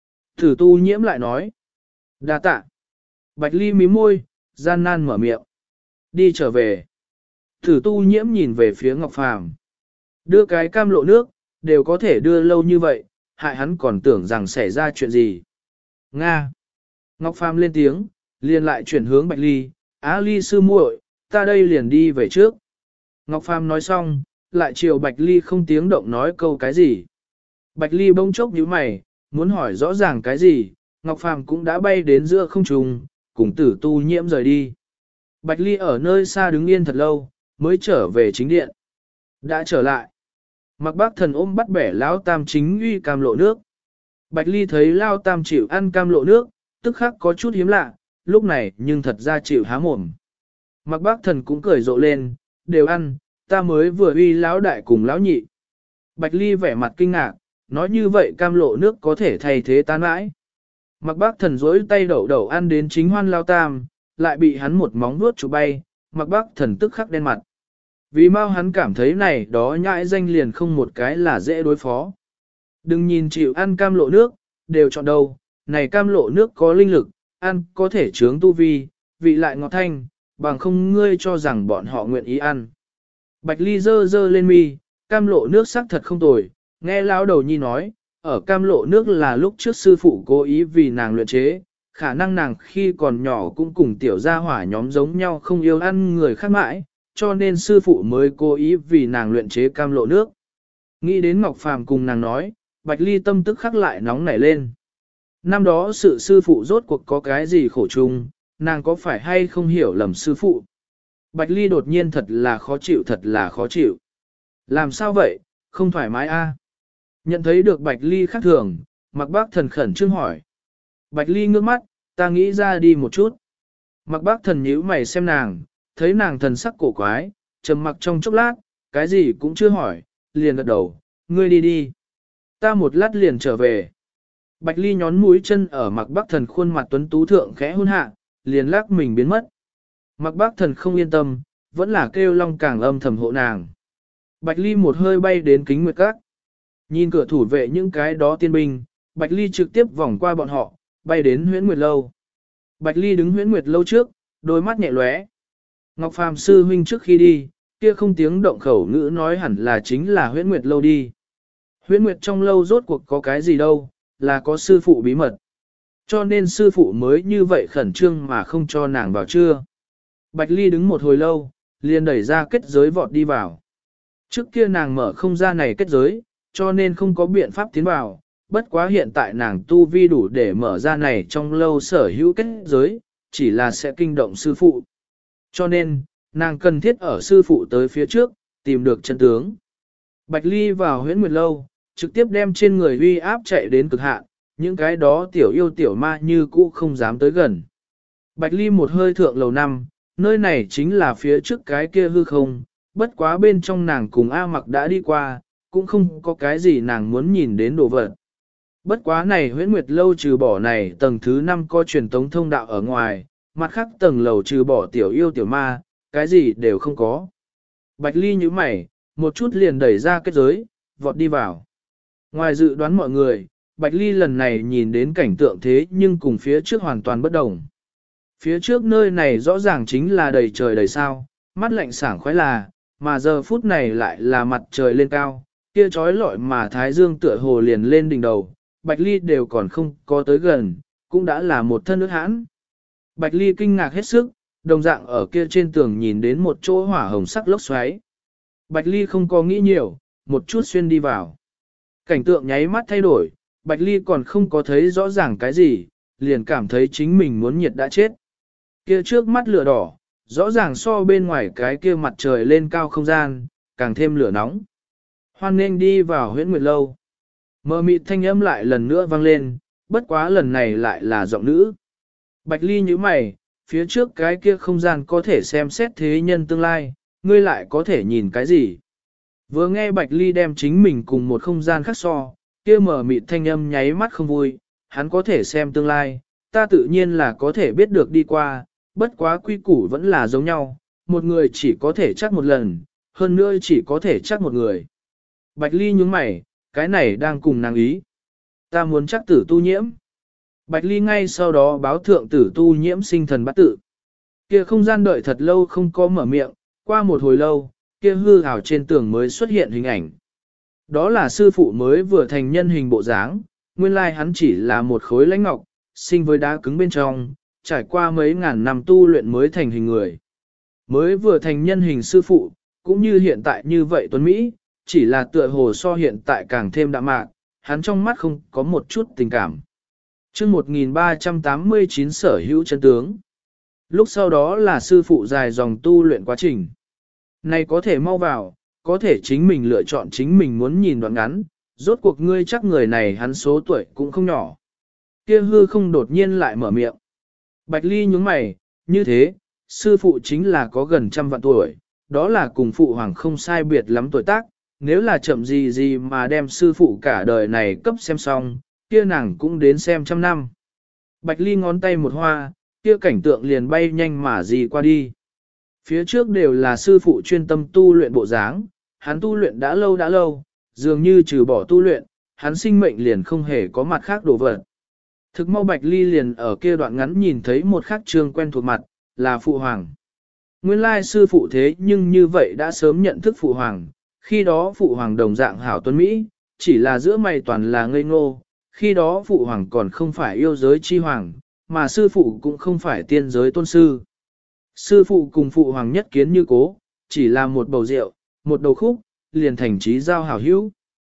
Tử Tu Nhiễm lại nói, đa tạ. Bạch Ly mím môi, gian nan mở miệng. Đi trở về. Tử Tu Nhiễm nhìn về phía Ngọc Phàm. Đưa cái cam lộ nước, đều có thể đưa lâu như vậy, hại hắn còn tưởng rằng xảy ra chuyện gì. Nga. Ngọc Phàm lên tiếng, liền lại chuyển hướng Bạch Ly, Á Ly sư muội, ta đây liền đi về trước. Ngọc Phàm nói xong, lại chiều Bạch Ly không tiếng động nói câu cái gì. Bạch Ly bỗng chốc nhíu mày, muốn hỏi rõ ràng cái gì, Ngọc Phàm cũng đã bay đến giữa không trung, cùng Tử Tu Nhiễm rời đi. Bạch Ly ở nơi xa đứng yên thật lâu, mới trở về chính điện. Đã trở lại. Mặc Bác Thần ôm bắt bẻ Lão Tam chính uy cam lộ nước. Bạch Ly thấy Lão Tam chịu ăn cam lộ nước, tức khắc có chút hiếm lạ, lúc này nhưng thật ra chịu há mồm. Mặc Bác Thần cũng cười rộ lên, đều ăn, ta mới vừa uy Lão Đại cùng Lão Nhị. Bạch Ly vẻ mặt kinh ngạc, nói như vậy cam lộ nước có thể thay thế tan mãi. Mặc Bác Thần rỗi tay đậu đậu ăn đến chính hoan Lão Tam, lại bị hắn một móng vuốt chụp bay, Mặc Bác Thần tức khắc đen mặt. Vì mau hắn cảm thấy này đó nhãi danh liền không một cái là dễ đối phó. Đừng nhìn chịu ăn cam lộ nước, đều chọn đâu, này cam lộ nước có linh lực, ăn có thể chướng tu vi, vị lại ngọt thanh, bằng không ngươi cho rằng bọn họ nguyện ý ăn. Bạch Ly dơ dơ lên mi, cam lộ nước sắc thật không tồi, nghe lão đầu nhi nói, ở cam lộ nước là lúc trước sư phụ cố ý vì nàng luyện chế, khả năng nàng khi còn nhỏ cũng cùng tiểu gia hỏa nhóm giống nhau không yêu ăn người khác mãi, cho nên sư phụ mới cố ý vì nàng luyện chế cam lộ nước. Nghĩ đến Ngọc Phàm cùng nàng nói, Bạch Ly tâm tức khắc lại nóng nảy lên. Năm đó sự sư phụ rốt cuộc có cái gì khổ chung, nàng có phải hay không hiểu lầm sư phụ. Bạch Ly đột nhiên thật là khó chịu, thật là khó chịu. Làm sao vậy, không thoải mái a? Nhận thấy được Bạch Ly khác thường, Mặc Bác Thần khẩn trương hỏi. Bạch Ly ngước mắt, ta nghĩ ra đi một chút. Mặc Bác Thần nhíu mày xem nàng, thấy nàng thần sắc cổ quái, trầm mặc trong chốc lát, cái gì cũng chưa hỏi, liền gật đầu, ngươi đi đi. Ta một lát liền trở về. Bạch Ly nhón mũi chân ở Mặc Bác Thần khuôn mặt tuấn tú thượng khẽ hôn hạ, liền lắc mình biến mất. Mặc Bác Thần không yên tâm, vẫn là kêu long càng âm thầm hộ nàng. Bạch Ly một hơi bay đến Kính Nguyệt Các. Nhìn cửa thủ vệ những cái đó tiên binh, Bạch Ly trực tiếp vòng qua bọn họ, bay đến Huyễn Nguyệt Lâu. Bạch Ly đứng Huyễn Nguyệt Lâu trước, đôi mắt nhẹ lóe. Ngọc Phàm sư huynh trước khi đi, kia không tiếng động khẩu ngữ nói hẳn là chính là Huyễn Nguyệt Lâu đi. Huyễn Nguyệt trong lâu rốt cuộc có cái gì đâu, là có sư phụ bí mật. Cho nên sư phụ mới như vậy khẩn trương mà không cho nàng vào chưa. Bạch Ly đứng một hồi lâu, liền đẩy ra kết giới vọt đi vào. Trước kia nàng mở không ra này kết giới, cho nên không có biện pháp tiến vào, bất quá hiện tại nàng tu vi đủ để mở ra này trong lâu sở hữu kết giới, chỉ là sẽ kinh động sư phụ. Cho nên, nàng cần thiết ở sư phụ tới phía trước, tìm được chân tướng. Bạch Ly vào Huyễn Nguyệt lâu, trực tiếp đem trên người uy áp chạy đến cực hạn, những cái đó tiểu yêu tiểu ma như cũ không dám tới gần. Bạch Ly một hơi thượng lầu 5, nơi này chính là phía trước cái kia hư không, bất quá bên trong nàng cùng A Mặc đã đi qua, cũng không có cái gì nàng muốn nhìn đến đồ vật. Bất quá này Huyễn Nguyệt lâu trừ bỏ này tầng thứ 5 có truyền tống thông đạo ở ngoài, mặt khác tầng lầu trừ bỏ tiểu yêu tiểu ma, cái gì đều không có. Bạch Ly nhíu mày, một chút liền đẩy ra kết giới, vọt đi vào. Ngoài dự đoán mọi người, Bạch Ly lần này nhìn đến cảnh tượng thế nhưng cùng phía trước hoàn toàn bất đồng. Phía trước nơi này rõ ràng chính là đầy trời đầy sao, mắt lạnh sảng khoái là, mà giờ phút này lại là mặt trời lên cao, kia trói lọi mà thái dương tựa hồ liền lên đỉnh đầu, Bạch Ly đều còn không có tới gần, cũng đã là một thân ướt hãn. Bạch Ly kinh ngạc hết sức, đồng dạng ở kia trên tường nhìn đến một chỗ hỏa hồng sắc lốc xoáy. Bạch Ly không có nghĩ nhiều, một chút xuyên đi vào. Cảnh tượng nháy mắt thay đổi, Bạch Ly còn không có thấy rõ ràng cái gì, liền cảm thấy chính mình muốn nhiệt đã chết. Kia trước mắt lửa đỏ, rõ ràng so bên ngoài cái kia mặt trời lên cao không gian, càng thêm lửa nóng. Hoan nên đi vào Huyễn Nguyệt lâu. Mờ mịt thanh âm lại lần nữa vang lên, bất quá lần này lại là giọng nữ. Bạch Ly như mày, phía trước cái kia không gian có thể xem xét thế nhân tương lai, ngươi lại có thể nhìn cái gì? Vừa nghe Bạch Ly đem chính mình cùng một không gian khác so, kia mờ mịt thanh âm nháy mắt không vui, hắn có thể xem tương lai, ta tự nhiên là có thể biết được đi qua, bất quá quy củ vẫn là giống nhau, một người chỉ có thể chắc một lần, hơn nữa chỉ có thể chắc một người. Bạch Ly nhướng mày, cái này đang cùng nàng ý. Ta muốn chắc tử tu nhiễm. Bạch Ly ngay sau đó báo thượng tử tu nhiễm sinh thần bát tự. Kia không gian đợi thật lâu không có mở miệng, qua một hồi lâu, kia hư ảo trên tường mới xuất hiện hình ảnh. Đó là sư phụ mới vừa thành nhân hình bộ dáng, nguyên lai hắn chỉ là một khối lãnh ngọc, sinh với đá cứng bên trong, trải qua mấy ngàn năm tu luyện mới thành hình người. Mới vừa thành nhân hình sư phụ, cũng như hiện tại như vậy Tuấn Mỹ, chỉ là tựa hồ so hiện tại càng thêm đạm mạc, hắn trong mắt không có một chút tình cảm. Chương 1389 sở hữu chân tướng. Lúc sau đó là sư phụ dài dòng tu luyện quá trình. Này có thể mau vào, có thể chính mình lựa chọn chính mình muốn nhìn đoạn ngắn, rốt cuộc ngươi chắc người này hắn số tuổi cũng không nhỏ. Kia hư không đột nhiên lại mở miệng. Bạch Ly nhướng mày, như thế, sư phụ chính là có gần 100 vạn tuổi, đó là cùng phụ hoàng không sai biệt lắm tuổi tác, nếu là chậm gì gì mà đem sư phụ cả đời này cấp xem xong, kia nàng cũng đến xem 100 năm. Bạch Ly ngón tay một hoa, kia cảnh tượng liền bay nhanh mà gì qua đi. Phía trước đều là sư phụ chuyên tâm tu luyện bộ dáng, hắn tu luyện đã lâu, dường như trừ bỏ tu luyện, hắn sinh mệnh liền không hề có mặt khác đổ vật. Thực mau Bạch Ly liền ở kia đoạn ngắn nhìn thấy một khắc trương quen thuộc mặt, là phụ hoàng. Nguyên lai sư phụ thế nhưng như vậy đã sớm nhận thức phụ hoàng, khi đó phụ hoàng đồng dạng hảo tuấn Mỹ, chỉ là giữa mày toàn là ngây ngô, khi đó phụ hoàng còn không phải yêu giới chi hoàng, mà sư phụ cũng không phải tiên giới tôn sư. Sư phụ cùng phụ hoàng nhất kiến như cố, chỉ là một bầu rượu, một đầu khúc, liền thành trí giao hảo hữu.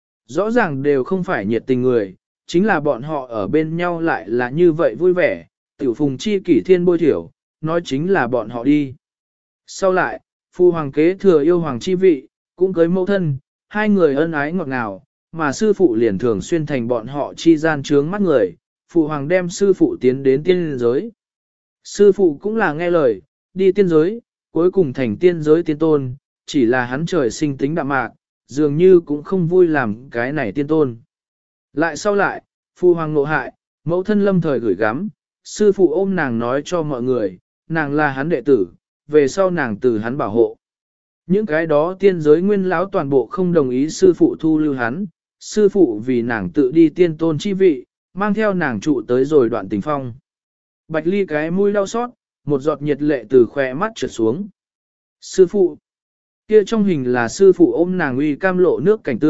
Rõ ràng đều không phải nhiệt tình người, chính là bọn họ ở bên nhau lại là như vậy vui vẻ, tiểu phùng chi kỷ thiên bôi thiểu, nói chính là bọn họ đi. Sau lại, phụ hoàng kế thừa yêu hoàng chi vị, cũng cưới mẫu thân, hai người ân ái ngọt ngào, mà sư phụ liền thường xuyên thành bọn họ chi gian trướng mắt người, phụ hoàng đem sư phụ tiến đến tiên giới. Sư phụ cũng là nghe lời, đi tiên giới, cuối cùng thành tiên giới tiên tôn, chỉ là hắn trời sinh tính đạm mạc, dường như cũng không vui làm cái này tiên tôn. Lại sau lại, phụ hoàng ngộ hại, mẫu thân lâm thời gửi gắm, sư phụ ôm nàng nói cho mọi người, nàng là hắn đệ tử, về sau nàng từ hắn bảo hộ. Những cái đó tiên giới nguyên lão toàn bộ không đồng ý sư phụ thu lưu hắn, sư phụ vì nàng tự đi tiên tôn chi vị, mang theo nàng trụ tới rồi đoạn tình phong. Bạch Ly cái mũi đau xót, một giọt nhiệt lệ từ khóe mắt trượt xuống. Sư phụ, kia trong hình là sư phụ ôm nàng uy cam lộ nước cảnh tượng,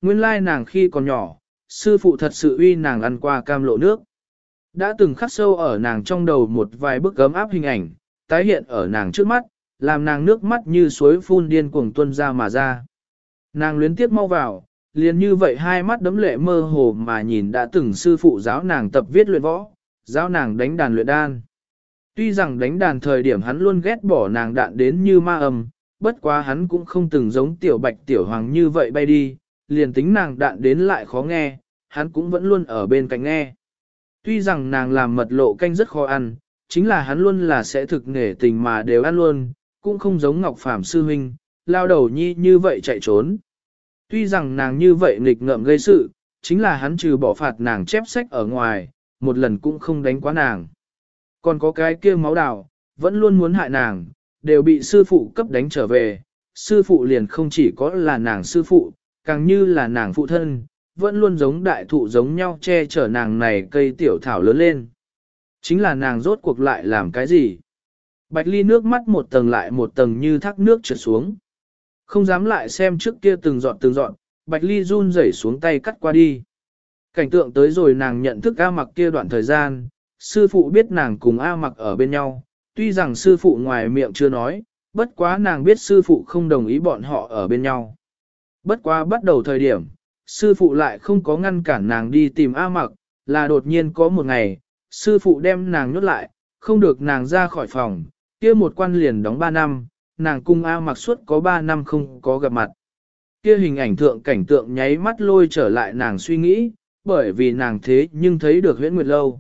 Nguyên lai nàng khi còn nhỏ, sư phụ thật sự uy nàng ăn qua cam lộ nước. Đã từng khắc sâu ở nàng trong đầu một vài bức ấm áp hình ảnh, tái hiện ở nàng trước mắt, làm nàng nước mắt như suối phun điên cuồng tuôn ra mà ra. Nàng luyến tiếc mau vào, liền như vậy hai mắt đấm lệ mơ hồ mà nhìn đã từng sư phụ giáo nàng tập viết luyện võ, giáo nàng đánh đàn luyện đan. Tuy rằng đánh đàn thời điểm hắn luôn ghét bỏ nàng đạn đến như ma âm, bất quá hắn cũng không từng giống tiểu bạch tiểu hoàng như vậy bay đi, liền tính nàng đạn đến lại khó nghe, hắn cũng vẫn luôn ở bên cạnh nghe. Tuy rằng nàng làm mật lộ canh rất khó ăn, chính là hắn luôn là sẽ thực nghề tình mà đều ăn luôn, cũng không giống Ngọc Phạm sư huynh, lao đầu nhi như vậy chạy trốn. Tuy rằng nàng như vậy nghịch ngợm gây sự, chính là hắn trừ bỏ phạt nàng chép sách ở ngoài, một lần cũng không đánh quá nàng. Còn có cái kia máu đào, vẫn luôn muốn hại nàng, đều bị sư phụ cấp đánh trở về. Sư phụ liền không chỉ có là nàng sư phụ, càng như là nàng phụ thân, vẫn luôn giống đại thụ giống nhau che chở nàng này cây tiểu thảo lớn lên. Chính là nàng rốt cuộc lại làm cái gì? Bạch Ly nước mắt một tầng lại một tầng như thác nước trượt xuống. Không dám lại xem trước kia từng dọn, Bạch Ly run rẩy xuống tay cắt qua đi. Cảnh tượng tới rồi nàng nhận thức A Mặc kia đoạn thời gian, sư phụ biết nàng cùng A Mặc ở bên nhau, tuy rằng sư phụ ngoài miệng chưa nói, bất quá nàng biết sư phụ không đồng ý bọn họ ở bên nhau. Bất quá bắt đầu thời điểm, sư phụ lại không có ngăn cản nàng đi tìm A Mặc, là đột nhiên có một ngày, sư phụ đem nàng nhốt lại, không được nàng ra khỏi phòng, kia một quan liền đóng 3 năm, nàng cùng A Mặc suốt có 3 năm không có gặp mặt. Kia hình ảnh thượng cảnh tượng nháy mắt lôi trở lại nàng suy nghĩ, bởi vì nàng thế nhưng thấy được huyễn nguyệt lâu.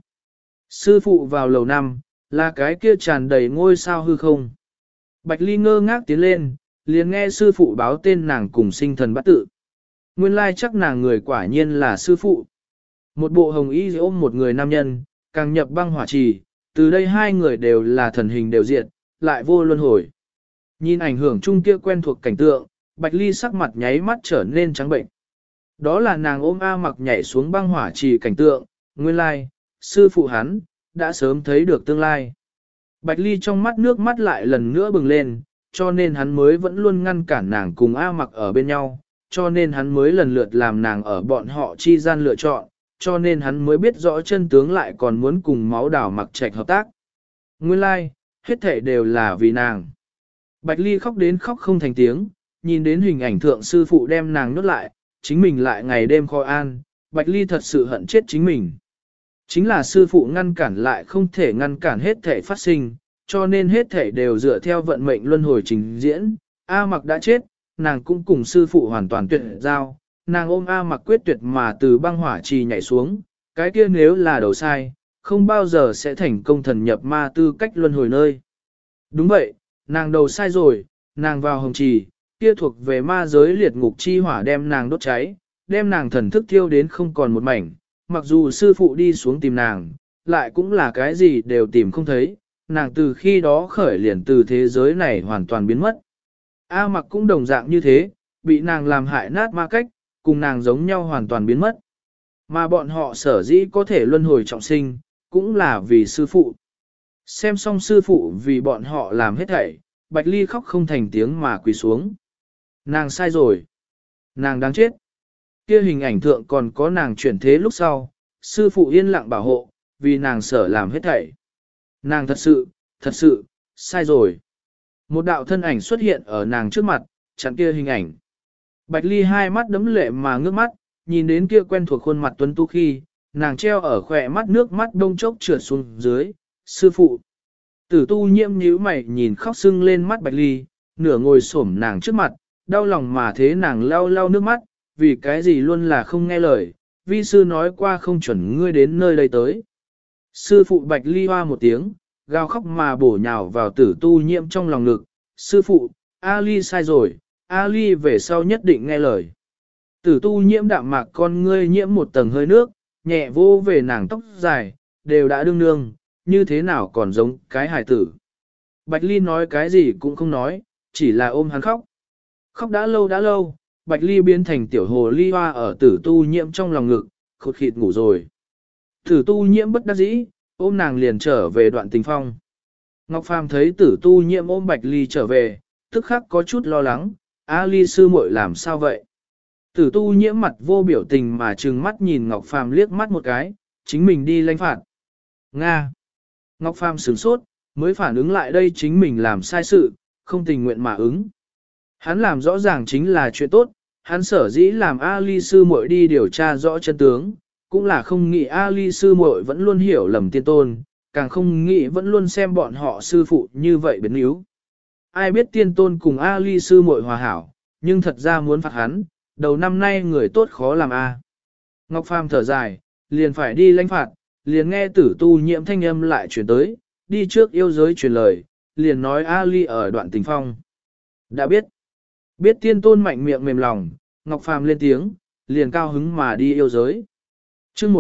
Sư phụ vào lầu năm, là cái kia tràn đầy ngôi sao hư không. Bạch Ly ngơ ngác tiến lên, liền nghe sư phụ báo tên nàng cùng sinh thần bắt tự. Nguyên lai chắc nàng người quả nhiên là sư phụ. Một bộ hồng y ôm một người nam nhân, càng nhập băng hỏa trì, từ đây hai người đều là thần hình đều diện, lại vô luân hồi. Nhìn ảnh hưởng chung kia quen thuộc cảnh tượng, Bạch Ly sắc mặt nháy mắt trở nên trắng bệnh. Đó là nàng ôm A Mặc nhảy xuống băng hỏa trì cảnh tượng, nguyên lai, sư phụ hắn, đã sớm thấy được tương lai. Bạch Ly trong mắt nước mắt lại lần nữa bừng lên, cho nên hắn mới vẫn luôn ngăn cản nàng cùng A Mặc ở bên nhau, cho nên hắn mới lần lượt làm nàng ở bọn họ chi gian lựa chọn, cho nên hắn mới biết rõ chân tướng lại còn muốn cùng máu đảo Mặc Trạch hợp tác. Nguyên lai, hết thể đều là vì nàng. Bạch Ly khóc đến khóc không thành tiếng, nhìn đến hình ảnh thượng sư phụ đem nàng nhốt lại, chính mình lại ngày đêm khó an, Bạch Ly thật sự hận chết chính mình. Chính là sư phụ ngăn cản lại không thể ngăn cản hết thể phát sinh, cho nên hết thể đều dựa theo vận mệnh luân hồi trình diễn. A Mặc đã chết, nàng cũng cùng sư phụ hoàn toàn tuyệt giao, nàng ôm A Mặc quyết tuyệt mà từ băng hỏa trì nhảy xuống, cái kia nếu là đầu sai, không bao giờ sẽ thành công thần nhập ma tư cách luân hồi nơi. Đúng vậy, nàng đầu sai rồi, nàng vào hồng trì, kia thuộc về ma giới liệt ngục chi hỏa đem nàng đốt cháy, đem nàng thần thức thiêu đến không còn một mảnh, mặc dù sư phụ đi xuống tìm nàng, lại cũng là cái gì đều tìm không thấy, nàng từ khi đó khởi liền từ thế giới này hoàn toàn biến mất. A Mặc cũng đồng dạng như thế, bị nàng làm hại nát ma cách, cùng nàng giống nhau hoàn toàn biến mất. Mà bọn họ sở dĩ có thể luân hồi trọng sinh, cũng là vì sư phụ. Xem xong sư phụ vì bọn họ làm hết thảy, Bạch Ly khóc không thành tiếng mà quỳ xuống. Nàng sai rồi. Nàng đáng chết. Kia hình ảnh thượng còn có nàng chuyển thế lúc sau, sư phụ yên lặng bảo hộ, vì nàng sở làm hết thảy. Nàng thật sự, sai rồi. Một đạo thân ảnh xuất hiện ở nàng trước mặt, chặn kia hình ảnh. Bạch Ly hai mắt đấm lệ mà ngước mắt, nhìn đến kia quen thuộc khuôn mặt tuấn tú khi, nàng treo ở khỏe mắt nước mắt đông chốc trượt xuống dưới, sư phụ. Tử tu nhiễm nhíu mày nhìn khóc sưng lên mắt Bạch Ly, nửa ngồi xổm nàng trước mặt, đau lòng mà thế nàng lau lau nước mắt, vì cái gì luôn là không nghe lời, vi sư nói qua không chuẩn ngươi đến nơi đây tới. Sư phụ Bạch Ly hoa một tiếng, gào khóc mà bổ nhào vào tử tu nhiễm trong lòng ngực, sư phụ, Ali sai rồi, Ali về sau nhất định nghe lời. Tử tu nhiễm đạm mạc con ngươi nhiễm một tầng hơi nước, nhẹ vô về nàng tóc dài, đều đã đương nương, như thế nào còn giống cái hài tử. Bạch Ly nói cái gì cũng không nói, chỉ là ôm hắn khóc. Khóc đã lâu, Bạch Ly biến thành tiểu hồ ly hoa ở tử tu nhiễm trong lòng ngực, khụt khịt ngủ rồi. Tử tu nhiễm bất đắc dĩ, ôm nàng liền trở về đoạn tình phong. Ngọc Phàm thấy tử tu nhiễm ôm Bạch Ly trở về, tức khắc có chút lo lắng, A Ly sư muội làm sao vậy? Tử tu nhiễm mặt vô biểu tình mà trừng mắt nhìn Ngọc Phàm liếc mắt một cái, chính mình đi lãnh phạt. Nga. Ngọc Phàm sửng sốt, mới phản ứng lại đây chính mình làm sai sự, không tình nguyện mà ứng. Hắn làm rõ ràng chính là chuyện tốt, hắn sở dĩ làm Ali sư muội đi điều tra rõ chân tướng, cũng là không nghĩ Ali sư muội vẫn luôn hiểu lầm tiên tôn, càng không nghĩ vẫn luôn xem bọn họ sư phụ như vậy biến yếu. Ai biết tiên tôn cùng Ali sư muội hòa hảo, nhưng thật ra muốn phạt hắn, đầu năm nay người tốt khó làm a. Ngọc Phàm thở dài, liền phải đi lãnh phạt, liền nghe tử tu nhiễm thanh âm lại chuyển tới, đi trước yêu giới truyền lời, liền nói Ali ở đoạn tình phong. Đã biết. Biết tiên tôn mạnh miệng mềm lòng, Ngọc Phàm lên tiếng, liền cao hứng mà đi yêu giới. chương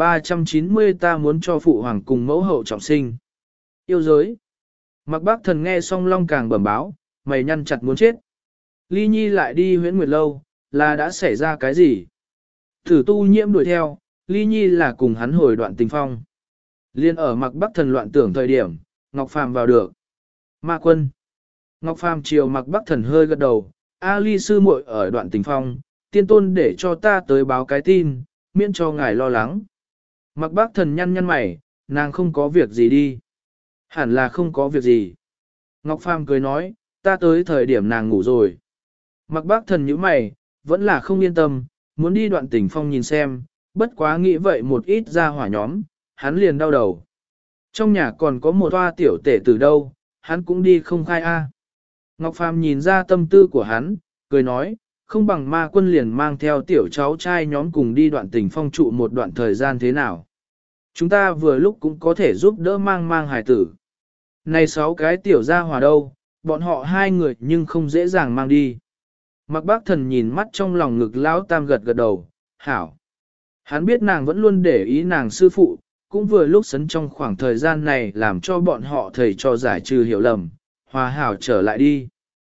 1390 ta muốn cho phụ hoàng cùng mẫu hậu trọng sinh. Yêu giới. Mặc bác thần nghe xong long càng bẩm báo, mày nhăn chặt muốn chết. Ly Nhi lại đi huyễn nguyệt lâu, là đã xảy ra cái gì? Thử tu nhiễm đuổi theo, Ly Nhi là cùng hắn hồi đoạn tình phong. Liên ở mặc bắc thần loạn tưởng thời điểm, Ngọc Phàm vào được. Ma quân. Ngọc Phàm chiều mặc bắc thần hơi gật đầu, A Ly sư muội ở đoạn tình phong, tiên tôn để cho ta tới báo cái tin, miễn cho ngài lo lắng. Mặc bác thần nhăn nhăn mày, nàng không có việc gì đi. Hẳn là không có việc gì. Ngọc Phàm cười nói, ta tới thời điểm nàng ngủ rồi. Mặc bác thần nhíu mày, vẫn là không yên tâm, muốn đi đoạn tình phong nhìn xem, bất quá nghĩ vậy một ít ra hỏa nhóm, hắn liền đau đầu. Trong nhà còn có một toa tiểu tể từ đâu, hắn cũng đi không khai a. Ngọc Phàm nhìn ra tâm tư của hắn, cười nói, không bằng ma quân liền mang theo tiểu cháu trai nhóm cùng đi đoạn tình phong trụ một đoạn thời gian thế nào. Chúng ta vừa lúc cũng có thể giúp đỡ mang hài tử. Này 6 cái tiểu gia hỏa đâu, bọn họ 2 người nhưng không dễ dàng mang đi. Mặc bác thần nhìn mắt trong lòng ngực lão tam gật gật đầu, hảo. Hắn biết nàng vẫn luôn để ý nàng sư phụ, cũng vừa lúc sấn trong khoảng thời gian này làm cho bọn họ thầy cho giải trừ hiểu lầm, hòa hảo trở lại đi.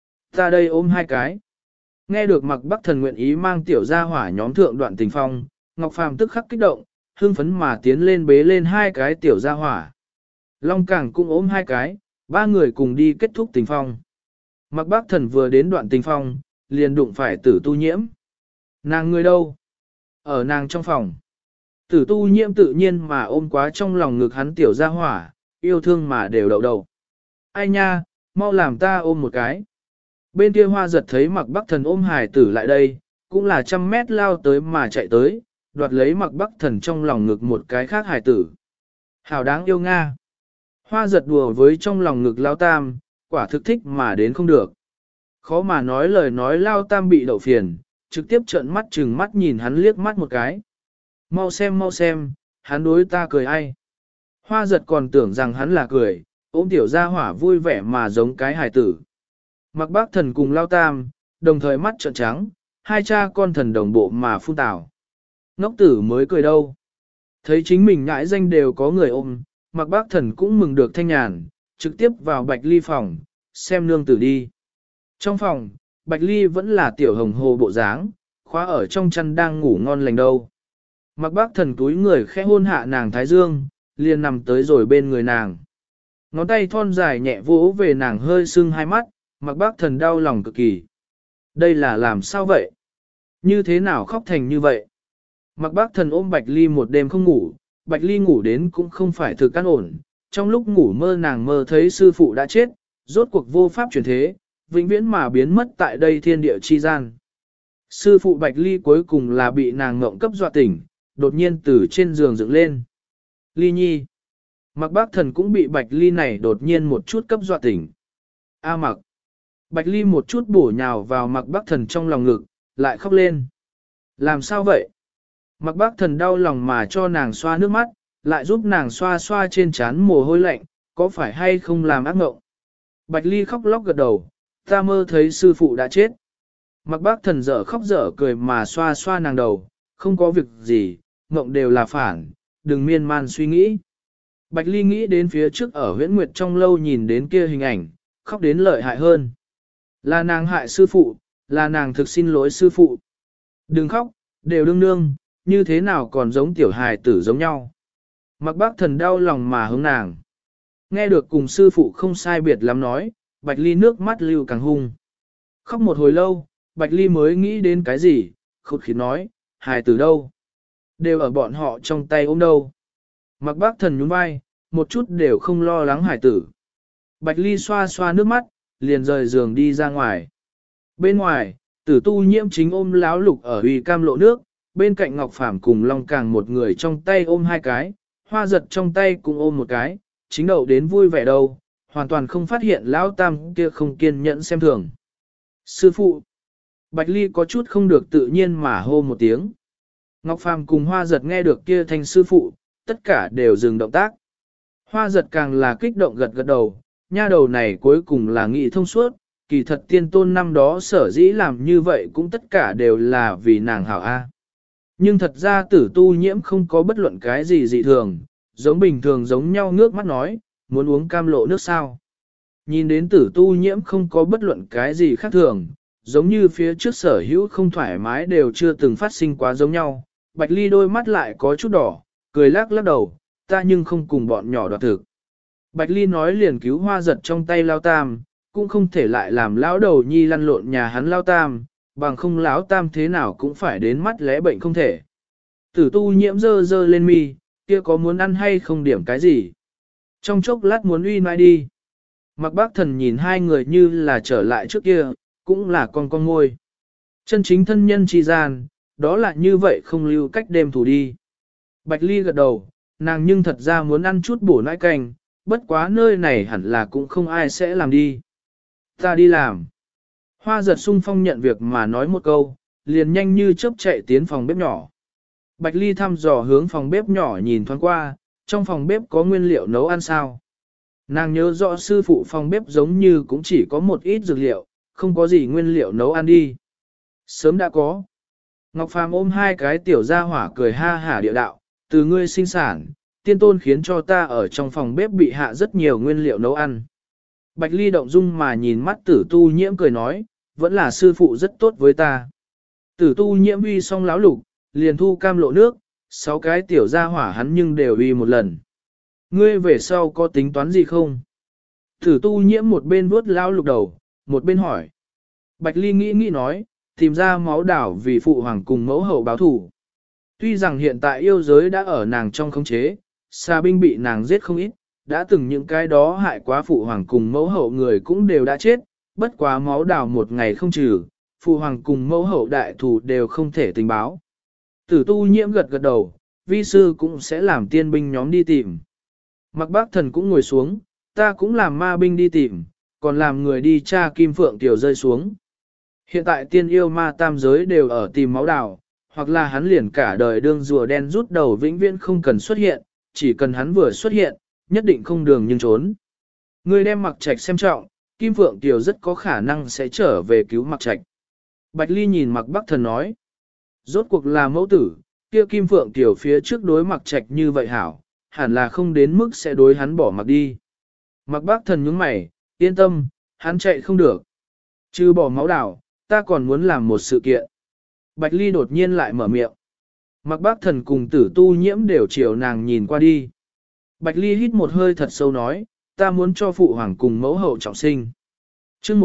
Ta đây ôm 2 cái. Nghe được mặc bắc thần nguyện ý mang tiểu gia hỏa nhóm thượng đoạn tình phong, Ngọc Phàm tức khắc kích động, hưng phấn mà tiến lên bế lên 2 cái tiểu gia hỏa. Long Cảng cũng ôm 2 cái, 3 người cùng đi kết thúc tình phong. Mặc bác thần vừa đến đoạn tình phong, liền đụng phải tử tu nhiễm. Nàng người đâu? Ở nàng trong phòng. Tử tu nhiễm tự nhiên mà ôm quá trong lòng ngực hắn tiểu gia hỏa, yêu thương mà đều đậu đầu. Ai nha, mau làm ta ôm một cái. Bên kia hoa giật thấy mặc bắc thần ôm hài tử lại đây, cũng là 100 mét lao tới mà chạy tới, đoạt lấy mặc bắc thần trong lòng ngực một cái khác hài tử. Hảo đáng yêu Nga. Hoa giật đùa với trong lòng ngực lao tam, quả thực thích mà đến không được. Khó mà nói lời nói lao tam bị đậu phiền, trực tiếp trợn mắt chừng mắt nhìn hắn liếc mắt một cái. Mau xem, hắn đối ta cười ai. Hoa giật còn tưởng rằng hắn là cười, ôm tiểu gia hỏa vui vẻ mà giống cái hài tử. Mặc bác thần cùng lao tam, đồng thời mắt trợn trắng, 2 cha con thần đồng bộ mà phun tảo. Ngốc tử mới cười đâu. Thấy chính mình ngãi danh đều có người ôm, mặc bác thần cũng mừng được thanh nhàn, trực tiếp vào Bạch Ly phòng, xem nương tử đi. Trong phòng, Bạch Ly vẫn là tiểu hồng hồ bộ dáng, khóa ở trong chăn đang ngủ ngon lành đâu. Mặc bác thần túi người khẽ hôn hạ nàng thái dương, liền nằm tới rồi bên người nàng. Ngón tay thon dài nhẹ vỗ về nàng hơi sưng 2 mắt, mặc bác thần đau lòng cực kỳ. Đây là làm sao vậy? Như thế nào khóc thành như vậy? Mặc bác thần ôm Bạch Ly một đêm không ngủ, Bạch Ly ngủ đến cũng không phải thực căn ổn. Trong lúc ngủ mơ nàng mơ thấy sư phụ đã chết, rốt cuộc vô pháp chuyển thế, vĩnh viễn mà biến mất tại đây thiên địa chi gian. Sư phụ Bạch Ly cuối cùng là bị nàng ngộng cấp dọa tỉnh, đột nhiên từ trên giường dựng lên. Ly Nhi. Mặc bác thần cũng bị Bạch Ly này đột nhiên một chút cấp dọa tỉnh. A mặc. Bạch Ly một chút bổ nhào vào mặc bác thần trong lòng ngực, lại khóc lên. Làm sao vậy? Mặc bác thần đau lòng mà cho nàng xoa nước mắt, lại giúp nàng xoa xoa trên trán mồ hôi lạnh, có phải hay không làm ác mộng? Bạch Ly khóc lóc gật đầu, ta mơ thấy sư phụ đã chết. Mặc bác thần dở khóc dở cười mà xoa xoa nàng đầu, không có việc gì, mộng đều là phản, đừng miên man suy nghĩ. Bạch Ly nghĩ đến phía trước ở huyễn nguyệt trong lâu nhìn đến kia hình ảnh, khóc đến lợi hại hơn. Là nàng hại sư phụ, là nàng thực xin lỗi sư phụ. Đừng khóc, đều đương nương, như thế nào còn giống tiểu hài tử giống nhau. Mặc bác thần đau lòng mà hướng nàng. Nghe được cùng sư phụ không sai biệt lắm nói, Bạch Ly nước mắt lưu càng hung. Khóc một hồi lâu, Bạch Ly mới nghĩ đến cái gì, khụt khịt nói, hài tử đâu? Đều ở bọn họ trong tay ôm đâu. Mặc bác thần nhún vai, một chút đều không lo lắng hài tử. Bạch Ly xoa xoa nước mắt, liền rời giường đi ra ngoài. Bên ngoài, Tử Tu Nhiễm chính ôm Lão Lục ở uy cam lộ nước, bên cạnh Ngọc Phàm cùng Long Càng một người trong tay ôm hai cái, Hoa Giật trong tay cũng ôm một cái, chính đậu đến vui vẻ đâu, hoàn toàn không phát hiện Lão Tam kia không kiên nhẫn xem thường. Sư phụ! Bạch Ly có chút không được tự nhiên mà hô một tiếng. Ngọc Phàm cùng Hoa Giật nghe được kia thành sư phụ, tất cả đều dừng động tác. Hoa Giật càng là kích động gật gật đầu, nha đầu này cuối cùng là nghị thông suốt, kỳ thật tiên tôn năm đó sở dĩ làm như vậy cũng tất cả đều là vì nàng hảo A. Nhưng thật ra Tử Tu Nhiễm không có bất luận cái gì dị thường, giống bình thường giống nhau ngước mắt nói, muốn uống cam lộ nước sao. Nhìn đến Tử Tu Nhiễm không có bất luận cái gì khác thường, giống như phía trước sở hữu không thoải mái đều chưa từng phát sinh quá giống nhau. Bạch Ly đôi mắt lại có chút đỏ, cười lắc lắc đầu, ta nhưng không cùng bọn nhỏ đoạt thực. Bạch Ly nói liền cứu Hoa Giật trong tay Lao Tam, cũng không thể lại làm lão đầu nhi lăn lộn nhà hắn Lao Tam, bằng không lão Tam thế nào cũng phải đến mắt lẽ bệnh không thể. Tử Tu Nhiễm dơ dơ lên mi, kia có muốn ăn hay không điểm cái gì? Trong chốc lát muốn uy nãi đi. Mặc Bác Thần nhìn hai người như là trở lại trước kia, cũng là con ngôi. Chân chính thân nhân chi gian, đó là như vậy không lưu cách đêm thủ đi. Bạch Ly gật đầu, nàng nhưng thật ra muốn ăn chút bổ nãi canh, bất quá nơi này hẳn là cũng không ai sẽ làm đi. Ta đi làm. Hoa Giật sung phong nhận việc mà nói một câu, liền nhanh như chớp chạy tiến phòng bếp nhỏ. Bạch Ly thăm dò hướng phòng bếp nhỏ nhìn thoáng qua, trong phòng bếp có nguyên liệu nấu ăn sao. Nàng nhớ rõ sư phụ phòng bếp giống như cũng chỉ có một ít dược liệu, không có gì nguyên liệu nấu ăn đi. Sớm đã có. Ngọc Phàm ôm hai cái tiểu gia hỏa cười ha hả địa đạo, từ ngươi sinh sản, tiên tôn khiến cho ta ở trong phòng bếp bị hạ rất nhiều nguyên liệu nấu ăn. Bạch Ly động dung mà nhìn mắt Tử Tu Nhiễm cười nói, vẫn là sư phụ rất tốt với ta. Tử Tu Nhiễm uy xong Lão Lục, liền thu cam lộ nước, 6 cái tiểu gia hỏa hắn nhưng đều uy một lần. Ngươi về sau có tính toán gì không? Tử Tu Nhiễm một bên vuốt Lão Lục đầu, một bên hỏi. Bạch Ly nghĩ nói, tìm ra máu đảo vì phụ hoàng cùng mẫu hậu báo thủ. Tuy rằng hiện tại yêu giới đã ở nàng trong khống chế, xà binh bị nàng giết không ít, đã từng những cái đó hại quá phụ hoàng cùng mẫu hậu người cũng đều đã chết, bất quá máu đảo một ngày không trừ, phụ hoàng cùng mẫu hậu đại thù đều không thể tình báo. Tử Tu Nhiễm gật gật đầu, vi sư cũng sẽ làm tiên binh nhóm đi tìm. Mặc Bác Thần cũng ngồi xuống, ta cũng làm ma binh đi tìm, còn làm người đi tra kim phượng tiểu rơi xuống. Hiện tại tiên yêu ma tam giới đều ở tìm máu đào, hoặc là hắn liền cả đời đương rùa đen rút đầu vĩnh viễn không cần xuất hiện, chỉ cần hắn vừa xuất hiện, nhất định không đường nhưng trốn. Người đem Mặc Trạch xem trọng, Kim Phượng Tiểu rất có khả năng sẽ trở về cứu Mặc Trạch. Bạch Ly nhìn Mặc Bắc Thần nói, rốt cuộc là mẫu tử, kia Kim Phượng Tiểu phía trước đối Mặc Trạch như vậy hảo, hẳn là không đến mức sẽ đối hắn bỏ mặc đi. Mặc Bắc Thần nhướng mày, yên tâm, hắn chạy không được. Trừ bỏ máu đảo, ta còn muốn làm một sự kiện. Bạch Ly đột nhiên lại mở miệng. Mặc Bác Thần cùng Tử Tu Nhiễm đều chiều nàng nhìn qua đi. Bạch Ly hít một hơi thật sâu nói, ta muốn cho phụ hoàng cùng mẫu hậu trọng sinh. chương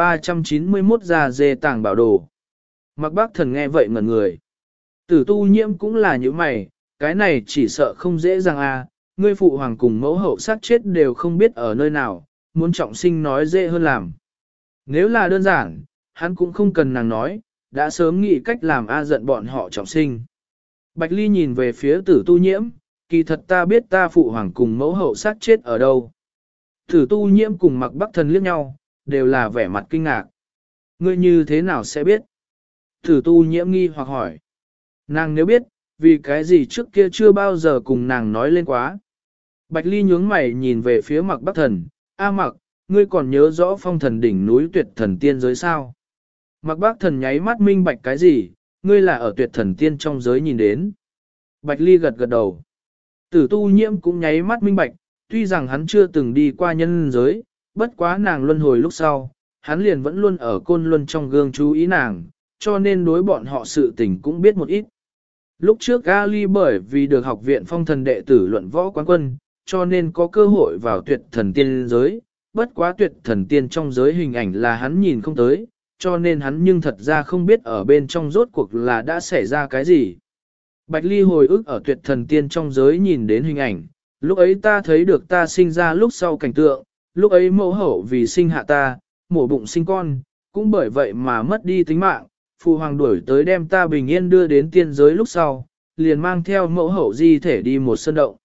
1391 ra dê tàng bảo đồ. Mặc Bác Thần nghe vậy ngẩn người. Tử Tu Nhiễm cũng là như mày, cái này chỉ sợ không dễ dàng à, ngươi phụ hoàng cùng mẫu hậu sát chết đều không biết ở nơi nào, muốn trọng sinh nói dễ hơn làm. Nếu là đơn giản, hắn cũng không cần nàng nói, đã sớm nghĩ cách làm A giận bọn họ trọng sinh. Bạch Ly nhìn về phía Tử Tu Nhiễm, kỳ thật ta biết ta phụ hoàng cùng mẫu hậu sát chết ở đâu. Tử Tu Nhiễm cùng Mặc Bắc Thần liếc nhau, đều là vẻ mặt kinh ngạc. Ngươi như thế nào sẽ biết? Tử Tu Nhiễm nghi hoặc hỏi. Nàng nếu biết, vì cái gì trước kia chưa bao giờ cùng nàng nói lên quá. Bạch Ly nhướng mày nhìn về phía Mặc Bắc Thần, A Mặc, ngươi còn nhớ rõ phong thần đỉnh núi tuyệt thần tiên giới sao? Mặc Bác Thần nháy mắt minh bạch cái gì, ngươi là ở tuyệt thần tiên trong giới nhìn đến. Bạch Ly gật gật đầu. Tử Tu Nhiễm cũng nháy mắt minh bạch, tuy rằng hắn chưa từng đi qua nhân giới, bất quá nàng luân hồi lúc sau, hắn liền vẫn luôn ở côn luân trong gương chú ý nàng, cho nên đối bọn họ sự tình cũng biết một ít. Lúc trước Ali bởi vì được học viện phong thần đệ tử luận võ quán quân, cho nên có cơ hội vào tuyệt thần tiên giới, bất quá tuyệt thần tiên trong giới hình ảnh là hắn nhìn không tới, cho nên hắn nhưng thật ra không biết ở bên trong rốt cuộc là đã xảy ra cái gì. Bạch Ly hồi ức ở tuyệt thần tiên trong giới nhìn đến hình ảnh, lúc ấy ta thấy được ta sinh ra lúc sau cảnh tượng, lúc ấy mẫu hậu vì sinh hạ ta, mổ bụng sinh con, cũng bởi vậy mà mất đi tính mạng, phụ hoàng đuổi tới đem ta bình yên đưa đến tiên giới lúc sau, liền mang theo mẫu hậu di thể đi một sơn động.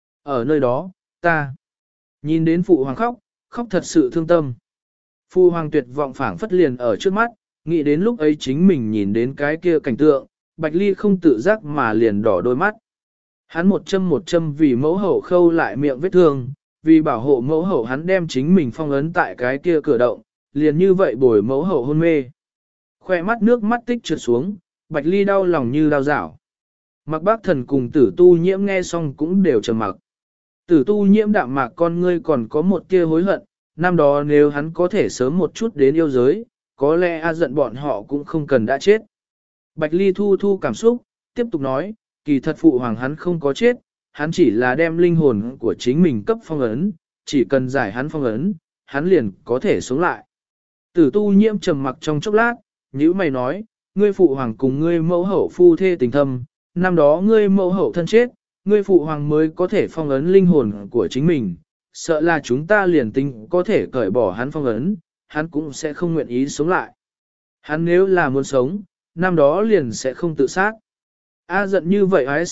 Ở nơi đó, ta nhìn đến phụ hoàng khóc, khóc thật sự thương tâm. Phụ hoàng tuyệt vọng phảng phất liền ở trước mắt, nghĩ đến lúc ấy chính mình nhìn đến cái kia cảnh tượng, Bạch Ly không tự giác mà liền đỏ đôi mắt. Hắn một châm vì mẫu hậu khâu lại miệng vết thương, vì bảo hộ mẫu hậu hắn đem chính mình phong ấn tại cái kia cửa động, liền như vậy bồi mẫu hậu hôn mê. Khoe mắt nước mắt tích trượt xuống, Bạch Ly đau lòng như đau dảo. Mặc Bác Thần cùng Tử Tu Nhiễm nghe xong cũng đều trầm mặc. Tử Tu Nhiễm đạm mạc con ngươi còn có một tia hối hận, năm đó nếu hắn có thể sớm một chút đến yêu giới, có lẽ A giận bọn họ cũng không cần đã chết. Bạch Ly thu cảm xúc, tiếp tục nói, kỳ thật phụ hoàng hắn không có chết, hắn chỉ là đem linh hồn của chính mình cấp phong ấn, chỉ cần giải hắn phong ấn, hắn liền có thể sống lại. Tử Tu Nhiễm trầm mặc trong chốc lát, nhíu mày nói, ngươi phụ hoàng cùng ngươi mẫu hậu phu thê tình thâm, năm đó ngươi mẫu hậu thân chết, ngươi phụ hoàng mới có thể phong ấn linh hồn của chính mình, sợ là chúng ta liền tính có thể cởi bỏ hắn phong ấn, hắn cũng sẽ không nguyện ý sống lại. Hắn nếu là muốn sống, năm đó liền sẽ không tự sát. A giận như vậy ái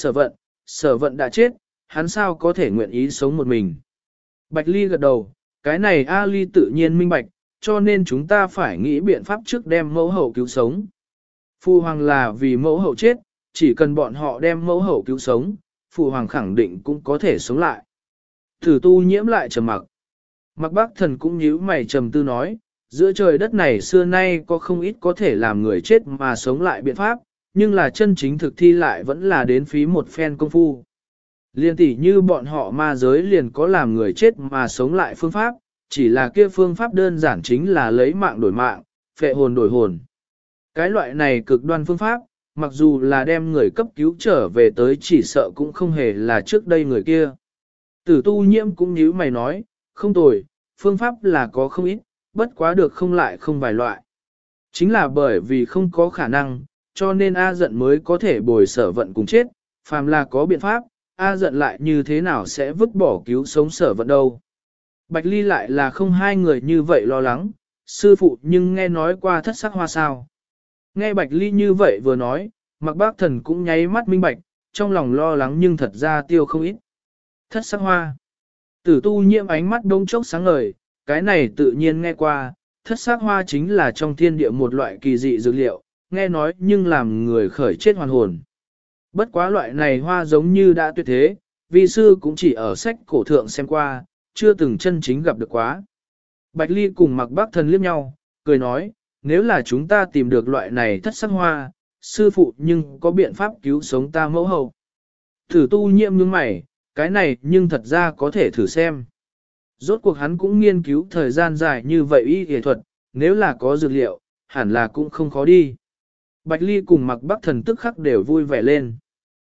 sở vận đã chết, hắn sao có thể nguyện ý sống một mình. Bạch Ly gật đầu, cái này A Ly tự nhiên minh bạch, cho nên chúng ta phải nghĩ biện pháp trước đem mẫu hậu cứu sống. Phụ hoàng là vì mẫu hậu chết, chỉ cần bọn họ đem mẫu hậu cứu sống, phụ hoàng khẳng định cũng có thể sống lại. Tử Tu Nhiễm lại trầm mặc. Mặc Bác Thần cũng nhíu mày trầm tư nói, giữa trời đất này xưa nay có không ít có thể làm người chết mà sống lại biện pháp, nhưng là chân chính thực thi lại vẫn là đến phí một phen công phu. Liên tỷ như bọn họ ma giới liền có làm người chết mà sống lại phương pháp, chỉ là kia phương pháp đơn giản chính là lấy mạng đổi mạng, phệ hồn đổi hồn. Cái loại này cực đoan phương pháp, mặc dù là đem người cấp cứu trở về tới chỉ sợ cũng không hề là trước đây người kia. Tử Tu Nhiễm cũng nhíu mày nói, không tồi, phương pháp là có không ít, bất quá được không lại không vài loại. Chính là bởi vì không có khả năng, cho nên A giận mới có thể bồi sở vận cùng chết, phàm là có biện pháp, A giận lại như thế nào sẽ vứt bỏ cứu sống sở vận đâu. Bạch Ly lại là không hai người như vậy lo lắng, sư phụ nhưng nghe nói qua thất sắc hoa sao. Nghe Bạch Ly như vậy vừa nói, Mặc Bác Thần cũng nháy mắt minh bạch, trong lòng lo lắng nhưng thật ra tiêu không ít. Thất sắc hoa. Tử Tu Nhiễm ánh mắt đông chốc sáng ngời, cái này tự nhiên nghe qua, thất sắc hoa chính là trong thiên địa một loại kỳ dị dược liệu, nghe nói nhưng làm người khởi chết hoàn hồn. Bất quá loại này hoa giống như đã tuyệt thế, vi sư cũng chỉ ở sách cổ thượng xem qua, chưa từng chân chính gặp được quá. Bạch Ly cùng Mặc Bác Thần liếc nhau, cười nói, nếu là chúng ta tìm được loại này thất sắc hoa, sư phụ nhưng có biện pháp cứu sống ta mẫu hậu. Tử Tu Nhiễm nhướng mày, cái này nhưng thật ra có thể thử xem. Rốt cuộc hắn cũng nghiên cứu thời gian dài như vậy y y thuật, nếu là có dược liệu, hẳn là cũng không khó đi. Bạch Ly cùng Mặc Bác Thần tức khắc đều vui vẻ lên.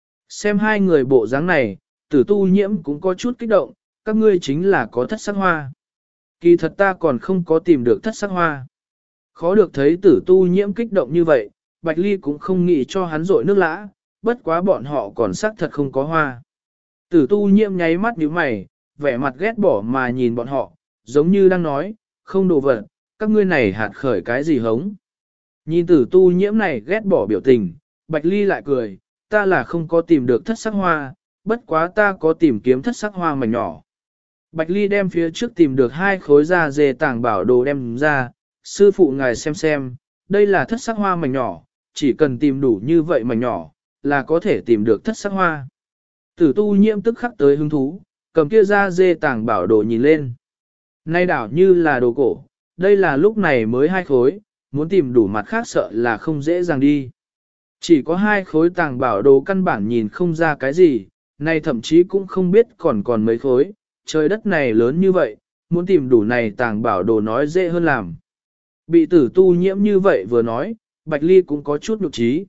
Xem hai người bộ dáng này, Tử Tu Nhiễm cũng có chút kích động, các ngươi chính là có thất sắc hoa. Kỳ thật ta còn không có tìm được thất sắc hoa. Khó được thấy Tử Tu Nhiễm kích động như vậy, Bạch Ly cũng không nghĩ cho hắn rội nước lã, bất quá bọn họ còn xác thật không có hoa. Tử Tu Nhiễm nháy mắt nhíu mày, vẻ mặt ghét bỏ mà nhìn bọn họ, giống như đang nói, không đồ vật, các ngươi này hạt khởi cái gì hống. Nhìn Tử Tu Nhiễm này ghét bỏ biểu tình, Bạch Ly lại cười, ta là không có tìm được thất sắc hoa, bất quá ta có tìm kiếm thất sắc hoa mảnh nhỏ. Bạch Ly đem phía trước tìm được 2 khối da dê tàng bảo đồ đem ra, sư phụ ngài xem, đây là thất sắc hoa mảnh nhỏ, chỉ cần tìm đủ như vậy mảnh nhỏ, là có thể tìm được thất sắc hoa. Tử Tu Nhiễm tức khắc tới hứng thú, cầm kia da dê tàng bảo đồ nhìn lên. Nay đảo như là đồ cổ, đây là lúc này mới 2 khối, muốn tìm đủ mặt khác sợ là không dễ dàng đi. Chỉ có 2 khối tàng bảo đồ căn bản nhìn không ra cái gì, nay thậm chí cũng không biết còn mấy khối, trời đất này lớn như vậy, muốn tìm đủ này tàng bảo đồ nói dễ hơn làm. Bị Tử Tu Nhiễm như vậy vừa nói, Bạch Ly cũng có chút nhục trí.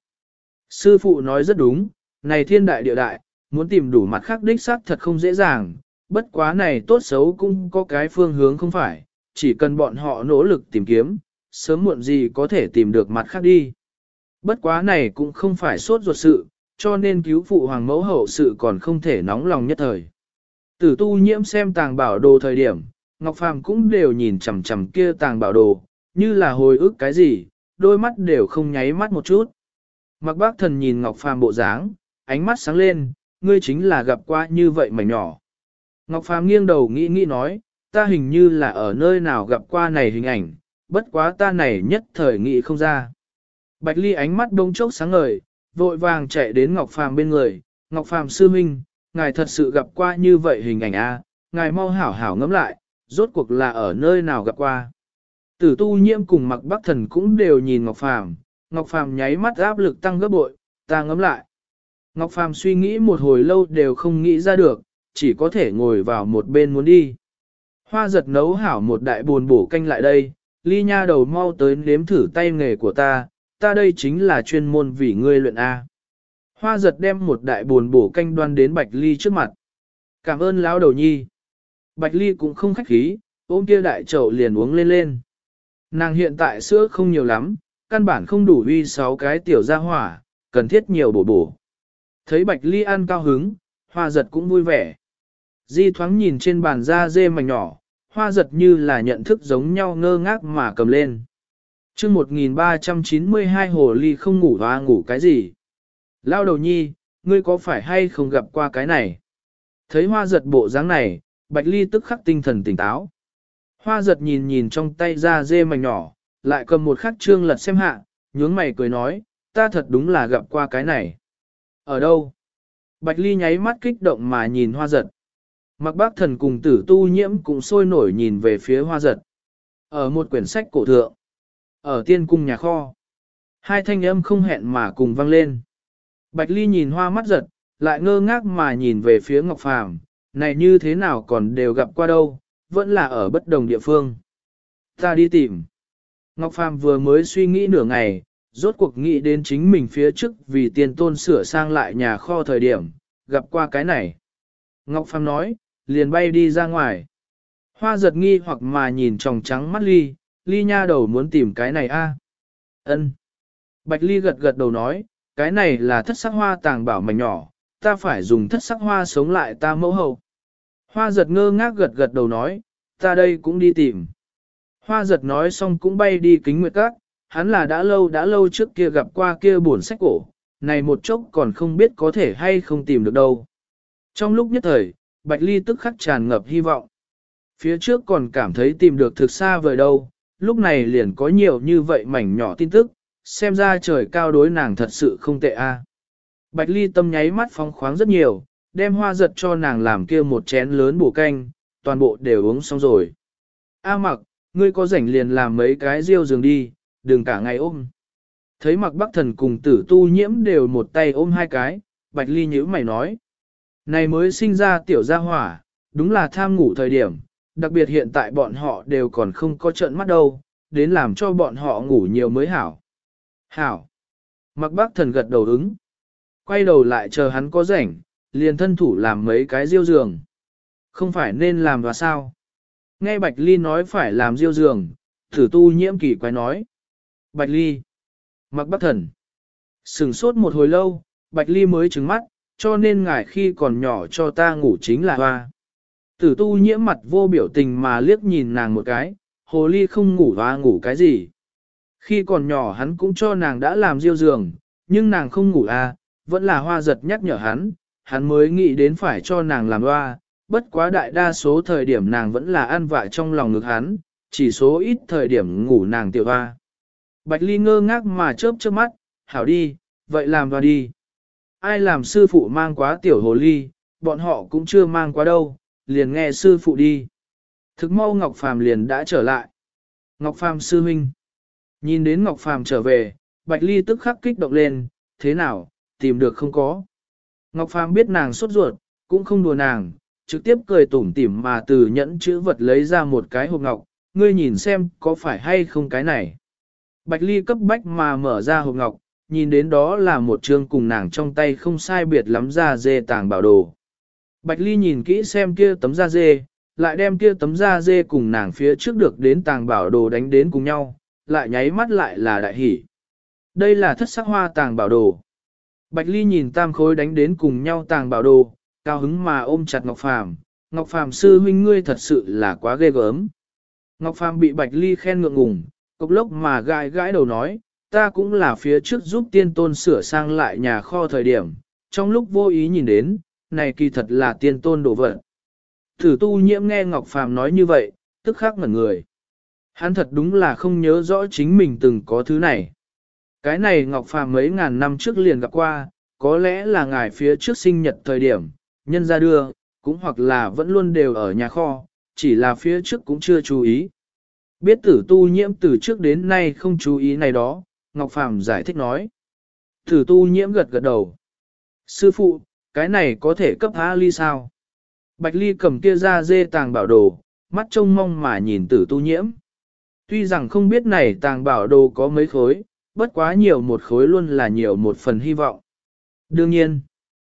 Sư phụ nói rất đúng, này thiên đại địa đại, muốn tìm đủ mặt khác đích xác thật không dễ dàng, bất quá này tốt xấu cũng có cái phương hướng không phải, chỉ cần bọn họ nỗ lực tìm kiếm, sớm muộn gì có thể tìm được mặt khác đi. Bất quá này cũng không phải sốt ruột sự, cho nên cứu phụ hoàng mẫu hậu sự còn không thể nóng lòng nhất thời. Tử tu nhiễm xem tàng bảo đồ thời điểm, Ngọc Phàm cũng đều nhìn chằm chằm kia tàng bảo đồ, như là hồi ức cái gì, đôi mắt đều không nháy mắt một chút. Mặc bác thần nhìn Ngọc Phàm bộ dáng, ánh mắt sáng lên, ngươi chính là gặp qua như vậy mảnh nhỏ. Ngọc Phàm nghiêng đầu nghĩ nói, ta hình như là ở nơi nào gặp qua này hình ảnh, bất quá ta này nhất thời nghĩ không ra. Bạch Ly ánh mắt đông chốc sáng ngời, vội vàng chạy đến Ngọc Phàm bên người, Ngọc Phàm sư huynh, ngài thật sự gặp qua như vậy hình ảnh a, ngài mau hảo hảo ngẫm lại, rốt cuộc là ở nơi nào gặp qua. Tử tu nhiễm cùng Mặc Bắc Thần cũng đều nhìn Ngọc Phàm nháy mắt áp lực tăng gấp bội, ta ngẫm lại. Ngọc Phàm suy nghĩ một hồi lâu đều không nghĩ ra được, chỉ có thể ngồi vào một bên muốn đi. Hoa giật nấu hảo một đại buồn bổ canh lại đây, Ly nha đầu mau tới nếm thử tay nghề của ta đây chính là chuyên môn vì ngươi luyện A. Hoa giật đem một đại buồn bổ canh đoan đến Bạch Ly trước mặt. Cảm ơn lão đầu nhi. Bạch Ly cũng không khách khí, ôm kia đại chậu liền uống lên. Nàng hiện tại sữa không nhiều lắm, căn bản không đủ uy 6 cái tiểu gia hỏa, cần thiết nhiều bổ. Thấy Bạch Ly ăn cao hứng, hoa giật cũng vui vẻ. Di thoáng nhìn trên bàn da dê mảnh nhỏ, hoa giật như là nhận thức giống nhau ngơ ngác mà cầm lên. Chương 1392 hồ ly không ngủ hoa ngủ cái gì? Lao đầu nhi, ngươi có phải hay không gặp qua cái này? Thấy hoa giật bộ dáng này, Bạch Ly tức khắc tinh thần tỉnh táo. Hoa giật nhìn trong tay da dê mảnh nhỏ, lại cầm một khắc trương lật xem hạ, nhướng mày cười nói, ta thật đúng là gặp qua cái này. Ở đâu? Bạch Ly nháy mắt kích động mà nhìn hoa giật. Mặc bác thần cùng tử tu nhiễm cũng sôi nổi nhìn về phía hoa giật. Ở một quyển sách cổ thượng. Ở tiên cung nhà kho. Hai thanh âm không hẹn mà cùng vang lên. Bạch Ly nhìn hoa mắt giật, lại ngơ ngác mà nhìn về phía Ngọc Phàm, này như thế nào còn đều gặp qua đâu, vẫn là ở bất đồng địa phương. Ta đi tìm. Ngọc Phàm vừa mới suy nghĩ nửa ngày, rốt cuộc nghĩ đến chính mình phía trước vì tiền tôn sửa sang lại nhà kho thời điểm, gặp qua cái này. Ngọc Phàm nói, liền bay đi ra ngoài. Hoa giật nghi hoặc mà nhìn tròng trắng mắt Ly, Ly nha đầu muốn tìm cái này a. Ân. Bạch Ly gật đầu nói, cái này là thất sắc hoa tàng bảo mảnh nhỏ, ta phải dùng thất sắc hoa sống lại ta mẫu hậu. Hoa giật ngơ ngác gật đầu nói, ta đây cũng đi tìm. Hoa giật nói xong cũng bay đi Kính Nguyệt Các, hắn là đã lâu trước kia gặp qua kia buồn sách cổ, này một chốc còn không biết có thể hay không tìm được đâu. Trong lúc nhất thời, Bạch Ly tức khắc tràn ngập hy vọng. Phía trước còn cảm thấy tìm được thực xa vời đâu, lúc này liền có nhiều như vậy mảnh nhỏ tin tức, xem ra trời cao đối nàng thật sự không tệ a. Bạch Ly tâm nháy mắt phóng khoáng rất nhiều, đem hoa giật cho nàng làm kia một chén lớn bổ canh, toàn bộ đều uống xong rồi. A Mặc, ngươi có rảnh liền làm mấy cái riêu giường đi, đừng cả ngày ôm. Thấy Mặc Bắc Thần cùng tử tu nhiễm đều một tay ôm hai cái, Bạch Ly nhíu mày nói. Này mới sinh ra tiểu gia hỏa, đúng là tham ngủ thời điểm, đặc biệt hiện tại bọn họ đều còn không có trận mắt đâu, đến làm cho bọn họ ngủ nhiều mới hảo. Hảo. Mặc Bác Thần gật đầu ứng. Quay đầu lại chờ hắn có rảnh, liền thân thủ làm mấy cái riêu giường. Không phải nên làm và sao? Nghe Bạch Ly nói phải làm riêu giường, tử tu nhiễm kỳ quái nói. Bạch Ly. Mặc Bác Thần. Sừng sốt một hồi lâu, Bạch Ly mới trừng mắt, cho nên ngài khi còn nhỏ cho ta ngủ chính là hoa. Tử tu nhiễm mặt vô biểu tình mà liếc nhìn nàng một cái, hồ ly không ngủ hoa ngủ cái gì. Khi còn nhỏ hắn cũng cho nàng đã làm riêu giường, nhưng nàng không ngủ vẫn là hoa giật nhắc nhở hắn mới nghĩ đến phải cho nàng làm hoa, bất quá đại đa số thời điểm nàng vẫn là ăn vạ trong lòng ngực hắn, chỉ số ít thời điểm ngủ nàng tiểu hoa. Bạch Ly ngơ ngác mà chớp mắt, hảo đi, vậy làm hoa đi. Ai làm sư phụ mang quá tiểu hồ ly, bọn họ cũng chưa mang quá đâu, liền nghe sư phụ đi. Thực mau Ngọc Phàm liền đã trở lại. Ngọc Phàm sư huynh. Nhìn đến Ngọc Phàm trở về, Bạch Ly tức khắc kích động lên, thế nào, tìm được không có. Ngọc Phàm biết nàng sốt ruột, cũng không đùa nàng, trực tiếp cười tủm tỉm mà từ nhẫn chữ vật lấy ra một cái hộp ngọc, ngươi nhìn xem có phải hay không cái này. Bạch Ly cấp bách mà mở ra hộp ngọc, nhìn đến đó là một chương cùng nàng trong tay không sai biệt lắm da dê tàng bảo đồ. Bạch Ly nhìn kỹ xem kia tấm da dê, lại đem kia tấm da dê cùng nàng phía trước được đến tàng bảo đồ đánh đến cùng nhau, lại nháy mắt lại là đại hỷ. Đây là thất sắc hoa tàng bảo đồ. Bạch Ly nhìn tam khối đánh đến cùng nhau tàng bảo đồ, cao hứng mà ôm chặt Ngọc Phàm. Ngọc Phàm sư huynh ngươi thật sự là quá ghê gớm. Ngọc Phàm bị Bạch Ly khen ngượng ngùng, cục lốc mà gãi gãi đầu nói, ta cũng là phía trước giúp tiên tôn sửa sang lại nhà kho thời điểm, trong lúc vô ý nhìn đến, này kỳ thật là tiên tôn đồ vật. Thử tu nhiễm nghe Ngọc Phàm nói như vậy, tức khắc ngẩn người. Hắn thật đúng là không nhớ rõ chính mình từng có thứ này. Cái này Ngọc Phàm mấy ngàn năm trước liền gặp qua, có lẽ là ngài phía trước sinh nhật thời điểm, nhân ra đưa, cũng hoặc là vẫn luôn đều ở nhà kho, chỉ là phía trước cũng chưa chú ý. Biết tử tu nhiễm từ trước đến nay không chú ý này đó, Ngọc Phàm giải thích nói. Tử tu nhiễm gật gật đầu. Sư phụ, cái này có thể cấp A Ly sao? Bạch Ly cầm kia ra dê tàng bảo đồ, mắt trông mong mà nhìn tử tu nhiễm. Tuy rằng không biết này tàng bảo đồ có mấy khối, bất quá nhiều một khối luôn là nhiều một phần hy vọng. Đương nhiên,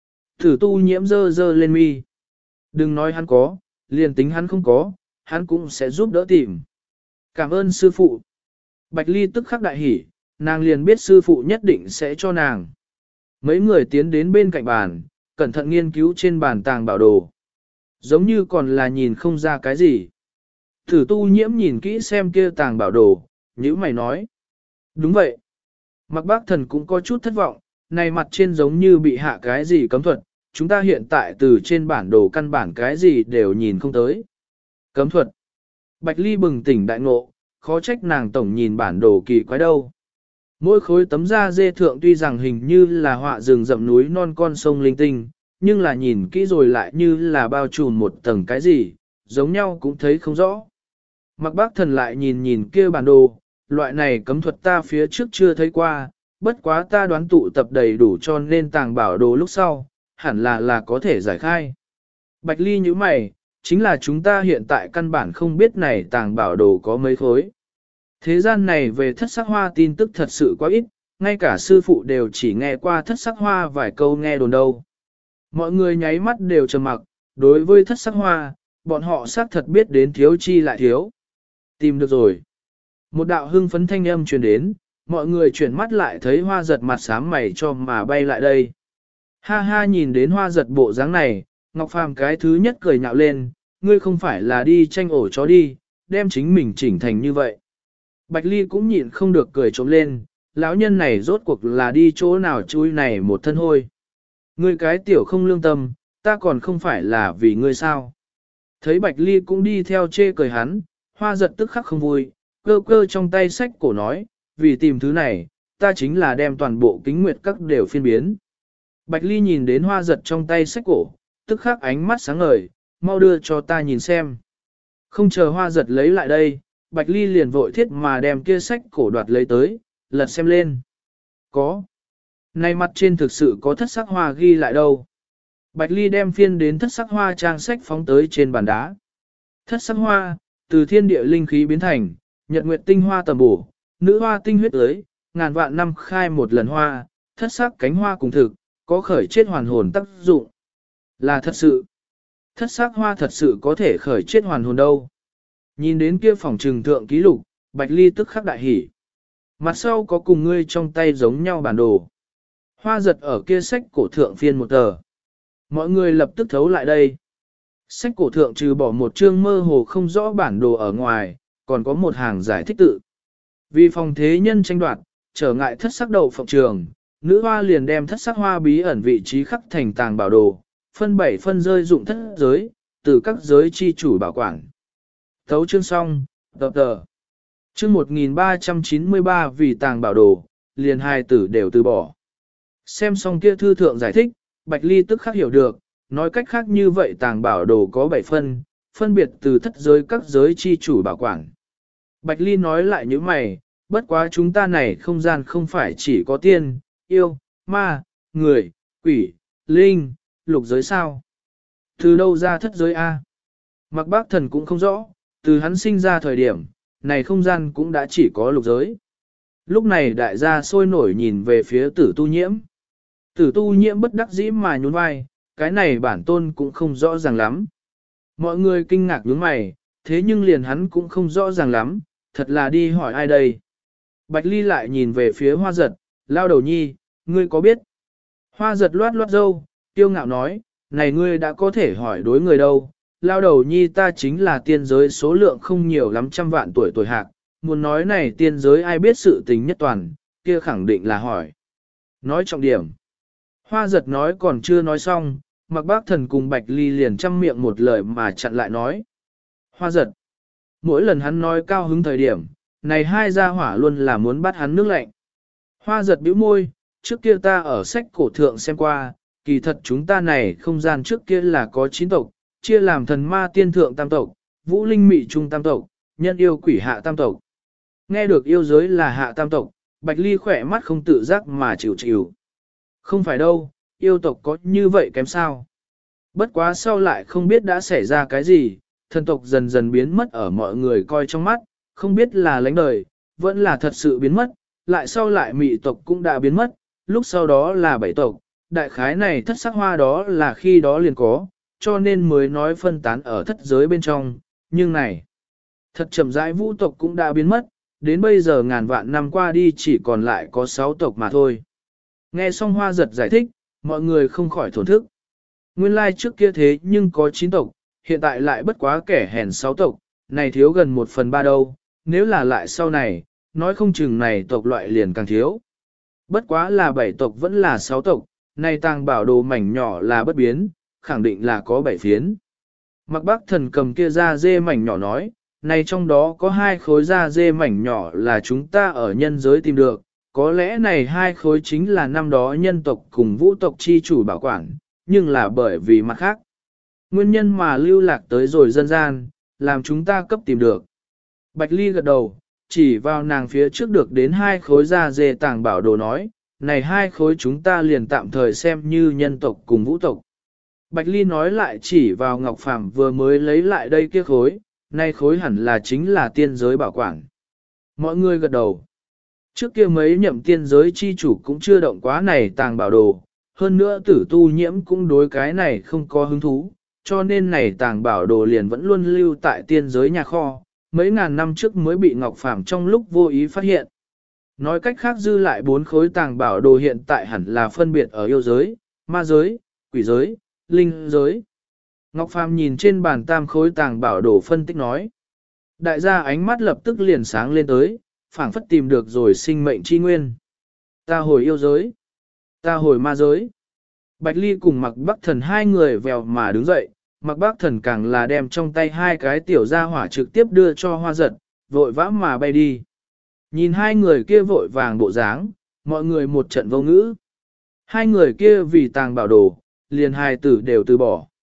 tử tu nhiễm dơ dơ lên mi. Đừng nói hắn có, liền tính hắn không có, hắn cũng sẽ giúp đỡ tìm. Cảm ơn sư phụ. Bạch Ly tức khắc đại hỉ, nàng liền biết sư phụ nhất định sẽ cho nàng. Mấy người tiến đến bên cạnh bàn, cẩn thận nghiên cứu trên bàn tàng bảo đồ. Giống như còn là nhìn không ra cái gì. Thử tu nhiễm nhìn kỹ xem kia tàng bảo đồ, nhữ mày nói. Đúng vậy. Mặc bác thần cũng có chút thất vọng, này mặt trên giống như bị hạ cái gì cấm thuật, chúng ta hiện tại từ trên bản đồ căn bản cái gì đều nhìn không tới. Cấm thuật. Bạch Ly bừng tỉnh đại ngộ, khó trách nàng tổng nhìn bản đồ kỳ quái đâu. Mỗi khối tấm da dê thượng tuy rằng hình như là họa rừng rậm núi non con sông linh tinh, nhưng là nhìn kỹ rồi lại như là bao trùm một tầng cái gì, giống nhau cũng thấy không rõ. Mặc bác thần lại nhìn nhìn kia bản đồ, loại này cấm thuật ta phía trước chưa thấy qua, bất quá ta đoán tụ tập đầy đủ cho nên tàng bảo đồ lúc sau, hẳn là có thể giải khai. Bạch Ly như mày, chính là chúng ta hiện tại căn bản không biết này tàng bảo đồ có mấy khối. Thế gian này về thất sắc hoa tin tức thật sự quá ít, ngay cả sư phụ đều chỉ nghe qua thất sắc hoa vài câu nghe đồn đâu. Mọi người nháy mắt đều trầm mặc, đối với thất sắc hoa, bọn họ xác thật biết đến thiếu chi lại thiếu. Tìm được rồi. Một đạo hưng phấn thanh âm truyền đến, mọi người chuyển mắt lại thấy hoa giật mặt xám mày cho mà bay lại đây. Ha ha nhìn đến hoa giật bộ dáng này, Ngọc Phàm cái thứ nhất cười nhạo lên, ngươi không phải là đi tranh ổ chó đi, đem chính mình chỉnh thành như vậy. Bạch Ly cũng nhịn không được cười trống lên, lão nhân này rốt cuộc là đi chỗ nào chui này một thân hôi. Ngươi cái tiểu không lương tâm, ta còn không phải là vì ngươi sao. Thấy Bạch Ly cũng đi theo chê cười hắn, hoa giật tức khắc không vui, cơ cơ trong tay sách cổ nói, vì tìm thứ này, ta chính là đem toàn bộ kính nguyệt các đều phiên biến. Bạch Ly nhìn đến hoa giật trong tay sách cổ, tức khắc ánh mắt sáng ngời, mau đưa cho ta nhìn xem. Không chờ hoa giật lấy lại đây, Bạch Ly liền vội thiết mà đem kia sách cổ đoạt lấy tới, lật xem lên. Có. Này mặt trên thực sự có thất sắc hoa ghi lại đâu. Bạch Ly đem phiên đến thất sắc hoa trang sách phóng tới trên bàn đá. Thất sắc hoa, từ thiên địa linh khí biến thành, nhật nguyệt tinh hoa tầm bổ, nữ hoa tinh huyết ới, ngàn vạn năm khai một lần hoa, thất sắc cánh hoa cùng thực, có khởi chết hoàn hồn tác dụng. Là thật sự. Thất sắc hoa thật sự có thể khởi chết hoàn hồn đâu. Nhìn đến kia phòng trừng thượng ký lục, Bạch Ly tức khắc đại hỉ. Mặt sau có cùng ngươi trong tay giống nhau bản đồ. Hoa giật ở kia sách cổ thượng phiên một tờ. Mọi người lập tức thấu lại đây. Sách cổ thượng trừ bỏ một chương mơ hồ không rõ bản đồ ở ngoài, còn có một hàng giải thích tự. Vì phòng thế nhân tranh đoạt, trở ngại thất sắc đậu phộng trường, nữ hoa liền đem thất sắc hoa bí ẩn vị trí khắc thành tàng bảo đồ, phân 7 phân rơi dụng thất giới, từ các giới chi chủ bảo quản. Thấu chương xong, tập tờ. Chương 1393 vì tàng bảo đồ, liền hai tử đều từ bỏ. Xem xong kia thư thượng giải thích, Bạch Ly tức khắc hiểu được, nói cách khác như vậy tàng bảo đồ có 7 phân, phân biệt từ thất giới các giới chi chủ bảo quản. Bạch Ly nói lại như mày, bất quá chúng ta này không gian không phải chỉ có tiên, yêu, ma, người, quỷ, linh, lục giới sao? Từ đâu ra thất giới A? Mặc bác thần cũng không rõ, từ hắn sinh ra thời điểm, này không gian cũng đã chỉ có lục giới. Lúc này đại gia sôi nổi nhìn về phía tử tu nhiễm. Tử tu nhiễm bất đắc dĩ mà nhún vai, cái này bản tôn cũng không rõ ràng lắm. Mọi người kinh ngạc nhướng mày, thế nhưng liền hắn cũng không rõ ràng lắm, thật là đi hỏi ai đây. Bạch Ly lại nhìn về phía Hoa Giật, lao đầu nhi, ngươi có biết? Hoa Giật loát loát râu, tiêu ngạo nói, này ngươi đã có thể hỏi đối người đâu, lao đầu nhi ta chính là tiên giới số lượng không nhiều lắm trăm vạn tuổi tuổi hạc, muốn nói này tiên giới ai biết sự tình nhất toàn, kia khẳng định là hỏi. Nói trọng điểm. Hoa Giật nói còn chưa nói xong, Mặc Bác Thần cùng Bạch Ly liền chăm miệng một lời mà chặn lại nói. Hoa Giật. Mỗi lần hắn nói cao hứng thời điểm, này hai gia hỏa luôn là muốn bắt hắn nước lạnh. Hoa Giật bĩu môi, trước kia ta ở sách cổ thượng xem qua, kỳ thật chúng ta này không gian trước kia là có 9 tộc, chia làm thần ma tiên thượng tam tộc, vũ linh mị trung tam tộc, nhân yêu quỷ hạ tam tộc. Nghe được yêu giới là hạ tam tộc, Bạch Ly khỏe mắt không tự giác mà chịu chịu. Không phải đâu, yêu tộc có như vậy kém sao. Bất quá sau lại không biết đã xảy ra cái gì, thần tộc dần dần biến mất ở mọi người coi trong mắt, không biết là lánh đời, vẫn là thật sự biến mất, lại sau lại mị tộc cũng đã biến mất, lúc sau đó là bảy tộc, đại khái này thất sắc hoa đó là khi đó liền có, cho nên mới nói phân tán ở thất giới bên trong, nhưng này, thật chậm rãi vũ tộc cũng đã biến mất, đến bây giờ ngàn vạn năm qua đi chỉ còn lại có 6 tộc mà thôi. Nghe xong Hoa Giật giải thích, mọi người không khỏi thổn thức. Nguyên lai trước kia thế nhưng có 9 tộc, hiện tại lại bất quá kẻ hèn 6 tộc, này thiếu gần 1/3 đâu, nếu là lại sau này, nói không chừng này tộc loại liền càng thiếu. Bất quá là 7 tộc vẫn là 6 tộc, này tàng bảo đồ mảnh nhỏ là bất biến, khẳng định là có 7 phiến. Mặc Bác Thần cầm kia da dê mảnh nhỏ nói, này trong đó có 2 khối da dê mảnh nhỏ là chúng ta ở nhân giới tìm được, có lẽ này 2 khối chính là năm đó nhân tộc cùng vũ tộc chi chủ bảo quản, nhưng là bởi vì mặt khác. Nguyên nhân mà lưu lạc tới rồi dân gian, làm chúng ta cấp tìm được. Bạch Ly gật đầu, chỉ vào nàng phía trước được đến 2 khối da dê tàng bảo đồ nói, này 2 khối chúng ta liền tạm thời xem như nhân tộc cùng vũ tộc. Bạch Ly nói lại chỉ vào Ngọc Phàm vừa mới lấy lại đây kia khối, nay khối hẳn là chính là tiên giới bảo quản. Mọi người gật đầu. Trước kia mấy nhậm tiên giới chi chủ cũng chưa động quá này tàng bảo đồ, hơn nữa tử tu nhiễm cũng đối cái này không có hứng thú, cho nên này tàng bảo đồ liền vẫn luôn lưu tại tiên giới nhà kho, mấy ngàn năm trước mới bị Ngọc Phàm trong lúc vô ý phát hiện. Nói cách khác dư lại 4 khối tàng bảo đồ hiện tại hẳn là phân biệt ở yêu giới, ma giới, quỷ giới, linh giới. Ngọc Phàm nhìn trên bàn tam khối tàng bảo đồ phân tích nói. Đại gia ánh mắt lập tức liền sáng lên tới, phảng phất tìm được rồi sinh mệnh chi nguyên. Ta hồi yêu giới. Ta hồi ma giới. Bạch Ly cùng Mặc Bắc Thần hai người vèo mà đứng dậy, Mặc Bắc Thần càng là đem trong tay 2 cái tiểu gia hỏa trực tiếp đưa cho Hoa Giật, vội vã mà bay đi. Nhìn hai người kia vội vàng bộ dáng, mọi người một trận vô ngữ. Hai người kia vì tàng bảo đồ, liền hài tử đều từ bỏ.